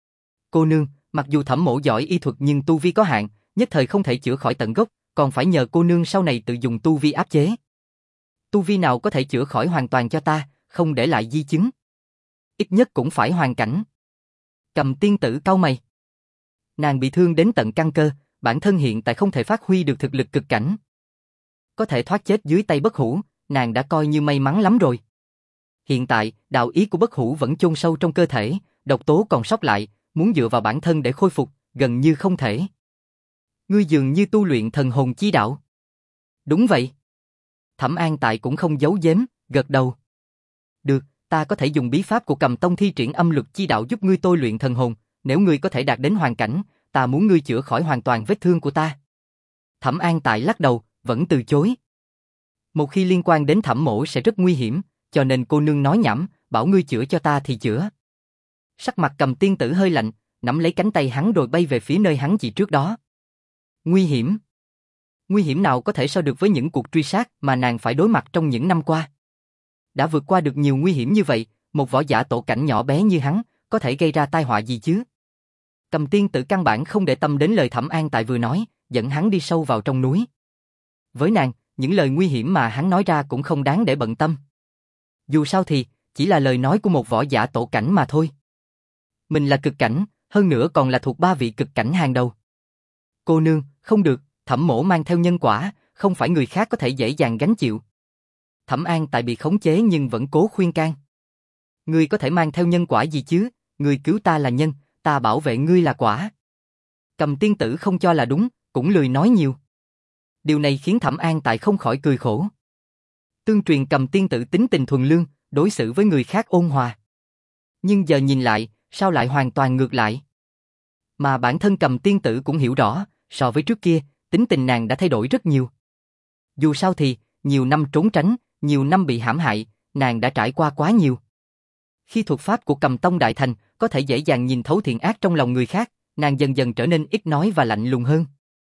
Cô nương, mặc dù Thẩm mỗ giỏi y thuật nhưng tu vi có hạn, nhất thời không thể chữa khỏi tận gốc, còn phải nhờ cô nương sau này tự dùng tu vi áp chế. Tu vi nào có thể chữa khỏi hoàn toàn cho ta, không để lại di chứng? Ít nhất cũng phải hoàn cảnh. Cầm tiên tử cau mày. Nàng bị thương đến tận căn cơ, bản thân hiện tại không thể phát huy được thực lực cực cảnh. Có thể thoát chết dưới tay Bất Hủ, nàng đã coi như may mắn lắm rồi. Hiện tại, đạo ý của Bất Hủ vẫn chôn sâu trong cơ thể, độc tố còn sót lại, muốn dựa vào bản thân để khôi phục, gần như không thể. Ngươi dường như tu luyện thần hồn chi đạo. Đúng vậy. Thẩm An Tại cũng không giấu giếm, gật đầu. Được, ta có thể dùng bí pháp của Cầm Tông thi triển âm luật chi đạo giúp ngươi tôi luyện thần hồn, nếu ngươi có thể đạt đến hoàn cảnh, ta muốn ngươi chữa khỏi hoàn toàn vết thương của ta. Thẩm An Tại lắc đầu, vẫn từ chối. Một khi liên quan đến Thẩm mỗ sẽ rất nguy hiểm, cho nên cô nương nói nhảm, bảo ngươi chữa cho ta thì chữa. Sắc mặt Cầm tiên tử hơi lạnh, nắm lấy cánh tay hắn rồi bay về phía nơi hắn chỉ trước đó. Nguy hiểm? Nguy hiểm nào có thể so được với những cuộc truy sát mà nàng phải đối mặt trong những năm qua? Đã vượt qua được nhiều nguy hiểm như vậy, một võ giả tổ cảnh nhỏ bé như hắn, có thể gây ra tai họa gì chứ? Cầm tiên tử căn bản không để tâm đến lời Thẩm An Tại vừa nói, dẫn hắn đi sâu vào trong núi. Với nàng, những lời nguy hiểm mà hắn nói ra cũng không đáng để bận tâm. Dù sao thì, chỉ là lời nói của một võ giả tổ cảnh mà thôi. Mình là cực cảnh, hơn nữa còn là thuộc ba vị cực cảnh hàng đầu. Cô nương, không được, Thẩm mỗ mang theo nhân quả, không phải người khác có thể dễ dàng gánh chịu. Thẩm An Tại bị khống chế nhưng vẫn cố khuyên can. Ngươi có thể mang theo nhân quả gì chứ, ngươi cứu ta là nhân, ta bảo vệ ngươi là quả. Cầm tiên tử không cho là đúng, cũng lười nói nhiều. Điều này khiến Thẩm An Tại không khỏi cười khổ. Tương truyền Cầm tiên tử tính tình thuần lương, đối xử với người khác ôn hòa. Nhưng giờ nhìn lại, sao lại hoàn toàn ngược lại? Mà bản thân Cầm tiên tử cũng hiểu rõ, so với trước kia, tính tình nàng đã thay đổi rất nhiều. Dù sao thì, nhiều năm trốn tránh, nhiều năm bị hãm hại, nàng đã trải qua quá nhiều. Khi thuật pháp của Cầm Tông đại thành, có thể dễ dàng nhìn thấu thiện ác trong lòng người khác, nàng dần dần trở nên ít nói và lạnh lùng hơn.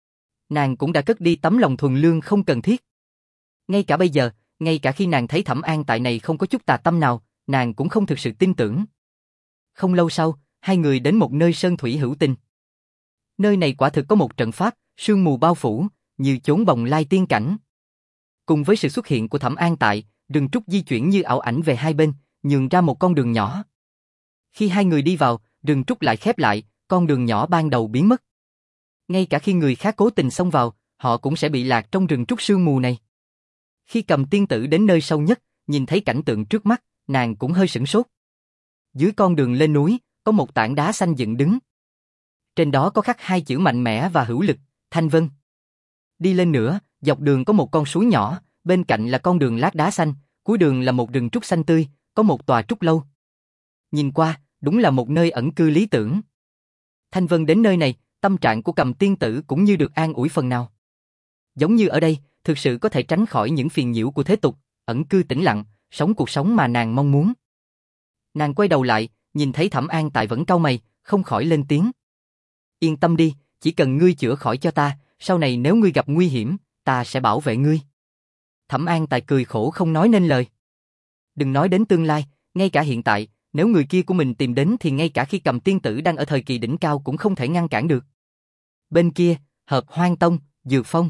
Nàng cũng đã cất đi tấm lòng thuần lương không cần thiết. Ngay cả bây giờ, ngay cả khi nàng thấy Thẩm An Tại này không có chút tà tâm nào, nàng cũng không thực sự tin tưởng. Không lâu sau, hai người đến một nơi sơn thủy hữu tình. Nơi này quả thực có một trận pháp, sương mù bao phủ, như chốn bồng lai tiên cảnh. Cùng với sự xuất hiện của Thẩm An Tại, rừng trúc di chuyển như ảo ảnh về hai bên, nhường ra một con đường nhỏ. Khi hai người đi vào, rừng trúc lại khép lại, con đường nhỏ ban đầu biến mất. Ngay cả khi người khác cố tình xông vào, họ cũng sẽ bị lạc trong rừng trúc sương mù này. Khi Cầm tiên tử đến nơi sâu nhất, nhìn thấy cảnh tượng trước mắt, nàng cũng hơi sửng sốt. Dưới con đường lên núi, có một tảng đá xanh dựng đứng. Trên đó có khắc hai chữ mạnh mẽ và hữu lực, Thanh Vân. Đi lên nữa, dọc đường có một con suối nhỏ, bên cạnh là con đường lát đá xanh, cuối đường là một rừng trúc xanh tươi, có một tòa trúc lâu. Nhìn qua, đúng là một nơi ẩn cư lý tưởng. Thanh Vân đến nơi này, tâm trạng của Cầm tiên tử cũng như được an ủi phần nào. Giống như ở đây, thực sự có thể tránh khỏi những phiền nhiễu của thế tục, ẩn cư tĩnh lặng, sống cuộc sống mà nàng mong muốn. Nàng quay đầu lại, nhìn thấy Thẩm An Tại vẫn cau mày, không khỏi lên tiếng. Yên tâm đi, chỉ cần ngươi chữa khỏi cho ta, sau này nếu ngươi gặp nguy hiểm, ta sẽ bảo vệ ngươi. Thẩm An Tại cười khổ không nói nên lời. Đừng nói đến tương lai, ngay cả hiện tại, nếu người kia của mình tìm đến thì ngay cả khi Cầm tiên tử đang ở thời kỳ đỉnh cao cũng không thể ngăn cản được. Bên kia, Hợp Hoang Tông, Dược Phong.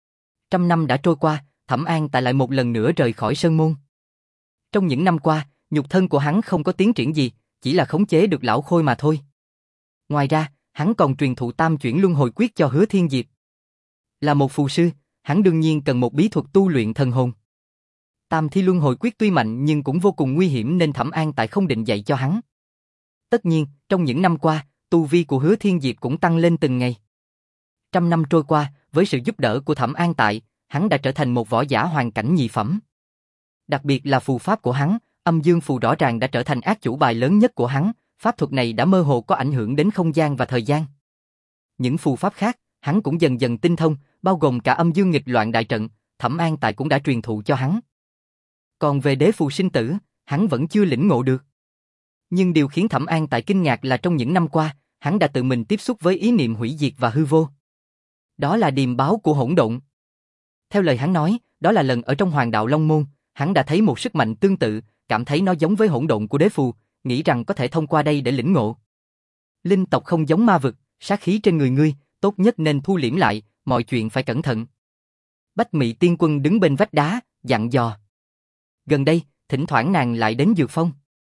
Trăm năm đã trôi qua, Thẩm An Tại lại một lần nữa rời khỏi sơn môn. Trong những năm qua, nhục thân của hắn không có tiến triển gì, chỉ là khống chế được lão khôi mà thôi. Ngoài ra, hắn còn truyền thụ tam chuyển luân hồi quyết cho Hứa Thiên Diệp. Là một phù sư, hắn đương nhiên cần một bí thuật tu luyện thần hồn. Tam thi luân hồi quyết tuy mạnh nhưng cũng vô cùng nguy hiểm nên Thẩm An Tại không định dạy cho hắn. Tất nhiên, trong những năm qua, tu vi của Hứa Thiên Diệp cũng tăng lên từng ngày. Trăm năm trôi qua, với sự giúp đỡ của Thẩm An Tại, hắn đã trở thành một võ giả hoàn cảnh nhị phẩm. Đặc biệt là phù pháp của hắn, âm dương phù rõ ràng đã trở thành ác chủ bài lớn nhất của hắn, pháp thuật này đã mơ hồ có ảnh hưởng đến không gian và thời gian. Những phù pháp khác, hắn cũng dần dần tinh thông, bao gồm cả âm dương nghịch loạn đại trận, Thẩm An Tại cũng đã truyền thụ cho hắn. Còn về đế phù sinh tử, hắn vẫn chưa lĩnh ngộ được. Nhưng điều khiến Thẩm An Tại kinh ngạc là trong những năm qua, hắn đã tự mình tiếp xúc với ý niệm hủy diệt và hư vô. Đó là điềm báo của hỗn độn. Theo lời hắn nói, đó là lần ở trong Hoàng Đạo Long Môn, hắn đã thấy một sức mạnh tương tự, cảm thấy nó giống với hỗn độn của đế phù, nghĩ rằng có thể thông qua đây để lĩnh ngộ. Linh tộc không giống ma vực, sát khí trên người ngươi, tốt nhất nên thu liễm lại, mọi chuyện phải cẩn thận. Bách Mị Tiên Quân đứng bên vách đá, dặn dò. Gần đây, thỉnh thoảng nàng lại đến Dược Phong.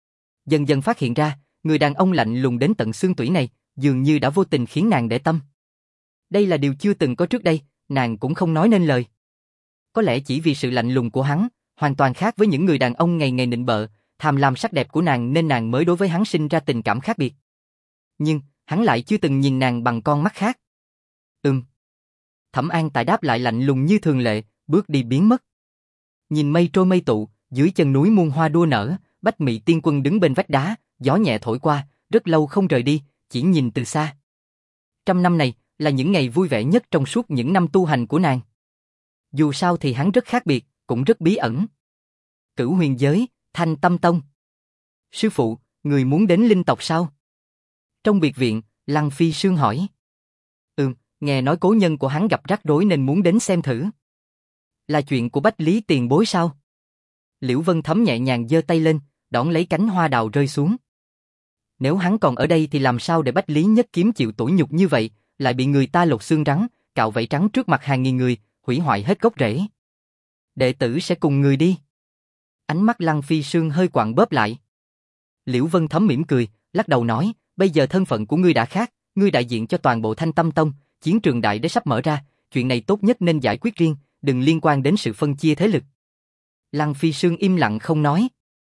Dần dần phát hiện ra, người đàn ông lạnh lùng đến tận xương tủy này, dường như đã vô tình khiến nàng để tâm. Đây là điều chưa từng có trước đây, nàng cũng không nói nên lời. Có lẽ chỉ vì sự lạnh lùng của hắn, hoàn toàn khác với những người đàn ông ngày ngày nịnh bợ, tham lam sắc đẹp của nàng nên nàng mới đối với hắn sinh ra tình cảm khác biệt. Nhưng, hắn lại chưa từng nhìn nàng bằng con mắt khác. Ừm. Thẩm An Tại đáp lại lạnh lùng như thường lệ, bước đi biến mất. Nhìn mây trôi mây tụ, dưới chân núi muôn hoa đua nở, Bách Mị Tiên Quân đứng bên vách đá, gió nhẹ thổi qua, rất lâu không rời đi, chỉ nhìn từ xa. Trăm năm này, là những ngày vui vẻ nhất trong suốt những năm tu hành của nàng. Dù sao thì hắn rất khác biệt, cũng rất bí ẩn. Cửu Huyền Giới, Thanh Tâm Tông. Sư phụ, người muốn đến linh tộc sao? Trong biệt viện, Lăng Phi Sương hỏi. Ừm, nghe nói cố nhân của hắn gặp rắc rối nên muốn đến xem thử. Là chuyện của Bách Lý tiền bối sao? Liễu Vân Thấm nhẹ nhàng giơ tay lên, đón lấy cánh hoa đào rơi xuống. Nếu hắn còn ở đây thì làm sao để Bách Lý Nhất Kiếm chịu tủi nhục như vậy, lại bị người ta lột xương rắn, cạo vảy trắng trước mặt hàng nghìn người, hủy hoại hết gốc rễ. Đệ tử sẽ cùng người đi. Ánh mắt Lăng Phi Sương hơi quặn bóp lại. Liễu Vân Thấm mỉm cười, lắc đầu nói, bây giờ thân phận của ngươi đã khác, ngươi đại diện cho toàn bộ Thanh Tâm Tông, chiến trường đại đế sắp mở ra, chuyện này tốt nhất nên giải quyết riêng, đừng liên quan đến sự phân chia thế lực. Lăng Phi Sương im lặng không nói.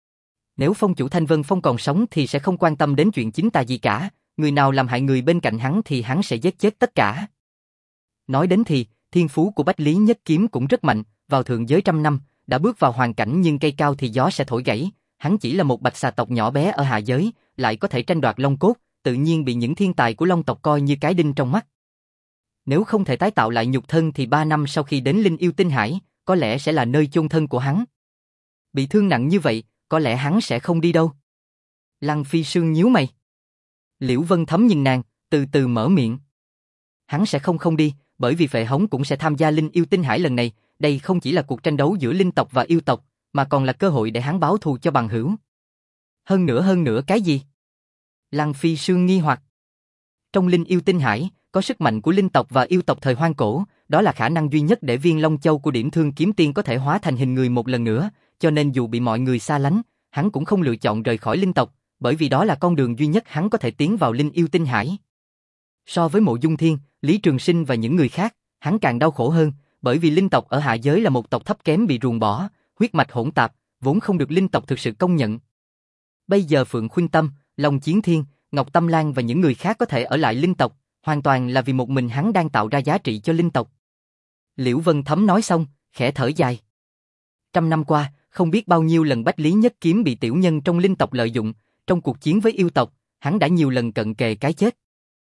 Nếu phong chủ Thanh Vân Phong còn sống thì sẽ không quan tâm đến chuyện chính ta gì cả, người nào làm hại người bên cạnh hắn thì hắn sẽ giết chết tất cả. Nói đến thì, thiên phú của Bách Lý Nhất Kiếm cũng rất mạnh, vào thượng giới trăm năm, đã bước vào hoàn cảnh nhưng cây cao thì gió sẽ thổi gãy, hắn chỉ là một bạch xà tộc nhỏ bé ở hạ giới, lại có thể tranh đoạt long cốt, tự nhiên bị những thiên tài của long tộc coi như cái đinh trong mắt. Nếu không thể tái tạo lại nhục thân thì ba năm sau khi đến Linh Yêu Tinh Hải, có lẽ sẽ là nơi chôn thân của hắn. Bị thương nặng như vậy, có lẽ hắn sẽ không đi đâu. Lăng Phi Sương nhíu mày. Liễu Vân Thấm nhìn nàng, từ từ mở miệng. Hắn sẽ không không đi, bởi vì Phệ Hống cũng sẽ tham gia Linh Yêu Tinh Hải lần này, đây không chỉ là cuộc tranh đấu giữa linh tộc và yêu tộc, mà còn là cơ hội để hắn báo thù cho bằng hữu. Hơn nữa hơn nữa cái gì? Lăng Phi Sương nghi hoặc. Trong Linh Yêu Tinh Hải, có sức mạnh của linh tộc và yêu tộc thời hoang cổ, đó là khả năng duy nhất để viên Long Châu của Điểm Thương Kiếm Tiên có thể hóa thành hình người một lần nữa, cho nên dù bị mọi người xa lánh, hắn cũng không lựa chọn rời khỏi linh tộc, bởi vì đó là con đường duy nhất hắn có thể tiến vào Linh Yêu Tinh Hải. So với Mộ Dung Thiên, Lý Trường Sinh và những người khác, hắn càng đau khổ hơn, bởi vì linh tộc ở hạ giới là một tộc thấp kém bị ruồng bỏ, huyết mạch hỗn tạp, vốn không được linh tộc thực sự công nhận. Bây giờ Phượng Khuynh Tâm, Long Chiến Thiên, Ngọc Tâm Lan và những người khác có thể ở lại linh tộc, hoàn toàn là vì một mình hắn đang tạo ra giá trị cho linh tộc. Liễu Vân Thấm nói xong, khẽ thở dài. Trăm năm qua, không biết bao nhiêu lần Bách Lý Nhất Kiếm bị tiểu nhân trong linh tộc lợi dụng, trong cuộc chiến với yêu tộc, hắn đã nhiều lần cận kề cái chết.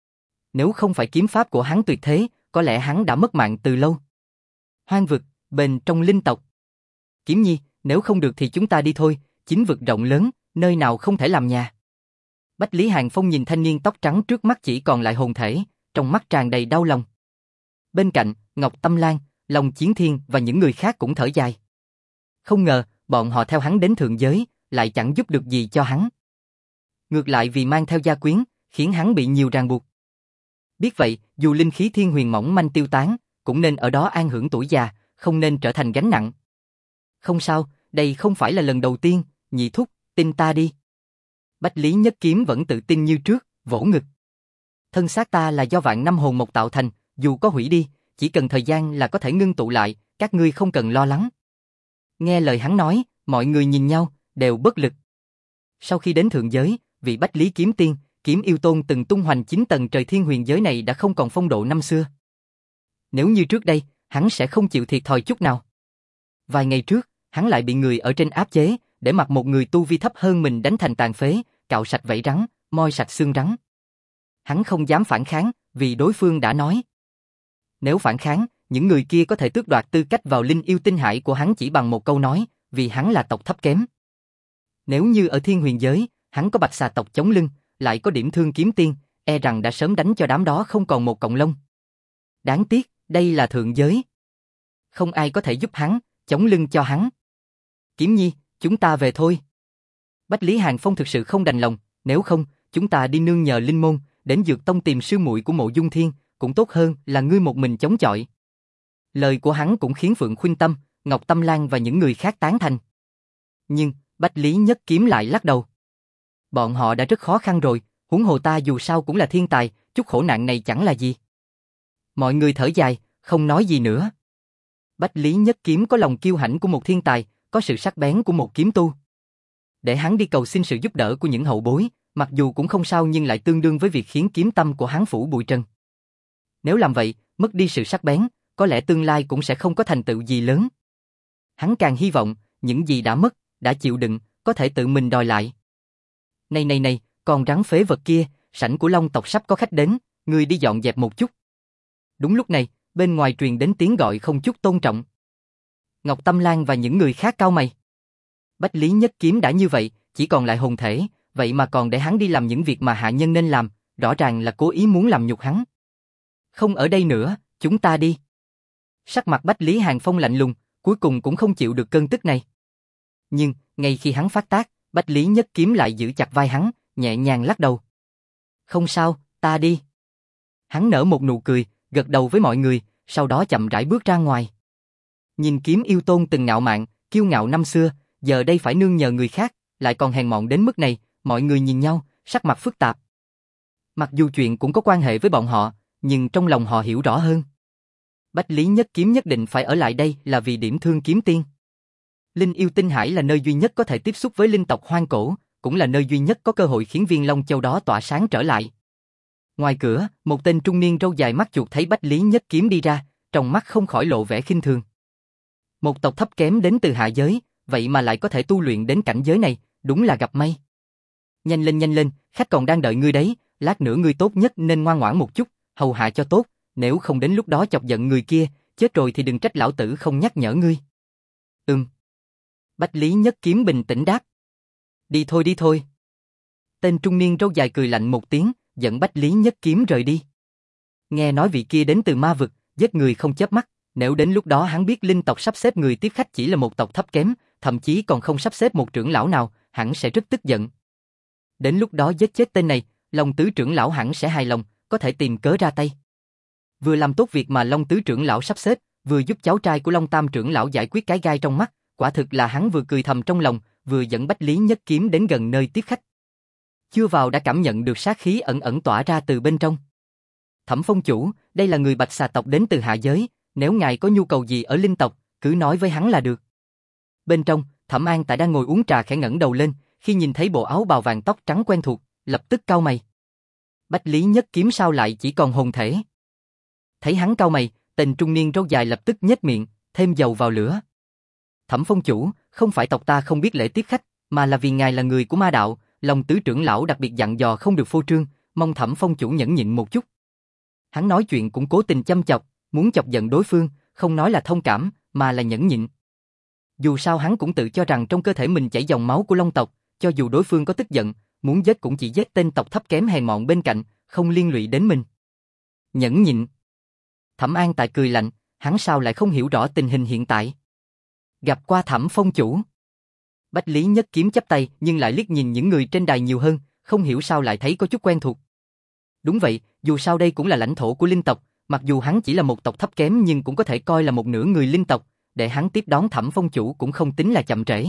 Nếu không phải kiếm pháp của hắn tuyệt thế, có lẽ hắn đã mất mạng từ lâu. Hoang vực, bền trong linh tộc. Kiếm Nhi, nếu không được thì chúng ta đi thôi, chính vực rộng lớn, nơi nào không thể làm nhà. Bách Lý Hàng Phong nhìn thanh niên tóc trắng trước mắt chỉ còn lại hồn thể, trong mắt tràn đầy đau lòng. Bên cạnh, Ngọc Tâm Lan, Long Chiến Thiên và những người khác cũng thở dài. Không ngờ, bọn họ theo hắn đến thượng giới, lại chẳng giúp được gì cho hắn. Ngược lại vì mang theo gia quyến, khiến hắn bị nhiều ràng buộc. Biết vậy, dù linh khí thiên huyền mỏng manh tiêu tán, cũng nên ở đó an hưởng tuổi già, không nên trở thành gánh nặng. Không sao, đây không phải là lần đầu tiên, nhị thúc, tin ta đi. Bách Lý Nhất Kiếm vẫn tự tin như trước, vỗ ngực. Thân xác ta là do vạn năm hồn mộc tạo thành, dù có hủy đi, chỉ cần thời gian là có thể ngưng tụ lại, các ngươi không cần lo lắng. Nghe lời hắn nói, mọi người nhìn nhau, đều bất lực. Sau khi đến thượng giới, vị Bách Lý Kiếm Tiên, Kiếm Yêu Tôn từng tung hoành chín tầng trời thiên huyền giới này đã không còn phong độ năm xưa. Nếu như trước đây, hắn sẽ không chịu thiệt thòi chút nào. Vài ngày trước, hắn lại bị người ở trên áp chế, để mặc một người tu vi thấp hơn mình đánh thành tàn phế, cạo sạch vảy rắn, moi sạch xương rắn. Hắn không dám phản kháng, vì đối phương đã nói. Nếu phản kháng, những người kia có thể tước đoạt tư cách vào Linh Yêu Tinh Hải của hắn chỉ bằng một câu nói, vì hắn là tộc thấp kém. Nếu như ở thiên huyền giới, hắn có bạch xà tộc chống lưng, lại có Điểm Thương Kiếm Tiên, e rằng đã sớm đánh cho đám đó không còn một cọng lông. Đáng tiếc, đây là thượng giới. Không ai có thể giúp hắn, chống lưng cho hắn. Kiếm Nhi, chúng ta về thôi. Bách Lý Hàng Phong thực sự không đành lòng, nếu không, chúng ta đi nương nhờ linh môn, đến Dược Tông tìm sư muội của Mộ Dung Thiên, cũng tốt hơn là ngươi một mình chống chọi. Lời của hắn cũng khiến Phượng Khuynh Tâm, Ngọc Tâm Lan và những người khác tán thành. Nhưng, Bách Lý Nhất Kiếm lại lắc đầu. Bọn họ đã rất khó khăn rồi, huống hồ ta dù sao cũng là thiên tài, chút khổ nạn này chẳng là gì. Mọi người thở dài, không nói gì nữa. Bách Lý Nhất Kiếm có lòng kiêu hãnh của một thiên tài, có sự sắc bén của một kiếm tu. Để hắn đi cầu xin sự giúp đỡ của những hậu bối, mặc dù cũng không sao nhưng lại tương đương với việc khiến kiếm tâm của hắn phủ bụi trần. Nếu làm vậy, mất đi sự sắc bén, có lẽ tương lai cũng sẽ không có thành tựu gì lớn. Hắn càng hy vọng, những gì đã mất, đã chịu đựng, có thể tự mình đòi lại. Này này này, còn rắn phế vật kia, sảnh của Long tộc sắp có khách đến, ngươi đi dọn dẹp một chút. Đúng lúc này, bên ngoài truyền đến tiếng gọi không chút tôn trọng. Ngọc Tâm Lan và những người khác cau mày. Bách Lý Nhất Kiếm đã như vậy, chỉ còn lại hồn thể, vậy mà còn để hắn đi làm những việc mà hạ nhân nên làm, rõ ràng là cố ý muốn làm nhục hắn. Không ở đây nữa, chúng ta đi. Sắc mặt Bách Lý Hàng Phong lạnh lùng, cuối cùng cũng không chịu được cơn tức này. Nhưng, ngay khi hắn phát tác, Bách Lý Nhất Kiếm lại giữ chặt vai hắn, nhẹ nhàng lắc đầu. Không sao, ta đi. Hắn nở một nụ cười, gật đầu với mọi người, sau đó chậm rãi bước ra ngoài. Nhìn Kiếm Yêu Tôn từng ngạo mạn, kiêu ngạo năm xưa, giờ đây phải nương nhờ người khác, lại còn hèn mọn đến mức này, mọi người nhìn nhau, sắc mặt phức tạp. Mặc dù chuyện cũng có quan hệ với bọn họ, nhưng trong lòng họ hiểu rõ hơn. Bách Lý Nhất Kiếm nhất định phải ở lại đây là vì điểm thương kiếm tiên. Linh Yêu Tinh Hải là nơi duy nhất có thể tiếp xúc với linh tộc hoang cổ, cũng là nơi duy nhất có cơ hội khiến viên Long Châu đó tỏa sáng trở lại. Ngoài cửa, một tên trung niên râu dài mắt chuột thấy Bách Lý Nhất Kiếm đi ra, trong mắt không khỏi lộ vẻ khinh thường. Một tộc thấp kém đến từ hạ giới, vậy mà lại có thể tu luyện đến cảnh giới này, đúng là gặp may. Nhanh lên nhanh lên, khách còn đang đợi ngươi đấy, lát nữa ngươi tốt nhất nên ngoan ngoãn một chút, hầu hạ cho tốt, nếu không đến lúc đó chọc giận người kia, chết rồi thì đừng trách lão tử không nhắc nhở ngươi. Ừm. Bách Lý Nhất Kiếm bình tĩnh đáp. Đi thôi đi thôi. Tên trung niên râu dài cười lạnh một tiếng, dẫn Bách Lý Nhất Kiếm rời đi. Nghe nói vị kia đến từ ma vực, giết người không chớp mắt, nếu đến lúc đó hắn biết linh tộc sắp xếp người tiếp khách chỉ là một tộc thấp kém, thậm chí còn không sắp xếp một trưởng lão nào, hắn sẽ rất tức giận. Đến lúc đó giết chết tên này, Long tứ trưởng lão hẳn sẽ hài lòng, có thể tìm cớ ra tay. Vừa làm tốt việc mà Long tứ trưởng lão sắp xếp, vừa giúp cháu trai của Long tam trưởng lão giải quyết cái gai trong mắt, quả thực là hắn vừa cười thầm trong lòng, vừa dẫn Bách Lý Nhất Kiếm đến gần nơi tiếp khách. Chưa vào đã cảm nhận được sát khí ẩn ẩn tỏa ra từ bên trong. Thẩm Phong chủ, đây là người Bạch Xà tộc đến từ hạ giới, nếu ngài có nhu cầu gì ở linh tộc, cứ nói với hắn là được. Bên trong, Thẩm An Tại đang ngồi uống trà khẽ ngẩng đầu lên, khi nhìn thấy bộ áo bào vàng tóc trắng quen thuộc, lập tức cau mày. Bách Lý Nhất Kiếm sao lại chỉ còn hồn thể? Thấy hắn cau mày, tên trung niên râu dài lập tức nhếch miệng, thêm dầu vào lửa. Thẩm Phong chủ, không phải tộc ta không biết lễ tiếp khách, mà là vì ngài là người của ma đạo, Long tứ trưởng lão đặc biệt dặn dò không được phô trương, mong Thẩm Phong chủ nhẫn nhịn một chút. Hắn nói chuyện cũng cố tình châm chọc, muốn chọc giận đối phương, không nói là thông cảm, mà là nhẫn nhịn. Dù sao hắn cũng tự cho rằng trong cơ thể mình chảy dòng máu của Long tộc, cho dù đối phương có tức giận, muốn giết cũng chỉ giết tên tộc thấp kém hèn mọn bên cạnh, không liên lụy đến mình. Nhẫn nhịn. Thẩm An Tại cười lạnh, hắn sao lại không hiểu rõ tình hình hiện tại. Gặp qua Thẩm Phong chủ. Bách Lý Nhất Kiếm chắp tay nhưng lại liếc nhìn những người trên đài nhiều hơn, không hiểu sao lại thấy có chút quen thuộc. Đúng vậy, dù sao đây cũng là lãnh thổ của linh tộc, mặc dù hắn chỉ là một tộc thấp kém nhưng cũng có thể coi là một nửa người linh tộc, để hắn tiếp đón Thẩm Phong chủ cũng không tính là chậm trễ.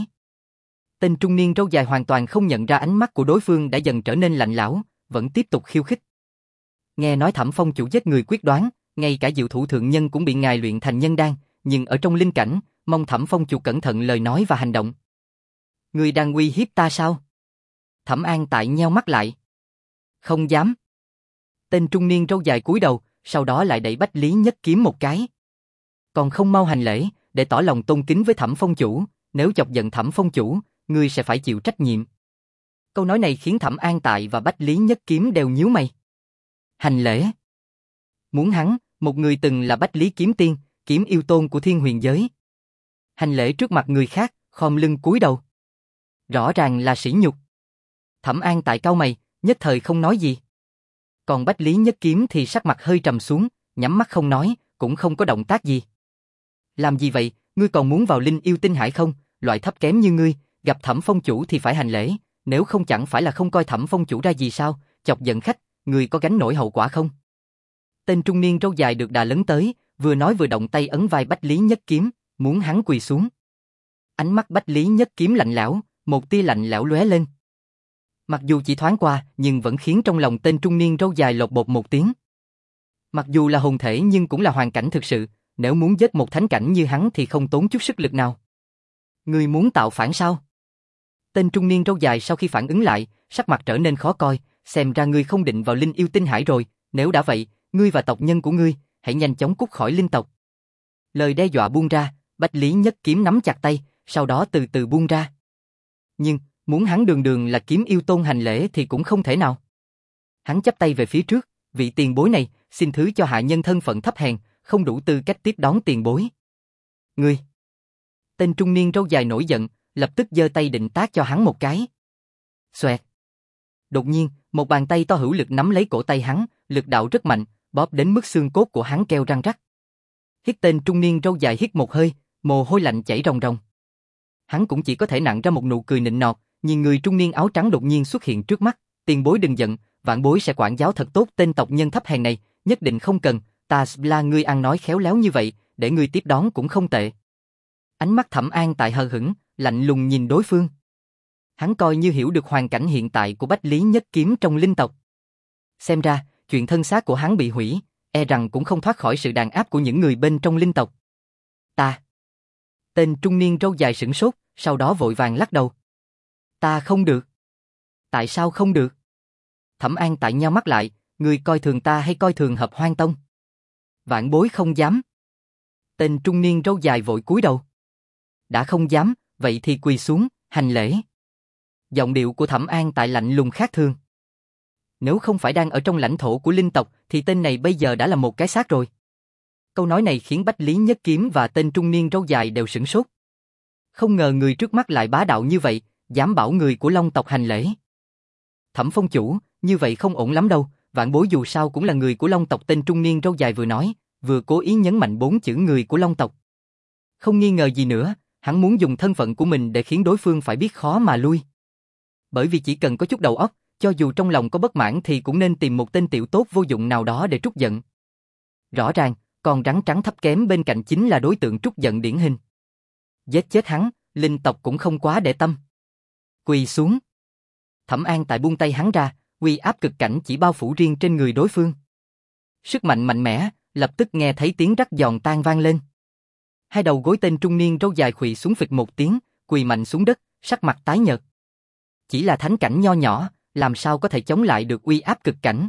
Tên trung niên râu dài hoàn toàn không nhận ra ánh mắt của đối phương đã dần trở nên lạnh lẽo, vẫn tiếp tục khiêu khích. Nghe nói Thẩm Phong chủ giết người quyết đoán, ngay cả diệu thủ thượng nhân cũng bị ngài luyện thành nhân đan, nhưng ở trong linh cảnh, mong Thẩm Phong chủ cẩn thận lời nói và hành động. Ngươi đang uy hiếp ta sao? Thẩm An Tại nheo mắt lại. Không dám. Tên trung niên râu dài cúi đầu, sau đó lại đẩy Bách Lý Nhất Kiếm một cái. Còn không mau hành lễ, để tỏ lòng tôn kính với Thẩm Phong chủ, nếu chọc giận Thẩm Phong chủ, ngươi sẽ phải chịu trách nhiệm. Câu nói này khiến Thẩm An Tại và Bách Lý Nhất Kiếm đều nhíu mày. Hành lễ. Muốn hắn, một người từng là Bách Lý Kiếm Tiên, kiếm yêu tôn của thiên huyền giới. Hành lễ trước mặt người khác, khom lưng cúi đầu. Rõ ràng là sỉ nhục. Thẩm An Tại cau mày, nhất thời không nói gì. Còn Bách Lý Nhất Kiếm thì sắc mặt hơi trầm xuống, nhắm mắt không nói, cũng không có động tác gì. Làm gì vậy, ngươi còn muốn vào Linh Yêu Tinh Hải không? Loại thấp kém như ngươi, gặp Thẩm Phong chủ thì phải hành lễ, nếu không chẳng phải là không coi Thẩm Phong chủ ra gì sao? Chọc giận khách, ngươi có gánh nổi hậu quả không? Tên trung niên râu dài được đà lấn tới, vừa nói vừa động tay ấn vai Bách Lý Nhất Kiếm, muốn hắn quỳ xuống. Ánh mắt Bách Lý Nhất Kiếm lạnh lẽo, một tia lạnh lẽo lóe lên. Mặc dù chỉ thoáng qua, nhưng vẫn khiến trong lòng tên trung niên râu dài lột bột một tiếng. Mặc dù là hồn thể nhưng cũng là hoàn cảnh thực sự, nếu muốn giết một thánh cảnh như hắn thì không tốn chút sức lực nào. Ngươi muốn tạo phản sao? Tên trung niên râu dài sau khi phản ứng lại, sắc mặt trở nên khó coi, xem ra ngươi không định vào Linh Yêu Tinh Hải rồi, nếu đã vậy, ngươi và tộc nhân của ngươi, hãy nhanh chóng cút khỏi linh tộc. Lời đe dọa buông ra, Bách Lý Nhất Kiếm nắm chặt tay, sau đó từ từ buông ra. Nhưng, muốn hắn đường đường là kiếm yêu tôn hành lễ thì cũng không thể nào. Hắn chắp tay về phía trước, vị tiền bối này, xin thứ cho hạ nhân thân phận thấp hèn, không đủ tư cách tiếp đón tiền bối. Ngươi! Tên trung niên râu dài nổi giận, lập tức giơ tay định tát cho hắn một cái. Xoẹt! Đột nhiên, một bàn tay to hữu lực nắm lấy cổ tay hắn, lực đạo rất mạnh, bóp đến mức xương cốt của hắn kêu răng rắc. Hít tên trung niên râu dài hít một hơi, mồ hôi lạnh chảy ròng ròng. Hắn cũng chỉ có thể nặn ra một nụ cười nịnh nọt, nhìn người trung niên áo trắng đột nhiên xuất hiện trước mắt, tiền bối đừng giận, vạn bối sẽ quản giáo thật tốt tên tộc nhân thấp hèn này, nhất định không cần, ta là ngươi ăn nói khéo léo như vậy, để ngươi tiếp đón cũng không tệ. Ánh mắt Thẩm An Tại hờ hững, lạnh lùng nhìn đối phương. Hắn coi như hiểu được hoàn cảnh hiện tại của Bách Lý Nhất Kiếm trong linh tộc. Xem ra, chuyện thân xác của hắn bị hủy, e rằng cũng không thoát khỏi sự đàn áp của những người bên trong linh tộc. Ta. Tên trung niên râu dài sửng sốt, sau đó vội vàng lắc đầu. Ta không được. Tại sao không được? Thẩm An Tại nheo mắt lại, ngươi coi thường ta hay coi thường Hợp Hoan Tông? Vạn bối không dám. Tên trung niên râu dài vội cúi đầu. Đã không dám, vậy thì quỳ xuống, hành lễ. Giọng điệu của Thẩm An Tại lạnh lùng khác thường. Nếu không phải đang ở trong lãnh thổ của linh tộc, thì tên này bây giờ đã là một cái xác rồi. Câu nói này khiến Bách Lý Nhất Kiếm và tên trung niên râu dài đều sửng sốt. Không ngờ người trước mắt lại bá đạo như vậy, dám bảo người của Long tộc hành lễ. Thẩm Phong chủ, như vậy không ổn lắm đâu, vạn bối dù sao cũng là người của Long tộc, tên trung niên râu dài vừa nói, vừa cố ý nhấn mạnh bốn chữ người của Long tộc. Không nghi ngờ gì nữa, hắn muốn dùng thân phận của mình để khiến đối phương phải biết khó mà lui. Bởi vì chỉ cần có chút đầu óc, cho dù trong lòng có bất mãn thì cũng nên tìm một tên tiểu tốt vô dụng nào đó để trút giận. Rõ ràng, con rắn trắng thấp kém bên cạnh chính là đối tượng trút giận điển hình. Giết chết hắn, linh tộc cũng không quá để tâm. Quỳ xuống. Thẩm An Tại buông tay hắn ra, uy áp cực cảnh chỉ bao phủ riêng trên người đối phương. Sức mạnh mạnh mẽ, lập tức nghe thấy tiếng rắc giòn tan vang lên. Hai đầu gối tên trung niên râu dài khuỵu xuống phịch một tiếng, quỳ mạnh xuống đất, sắc mặt tái nhợt. Chỉ là thánh cảnh nho nhỏ, làm sao có thể chống lại được uy áp cực cảnh.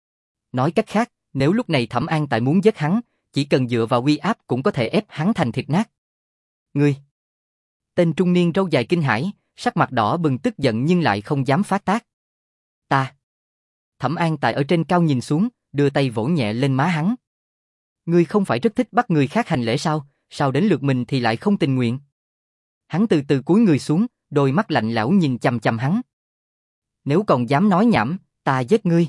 Nói cách khác, nếu lúc này Thẩm An Tại muốn giết hắn, chỉ cần dựa vào uy áp cũng có thể ép hắn thành thịt nát. Ngươi! Tên trung niên râu dài kinh hãi, sắc mặt đỏ bừng tức giận nhưng lại không dám phát tác. Ta! Thẩm An Tại ở trên cao nhìn xuống, đưa tay vỗ nhẹ lên má hắn. Ngươi không phải rất thích bắt người khác hành lễ sao, sao đến lượt mình thì lại không tình nguyện? Hắn từ từ cúi người xuống, đôi mắt lạnh lẽo nhìn chằm chằm hắn. Nếu còn dám nói nhảm, ta giết ngươi.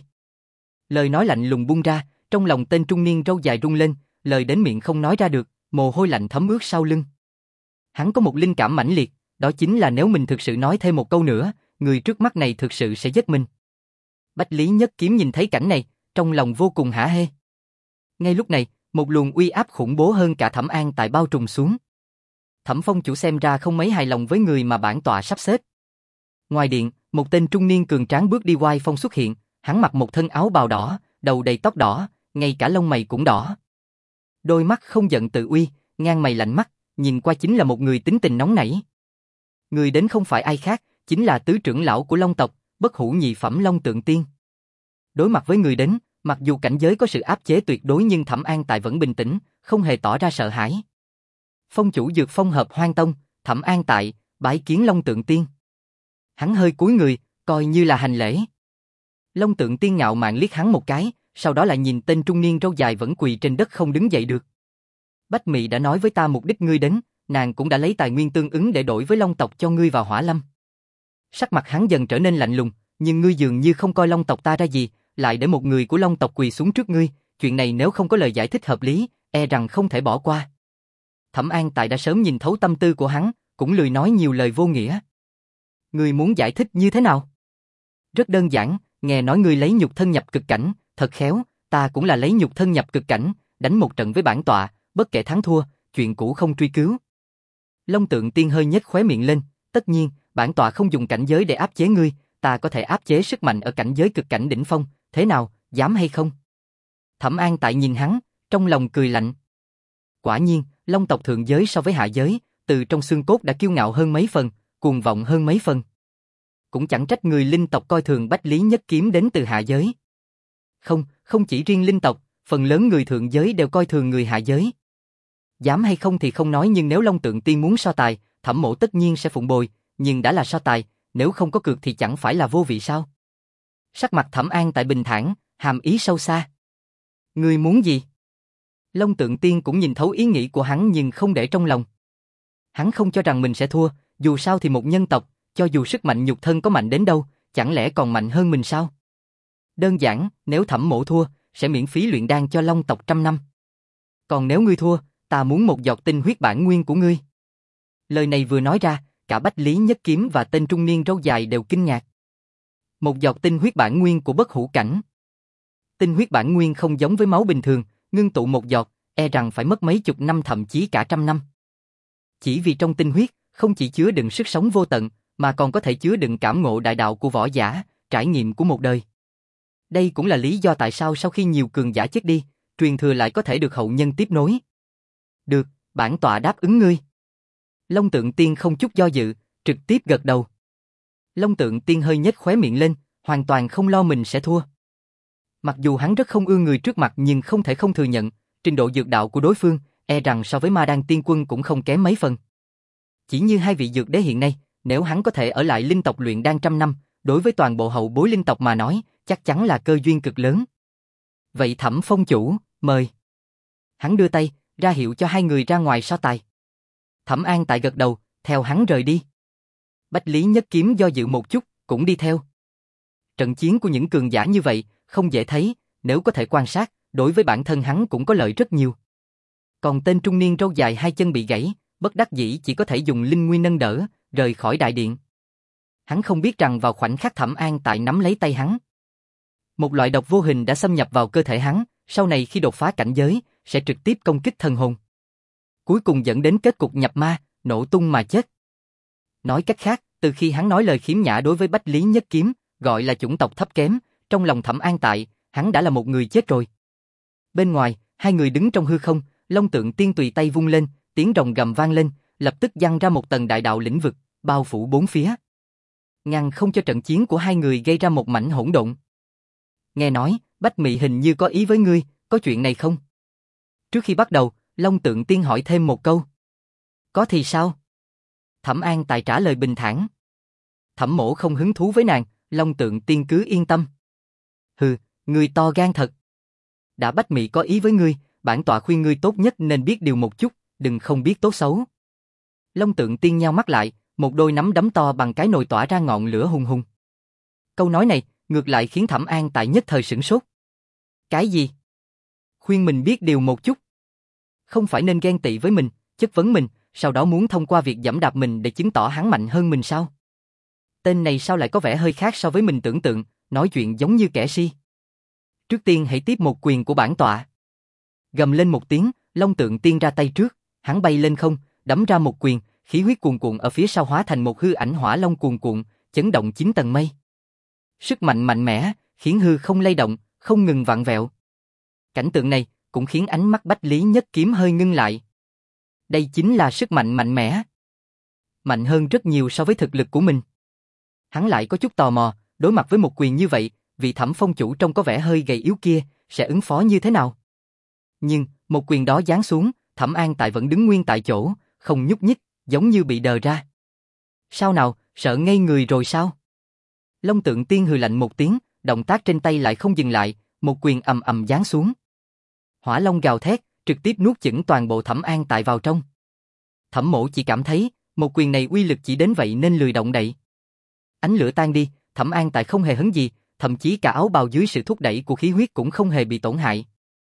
Lời nói lạnh lùng bung ra, trong lòng tên trung niên râu dài rung lên, lời đến miệng không nói ra được, mồ hôi lạnh thấm ướt sau lưng. Hắn có một linh cảm mãnh liệt, đó chính là nếu mình thực sự nói thêm một câu nữa, người trước mắt này thực sự sẽ giết mình. Bách Lý Nhất Kiếm nhìn thấy cảnh này, trong lòng vô cùng hả hê. Ngay lúc này, một luồng uy áp khủng bố hơn cả Thẩm An Tại bao trùm xuống. Thẩm Phong chủ xem ra không mấy hài lòng với người mà bản tọa sắp xếp. Ngoài điện, một tên trung niên cường tráng bước đi oai phong xuất hiện, hắn mặc một thân áo bào đỏ, đầu đầy tóc đỏ, ngay cả lông mày cũng đỏ. Đôi mắt không giận tự uy, ngang mày lạnh mắt, nhìn qua chính là một người tính tình nóng nảy. Người đến không phải ai khác, chính là tứ trưởng lão của Long tộc, Bất Hủ nhị phẩm Long Tượng Tiên. Đối mặt với người đến, mặc dù cảnh giới có sự áp chế tuyệt đối nhưng Thẩm An Tại vẫn bình tĩnh, không hề tỏ ra sợ hãi. Phong chủ Dược Phong Hợp Hoan Tông, Thẩm An Tại, bái kiến Long Tượng Tiên. Hắn hơi cúi người, coi như là hành lễ. Long Tượng Tiên ngạo mạn liếc hắn một cái, sau đó lại nhìn tên trung niên râu dài vẫn quỳ trên đất không đứng dậy được. Bách Mị đã nói với ta mục đích ngươi đến, nàng cũng đã lấy tài nguyên tương ứng để đổi với Long tộc cho ngươi vào Hỏa Lâm. Sắc mặt hắn dần trở nên lạnh lùng, nhưng ngươi dường như không coi Long tộc ta ra gì, lại để một người của Long tộc quỳ xuống trước ngươi, chuyện này nếu không có lời giải thích hợp lý, e rằng không thể bỏ qua. Thẩm An Tại đã sớm nhìn thấu tâm tư của hắn, cũng lười nói nhiều lời vô nghĩa. Ngươi muốn giải thích như thế nào? Rất đơn giản, nghe nói ngươi lấy nhục thân nhập cực cảnh, thật khéo, ta cũng là lấy nhục thân nhập cực cảnh, đánh một trận với bản tọa, bất kể thắng thua, chuyện cũ không truy cứu. Long Tượng Tiên hơi nhếch khóe miệng lên, tất nhiên, bản tọa không dùng cảnh giới để áp chế ngươi, ta có thể áp chế sức mạnh ở cảnh giới cực cảnh đỉnh phong, thế nào, dám hay không? Thẩm An Tại nhìn hắn, trong lòng cười lạnh. Quả nhiên, Long tộc thượng giới so với hạ giới, từ trong xương cốt đã kiêu ngạo hơn mấy phần, cuồng vọng hơn mấy phần. Cũng chẳng trách người linh tộc coi thường Bách Lý Nhất Kiếm đến từ hạ giới. Không, không chỉ riêng linh tộc, phần lớn người thượng giới đều coi thường người hạ giới. Dám hay không thì không nói nhưng nếu Long Tượng Tiên muốn so tài, Thẩm mỗ tất nhiên sẽ phụng bồi, nhưng đã là so tài, nếu không có cược thì chẳng phải là vô vị sao? Sắc mặt Thẩm An Tại bình thản, hàm ý sâu xa. Ngươi muốn gì? Long Tượng Tiên cũng nhìn thấu ý nghĩ của hắn nhưng không để trong lòng. Hắn không cho rằng mình sẽ thua, dù sao thì một nhân tộc, cho dù sức mạnh nhục thân có mạnh đến đâu, chẳng lẽ còn mạnh hơn mình sao? Đơn giản, nếu Thẩm mỗ thua, sẽ miễn phí luyện đan cho Long tộc trăm năm. Còn nếu ngươi thua, ta muốn một giọt tinh huyết bản nguyên của ngươi. Lời này vừa nói ra, cả Bách Lý Nhất Kiếm và tên trung niên râu dài đều kinh ngạc. Một giọt tinh huyết bản nguyên của bất hủ cảnh. Tinh huyết bản nguyên không giống với máu bình thường, ngưng tụ một giọt, e rằng phải mất mấy chục năm thậm chí cả trăm năm. Chỉ vì trong tinh huyết, không chỉ chứa đựng sức sống vô tận, mà còn có thể chứa đựng cảm ngộ đại đạo của võ giả, trải nghiệm của một đời. Đây cũng là lý do tại sao sau khi nhiều cường giả chết đi, truyền thừa lại có thể được hậu nhân tiếp nối. Được, bản tọa đáp ứng ngươi. Long Tượng Tiên không chút do dự, trực tiếp gật đầu. Long Tượng Tiên hơi nhếch khóe miệng lên, hoàn toàn không lo mình sẽ thua. Mặc dù hắn rất không ưa người trước mặt nhưng không thể không thừa nhận, trình độ dược đạo của đối phương, e rằng so với Ma Đan Tiên Quân cũng không kém mấy phần. Chỉ như hai vị dược đế hiện nay, nếu hắn có thể ở lại linh tộc luyện đan trăm năm, đối với toàn bộ hậu bối linh tộc mà nói, chắc chắn là cơ duyên cực lớn. Vậy Thẩm Phong chủ, mời. Hắn đưa tay, ra hiệu cho hai người ra ngoài so tài. Thẩm An Tại gật đầu, theo hắn rời đi. Bách Lý Nhất Kiếm do dự một chút, cũng đi theo. Trận chiến của những cường giả như vậy, không dễ thấy, nếu có thể quan sát, đối với bản thân hắn cũng có lợi rất nhiều. Còn tên trung niên râu dài hai chân bị gãy, bất đắc dĩ chỉ có thể dùng linh nguyên nâng đỡ, rời khỏi đại điện. Hắn không biết rằng vào khoảnh khắc Thẩm An Tại nắm lấy tay hắn, một loại độc vô hình đã xâm nhập vào cơ thể hắn, sau này khi đột phá cảnh giới, sẽ trực tiếp công kích thần hồn. Cuối cùng dẫn đến kết cục nhập ma, nổ tung mà chết. Nói cách khác, từ khi hắn nói lời khiếm nhã đối với Bách Lý Nhất Kiếm, gọi là chủng tộc thấp kém, trong lòng Thẩm An Tại, hắn đã là một người chết rồi. Bên ngoài, hai người đứng trong hư không, Long Tượng Tiên tùy tay vung lên, tiếng rồng gầm vang lên, lập tức giăng ra một tầng đại đạo lĩnh vực, bao phủ bốn phía. Ngăn không cho trận chiến của hai người gây ra một mảnh hỗn độn. Nghe nói, Bách Mị hình như có ý với ngươi, có chuyện này không? Trước khi bắt đầu, Long Tượng Tiên hỏi thêm một câu. Có thì sao? Thẩm An Tại trả lời bình thản. Thẩm mỗ không hứng thú với nàng, Long Tượng Tiên cứ yên tâm. Hừ, ngươi to gan thật. Đã Bách Mị có ý với ngươi, bản tọa khuyên ngươi tốt nhất nên biết điều một chút, đừng không biết tốt xấu. Long Tượng Tiên nheo mắt lại, một đôi nắm đấm to bằng cái nồi tỏa ra ngọn lửa hùng hùng. Câu nói này, ngược lại khiến Thẩm An Tại nhất thời sửng sốt. Cái gì? Khuyên mình biết điều một chút. Không phải nên ghen tị với mình, chất vấn mình, sau đó muốn thông qua việc giẫm đạp mình để chứng tỏ hắn mạnh hơn mình sao? Tên này sao lại có vẻ hơi khác so với mình tưởng tượng, nói chuyện giống như kẻ si. Trước tiên hãy tiếp một quyền của bản tọa. Gầm lên một tiếng, Long Tượng Tiên ra tay trước, hắn bay lên không, đấm ra một quyền, khí huyết cuồn cuộn ở phía sau hóa thành một hư ảnh hỏa long cuồn cuộn, chấn động chín tầng mây. Sức mạnh mạnh mẽ, khiến hư không lay động, không ngừng vặn vẹo. Cảnh tượng này cũng khiến ánh mắt Bách Lý Nhất Kiếm hơi ngưng lại. Đây chính là sức mạnh mạnh mẽ. Mạnh hơn rất nhiều so với thực lực của mình. Hắn lại có chút tò mò, đối mặt với một quyền như vậy, vị Thẩm Phong chủ trông có vẻ hơi gầy yếu kia, sẽ ứng phó như thế nào? Nhưng, một quyền đó giáng xuống, Thẩm An Tại vẫn đứng nguyên tại chỗ, không nhúc nhích, giống như bị đờ ra. Sao nào, sợ ngây người rồi sao? Long Tượng Tiên hừ lạnh một tiếng, động tác trên tay lại không dừng lại, một quyền ầm ầm giáng xuống. Hỏa long gào thét, trực tiếp nuốt chửng toàn bộ Thẩm An Tại vào trong. Thẩm mỗ chỉ cảm thấy, một quyền này uy lực chỉ đến vậy nên lười động đậy. Ánh lửa tan đi, Thẩm An Tại không hề hấn gì, thậm chí cả áo bào dưới sự thúc đẩy của khí huyết cũng không hề bị tổn hại.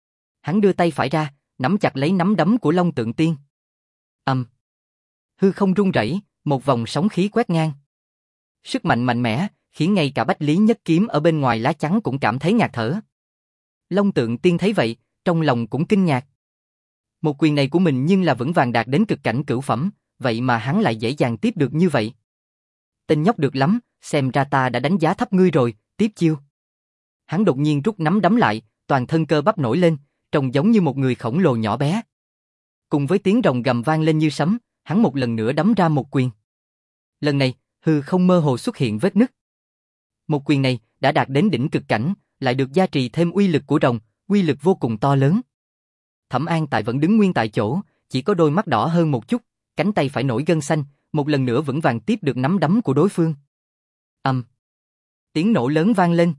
Hắn đưa tay phải ra, nắm chặt lấy nắm đấm của Long Tượng Tiên. Ầm. Hư không rung rẩy, một vòng sóng khí quét ngang. Sức mạnh mạnh mẽ, khiến ngay cả Bách Lý Nhất Kiếm ở bên ngoài lá chắn cũng cảm thấy ngạt thở. Long Tượng Tiên thấy vậy, trong lòng cũng kinh ngạc. Một quyền này của mình nhưng là vững vàng đạt đến cực cảnh cửu phẩm, vậy mà hắn lại dễ dàng tiếp được như vậy. Tên nhóc được lắm, xem ra ta đã đánh giá thấp ngươi rồi, tiếp chiêu. Hắn đột nhiên rút nắm đấm lại, toàn thân cơ bắp nổi lên, trông giống như một người khổng lồ nhỏ bé. Cùng với tiếng rồng gầm vang lên như sấm, hắn một lần nữa đấm ra một quyền. Lần này, hư không mơ hồ xuất hiện vết nứt. Một quyền này đã đạt đến đỉnh cực cảnh, lại được gia trì thêm uy lực của rồng, uy lực vô cùng to lớn. Thẩm An Tại vẫn đứng nguyên tại chỗ, chỉ có đôi mắt đỏ hơn một chút, cánh tay phải nổi gân xanh, một lần nữa vững vàng tiếp được nắm đấm của đối phương. Ầm. Tiếng nổ lớn vang lên.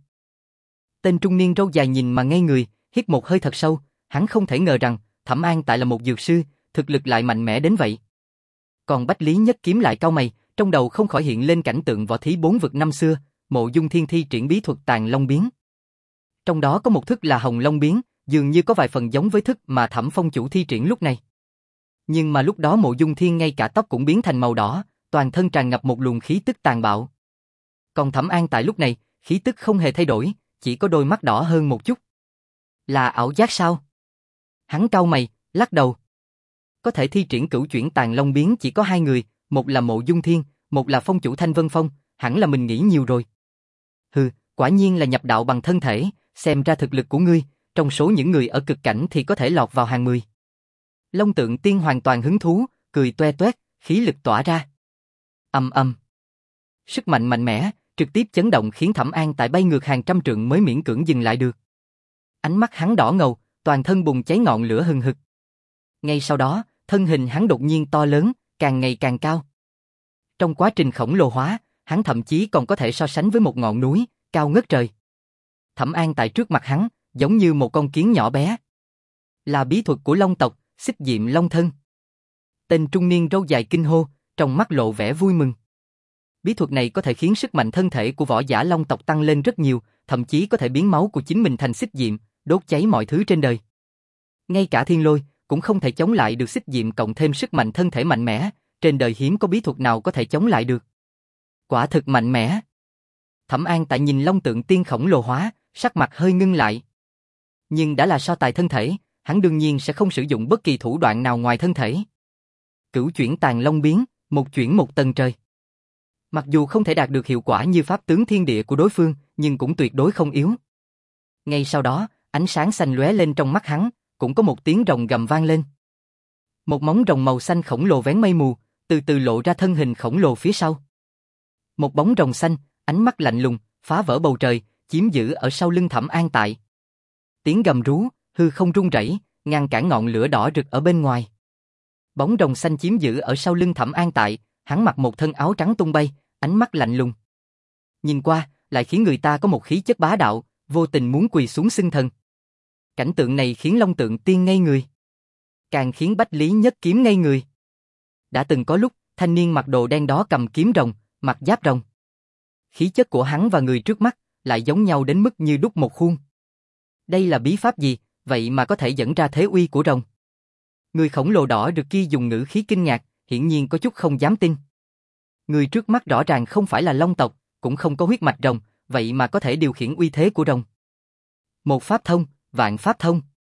Tên trung niên râu dài nhìn mà ngây người, hít một hơi thật sâu, hắn không thể ngờ rằng Thẩm An Tại là một dược sư, thực lực lại mạnh mẽ đến vậy. Còn Bách Lý Nhất Kiếm lại cau mày, trong đầu không khỏi hiện lên cảnh tượng võ thí bốn vực năm xưa, Mộ Dung Thiên thi triển bí thuật Tàn Long biến. Trong đó có một thức là Hồng Long biến, dường như có vài phần giống với thức mà Thẩm Phong chủ thi triển lúc này. Nhưng mà lúc đó Mộ Dung Thiên ngay cả tóc cũng biến thành màu đỏ, toàn thân tràn ngập một luồng khí tức tàn bạo. Còn Thẩm An Tại lúc này, khí tức không hề thay đổi, chỉ có đôi mắt đỏ hơn một chút. Là ảo giác sao? Hắn cau mày, lắc đầu. Có thể thi triển cửu chuyển tàn long biến chỉ có hai người, một là Mộ Dung Thiên, một là phong chủ Thanh Vân Phong, hẳn là mình nghĩ nhiều rồi. Hừ, quả nhiên là nhập đạo bằng thân thể, xem ra thực lực của ngươi, trong số những người ở cực cảnh thì có thể lọt vào hàng mười. Long Tượng Tiên hoàn toàn hứng thú, cười toe toét, khí lực tỏa ra. Ầm ầm. Sức mạnh mạnh mẽ, trực tiếp chấn động khiến Thẩm An tại bay ngược hàng trăm trượng mới miễn cưỡng dừng lại được. Ánh mắt hắn đỏ ngầu, toàn thân bùng cháy ngọn lửa hừng hực. Ngay sau đó, thân hình hắn đột nhiên to lớn, càng ngày càng cao. Trong quá trình khổng lồ hóa, hắn thậm chí còn có thể so sánh với một ngọn núi, cao ngất trời. Thẩm An tại trước mặt hắn, giống như một con kiến nhỏ bé. Là bí thuật của Long tộc, Xích Diệm Long Thân. Tên trung niên râu dài kinh hô, trong mắt lộ vẻ vui mừng. Bí thuật này có thể khiến sức mạnh thân thể của võ giả Long tộc tăng lên rất nhiều, thậm chí có thể biến máu của chính mình thành xích diệm, đốt cháy mọi thứ trên đời. Ngay cả thiên lôi cũng không thể chống lại được xích diệm cộng thêm sức mạnh thân thể mạnh mẽ, trên đời hiếm có bí thuật nào có thể chống lại được. Quả thực mạnh mẽ. Thẩm An tại nhìn Long Tượng Tiên khổng lồ hóa, sắc mặt hơi ngưng lại. Nhưng đã là so tài thân thể, hắn đương nhiên sẽ không sử dụng bất kỳ thủ đoạn nào ngoài thân thể. Cửu chuyển tàn long biến, một chuyển một tầng trời. Mặc dù không thể đạt được hiệu quả như pháp tướng thiên địa của đối phương, nhưng cũng tuyệt đối không yếu. Ngay sau đó, ánh sáng xanh lóe lên trong mắt hắn, cũng có một tiếng rồng gầm vang lên. Một móng rồng màu xanh khổng lồ vén mây mù, từ từ lộ ra thân hình khổng lồ phía sau. Một bóng rồng xanh, ánh mắt lạnh lùng, phá vỡ bầu trời, chiếm giữ ở sau lưng Thẩm An tại. Tiếng gầm rú, hư không rung rẩy, ngăn cản ngọn lửa đỏ rực ở bên ngoài. Bóng rồng xanh chiếm giữ ở sau lưng Thẩm An tại, hắn mặc một thân áo trắng tung bay, ánh mắt lạnh lùng. Nhìn qua, lại khiến người ta có một khí chất bá đạo, vô tình muốn quỳ xuống xưng thần. Cảnh tượng này khiến Long Tượng Tiên ngây người. Càng khiến Bách Lý Nhất Kiếm ngây người. Đã từng có lúc, thanh niên mặc đồ đen đó cầm kiếm rồng, mặc giáp rồng. Khí chất của hắn và người trước mắt, lại giống nhau đến mức như đúc một khuôn. Đây là bí pháp gì, vậy mà có thể dẫn ra thế uy của rồng? Người khổng lồ đỏ rực kia dùng ngữ khí kinh ngạc, hiển nhiên có chút không dám tin. Người trước mắt rõ ràng không phải là Long tộc, cũng không có huyết mạch rồng, vậy mà có thể điều khiển uy thế của rồng. Một pháp thông, vạn pháp thông.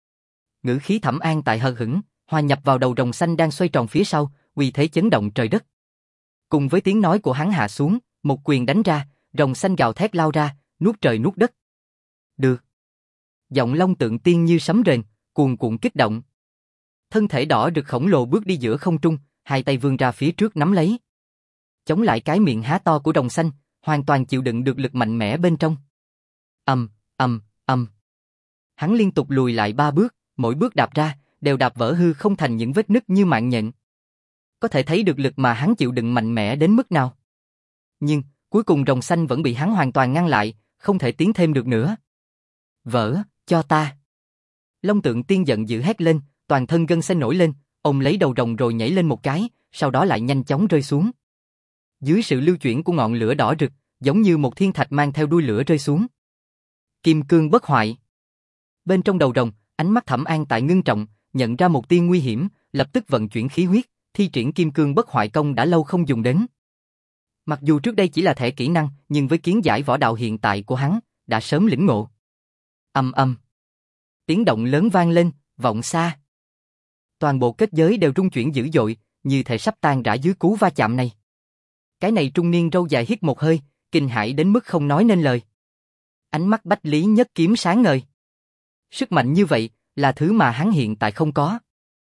Ngữ khí Thẩm An tại hờ hững, hòa nhập vào đầu rồng xanh đang xoay tròn phía sau, uy thế chấn động trời đất. Cùng với tiếng nói của hắn hạ xuống, một quyền đánh ra, rồng xanh gào thét lao ra, nuốt trời nuốt đất. Được. Giọng Long Tượng Tiên như sấm rền, cuồn cuộn kích động. Thân thể đỏ rực khổng lồ bước đi giữa không trung, hai tay vươn ra phía trước nắm lấy. Chống lại cái miệng há to của rồng xanh, hoàn toàn chịu đựng được lực mạnh mẽ bên trong. Ầm, ầm, ầm. Hắn liên tục lùi lại ba bước, mỗi bước đạp ra, đều đạp vỡ hư không thành những vết nứt như mạng nhện. Có thể thấy được lực mà hắn chịu đựng mạnh mẽ đến mức nào. Nhưng, cuối cùng rồng xanh vẫn bị hắn hoàn toàn ngăn lại, không thể tiến thêm được nữa. Vỡ, cho ta. Long Tượng Tiên giận dữ hét lên, toàn thân gân xanh nổi lên, ôm lấy đầu rồng rồi nhảy lên một cái, sau đó lại nhanh chóng rơi xuống. Dưới sự lưu chuyển của ngọn lửa đỏ rực, giống như một thiên thạch mang theo đuôi lửa rơi xuống. Kim cương bất hoại. Bên trong đầu rồng, ánh mắt Thẩm An tại ngưng trọng, nhận ra một tia nguy hiểm, lập tức vận chuyển khí huyết, thi triển kim cương bất hoại công đã lâu không dùng đến. Mặc dù trước đây chỉ là thẻ kỹ năng, nhưng với kiến giải võ đạo hiện tại của hắn, đã sớm lĩnh ngộ. Ầm ầm. Tiếng động lớn vang lên, vọng xa. Toàn bộ kết giới đều rung chuyển dữ dội, như thể sắp tan rã dưới cú va chạm này. Cái này trung niên râu dài hít một hơi, kinh hãi đến mức không nói nên lời. Ánh mắt Bách Lý Nhất Kiếm sáng ngời. Sức mạnh như vậy, là thứ mà hắn hiện tại không có.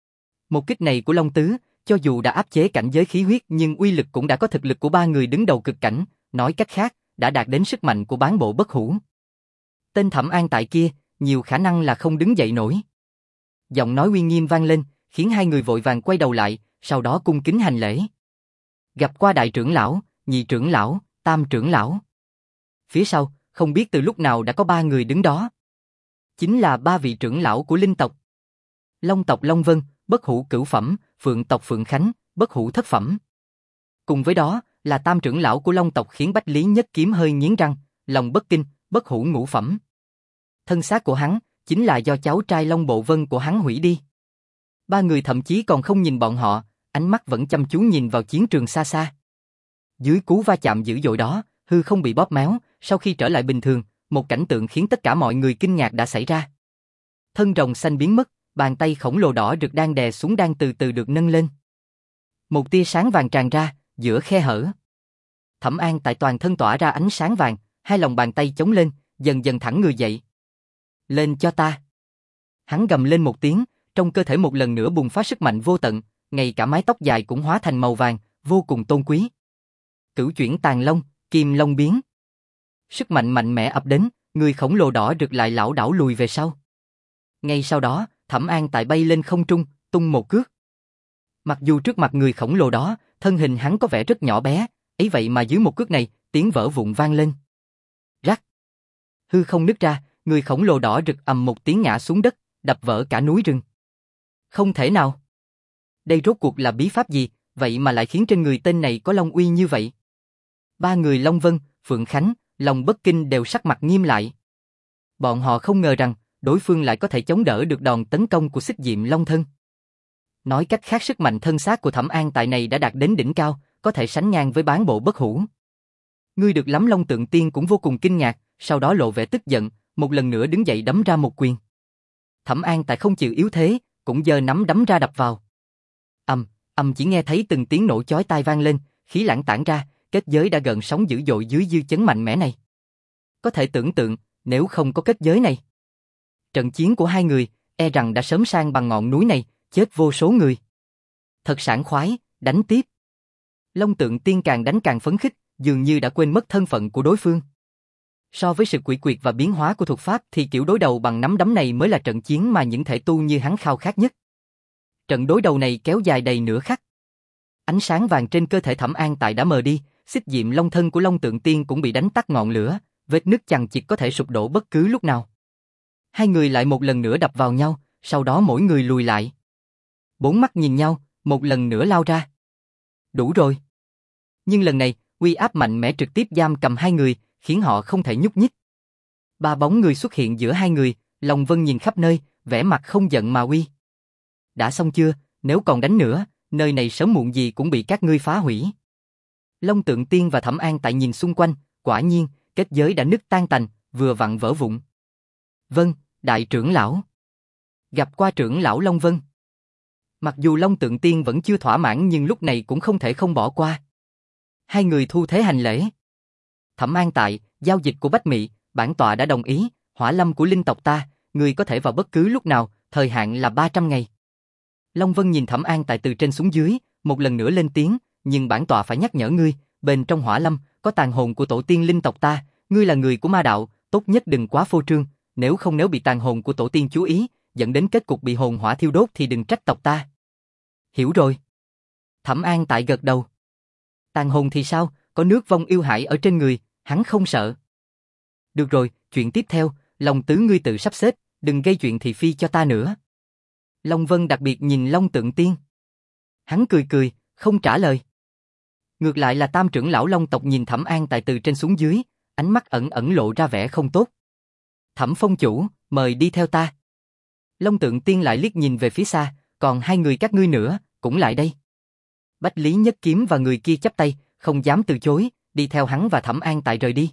Một kích này của Long Tứ, cho dù đã áp chế cảnh giới khí huyết nhưng uy lực cũng đã có thực lực của ba người đứng đầu cực cảnh, nói cách khác, đã đạt đến sức mạnh của bán bộ bất hủ. Tên Thẩm An tại kia, nhiều khả năng là không đứng dậy nổi. Giọng nói uy nghiêm vang lên, khiến hai người vội vàng quay đầu lại, sau đó cung kính hành lễ. Gặp qua đại trưởng lão, nhị trưởng lão, tam trưởng lão. Phía sau, không biết từ lúc nào đã có ba người đứng đó. Chính là ba vị trưởng lão của linh tộc. Long tộc Long Vân, bất hủ cửu phẩm, Phượng tộc Phượng Khánh, bất hủ thất phẩm. Cùng với đó, là tam trưởng lão của Long tộc khiến Bách Lý Nhất Kiếm hơi nghiến răng, lòng bất kinh, bất hủ ngũ phẩm. Thân xác của hắn, chính là do cháu trai Long Bộ Vân của hắn hủy đi. Ba người thậm chí còn không nhìn bọn họ, ánh mắt vẫn chăm chú nhìn vào chiến trường xa xa. Dưới cú va chạm dữ dội đó, hư không bị bóp méo, sau khi trở lại bình thường, một cảnh tượng khiến tất cả mọi người kinh ngạc đã xảy ra. Thân rồng xanh biến mất, bàn tay khổng lồ đỏ rực đang đè xuống đang từ từ được nâng lên. Một tia sáng vàng tràn ra, giữa khe hở. Thẩm An tại toàn thân tỏa ra ánh sáng vàng, hai lòng bàn tay chống lên, dần dần thẳng người dậy. Lên cho ta. Hắn gầm lên một tiếng, trong cơ thể một lần nữa bùng phát sức mạnh vô tận, ngay cả mái tóc dài cũng hóa thành màu vàng, vô cùng tôn quý. Cửu chuyển tàn long, kim long biến. Sức mạnh mạnh mẽ ập đến, người khổng lồ đỏ rực lại lảo đảo lùi về sau. Ngay sau đó, Thẩm An tại bay lên không trung, tung một cước. Mặc dù trước mặt người khổng lồ đó, thân hình hắn có vẻ rất nhỏ bé, ấy vậy mà dưới một cước này, tiếng vỡ vụn vang lên. Rắc. Hư không nứt ra, người khổng lồ đỏ rực ầm một tiếng ngã xuống đất, đập vỡ cả núi rừng. Không thể nào. Đây rốt cuộc là bí pháp gì, vậy mà lại khiến trên người tên này có long uy như vậy? Ba người Long Vân, Phượng Khánh, Long Bất Kinh đều sắc mặt nghiêm lại. Bọn họ không ngờ rằng, đối phương lại có thể chống đỡ được đòn tấn công của Xích Diệm Long Thân. Nói cách khác, sức mạnh thân xác của Thẩm An tại này đã đạt đến đỉnh cao, có thể sánh ngang với bán bộ bất hủ. Ngươi được lắm. Long Tượng Tiên cũng vô cùng kinh ngạc, sau đó lộ vẻ tức giận, một lần nữa đứng dậy đấm ra một quyền. Thẩm An tại không chịu yếu thế, cũng giơ nắm đấm ra đập vào. Ầm, ầm chỉ nghe thấy từng tiếng nổ chói tai vang lên, khí lãng tản ra, kết giới đã gợn sóng dữ dội dưới dư chấn mạnh mẽ này. Có thể tưởng tượng, nếu không có kết giới này, trận chiến của hai người, e rằng đã sớm sang bằng ngọn núi này, chết vô số người. Thật sảng khoái, đánh tiếp. Long Tượng Tiên càng đánh càng phấn khích, dường như đã quên mất thân phận của đối phương. So với sự quỷ quyệt và biến hóa của thuật pháp thì kiểu đối đầu bằng nắm đấm này mới là trận chiến mà những thể tu như hắn khao khát nhất. Trận đối đầu này kéo dài đầy nửa khắc. Ánh sáng vàng trên cơ thể Thẩm An tại đã mờ đi, Xích Diệm Long Thân của Long Tượng Tiên cũng bị đánh tắt ngọn lửa, vết nứt chằng chịt có thể sụp đổ bất cứ lúc nào. Hai người lại một lần nữa đập vào nhau, sau đó mỗi người lùi lại. Bốn mắt nhìn nhau, một lần nữa lao ra. Đủ rồi. Nhưng lần này, uy áp mạnh mẽ trực tiếp giam cầm hai người, khiến họ không thể nhúc nhích. Ba bóng người xuất hiện giữa hai người, Long Vân nhìn khắp nơi, vẻ mặt không giận mà uy. Đã xong chưa, nếu còn đánh nữa, nơi này sớm muộn gì cũng bị các ngươi phá hủy. Long Tượng Tiên và Thẩm An tại nhìn xung quanh, quả nhiên, kết giới đã nứt tan tành, vừa vặn vỡ vụn. Vâng, đại trưởng lão. Gặp qua trưởng lão Long Vân. Mặc dù Long Tượng Tiên vẫn chưa thỏa mãn nhưng lúc này cũng không thể không bỏ qua. Hai người thu thế hành lễ. Thẩm An tại, giao dịch của Bách Mị, bản tọa đã đồng ý, hỏa lâm của linh tộc ta, người có thể vào bất cứ lúc nào, thời hạn là ba trăm ngày. Long Vân nhìn Thẩm An tại từ trên xuống dưới, một lần nữa lên tiếng, nhưng bản tọa phải nhắc nhở ngươi, bên trong hỏa lâm, có tàn hồn của tổ tiên linh tộc ta, ngươi là người của ma đạo, tốt nhất đừng quá phô trương, nếu không nếu bị tàn hồn của tổ tiên chú ý, dẫn đến kết cục bị hồn hỏa thiêu đốt thì đừng trách tộc ta. Hiểu rồi. Thẩm An tại gật đầu. Tàn hồn thì sao, có nước vong yêu hải ở trên người, hắn không sợ. Được rồi, chuyện tiếp theo, Long tứ ngươi tự sắp xếp, đừng gây chuyện thị phi cho ta nữa. Long Vân đặc biệt nhìn Long Tượng Tiên. Hắn cười cười, không trả lời. Ngược lại là tam trưởng lão Long tộc nhìn Thẩm An tại từ trên xuống dưới, ánh mắt ẩn ẩn lộ ra vẻ không tốt. Thẩm phong chủ, mời đi theo ta. Long Tượng Tiên lại liếc nhìn về phía xa, còn hai người các ngươi nữa, cũng lại đây. Bách Lý Nhất Kiếm và người kia chắp tay, không dám từ chối, đi theo hắn và Thẩm An tại rời đi.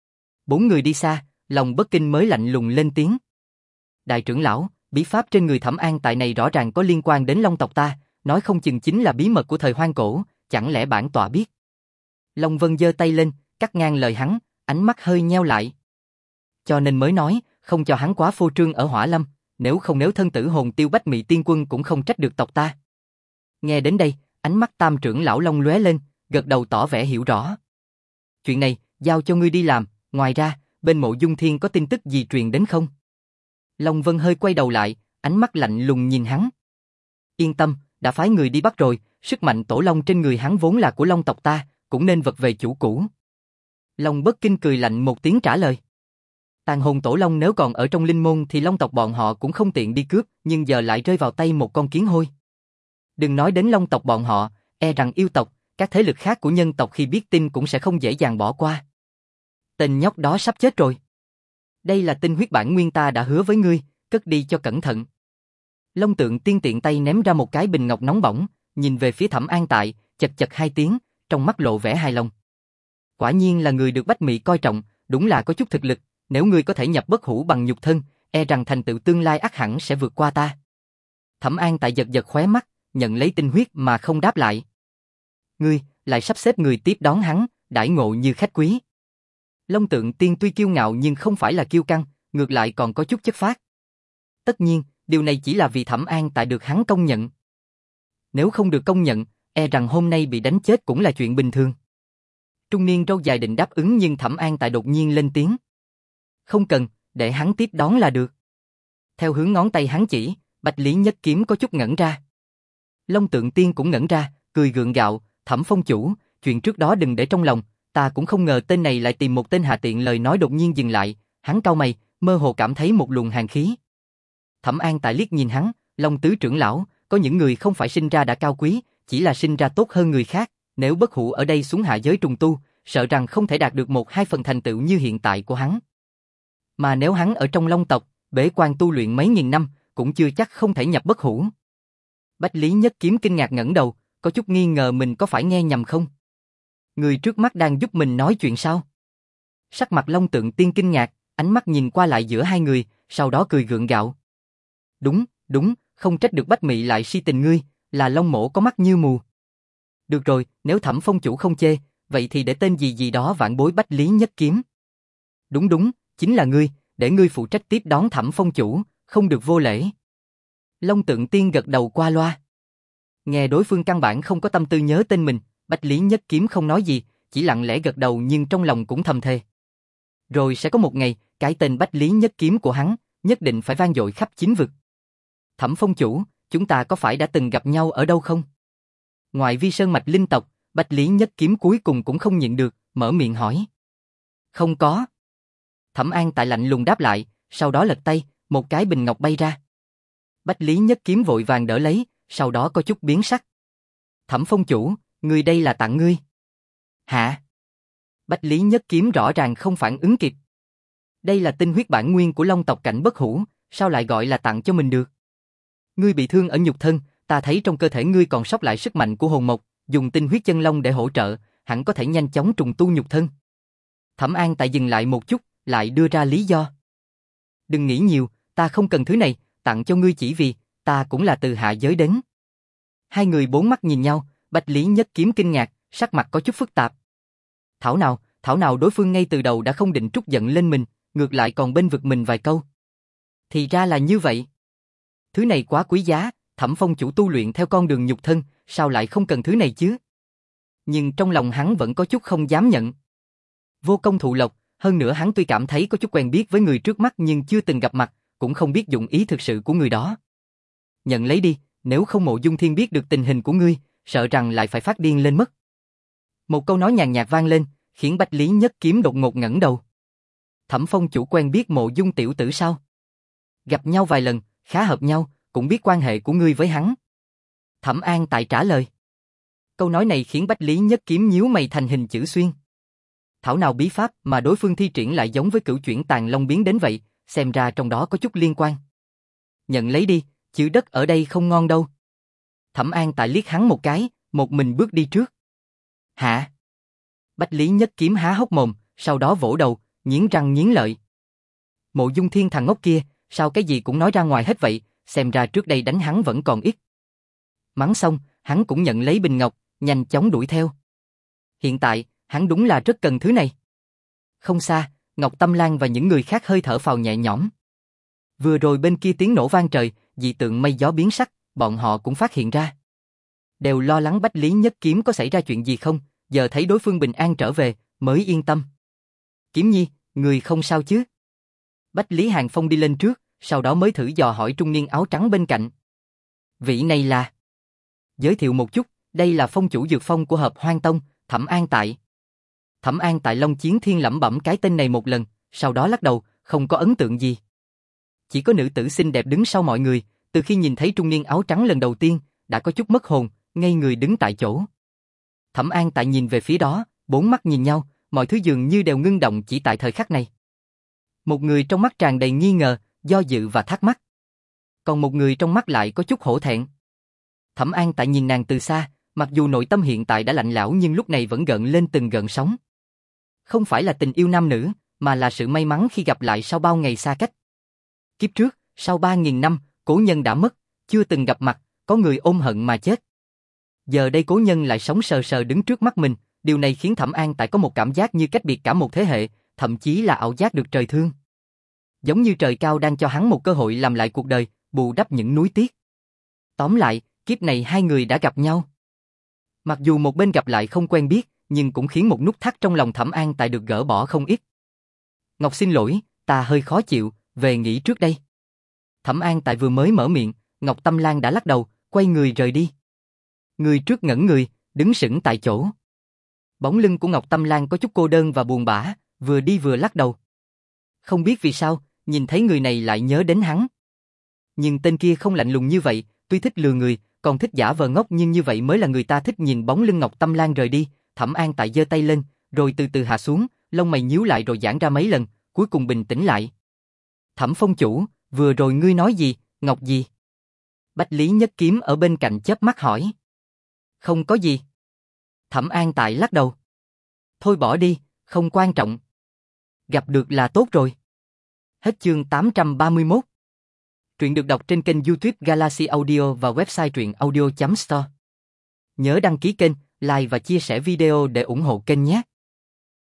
Bốn người đi xa, Long Bất Kinh mới lạnh lùng lên tiếng. Đại trưởng lão, bí pháp trên người Thẩm An tại này rõ ràng có liên quan đến Long tộc ta, nói không chừng chính là bí mật của thời hoang cổ, chẳng lẽ bản tọa biết? Long Vân giơ tay lên, cắt ngang lời hắn, ánh mắt hơi nheo lại. Cho nên mới nói, không cho hắn quá phô trương ở hỏa lâm, nếu không nếu thân tử hồn tiêu Bách Mị Tiên Quân cũng không trách được tộc ta. Nghe đến đây, ánh mắt tam trưởng lão Long lóe lên, gật đầu tỏ vẻ hiểu rõ. Chuyện này, giao cho ngươi đi làm, ngoài ra, bên Mộ Dung Thiên có tin tức gì truyền đến không? Long Vân hơi quay đầu lại, ánh mắt lạnh lùng nhìn hắn. Yên tâm, đã phái người đi bắt rồi, sức mạnh tổ long trên người hắn vốn là của Long tộc ta, cũng nên vật về chủ cũ. Long Bất Kinh cười lạnh một tiếng trả lời. Tàn hồn tổ long nếu còn ở trong linh môn thì Long tộc bọn họ cũng không tiện đi cướp, nhưng giờ lại rơi vào tay một con kiến hôi. Đừng nói đến Long tộc bọn họ, e rằng yêu tộc, các thế lực khác của nhân tộc khi biết tin cũng sẽ không dễ dàng bỏ qua. Tên nhóc đó sắp chết rồi. Đây là tinh huyết bản nguyên ta đã hứa với ngươi, cất đi cho cẩn thận. Long Tượng Tiên tiện tay ném ra một cái bình ngọc nóng bỏng, nhìn về phía Thẩm An tại, chật chật hai tiếng, trong mắt lộ vẻ hài lòng. Quả nhiên là người được Bách Mị coi trọng, đúng là có chút thực lực, nếu ngươi có thể nhập bất hủ bằng nhục thân, e rằng thành tựu tương lai ắt hẳn sẽ vượt qua ta. Thẩm An Tại giật giật khóe mắt, nhận lấy tinh huyết mà không đáp lại. Ngươi, lại sắp xếp người tiếp đón hắn, đãi ngộ như khách quý. Long Tượng Tiên tuy kiêu ngạo nhưng không phải là kiêu căng, ngược lại còn có chút chất phác. Tất nhiên, điều này chỉ là vì Thẩm An Tại được hắn công nhận. Nếu không được công nhận, e rằng hôm nay bị đánh chết cũng là chuyện bình thường. Trung niên râu dài định đáp ứng nhưng Thẩm An Tại đột nhiên lên tiếng. Không cần, để hắn tiếp đón là được. Theo hướng ngón tay hắn chỉ, Bạch Lý Nhất Kiếm có chút ngẩn ra. Long Tượng Tiên cũng ngẩn ra, cười gượng gạo, Thẩm phong chủ, chuyện trước đó đừng để trong lòng, ta cũng không ngờ tên này lại tìm một tên hạ tiện. Lời nói đột nhiên dừng lại, hắn cau mày, mơ hồ cảm thấy một luồng hàn khí. Thẩm An Tại liếc nhìn hắn, Long tứ trưởng lão, có những người không phải sinh ra đã cao quý, chỉ là sinh ra tốt hơn người khác, nếu bất hủ ở đây xuống hạ giới trùng tu, sợ rằng không thể đạt được một hai phần thành tựu như hiện tại của hắn. Mà nếu hắn ở trong Long tộc, bế quan tu luyện mấy nghìn năm, cũng chưa chắc không thể nhập bất hủ. Bách Lý Nhất Kiếm kinh ngạc ngẩng đầu, có chút nghi ngờ mình có phải nghe nhầm không? Người trước mắt đang giúp mình nói chuyện sao? Sắc mặt Long Tượng Tiên kinh ngạc, ánh mắt nhìn qua lại giữa hai người, sau đó cười gượng gạo. Đúng, đúng, không trách được Bách Mị lại si tình ngươi, là Long mỗ có mắt như mù. Được rồi, nếu Thẩm phong chủ không chê, vậy thì để tên gì gì đó vạn bối Bách Lý Nhất Kiếm. Đúng đúng, chính là ngươi, để ngươi phụ trách tiếp đón Thẩm phong chủ, không được vô lễ. Long Tượng Tiên gật đầu qua loa. Nghe đối phương căn bản không có tâm tư nhớ tên mình, Bách Lý Nhất Kiếm không nói gì, chỉ lặng lẽ gật đầu nhưng trong lòng cũng thầm thề. Rồi sẽ có một ngày, cái tên Bách Lý Nhất Kiếm của hắn, nhất định phải vang dội khắp chín vực. Thẩm phong chủ, chúng ta có phải đã từng gặp nhau ở đâu không? Ngoài Vi Sơn Mạch linh tộc, Bách Lý Nhất Kiếm cuối cùng cũng không nhịn được, mở miệng hỏi. Không có. Thẩm An Tại lạnh lùng đáp lại, sau đó lật tay, một cái bình ngọc bay ra. Bách Lý Nhất Kiếm vội vàng đỡ lấy, sau đó có chút biến sắc. Thẩm phong chủ, người đây là tặng ngươi. Hả? Bách Lý Nhất Kiếm rõ ràng không phản ứng kịp. Đây là tinh huyết bản nguyên của Long tộc cảnh bất hủ, sao lại gọi là tặng cho mình được? Ngươi bị thương ở nhục thân, ta thấy trong cơ thể ngươi còn sót lại sức mạnh của hồn mộc, dùng tinh huyết chân long để hỗ trợ, hẳn có thể nhanh chóng trùng tu nhục thân. Thẩm An Tại dừng lại một chút, lại đưa ra lý do. Đừng nghĩ nhiều, ta không cần thứ này, tặng cho ngươi chỉ vì, ta cũng là từ hạ giới đến. Hai người bốn mắt nhìn nhau, Bách Lý Nhất Kiếm kinh ngạc, sắc mặt có chút phức tạp. Thảo nào, thảo nào đối phương ngay từ đầu đã không định trút giận lên mình, ngược lại còn bên vực mình vài câu. Thì ra là như vậy. Thứ này quá quý giá, Thẩm phong chủ tu luyện theo con đường nhục thân, sao lại không cần thứ này chứ? Nhưng trong lòng hắn vẫn có chút không dám nhận. Vô công thụ lộc, hơn nữa hắn tuy cảm thấy có chút quen biết với người trước mắt nhưng chưa từng gặp mặt, cũng không biết dụng ý thực sự của người đó. Nhận lấy đi, nếu không Mộ Dung Thiên biết được tình hình của ngươi, sợ rằng lại phải phát điên lên mất. Một câu nói nhàn nhạt vang lên, khiến Bách Lý Nhất Kiếm đột ngột ngẩng đầu. Thẩm phong chủ quen biết Mộ Dung tiểu tử sao? Gặp nhau vài lần, khá hợp nhau, cũng biết quan hệ của ngươi với hắn. Thẩm An Tại trả lời. Câu nói này khiến Bách Lý Nhất Kiếm nhíu mày thành hình chữ xuyên. Thảo nào bí pháp mà đối phương thi triển lại giống với cửu chuyển tàn long biến đến vậy, xem ra trong đó có chút liên quan. Nhận lấy đi, chữ đất ở đây không ngon đâu. Thẩm An Tại liếc hắn một cái, một mình bước đi trước. Hả? Bách Lý Nhất Kiếm há hốc mồm, sau đó vỗ đầu, nghiến răng nghiến lợi. Mộ Dung Thiên thằng ngốc kia, sao cái gì cũng nói ra ngoài hết vậy, xem ra trước đây đánh hắn vẫn còn ít. Mắng xong, hắn cũng nhận lấy bình ngọc, nhanh chóng đuổi theo. Hiện tại, hắn đúng là rất cần thứ này. Không xa, Ngọc Tâm Lan và những người khác hơi thở phào nhẹ nhõm. Vừa rồi bên kia tiếng nổ vang trời, dị tượng mây gió biến sắc, bọn họ cũng phát hiện ra. Đều lo lắng Bách Lý Nhất Kiếm có xảy ra chuyện gì không, giờ thấy đối phương bình an trở về, mới yên tâm. Kiếm Nhi, người không sao chứ? Bách Lý Hàng Phong đi lên trước, sau đó mới thử dò hỏi trung niên áo trắng bên cạnh. Vị này là... Giới thiệu một chút, đây là phong chủ dược phong của Hợp Hoang Tông, Thẩm An Tại. Thẩm An Tại Long Chiến Thiên lẩm bẩm cái tên này một lần, sau đó lắc đầu, không có ấn tượng gì. Chỉ có nữ tử xinh đẹp đứng sau mọi người, từ khi nhìn thấy trung niên áo trắng lần đầu tiên, đã có chút mất hồn, ngây người đứng tại chỗ. Thẩm An Tại nhìn về phía đó, bốn mắt nhìn nhau, mọi thứ dường như đều ngưng động chỉ tại thời khắc này. Một người trong mắt tràn đầy nghi ngờ, do dự và thắc mắc. Còn một người trong mắt lại có chút hổ thẹn. Thẩm An Tại nhìn nàng từ xa, mặc dù nội tâm hiện tại đã lạnh lẽo nhưng lúc này vẫn gợn lên từng gợn sóng. Không phải là tình yêu nam nữ, mà là sự may mắn khi gặp lại sau bao ngày xa cách. Kiếp trước, sau ba nghìn năm, cố nhân đã mất, chưa từng gặp mặt, có người ôm hận mà chết. Giờ đây cố nhân lại sống sờ sờ đứng trước mắt mình, điều này khiến Thẩm An Tại có một cảm giác như cách biệt cả một thế hệ, thậm chí là ảo giác được trời thương. Giống như trời cao đang cho hắn một cơ hội làm lại cuộc đời, bù đắp những nuối tiếc. Tóm lại, kiếp này hai người đã gặp nhau. Mặc dù một bên gặp lại không quen biết, nhưng cũng khiến một nút thắt trong lòng Thẩm An Tại được gỡ bỏ không ít. Ngọc xin lỗi, ta hơi khó chịu, về nghỉ trước đây. Thẩm An Tại vừa mới mở miệng, Ngọc Tâm Lan đã lắc đầu, quay người rời đi. Người trước ngẩn người, đứng sững tại chỗ. Bóng lưng của Ngọc Tâm Lan có chút cô đơn và buồn bã, vừa đi vừa lắc đầu. Không biết vì sao, nhìn thấy người này lại nhớ đến hắn. Nhưng tên kia không lạnh lùng như vậy, tuy thích lừa người, còn thích giả vờ ngốc, nhưng như vậy mới là người ta thích. Nhìn bóng lưng Ngọc Tâm Lan rời đi, Thẩm An Tại giơ tay lên, rồi từ từ hạ xuống, lông mày nhíu lại rồi giãn ra mấy lần, cuối cùng bình tĩnh lại. Thẩm phong chủ, vừa rồi ngươi nói gì, Ngọc gì? Bách Lý Nhất Kiếm ở bên cạnh chớp mắt hỏi. Không có gì. Thẩm An Tại lắc đầu. Thôi bỏ đi, không quan trọng. Gặp được là tốt rồi. Hết chương tám trăm ba mươi mốt. Truyện được đọc trên kênh YouTube Galaxy Audio và website truyện audio chấm store. Nhớ đăng ký kênh, like và chia sẻ video để ủng hộ kênh nhé.